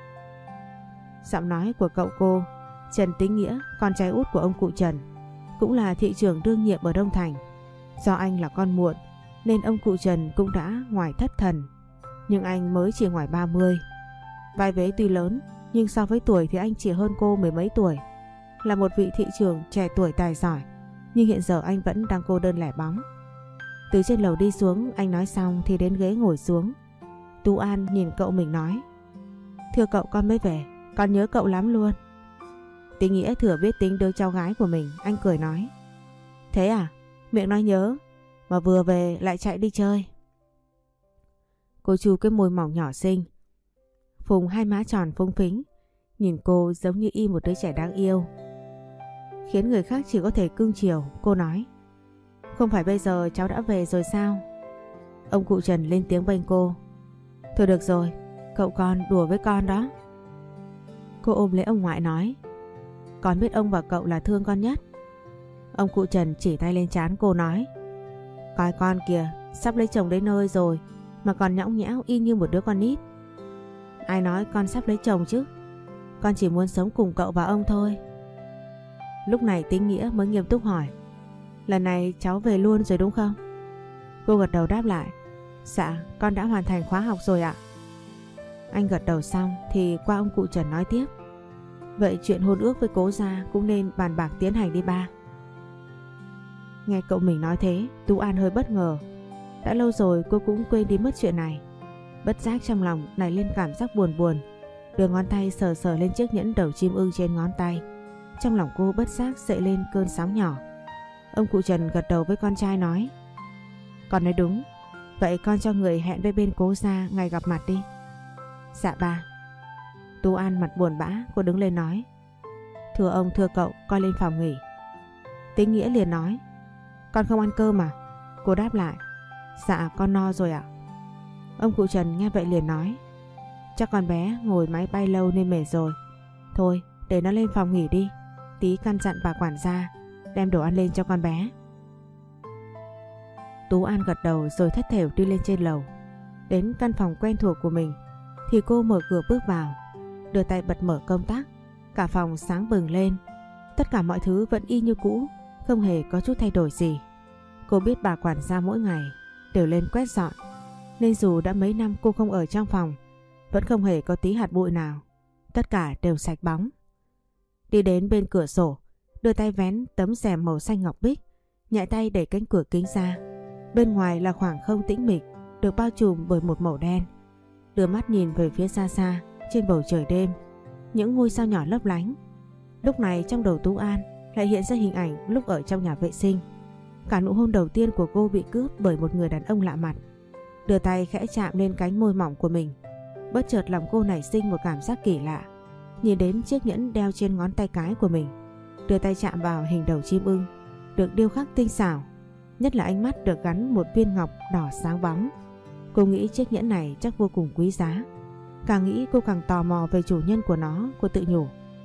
Giọng nói của cậu cô Trần Tính Nghĩa, con trai út của ông cụ Trần, cũng là thị trưởng đương nhiệm ở Đông Thành. Do anh là con muộn nên ông cụ Trần cũng đã ngoài thất thần, nhưng anh mới chỉ ngoài 30. Vai vế tuy lớn nhưng so với tuổi thì anh chỉ hơn cô mười mấy tuổi. Là một vị thị trưởng trẻ tuổi tài giỏi, nhưng hiện giờ anh vẫn đang cô đơn lẻ bóng. Từ trên lầu đi xuống, anh nói xong thì đến ghế ngồi xuống. Tú An nhìn cậu mình nói: Thưa cậu, con mới về, con nhớ cậu lắm luôn. Tính Nghĩa thừa biết tính đứa cháu gái của mình, anh cười nói: Thế à, miệng nói nhớ mà vừa về lại chạy đi chơi. Cô chu cái môi mỏng nhỏ xinh, phùng hai má tròn phúng phính, nhìn cô giống như y một đứa trẻ đáng yêu, khiến người khác chỉ có thể cưng chiều. Cô nói: Không phải bây giờ cháu đã về rồi sao? Ông cụ Trần lên tiếng bênh cô: Thôi được rồi, cậu con đùa với con đó. Cô ôm lấy ông ngoại nói: Con biết ông và cậu là thương con nhất. Ông cụ Trần chỉ tay lên trán cô nói: Coi con kìa, sắp lấy chồng đến nơi rồi mà còn nhõng nhẽo y như một đứa con nít. Ai nói con sắp lấy chồng chứ? Con chỉ muốn sống cùng cậu và ông thôi. Lúc này Tính Nghĩa mới nghiêm túc hỏi: Lần này cháu về luôn rồi đúng không? Cô gật đầu đáp lại: Dạ, con đã hoàn thành khóa học rồi ạ. Anh gật đầu xong thì qua ông cụ Trần nói tiếp: Vậy chuyện hôn ước với cố gia cũng nên bàn bạc tiến hành đi ba. Nghe cậu mình nói thế, Tú An hơi bất ngờ. Đã lâu rồi cô cũng quên đi mất chuyện này. Bất giác trong lòng nảy lên cảm giác buồn buồn, đưa ngón tay sờ sờ lên chiếc nhẫn đầu chim ưng trên ngón tay. Trong lòng cô bất giác dậy lên cơn sóng nhỏ. Ông cụ Trần gật đầu với con trai nói: Con nói đúng, vậy con cho người hẹn với bên cố gia ngày gặp mặt đi. Dạ ba. Tú An mặt buồn bã, cô đứng lên nói: Thưa ông, thưa cậu, con lên phòng nghỉ. Tính Nghĩa liền nói: Con không ăn cơm à? Cô đáp lại: Dạ con no rồi ạ. Ông cụ Trần nghe vậy liền nói: Chắc con bé ngồi máy bay lâu nên mệt rồi. Thôi để nó lên phòng nghỉ đi, tí căn dặn bà quản gia đem đồ ăn lên cho con bé. Tú An gật đầu rồi thất thểu đi lên trên lầu. Đến căn phòng quen thuộc của mình thì cô mở cửa bước vào, đưa tay bật mở công tắc. Cả phòng sáng bừng lên, tất cả mọi thứ vẫn y như cũ, không hề có chút thay đổi gì. Cô biết bà quản gia mỗi ngày đều lên quét dọn, nên dù đã mấy năm cô không ở trong phòng, vẫn không hề có tí hạt bụi nào. Tất cả đều sạch bóng. Đi đến bên cửa sổ, đưa tay vén tấm rèm màu xanh ngọc bích, nhẹ tay đẩy cánh cửa kính ra. Bên ngoài là khoảng không tĩnh mịch, được bao trùm bởi một màu đen. Đưa mắt nhìn về phía xa xa, trên bầu trời đêm, những ngôi sao nhỏ lấp lánh. Lúc này trong đầu Tú An lại hiện ra hình ảnh lúc ở trong nhà vệ sinh. Cả nụ hôn đầu tiên của cô bị cướp bởi một người đàn ông lạ mặt. Đưa tay khẽ chạm lên cánh môi mỏng của mình. Bất chợt lòng cô nảy sinh một cảm giác kỳ lạ. Nhìn đến chiếc nhẫn đeo trên ngón tay cái của mình, đưa tay chạm vào hình đầu chim ưng được điêu khắc tinh xảo, nhất là ánh mắt được gắn một viên ngọc đỏ sáng bóng. Cô nghĩ chiếc nhẫn này chắc vô cùng quý giá. Càng nghĩ cô càng tò mò về chủ nhân của nó. Cô tự nhủ: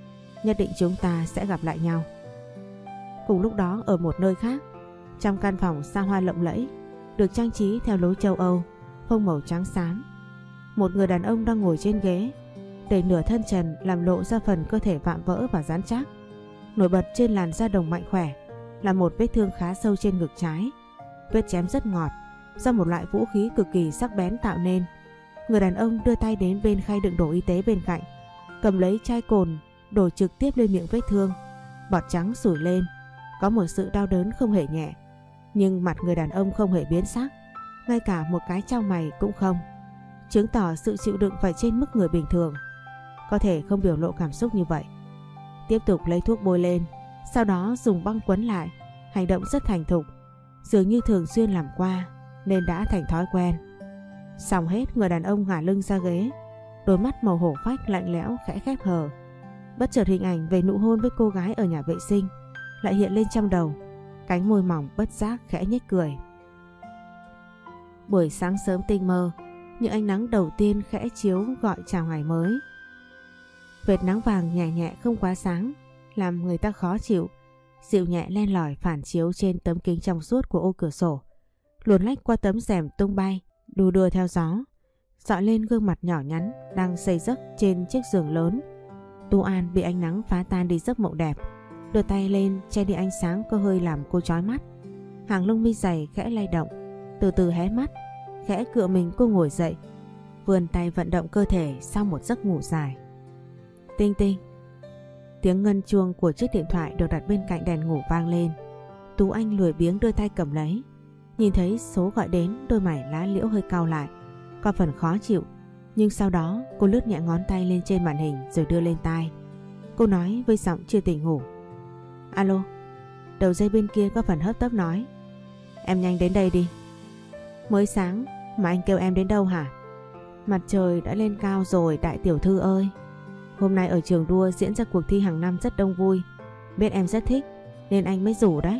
nhất định chúng ta sẽ gặp lại nhau. Cùng lúc đó ở một nơi khác, trong căn phòng xa hoa lộng lẫy, được trang trí theo lối châu Âu, phông màu trắng xám, một người đàn ông đang ngồi trên ghế, để nửa thân trần làm lộ ra phần cơ thể vạm vỡ và rắn chắc. Nổi bật trên làn da đồng mạnh khỏe là một vết thương khá sâu trên ngực trái, vết chém rất ngọt do một loại vũ khí cực kỳ sắc bén tạo nên. Người đàn ông đưa tay đến bên khay đựng đồ y tế bên cạnh, cầm lấy chai cồn đổ trực tiếp lên miệng vết thương. Bọt trắng sủi lên, có một sự đau đớn không hề nhẹ, nhưng mặt người đàn ông không hề biến sắc, ngay cả một cái chau mày cũng không, chứng tỏ sự chịu đựng phải trên mức người bình thường, có thể không biểu lộ cảm xúc như vậy. Tiếp tục lấy thuốc bôi lên, sau đó dùng băng quấn lại, hành động rất thành thục, dường như thường xuyên làm qua nên đã thành thói quen. Xong hết, người đàn ông ngả lưng ra ghế, đôi mắt màu hổ phách lạnh lẽo khẽ khép hờ. Bất chợt hình ảnh về nụ hôn với cô gái ở nhà vệ sinh lại hiện lên trong đầu, cánh môi mỏng bất giác khẽ nhếch cười. Buổi sáng sớm tinh mơ, những ánh nắng đầu tiên khẽ chiếu gọi chào ngày mới. Vệt nắng vàng nhẹ nhẹ không quá sáng, làm người ta khó chịu, dịu nhẹ len lỏi phản chiếu trên tấm kính trong suốt của ô cửa sổ, luồn lách qua tấm rèm tung bay, đu đưa theo gió, dọi lên gương mặt nhỏ nhắn đang say giấc trên chiếc giường lớn. Tú An bị ánh nắng phá tan đi giấc mộng đẹp, đưa tay lên che đi ánh sáng có hơi làm cô chói mắt. Hàng lông mi dày khẽ lay động, từ từ hé mắt, khẽ cựa mình cô ngồi dậy, vươn tay vận động cơ thể sau một giấc ngủ dài. Tinh tinh. Tiếng ngân chuông của chiếc điện thoại được đặt bên cạnh đèn ngủ vang lên. Tú Anh lười biếng đưa tay cầm lấy, nhìn thấy số gọi đến, đôi mày lá liễu hơi cau lại, có phần khó chịu, nhưng sau đó cô lướt nhẹ ngón tay lên trên màn hình rồi đưa lên tai. Cô nói với giọng chưa tỉnh ngủ. Alo. Đầu dây bên kia có phần hấp tấp nói. Em nhanh đến đây đi. Mới sáng mà anh kêu em đến đâu hả? Mặt trời đã lên cao rồi đại tiểu thư ơi. Hôm nay ở trường đua diễn ra cuộc thi hàng năm rất đông vui, biết em rất thích nên anh mới rủ đấy.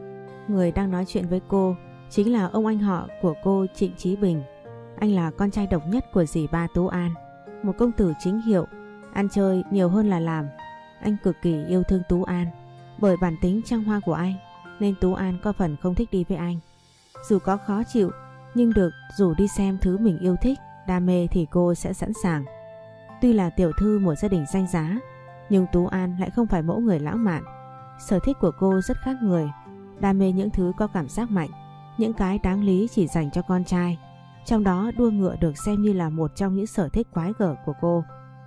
Người đang nói chuyện với cô chính là ông anh họ của cô, Trịnh Chí Bình. Anh là con trai độc nhất của dì ba Tú An, một công tử chính hiệu, ăn chơi nhiều hơn là làm. Anh cực kỳ yêu thương Tú An, bởi bản tính trăng hoa của anh nên Tú An có phần không thích đi với anh. Dù có khó chịu nhưng được rủ đi xem thứ mình yêu thích, đam mê thì cô sẽ sẵn sàng. Tuy là tiểu thư một gia đình danh giá, nhưng Tú An lại không phải mẫu người lãng mạn. Sở thích của cô rất khác người, đam mê những thứ có cảm giác mạnh, những cái đáng lý chỉ dành cho con trai. Trong đó đua ngựa được xem như là một trong những sở thích quái gở của cô.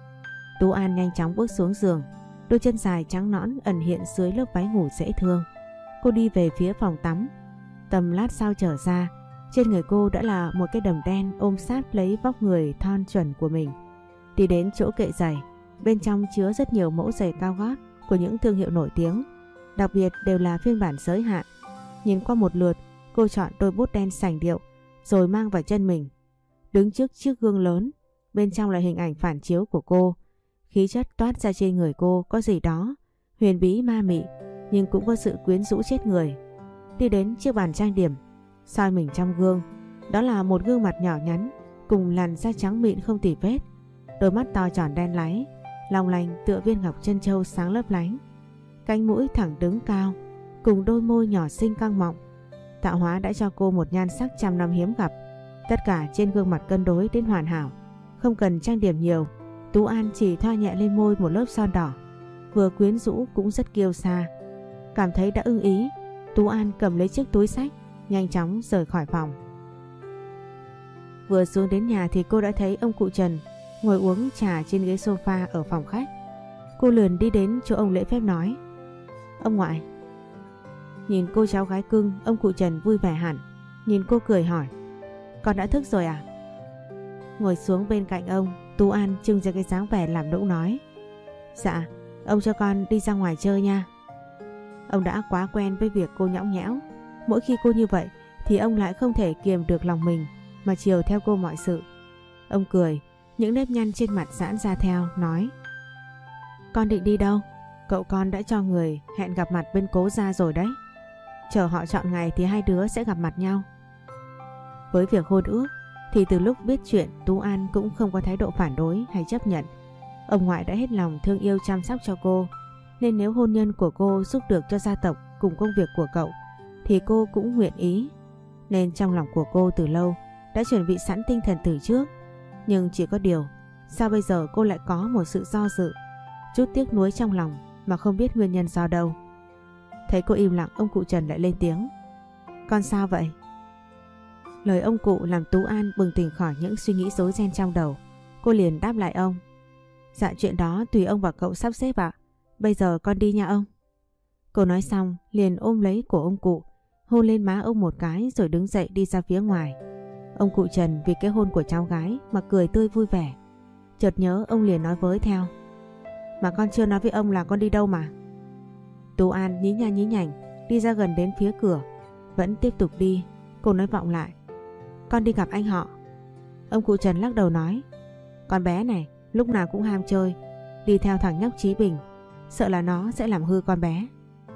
Tú An nhanh chóng bước xuống giường, đôi chân dài trắng nõn ẩn hiện dưới lớp váy ngủ dễ thương. Cô đi về phía phòng tắm. Tầm lát sau trở ra, trên người cô đã là một cái đầm đen ôm sát lấy vóc người thon chuẩn của mình. Đi đến chỗ kệ giày, bên trong chứa rất nhiều mẫu giày cao gót của những thương hiệu nổi tiếng, đặc biệt đều là phiên bản giới hạn. Nhìn qua một lượt, cô chọn đôi bút đen sành điệu rồi mang vào chân mình. Đứng trước chiếc gương lớn, bên trong là hình ảnh phản chiếu của cô. Khí chất toát ra trên người cô có gì đó huyền bí ma mị, nhưng cũng có sự quyến rũ chết người. Đi đến chiếc bàn trang điểm, soi mình trong gương, đó là một gương mặt nhỏ nhắn cùng làn da trắng mịn không tì vết, đôi mắt to tròn đen láy, long lanh tựa viên ngọc trân châu sáng lấp lánh, cánh mũi thẳng đứng cao cùng đôi môi nhỏ xinh căng mọng. Tạo hóa đã cho cô một nhan sắc trăm năm hiếm gặp, tất cả trên gương mặt cân đối đến hoàn hảo, không cần trang điểm nhiều. Tú An chỉ thoa nhẹ lên môi một lớp son đỏ, vừa quyến rũ cũng rất kiêu sa. Cảm thấy đã ưng ý, Tú An cầm lấy chiếc túi xách, nhanh chóng rời khỏi phòng. Vừa xuống đến nhà thì cô đã thấy ông cụ Trần ngồi uống trà trên ghế sofa ở phòng khách. Cô lườn đi đến chỗ ông lễ phép nói: Ông ngoại. Nhìn cô cháu gái cưng, ông cụ Trần vui vẻ hẳn, nhìn cô cười hỏi: Con đã thức rồi à? Ngồi xuống bên cạnh ông, Tú An trưng ra cái dáng vẻ làm nũng nói: Dạ, ông cho con đi ra ngoài chơi nha. Ông đã quá quen với việc cô nhõng nhẽo, mỗi khi cô như vậy thì ông lại không thể kiềm được lòng mình mà chiều theo cô mọi sự. Ông cười, những nếp nhăn trên mặt giãn ra theo, nói: Con định đi đâu? Cậu con đã cho người hẹn gặp mặt bên Cố gia rồi đấy. Chờ họ chọn ngày thì hai đứa sẽ gặp mặt nhau. Với việc hôn ước thì từ lúc biết chuyện, Tú An cũng không có thái độ phản đối hay chấp nhận. Ông ngoại đã hết lòng thương yêu chăm sóc cho cô nên nếu hôn nhân của cô giúp được cho gia tộc cùng công việc của cậu thì cô cũng nguyện ý. Nên trong lòng của cô từ lâu đã chuẩn bị sẵn tinh thần từ trước. Nhưng chỉ có điều, sao bây giờ cô lại có một sự do dự, chút tiếc nuối trong lòng mà không biết nguyên nhân do đâu. Thấy cô im lặng, ông cụ Trần lại lên tiếng. Con sao vậy? Lời ông cụ làm Tú An bừng tỉnh khỏi những suy nghĩ rối ren trong đầu. Cô liền đáp lại ông. Dạ chuyện đó tùy ông và cậu sắp xếp ạ. Bây giờ con đi nha ông. Cô nói xong liền ôm lấy cổ ông cụ, hôn lên má ông một cái rồi đứng dậy đi ra phía ngoài. Ông cụ Trần vì cái hôn của cháu gái mà cười tươi vui vẻ. Chợt nhớ ông liền nói với theo. Mà con chưa nói với ông là con đi đâu mà. Tú An nhí nha nhí nhảnh đi ra gần đến phía cửa, vẫn tiếp tục đi. Cô nói vọng lại. Con đi gặp anh họ. Ông cụ Trần lắc đầu nói. Con bé này lúc nào cũng ham chơi, đi theo thằng nhóc Chí Bình, sợ là nó sẽ làm hư con bé.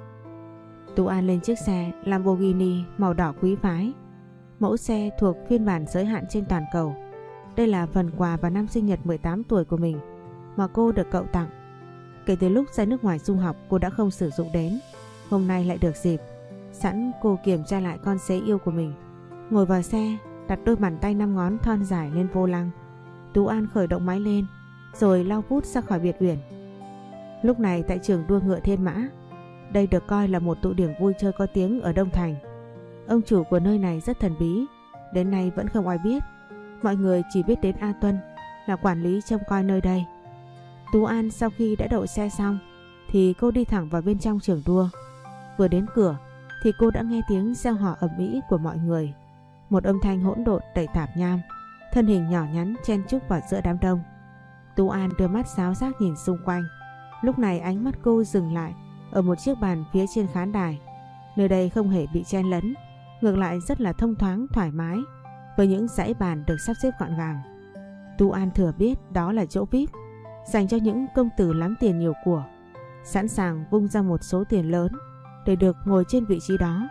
Tú An lên chiếc xe Lamborghini màu đỏ quý phái. Mẫu xe thuộc phiên bản giới hạn trên toàn cầu. Đây là phần quà vào năm sinh nhật 18 tuổi của mình mà cô được cậu tặng. Kể từ lúc ra nước ngoài du học cô đã không sử dụng đến. Hôm nay lại được dịp. Sẵn cô kiểm tra lại con xế yêu của mình. Ngồi vào xe, đặt đôi bàn tay 5 ngón thon dài lên vô lăng. Tú An khởi động máy lên rồi lao vút ra khỏi biệt uyển. Lúc này tại trường đua ngựa Thiên Mã, đây được coi là một tụ điểm vui chơi có tiếng ở Đông Thành. Ông chủ của nơi này rất thần bí, đến nay vẫn không ai biết. Mọi người chỉ biết đến A Tuân là quản lý trông coi nơi đây. Tú An sau khi đã đậu xe xong thì cô đi thẳng vào bên trong trường đua. Vừa đến cửa thì cô đã nghe tiếng reo hò ầm ĩ của mọi người. Một âm thanh hỗn độn đầy tạp nham, thân hình nhỏ nhắn chen chúc vào giữa đám đông. Tú An đưa mắt giáo giác nhìn xung quanh. Lúc này ánh mắt cô dừng lại ở một chiếc bàn phía trên khán đài. Nơi đây không hề bị chen lấn, ngược lại rất là thông thoáng thoải mái, với những dãy bàn được sắp xếp gọn gàng. Tú An thừa biết đó là chỗ VIP dành cho những công tử lắm tiền nhiều của, sẵn sàng vung ra một số tiền lớn để được ngồi trên vị trí đó.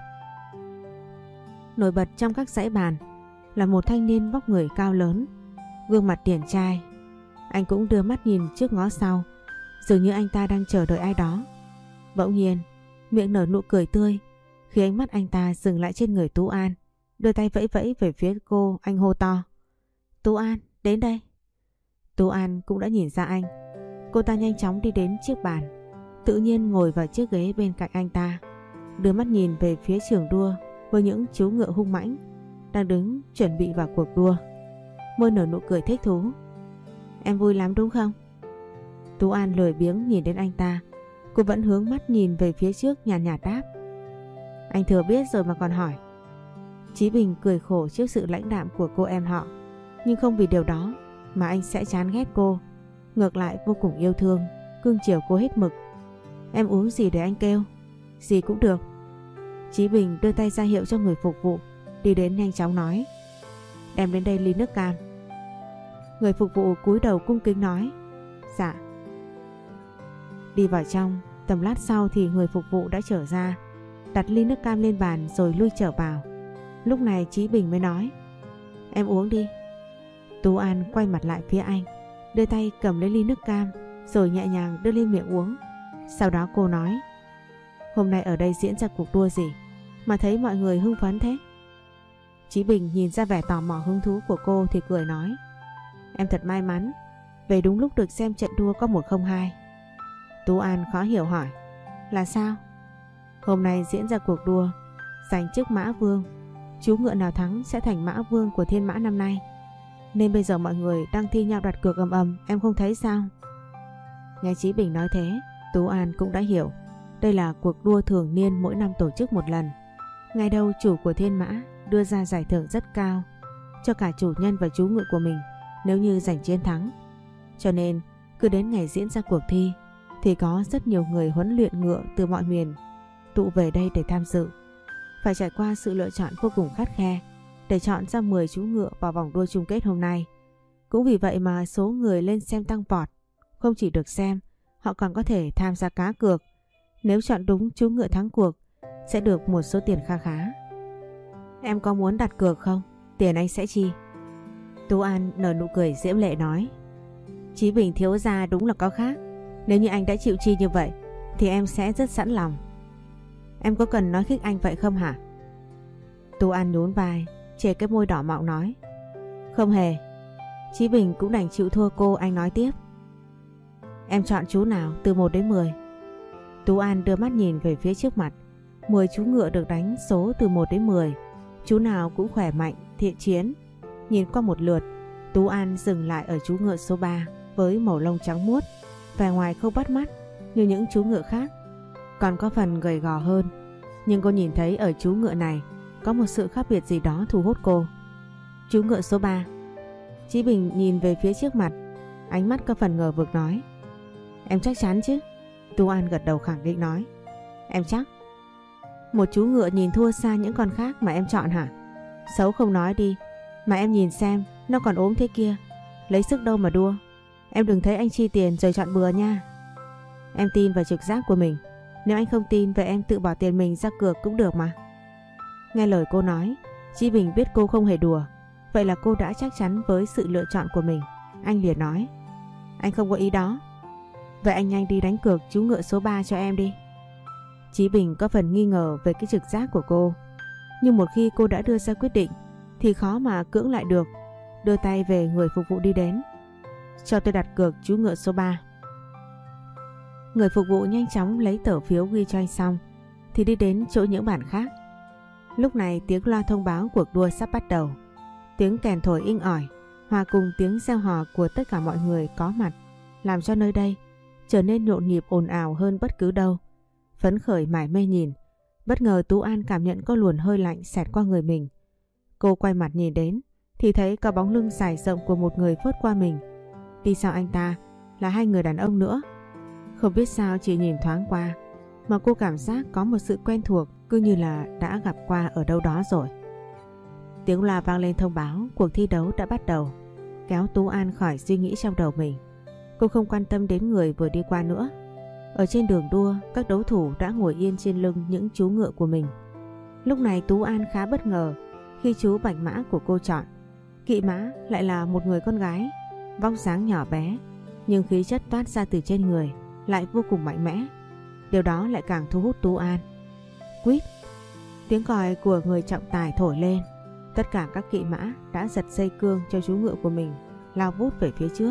Nổi bật trong các dãy bàn là một thanh niên vóc người cao lớn, gương mặt điển trai. Anh cũng đưa mắt nhìn trước ngó sau, dường như anh ta đang chờ đợi ai đó. Bỗng nhiên miệng nở nụ cười tươi khi ánh mắt anh ta dừng lại trên người Tú An. Đưa tay vẫy vẫy về phía cô, anh hô to. Tú An, đến đây. Tú An cũng đã nhìn ra anh. Cô ta nhanh chóng đi đến chiếc bàn, tự nhiên ngồi vào chiếc ghế bên cạnh anh ta, đưa mắt nhìn về phía trường đua với những chú ngựa hung mãnh đang đứng chuẩn bị vào cuộc đua. Môi nở nụ cười thích thú. Em vui lắm đúng không? Tú An lười biếng nhìn đến anh ta. Cô vẫn hướng mắt nhìn về phía trước, nhàn nhạt đáp. Anh thừa biết rồi mà còn hỏi. Chí Bình cười khổ trước sự lãnh đạm của cô em họ, nhưng không vì điều đó mà anh sẽ chán ghét cô. Ngược lại vô cùng yêu thương, cưng chiều cô hết mực. Em uống gì để anh kêu? Gì cũng được. Chí Bình đưa tay ra hiệu cho người phục vụ, đi đến nhanh chóng nói. Đem đến đây ly nước cam. Người phục vụ cúi đầu cung kính nói. Dạ. Đi vào trong, tầm lát sau thì người phục vụ đã trở ra, đặt ly nước cam lên bàn rồi lui trở vào. Lúc này Chí Bình mới nói. Em uống đi. Tú An quay mặt lại phía anh, đưa tay cầm lấy ly nước cam rồi nhẹ nhàng đưa lên miệng uống. Sau đó cô nói. Hôm nay ở đây diễn ra cuộc đua gì mà thấy mọi người hưng phấn thế? Chí Bình nhìn ra vẻ tò mò hứng thú của cô thì cười nói. Em thật may mắn, về đúng lúc được xem trận đua có 102. Tú An khó hiểu hỏi. Là sao? Hôm nay diễn ra cuộc đua giành chức Mã Vương. Chú ngựa nào thắng sẽ thành Mã Vương của Thiên Mã năm nay. Nên bây giờ mọi người đang thi nhau đặt cược ầm ầm, em không thấy sao? Nghe Chí Bình nói thế, Tú An cũng đã hiểu. Đây là cuộc đua thường niên mỗi năm tổ chức một lần. Ngày đầu chủ của Thiên Mã đưa ra giải thưởng rất cao cho cả chủ nhân và chú ngựa của mình nếu như giành chiến thắng. Cho nên cứ đến ngày diễn ra cuộc thi thì có rất nhiều người huấn luyện ngựa từ mọi miền tụ về đây để tham dự. Phải trải qua sự lựa chọn vô cùng khắt khe để chọn ra 10 chú ngựa vào vòng đua chung kết hôm nay. Cũng vì vậy mà số người lên xem tăng vọt. Không chỉ được xem, họ còn có thể tham gia cá cược. Nếu chọn đúng chú ngựa thắng cuộc sẽ được một số tiền kha khá. Em có muốn đặt cược không? Tiền anh sẽ chi. Tú An nở nụ cười diễm lệ nói. Chí Bình thiếu gia đúng là có khác. Nếu như anh đã chịu chi như vậy thì em sẽ rất sẵn lòng. Em có cần nói khích anh vậy không hả? Tú An nhún vai, chề cái môi đỏ mọng nói. Không hề. Chí Bình cũng đành chịu thua cô. Anh nói tiếp. Em chọn chú nào từ 1 đến 10? Tú An đưa mắt nhìn về phía trước mặt. 10 chú ngựa được đánh số từ 1 đến 10. Chú nào cũng khỏe mạnh, thiện chiến. Nhìn qua một lượt, Tú An dừng lại ở chú ngựa số 3 với màu lông trắng muốt, vẻ ngoài không bắt mắt như những chú ngựa khác, còn có phần gầy gò hơn. Nhưng cô nhìn thấy ở chú ngựa này có một sự khác biệt gì đó thu hút cô. Chú ngựa số 3. Chí Bình nhìn về phía trước mặt, ánh mắt có phần ngờ vực nói. Em chắc chắn chứ? Tú An gật đầu khẳng định nói. Em chắc. Một chú ngựa nhìn thua xa những con khác mà em chọn hả? Xấu không nói đi, mà em nhìn xem, nó còn ốm thế kia, lấy sức đâu mà đua. Em đừng thấy anh chi tiền rồi chọn bừa nha. Em tin vào trực giác của mình. Nếu anh không tin, vậy em tự bỏ tiền mình ra cược cũng được mà. Nghe lời cô nói, Chí Bình biết cô không hề đùa. Vậy là cô đã chắc chắn với sự lựa chọn của mình. Anh liền nói. Anh không có ý đó. Vậy anh nhanh đi đánh cược chú ngựa số 3 cho em đi. Chí Bình có phần nghi ngờ về cái trực giác của cô. Nhưng một khi cô đã đưa ra quyết định thì khó mà cưỡng lại được. Đưa tay về người phục vụ đi đến. Cho tôi đặt cược chú ngựa số 3. Người phục vụ nhanh chóng lấy tờ phiếu ghi cho anh xong thì đi đến chỗ những bàn khác. Lúc này tiếng loa thông báo cuộc đua sắp bắt đầu. Tiếng kèn thổi inh ỏi hòa cùng tiếng reo hò của tất cả mọi người có mặt làm cho nơi đây trở nên nhộn nhịp ồn ào hơn bất cứ đâu. Phấn khởi mải mê nhìn, bất ngờ Tú An cảm nhận có luồn hơi lạnh xẹt qua người mình. Cô quay mặt nhìn đến thì thấy có bóng lưng dài rộng của một người phớt qua mình. Đi sau anh ta là 2 người đàn ông nữa. Không biết sao chỉ nhìn thoáng qua mà cô cảm giác có một sự quen thuộc, cứ như là đã gặp qua ở đâu đó rồi. Tiếng loa vang lên thông báo cuộc thi đấu đã bắt đầu, kéo Tú An khỏi suy nghĩ trong đầu mình. Cô không quan tâm đến người vừa đi qua nữa. Ở trên đường đua, các đấu thủ đã ngồi yên trên lưng những chú ngựa của mình. Lúc này Tú An khá bất ngờ khi chú bạch mã của cô chọn. Kỵ mã lại là một người con gái, vóc dáng nhỏ bé, nhưng khí chất toát ra từ trên người lại vô cùng mạnh mẽ. Điều đó lại càng thu hút Tú An. Quýt! Tiếng còi của người trọng tài thổi lên. Tất cả các kỵ mã đã giật dây cương cho chú ngựa của mình, lao vút về phía trước.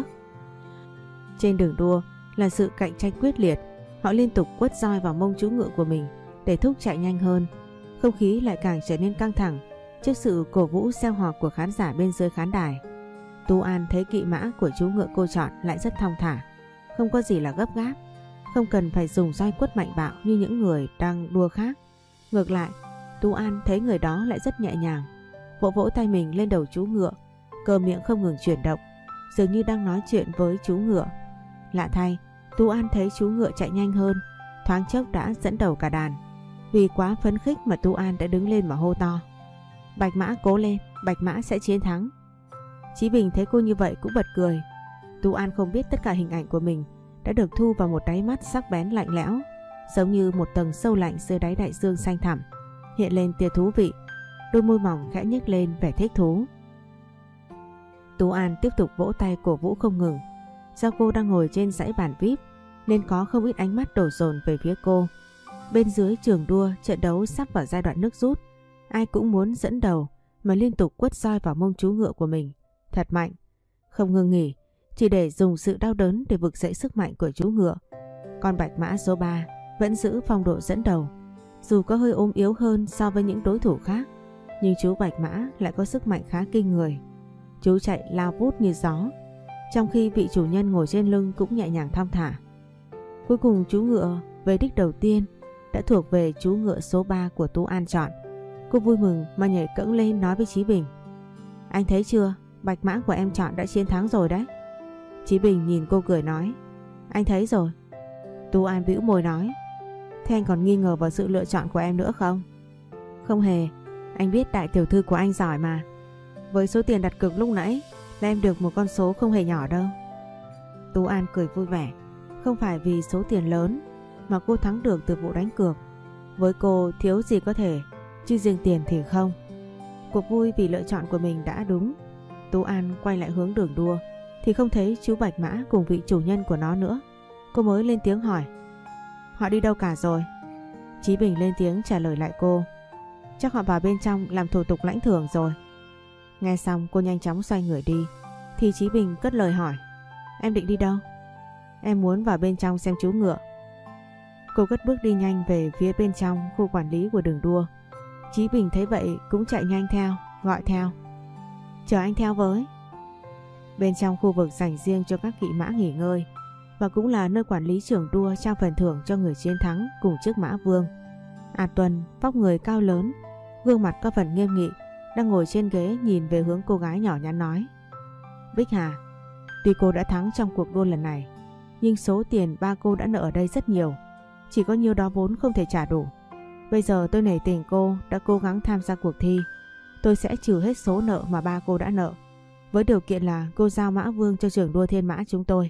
Trên đường đua là sự cạnh tranh quyết liệt. Họ liên tục quất roi vào mông chú ngựa của mình để thúc chạy nhanh hơn. Không khí lại càng trở nên căng thẳng trước sự cổ vũ reo hò của khán giả bên dưới khán đài. Tú An thấy kỵ mã của chú ngựa cô chọn lại rất thong thả, không có gì là gấp gáp, không cần phải dùng roi quất mạnh bạo như những người đang đua khác. Ngược lại, Tú An thấy người đó lại rất nhẹ nhàng, vỗ vỗ tay mình lên đầu chú ngựa, cơ miệng không ngừng chuyển động, dường như đang nói chuyện với chú ngựa. Lạ thay, Tú An thấy chú ngựa chạy nhanh hơn, thoáng chốc đã dẫn đầu cả đàn. Vì quá phấn khích mà Tú An đã đứng lên mà hô to. Bạch mã cố lên, bạch mã sẽ chiến thắng. Chí Bình thấy cô như vậy cũng bật cười. Tú An không biết tất cả hình ảnh của mình đã được thu vào một đáy mắt sắc bén lạnh lẽo, giống như một tầng sâu lạnh dưới đáy đại dương xanh thẳm, hiện lên tia thú vị. Đôi môi mỏng khẽ nhếch lên vẻ thích thú. Tú An tiếp tục vỗ tay cổ vũ không ngừng. Do cô đang ngồi trên dãy bàn VIP nên có không ít ánh mắt đổ dồn về phía cô. Bên dưới trường đua, trận đấu sắp vào giai đoạn nước rút. Ai cũng muốn dẫn đầu mà liên tục quất roi vào mông chú ngựa của mình thật mạnh, không ngừng nghỉ, chỉ để dùng sự đau đớn để vực dậy sức mạnh của chú ngựa. Con bạch mã số 3 vẫn giữ phong độ dẫn đầu, dù có hơi ốm yếu hơn so với những đối thủ khác, nhưng chú bạch mã lại có sức mạnh khá kinh người. Chú chạy lao vút như gió, trong khi vị chủ nhân ngồi trên lưng cũng nhẹ nhàng thong thả. Cuối cùng chú ngựa về đích đầu tiên đã thuộc về chú ngựa số 3 của Tú An chọn. Cô vui mừng mà nhảy cẫng lên nói với Chí Bình. Anh thấy chưa, bạch mã của em chọn đã chiến thắng rồi đấy. Chí Bình nhìn cô cười nói. Anh thấy rồi. Tú An bĩu môi nói. Thế anh còn nghi ngờ vào sự lựa chọn của em nữa không? Không hề, anh biết đại tiểu thư của anh giỏi mà. Với số tiền đặt cược lúc nãy là em được một con số không hề nhỏ đâu. Tú An cười vui vẻ. Không phải vì số tiền lớn mà cô thắng được từ vụ đánh cược. Với cô thiếu gì có thể, chứ riêng tiền thì không. Cuộc vui vì lựa chọn của mình đã đúng. Tú An quay lại hướng đường đua thì không thấy chú bạch mã cùng vị chủ nhân của nó nữa. Cô mới lên tiếng hỏi. Họ đi đâu cả rồi? Chí Bình lên tiếng trả lời lại cô. Chắc họ vào bên trong làm thủ tục lãnh thưởng rồi. Nghe xong cô nhanh chóng xoay người đi. Thì Chí Bình cất lời hỏi. Em định đi đâu? Em muốn vào bên trong xem chú ngựa. Cô cất bước đi nhanh về phía bên trong khu quản lý của đường đua. Chí Bình thấy vậy cũng chạy nhanh theo, gọi theo. Chờ anh theo với. Bên trong khu vực dành riêng cho các kỵ mã nghỉ ngơi và cũng là nơi quản lý trường đua trao phần thưởng cho người chiến thắng cùng chiếc mã vương. A Tuân, vóc người cao lớn, gương mặt có phần nghiêm nghị, đang ngồi trên ghế nhìn về hướng cô gái nhỏ nhắn nói. Bích Hà, tuy cô đã thắng trong cuộc đua lần này, nhưng số tiền ba cô đã nợ ở đây rất nhiều. Chỉ có nhiêu đó vốn không thể trả đủ. Bây giờ tôi nể tình cô đã cố gắng tham gia cuộc thi. Tôi sẽ trừ hết số nợ mà ba cô đã nợ, với điều kiện là cô giao mã vương cho trường đua Thiên Mã chúng tôi.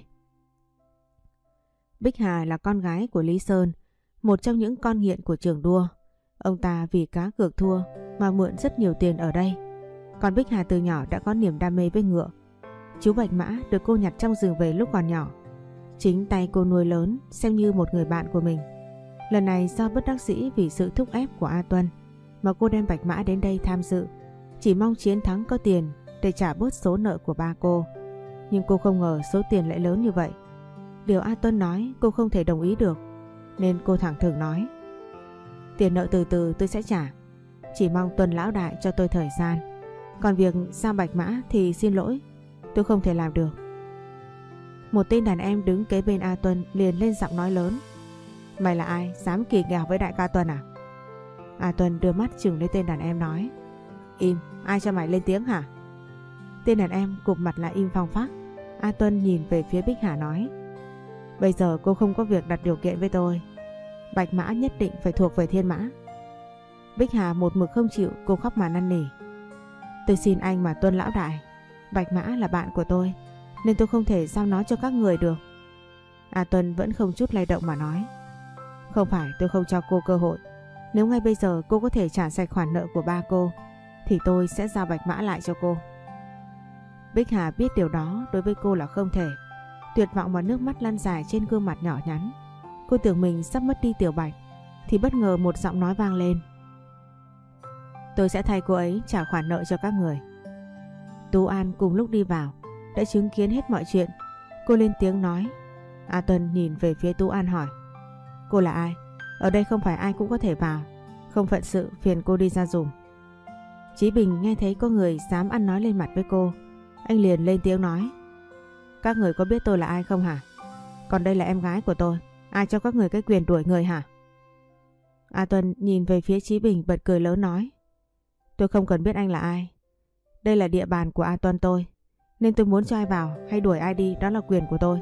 Bích Hà là con gái của Lý Sơn, một trong những con nghiện của trường đua. Ông ta vì cá cược thua mà mượn rất nhiều tiền ở đây. Còn Bích Hà từ nhỏ đã có niềm đam mê với ngựa. Chú Bạch Mã được cô nhặt trong rừng về lúc còn nhỏ. Chính tay cô nuôi lớn, xem như một người bạn của mình. Lần này do bất đắc dĩ vì sự thúc ép của A Tuân mà cô đem Bạch Mã đến đây tham dự, chỉ mong chiến thắng có tiền để trả bớt số nợ của ba cô. Nhưng cô không ngờ số tiền lại lớn như vậy. Điều A Tuân nói cô không thể đồng ý được, nên cô thẳng thừng nói. Tiền nợ từ từ tôi sẽ trả, chỉ mong Tuân lão đại cho tôi thời gian. Còn việc giao Bạch Mã thì xin lỗi, tôi không thể làm được. Một tên đàn em đứng kế bên A Tuân liền lên giọng nói lớn. Mày là ai dám kỳ nghèo với đại ca Tuân à? A Tuân đưa mắt chừng lên tên đàn em nói. Im, ai cho mày lên tiếng hả? Tên đàn em cụp mặt lại im phăng phắc. A Tuân nhìn về phía Bích Hà nói. Bây giờ cô không có việc đặt điều kiện với tôi. Bạch Mã nhất định phải thuộc về Thiên Mã. Bích Hà một mực không chịu, cô khóc mà năn nỉ. Tôi xin anh mà Tuân lão đại, Bạch Mã là bạn của tôi, nên tôi không thể giao nó cho các người được. A Tuân vẫn không chút lay động mà nói. Không phải tôi không cho cô cơ hội. Nếu ngay bây giờ cô có thể trả sạch khoản nợ của ba cô, thì tôi sẽ giao Bạch Mã lại cho cô. Bích Hà biết điều đó đối với cô là không thể. Tuyệt vọng và nước mắt lăn dài trên gương mặt nhỏ nhắn. Cô tưởng mình sắp mất đi Tiểu Bạch, thì bất ngờ một giọng nói vang lên. Tôi sẽ thay cô ấy trả khoản nợ cho các người. Tú An cùng lúc đi vào, đã chứng kiến hết mọi chuyện. Cô lên tiếng nói. A Tuân nhìn về phía Tú An hỏi. Cô là ai? Ở đây không phải ai cũng có thể vào. Không phận sự phiền cô đi ra dùm. Chí Bình nghe thấy có người dám ăn nói lên mặt với cô. Anh liền lên tiếng nói. Các người có biết tôi là ai không hả? Còn đây là em gái của tôi. Ai cho các người cái quyền đuổi người hả? A Tuân nhìn về phía Chí Bình bật cười lớn nói. Tôi không cần biết anh là ai. Đây là địa bàn của A Tuân tôi, nên tôi muốn cho ai vào hay đuổi ai đi đó là quyền của tôi.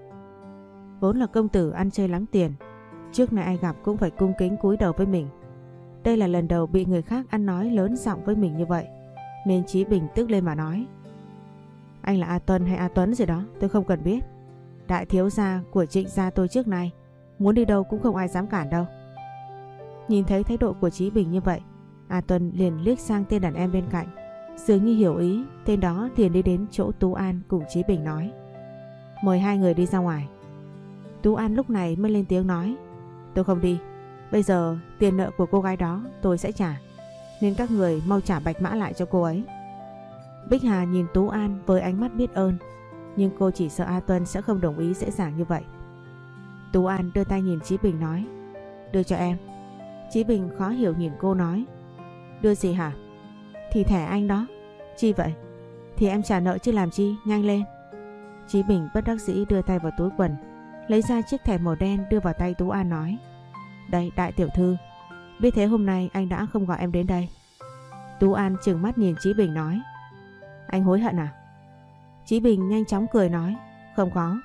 Vốn là công tử ăn chơi lắm tiền, trước này ai gặp cũng phải cung kính cúi đầu với mình. Đây là lần đầu bị người khác ăn nói lớn giọng với mình như vậy, nên Chí Bình tức lên mà nói. Anh là A Tuân hay A Tuấn gì đó tôi không cần biết. Đại thiếu gia của Trịnh gia tôi trước nay, muốn đi đâu cũng không ai dám cản đâu. Nhìn thấy thái độ của Chí Bình như vậy, A Tuân liền liếc sang tên đàn em bên cạnh. Dường như hiểu ý, tên đó liền đi đến chỗ Tú An cùng Chí Bình nói. Mời hai người đi ra ngoài. Tú An lúc này mới lên tiếng nói. Tôi không đi. Bây giờ tiền nợ của cô gái đó tôi sẽ trả, nên các người mau trả Bạch Mã lại cho cô ấy. Bích Hà nhìn Tú An với ánh mắt biết ơn, nhưng cô chỉ sợ A Tuân sẽ không đồng ý dễ dàng như vậy. Tú An đưa tay nhìn Chí Bình nói. Đưa cho em. Chí Bình khó hiểu nhìn cô nói. Đưa gì hả? Thì thẻ anh đó. Chi vậy? Thì em trả nợ chứ làm chi, nhanh lên. Chí Bình bất đắc dĩ đưa tay vào túi quần, lấy ra chiếc thẻ màu đen đưa vào tay Tú An nói. Đây đại tiểu thư, biết thế hôm nay anh đã không gọi em đến đây. Tú An trừng mắt nhìn Chí Bình nói. Anh hối hận à? Chí Bình nhanh chóng cười nói. Không có.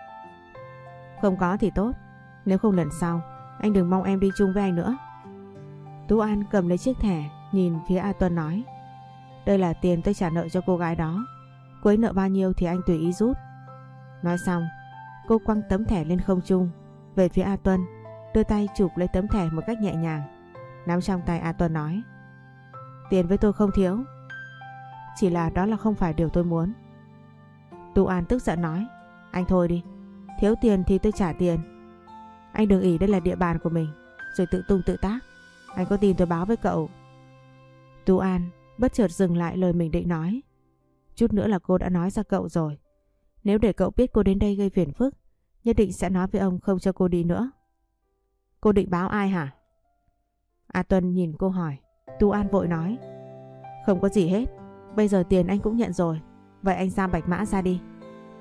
Không có thì tốt. Nếu không lần sau anh đừng mong em đi chung với anh nữa. Tú An cầm lấy chiếc thẻ, nhìn phía A Tuân nói. Đây là tiền tôi trả nợ cho cô gái đó, cô ấy nợ bao nhiêu thì anh tùy ý rút. Nói xong, cô quăng tấm thẻ lên không trung về phía A Tuân, đưa tay chụp lấy tấm thẻ một cách nhẹ nhàng, nắm trong tay. A Tuân nói. Tiền với tôi không thiếu, chỉ là đó là không phải điều tôi muốn. Tú An tức giận nói. Anh thôi đi, thiếu tiền thì tôi trả tiền. Anh đừng ỷ đây là địa bàn của mình rồi tự tung tự tác. Anh có tin tôi báo với cậu. Tú An bất chợt dừng lại lời mình định nói. Chút nữa là cô đã nói ra cậu rồi. Nếu để cậu biết cô đến đây gây phiền phức, nhất định sẽ nói với ông không cho cô đi nữa. Cô định báo ai hả? A Tuân nhìn cô hỏi. Tú An vội nói. Không có gì hết. Bây giờ tiền anh cũng nhận rồi. Vậy anh giao Bạch Mã ra đi.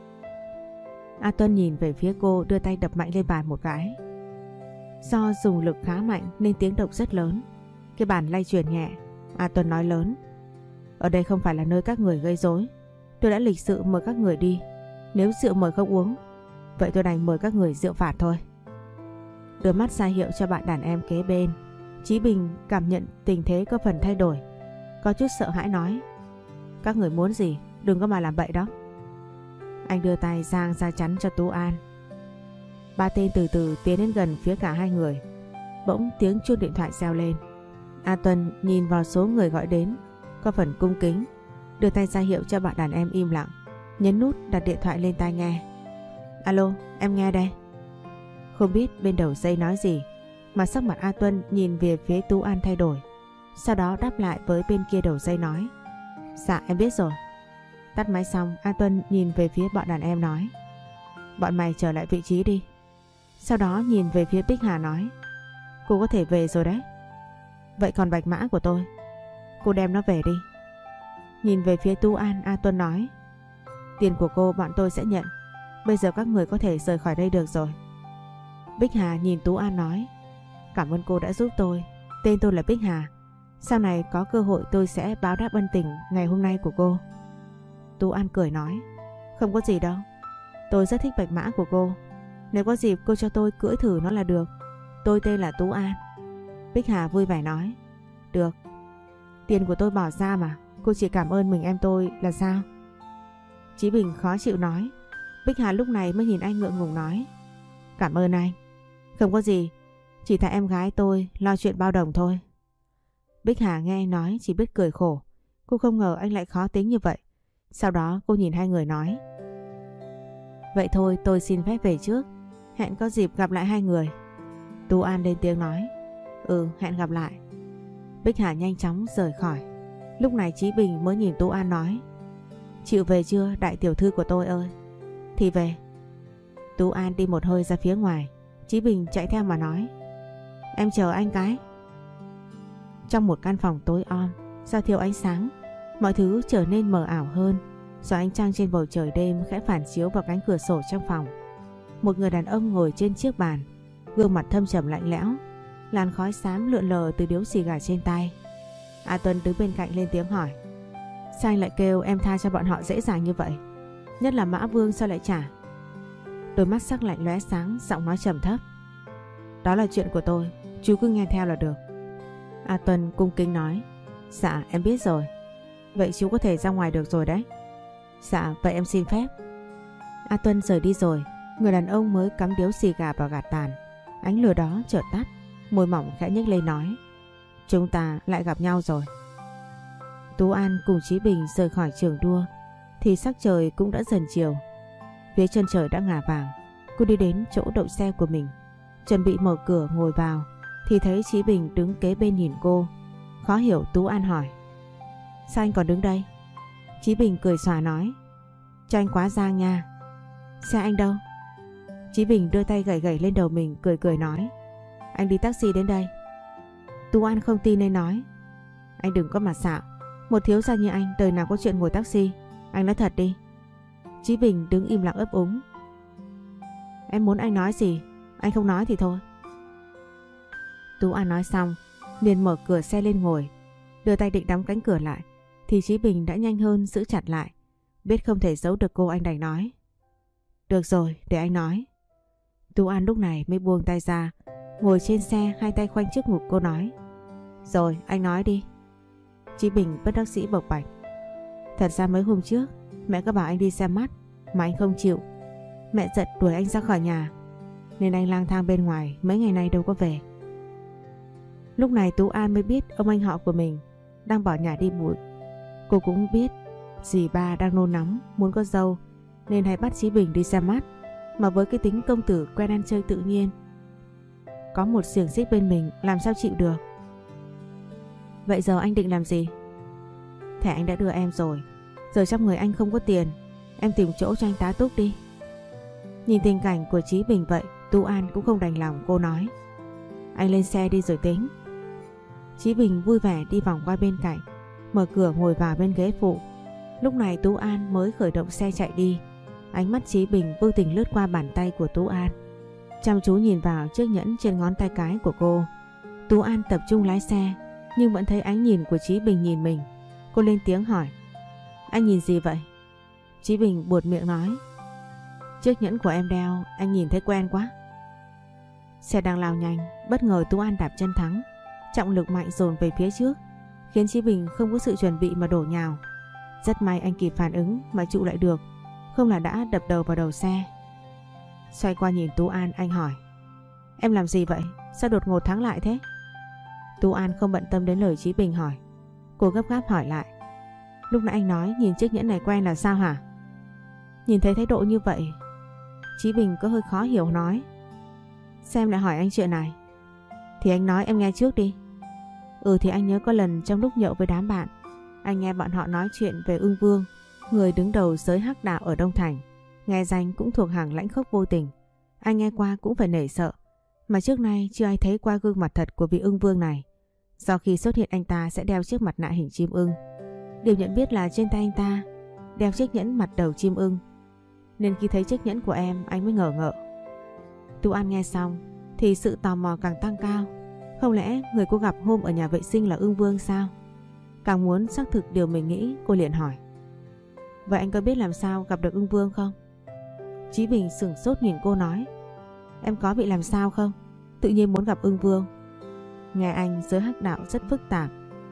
A Tuân nhìn về phía cô, đưa tay đập mạnh lên bàn một cái. Do dùng lực khá mạnh nên tiếng động rất lớn. Cái bàn lay chuyển nhẹ. A Tuân nói lớn. Ở đây không phải là nơi các người gây rối. Tôi đã lịch sự mời các người đi. Nếu rượu mời không uống, vậy tôi đành mời các người rượu phạt thôi. Đưa mắt ra hiệu cho bạn đàn em kế bên. Chí Bình cảm nhận tình thế có phần thay đổi, có chút sợ hãi nói. Các người muốn gì, đừng có mà làm bậy đó. Anh đưa tay giang ra chắn cho Tú An. Ba tên từ từ tiến đến gần phía cả hai người. Bỗng tiếng chuông điện thoại reo lên. A Tuân nhìn vào số người gọi đến, có phần cung kính, đưa tay ra hiệu cho bạn đàn em im lặng, nhấn nút đặt điện thoại lên tai nghe. Alo, em nghe đây. Không biết bên đầu dây nói gì mà sắc mặt A Tuân nhìn về phía Tú An thay đổi. Sau đó đáp lại với bên kia đầu dây nói. Dạ em biết rồi. Tắt máy xong, A Tuân nhìn về phía bọn đàn em nói. Bọn mày trở lại vị trí đi. Sau đó nhìn về phía Bích Hà nói. Cô có thể về rồi đấy. Vậy còn Bạch Mã của tôi, cô đem nó về đi. Nhìn về phía Tú An, A Tuân nói. Tiền của cô bọn tôi sẽ nhận. Bây giờ các người có thể rời khỏi đây được rồi. Bích Hà nhìn Tú An nói. Cảm ơn cô đã giúp tôi. Tên tôi là Bích Hà. Sau này có cơ hội tôi sẽ báo đáp ân tình ngày hôm nay của cô. Tú An cười nói. Không có gì đâu. Tôi rất thích Bạch Mã của cô. Nếu có dịp cô cho tôi cưỡi thử nó là được. Tôi tên là Tú An. Bích Hà vui vẻ nói. Được. Tiền của tôi bỏ ra mà. Cô chỉ cảm ơn mình em tôi là sao? Chí Bình khó chịu nói. Bích Hà lúc này mới nhìn anh ngượng ngùng nói. Cảm ơn anh. Không có gì. Chỉ tại em gái tôi lo chuyện bao đồng thôi. Bích Hà nghe nói chỉ biết cười khổ. Cô không ngờ anh lại khó tính như vậy. Sau đó cô nhìn hai người nói. Vậy thôi tôi xin phép về trước. Hẹn có dịp gặp lại hai người. Tú An lên tiếng nói. Ừ, hẹn gặp lại. Bích Hà nhanh chóng rời khỏi. Lúc này Chí Bình mới nhìn Tú An nói. Chịu về chưa đại tiểu thư của tôi ơi? Thì về. Tú An đi một hơi ra phía ngoài. Chí Bình chạy theo mà nói. Em chờ anh cái. Trong một căn phòng tối om, do thiếu ánh sáng, mọi thứ trở nên mờ ảo hơn. Do ánh trăng trên bầu trời đêm khẽ phản chiếu vào cánh cửa sổ trong phòng. Một người đàn ông ngồi trên chiếc bàn, gương mặt thâm trầm lạnh lẽo, làn khói xám lượn lờ từ điếu xì gà trên tay. A Tuân đứng bên cạnh lên tiếng hỏi. Sao anh lại kêu em tha cho bọn họ dễ dàng như vậy? Nhất là Mã Vương sao lại trả? Đôi mắt sắc lạnh lóe sáng, giọng nói trầm thấp. Đó là chuyện của tôi, chú cứ nghe theo là được. A Tuân cung kính nói. Dạ em biết rồi. Vậy chú có thể ra ngoài được rồi đấy. Dạ vậy em xin phép. A Tuân rời đi rồi. Người đàn ông mới cắm điếu xì gà vào gạt tàn. Ánh lửa đó chợt tắt, môi mỏng khẽ nhếch lên nói. Chúng ta lại gặp nhau rồi. Tú An cùng Chí Bình rời khỏi trường đua thì sắc trời cũng đã dần chiều. Phía chân trời đã ngả vàng. Cô đi đến chỗ đậu xe của mình, chuẩn bị mở cửa ngồi vào thì thấy Chí Bình đứng kế bên nhìn cô. Khó hiểu Tú An hỏi. Sao anh còn đứng đây? Chí Bình cười xòa nói. Cho anh quá giang nha. Xe anh đâu? Chí Bình đưa tay gẩy gẩy lên đầu mình, cười cười nói. Anh đi taxi đến đây. Tú An không tin nên nói. Anh đừng có mà xạo. Một thiếu gia như anh đời nào có chuyện ngồi taxi. Anh nói thật đi. Chí Bình đứng im lặng ấp úng. Em muốn anh nói gì? Anh không nói thì thôi. Tú An nói xong liền mở cửa xe lên ngồi, đưa tay định đóng cánh cửa lại thì Chí Bình đã nhanh hơn giữ chặt lại. Biết không thể giấu được cô, anh đành nói. Được rồi, để anh nói. Tú An lúc này mới buông tay ra, ngồi trên xe hai tay khoanh trước ngực cô nói. Rồi, anh nói đi. Chí Bình bất đắc dĩ bộc bạch. Thật ra mấy hôm trước mẹ có bảo anh đi xem mắt mà anh không chịu. Mẹ giận đuổi anh ra khỏi nhà nên anh lang thang bên ngoài mấy ngày nay đâu có về. Lúc này Tú An mới biết ông anh họ của mình đang bỏ nhà đi bụi. Cô cũng biết dì ba đang nôn nóng muốn có dâu nên hay bắt Chí Bình đi xem mắt. Mà với cái tính công tử quen ăn chơi tự nhiên có một xiềng xích bên mình làm sao chịu được. Vậy giờ anh định làm gì? Thẻ anh đã đưa em rồi. Giờ trong người anh không có tiền, em tìm chỗ cho anh tá túc đi. Nhìn tình cảnh của Chí Bình vậy, Tú An cũng không đành lòng, cô nói: Anh lên xe đi rồi tính. Chí Bình vui vẻ đi vòng qua bên cạnh, mở cửa ngồi vào bên ghế phụ. Lúc này Tú An mới khởi động xe chạy đi. Ánh mắt Chí Bình vô tình lướt qua bàn tay của Tú An, chăm chú nhìn vào chiếc nhẫn trên ngón tay cái của cô. Tú An tập trung lái xe nhưng vẫn thấy ánh nhìn của Chí Bình nhìn mình. Cô lên tiếng hỏi: Anh nhìn gì vậy? Chí Bình buột miệng nói: Chiếc nhẫn của em đeo anh nhìn thấy quen quá. Xe đang lao nhanh, bất ngờ Tú An đạp chân thắng, trọng lực mạnh dồn về phía trước, khiến Chí Bình không có sự chuẩn bị mà đổ nhào. Rất may anh kịp phản ứng mà trụ lại được, không là đã đập đầu vào đầu xe. Xoay qua nhìn Tú An, anh hỏi: Em làm gì vậy? Sao đột ngột thắng lại thế? Tú An không bận tâm đến lời Chí Bình hỏi. Cô gấp gáp hỏi lại: Lúc nãy anh nói nhìn chiếc nhẫn này quen là sao hả? Nhìn thấy thái độ như vậy, Chí Bình có hơi khó hiểu nói: Sao em lại hỏi anh chuyện này? Thì anh nói em nghe trước đi. Thì anh nhớ có lần trong lúc nhậu với đám bạn, anh nghe bọn họ nói chuyện về Ưng Vương, người đứng đầu giới hắc đạo ở Đông Thành. Nghe danh cũng thuộc hàng lãnh khốc vô tình. Anh nghe qua cũng phải nể sợ, mà trước nay chưa ai thấy qua gương mặt thật của vị Ưng Vương này. Sau khi xuất hiện anh ta sẽ đeo chiếc mặt nạ hình chim ưng. Điều nhận biết là trên tay anh ta đeo chiếc nhẫn mặt đầu chim ưng, nên khi thấy chiếc nhẫn của em anh mới ngờ ngợ. Tú An nghe xong thì sự tò mò càng tăng cao. Không lẽ người cô gặp hôm ở nhà vệ sinh là Ưng Vương sao? Càng muốn xác thực điều mình nghĩ, cô liền hỏi: Vậy anh có biết làm sao gặp được Ưng Vương không? Chí Bình sửng sốt nhìn cô nói: Em có bị làm sao không? Tự nhiên muốn gặp Ưng Vương. Nghe anh giới hắc đạo rất phức tạp,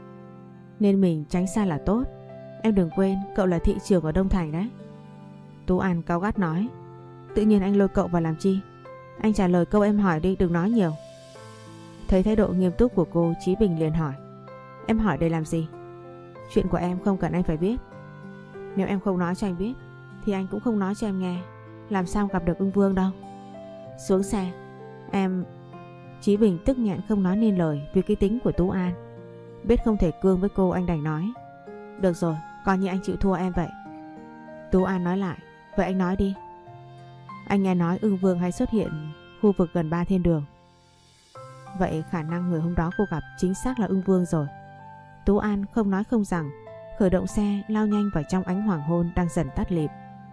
nên mình tránh xa là tốt. Em đừng quên cậu là thị trưởng ở Đông Thành đấy. Tú An cáu gắt nói: Tự nhiên anh lôi cậu vào làm chi? Anh trả lời câu em hỏi đi, đừng nói nhiều. Thấy thái độ nghiêm túc của cô, Chí Bình liền hỏi: Em hỏi để làm gì? Chuyện của em không cần anh phải biết. Nếu em không nói cho anh biết thì anh cũng không nói cho em nghe. Làm sao gặp được Ưng Vương đâu. Xuống xe. Em... Chí Bình tức nghẹn không nói nên lời vì cái tính của Tú An. Biết không thể cương với cô, anh đành nói: Được rồi, coi như anh chịu thua em vậy. Tú An nói lại: Vậy anh nói đi. Anh nghe nói Ưng Vương hay xuất hiện khu vực gần Ba Thiên Đường. Vậy khả năng người hôm đó cô gặp chính xác là Ưng Vương rồi. Tú An không nói không rằng, khởi động xe lao nhanh vào trong ánh hoàng hôn đang dần tắt lịm.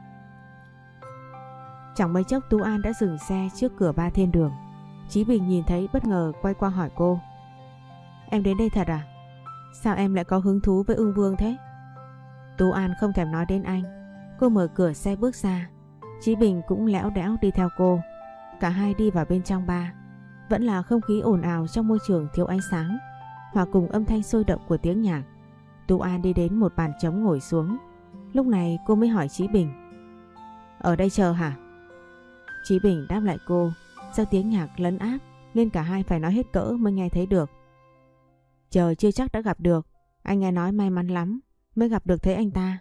Chẳng mấy chốc Tú An đã dừng xe trước cửa Ba Thiên Đường. Chí Bình nhìn thấy bất ngờ quay qua hỏi cô: Em đến đây thật à? Sao em lại có hứng thú với Ưng Vương thế? Tú An không thèm nói đến anh. Cô mở cửa xe bước ra. Chí Bình cũng lẽo đẽo đi theo cô. Cả hai đi vào bên trong bar. Vẫn là không khí ồn ào trong môi trường thiếu ánh sáng, hòa cùng âm thanh sôi động của tiếng nhạc. Tú An đi đến một bàn trống ngồi xuống. Lúc này cô mới hỏi Chí Bình: Ở đây chờ hả? Chí Bình đáp lại cô. Do tiếng nhạc lấn áp nên cả hai phải nói hết cỡ mới nghe thấy được: Chờ chưa chắc đã gặp được. Anh nghe nói may mắn lắm mới gặp được thấy anh ta.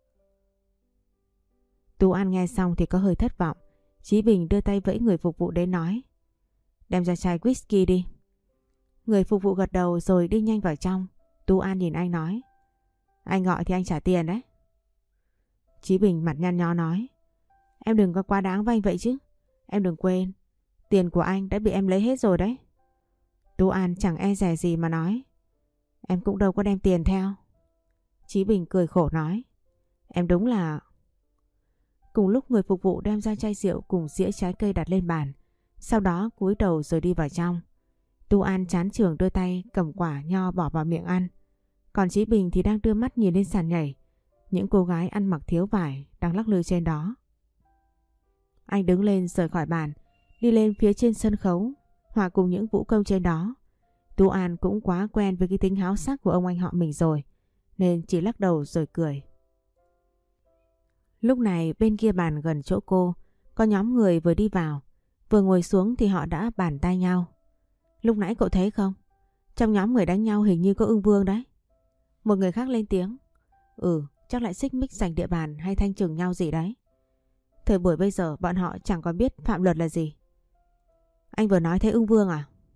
Tú An nghe xong thì có hơi thất vọng. Chí Bình đưa tay vẫy người phục vụ đến nói: Đem ra chai whisky đi. Người phục vụ gật đầu rồi đi nhanh vào trong. Tú An nhìn anh nói: Anh gọi thì anh trả tiền đấy. Chí Bình mặt nhăn nhó nói: Em đừng có quá đáng với anh vậy chứ. Em đừng quên, tiền của anh đã bị em lấy hết rồi đấy. Tú An chẳng e dè gì mà nói: Em cũng đâu có đem tiền theo. Chí Bình cười khổ nói: Em đúng là... Cùng lúc người phục vụ đem ra chai rượu cùng dĩa trái cây đặt lên bàn. Sau đó cúi đầu rồi đi vào trong. Tú An chán chường đưa tay cầm quả nho bỏ vào miệng ăn. Còn Chí Bình thì đang đưa mắt nhìn lên sàn nhảy. Những cô gái ăn mặc thiếu vải đang lắc lư trên đó. Anh đứng lên rời khỏi bàn, đi lên phía trên sân khấu, hòa cùng những vũ công trên đó. Tú An cũng quá quen với cái tính háo sắc của ông anh họ mình rồi, nên chỉ lắc đầu rồi cười. Lúc này bên kia bàn gần chỗ cô, có nhóm người vừa đi vào. Vừa ngồi xuống thì họ đã bàn tay nhau. Lúc nãy cậu thấy không? Trong nhóm người đánh nhau hình như có Ưng Vương đấy. Một người khác lên tiếng: Chắc lại xích mích giành địa bàn hay thanh trừng nhau gì đấy. Thời buổi bây giờ bọn họ chẳng có biết phạm luật là gì. Anh vừa nói thấy Ưng Vương à?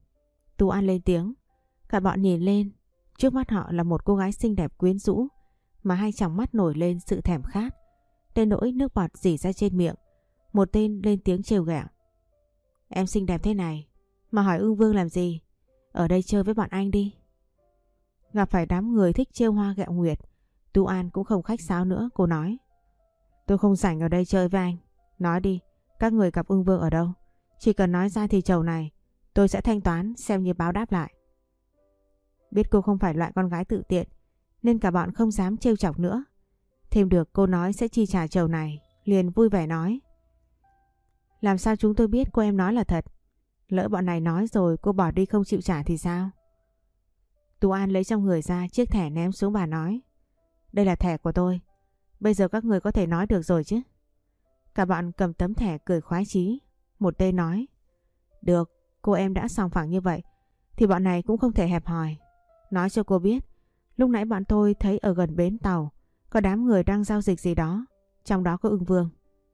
Tú An lên tiếng. Cả bọn nhìn lên. Trước mắt họ là một cô gái xinh đẹp quyến rũ mà hai tròng mắt nổi lên sự thèm khát, đến nỗi nước bọt rỉ ra trên miệng. Một tên lên tiếng trêu ghẹo. Em xinh đẹp thế này mà hỏi Ưng Vương làm gì? Ở đây chơi với bọn anh đi. Gặp phải đám người thích trêu hoa ghẹo nguyệt, Tú An cũng không khách sáo nữa. Cô nói. Tôi không rảnh ở đây chơi với anh. Nói đi, các người gặp Ưng Vương ở đâu? Chỉ cần nói ra thì chầu này tôi sẽ thanh toán xem như báo đáp lại. Biết cô không phải loại con gái tự tiện nên cả bọn không dám trêu chọc nữa. Thêm được cô nói sẽ chi trả chầu này, liền vui vẻ nói. Làm sao chúng tôi biết cô em nói là thật? Lỡ bọn này nói rồi cô bỏ đi không chịu trả thì sao? Tú An lấy trong người ra chiếc thẻ ném xuống bàn nói. Đây là thẻ của tôi. Bây giờ các người có thể nói được rồi chứ? Cả bọn cầm tấm thẻ cười khoái chí. Một tên nói. Được, cô em đã sòng phẳng như vậy thì bọn này cũng không thể hẹp hòi. Nói cho cô biết, lúc nãy bọn tôi thấy ở gần bến tàu có đám người đang giao dịch gì đó, trong đó có Ưng Vương.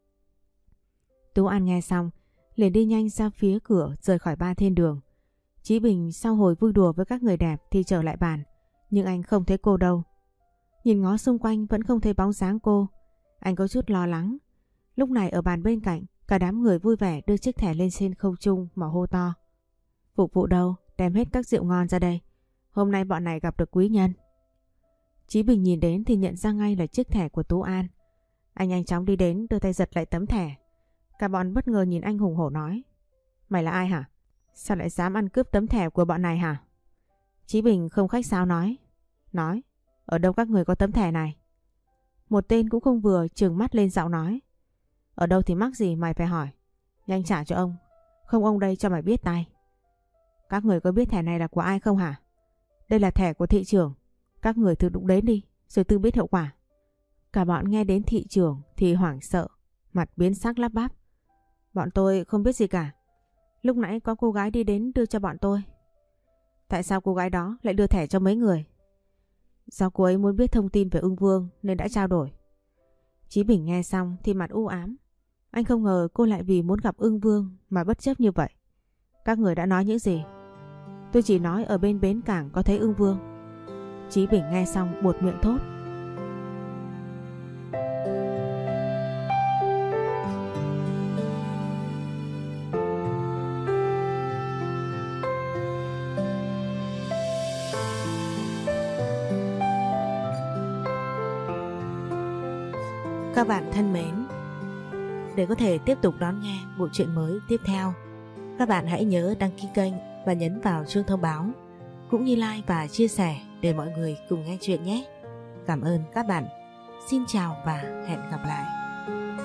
Tú An nghe xong liền đi nhanh ra phía cửa rời khỏi ba thiên đường. Chí Bình sau hồi vui đùa với các người đẹp thì trở lại bàn, nhưng anh không thấy cô đâu. Nhìn ngó xung quanh vẫn không thấy bóng dáng cô, anh có chút lo lắng. Lúc này ở bàn bên cạnh, cả đám người vui vẻ đưa chiếc thẻ lên trên không trung mà hô to. Phục vụ đâu, đem hết các rượu ngon ra đây. Hôm nay bọn này gặp được quý nhân. Chí Bình nhìn đến thì nhận ra ngay là chiếc thẻ của Tú An. Anh nhanh chóng đi đến đưa tay giật lại tấm thẻ. Cả bọn bất ngờ nhìn anh hùng hổ nói. Mày là ai hả? Sao lại dám ăn cướp tấm thẻ của bọn này hả? Chí Bình không khách sáo nói. Nói, ở đâu các người có tấm thẻ này? Một tên cũng không vừa trừng mắt lên giọng nói. Ở đâu thì mắc gì mày phải hỏi. Nhanh trả cho ông, không ông đây cho mày biết tay. Các người có biết thẻ này là của ai không hả? Đây là thẻ của thị trưởng. Các người thử đụng đến đi rồi tự biết hậu quả. Cả bọn nghe đến thị trưởng thì hoảng sợ, mặt biến sắc lắp bắp. Bọn tôi không biết gì cả. Lúc nãy có cô gái đi đến đưa cho bọn tôi. Tại sao cô gái đó lại đưa thẻ cho mấy người? Do cô ấy muốn biết thông tin về Ưng Vương nên đã trao đổi. Chí Bình nghe xong thì mặt u ám. Anh không ngờ cô lại vì muốn gặp Ưng Vương mà bất chấp như vậy. Các người đã nói những gì? Tôi chỉ nói ở bên bến cảng có thấy Ưng Vương. Chí Bình nghe xong buột miệng thốt. Các bạn thân mến, để có thể tiếp tục đón nghe bộ truyện mới tiếp theo, các bạn hãy nhớ đăng ký kênh và nhấn vào chuông thông báo, cũng như like và chia sẻ để mọi người cùng nghe chuyện nhé. Cảm ơn các bạn. Xin chào và hẹn gặp lại.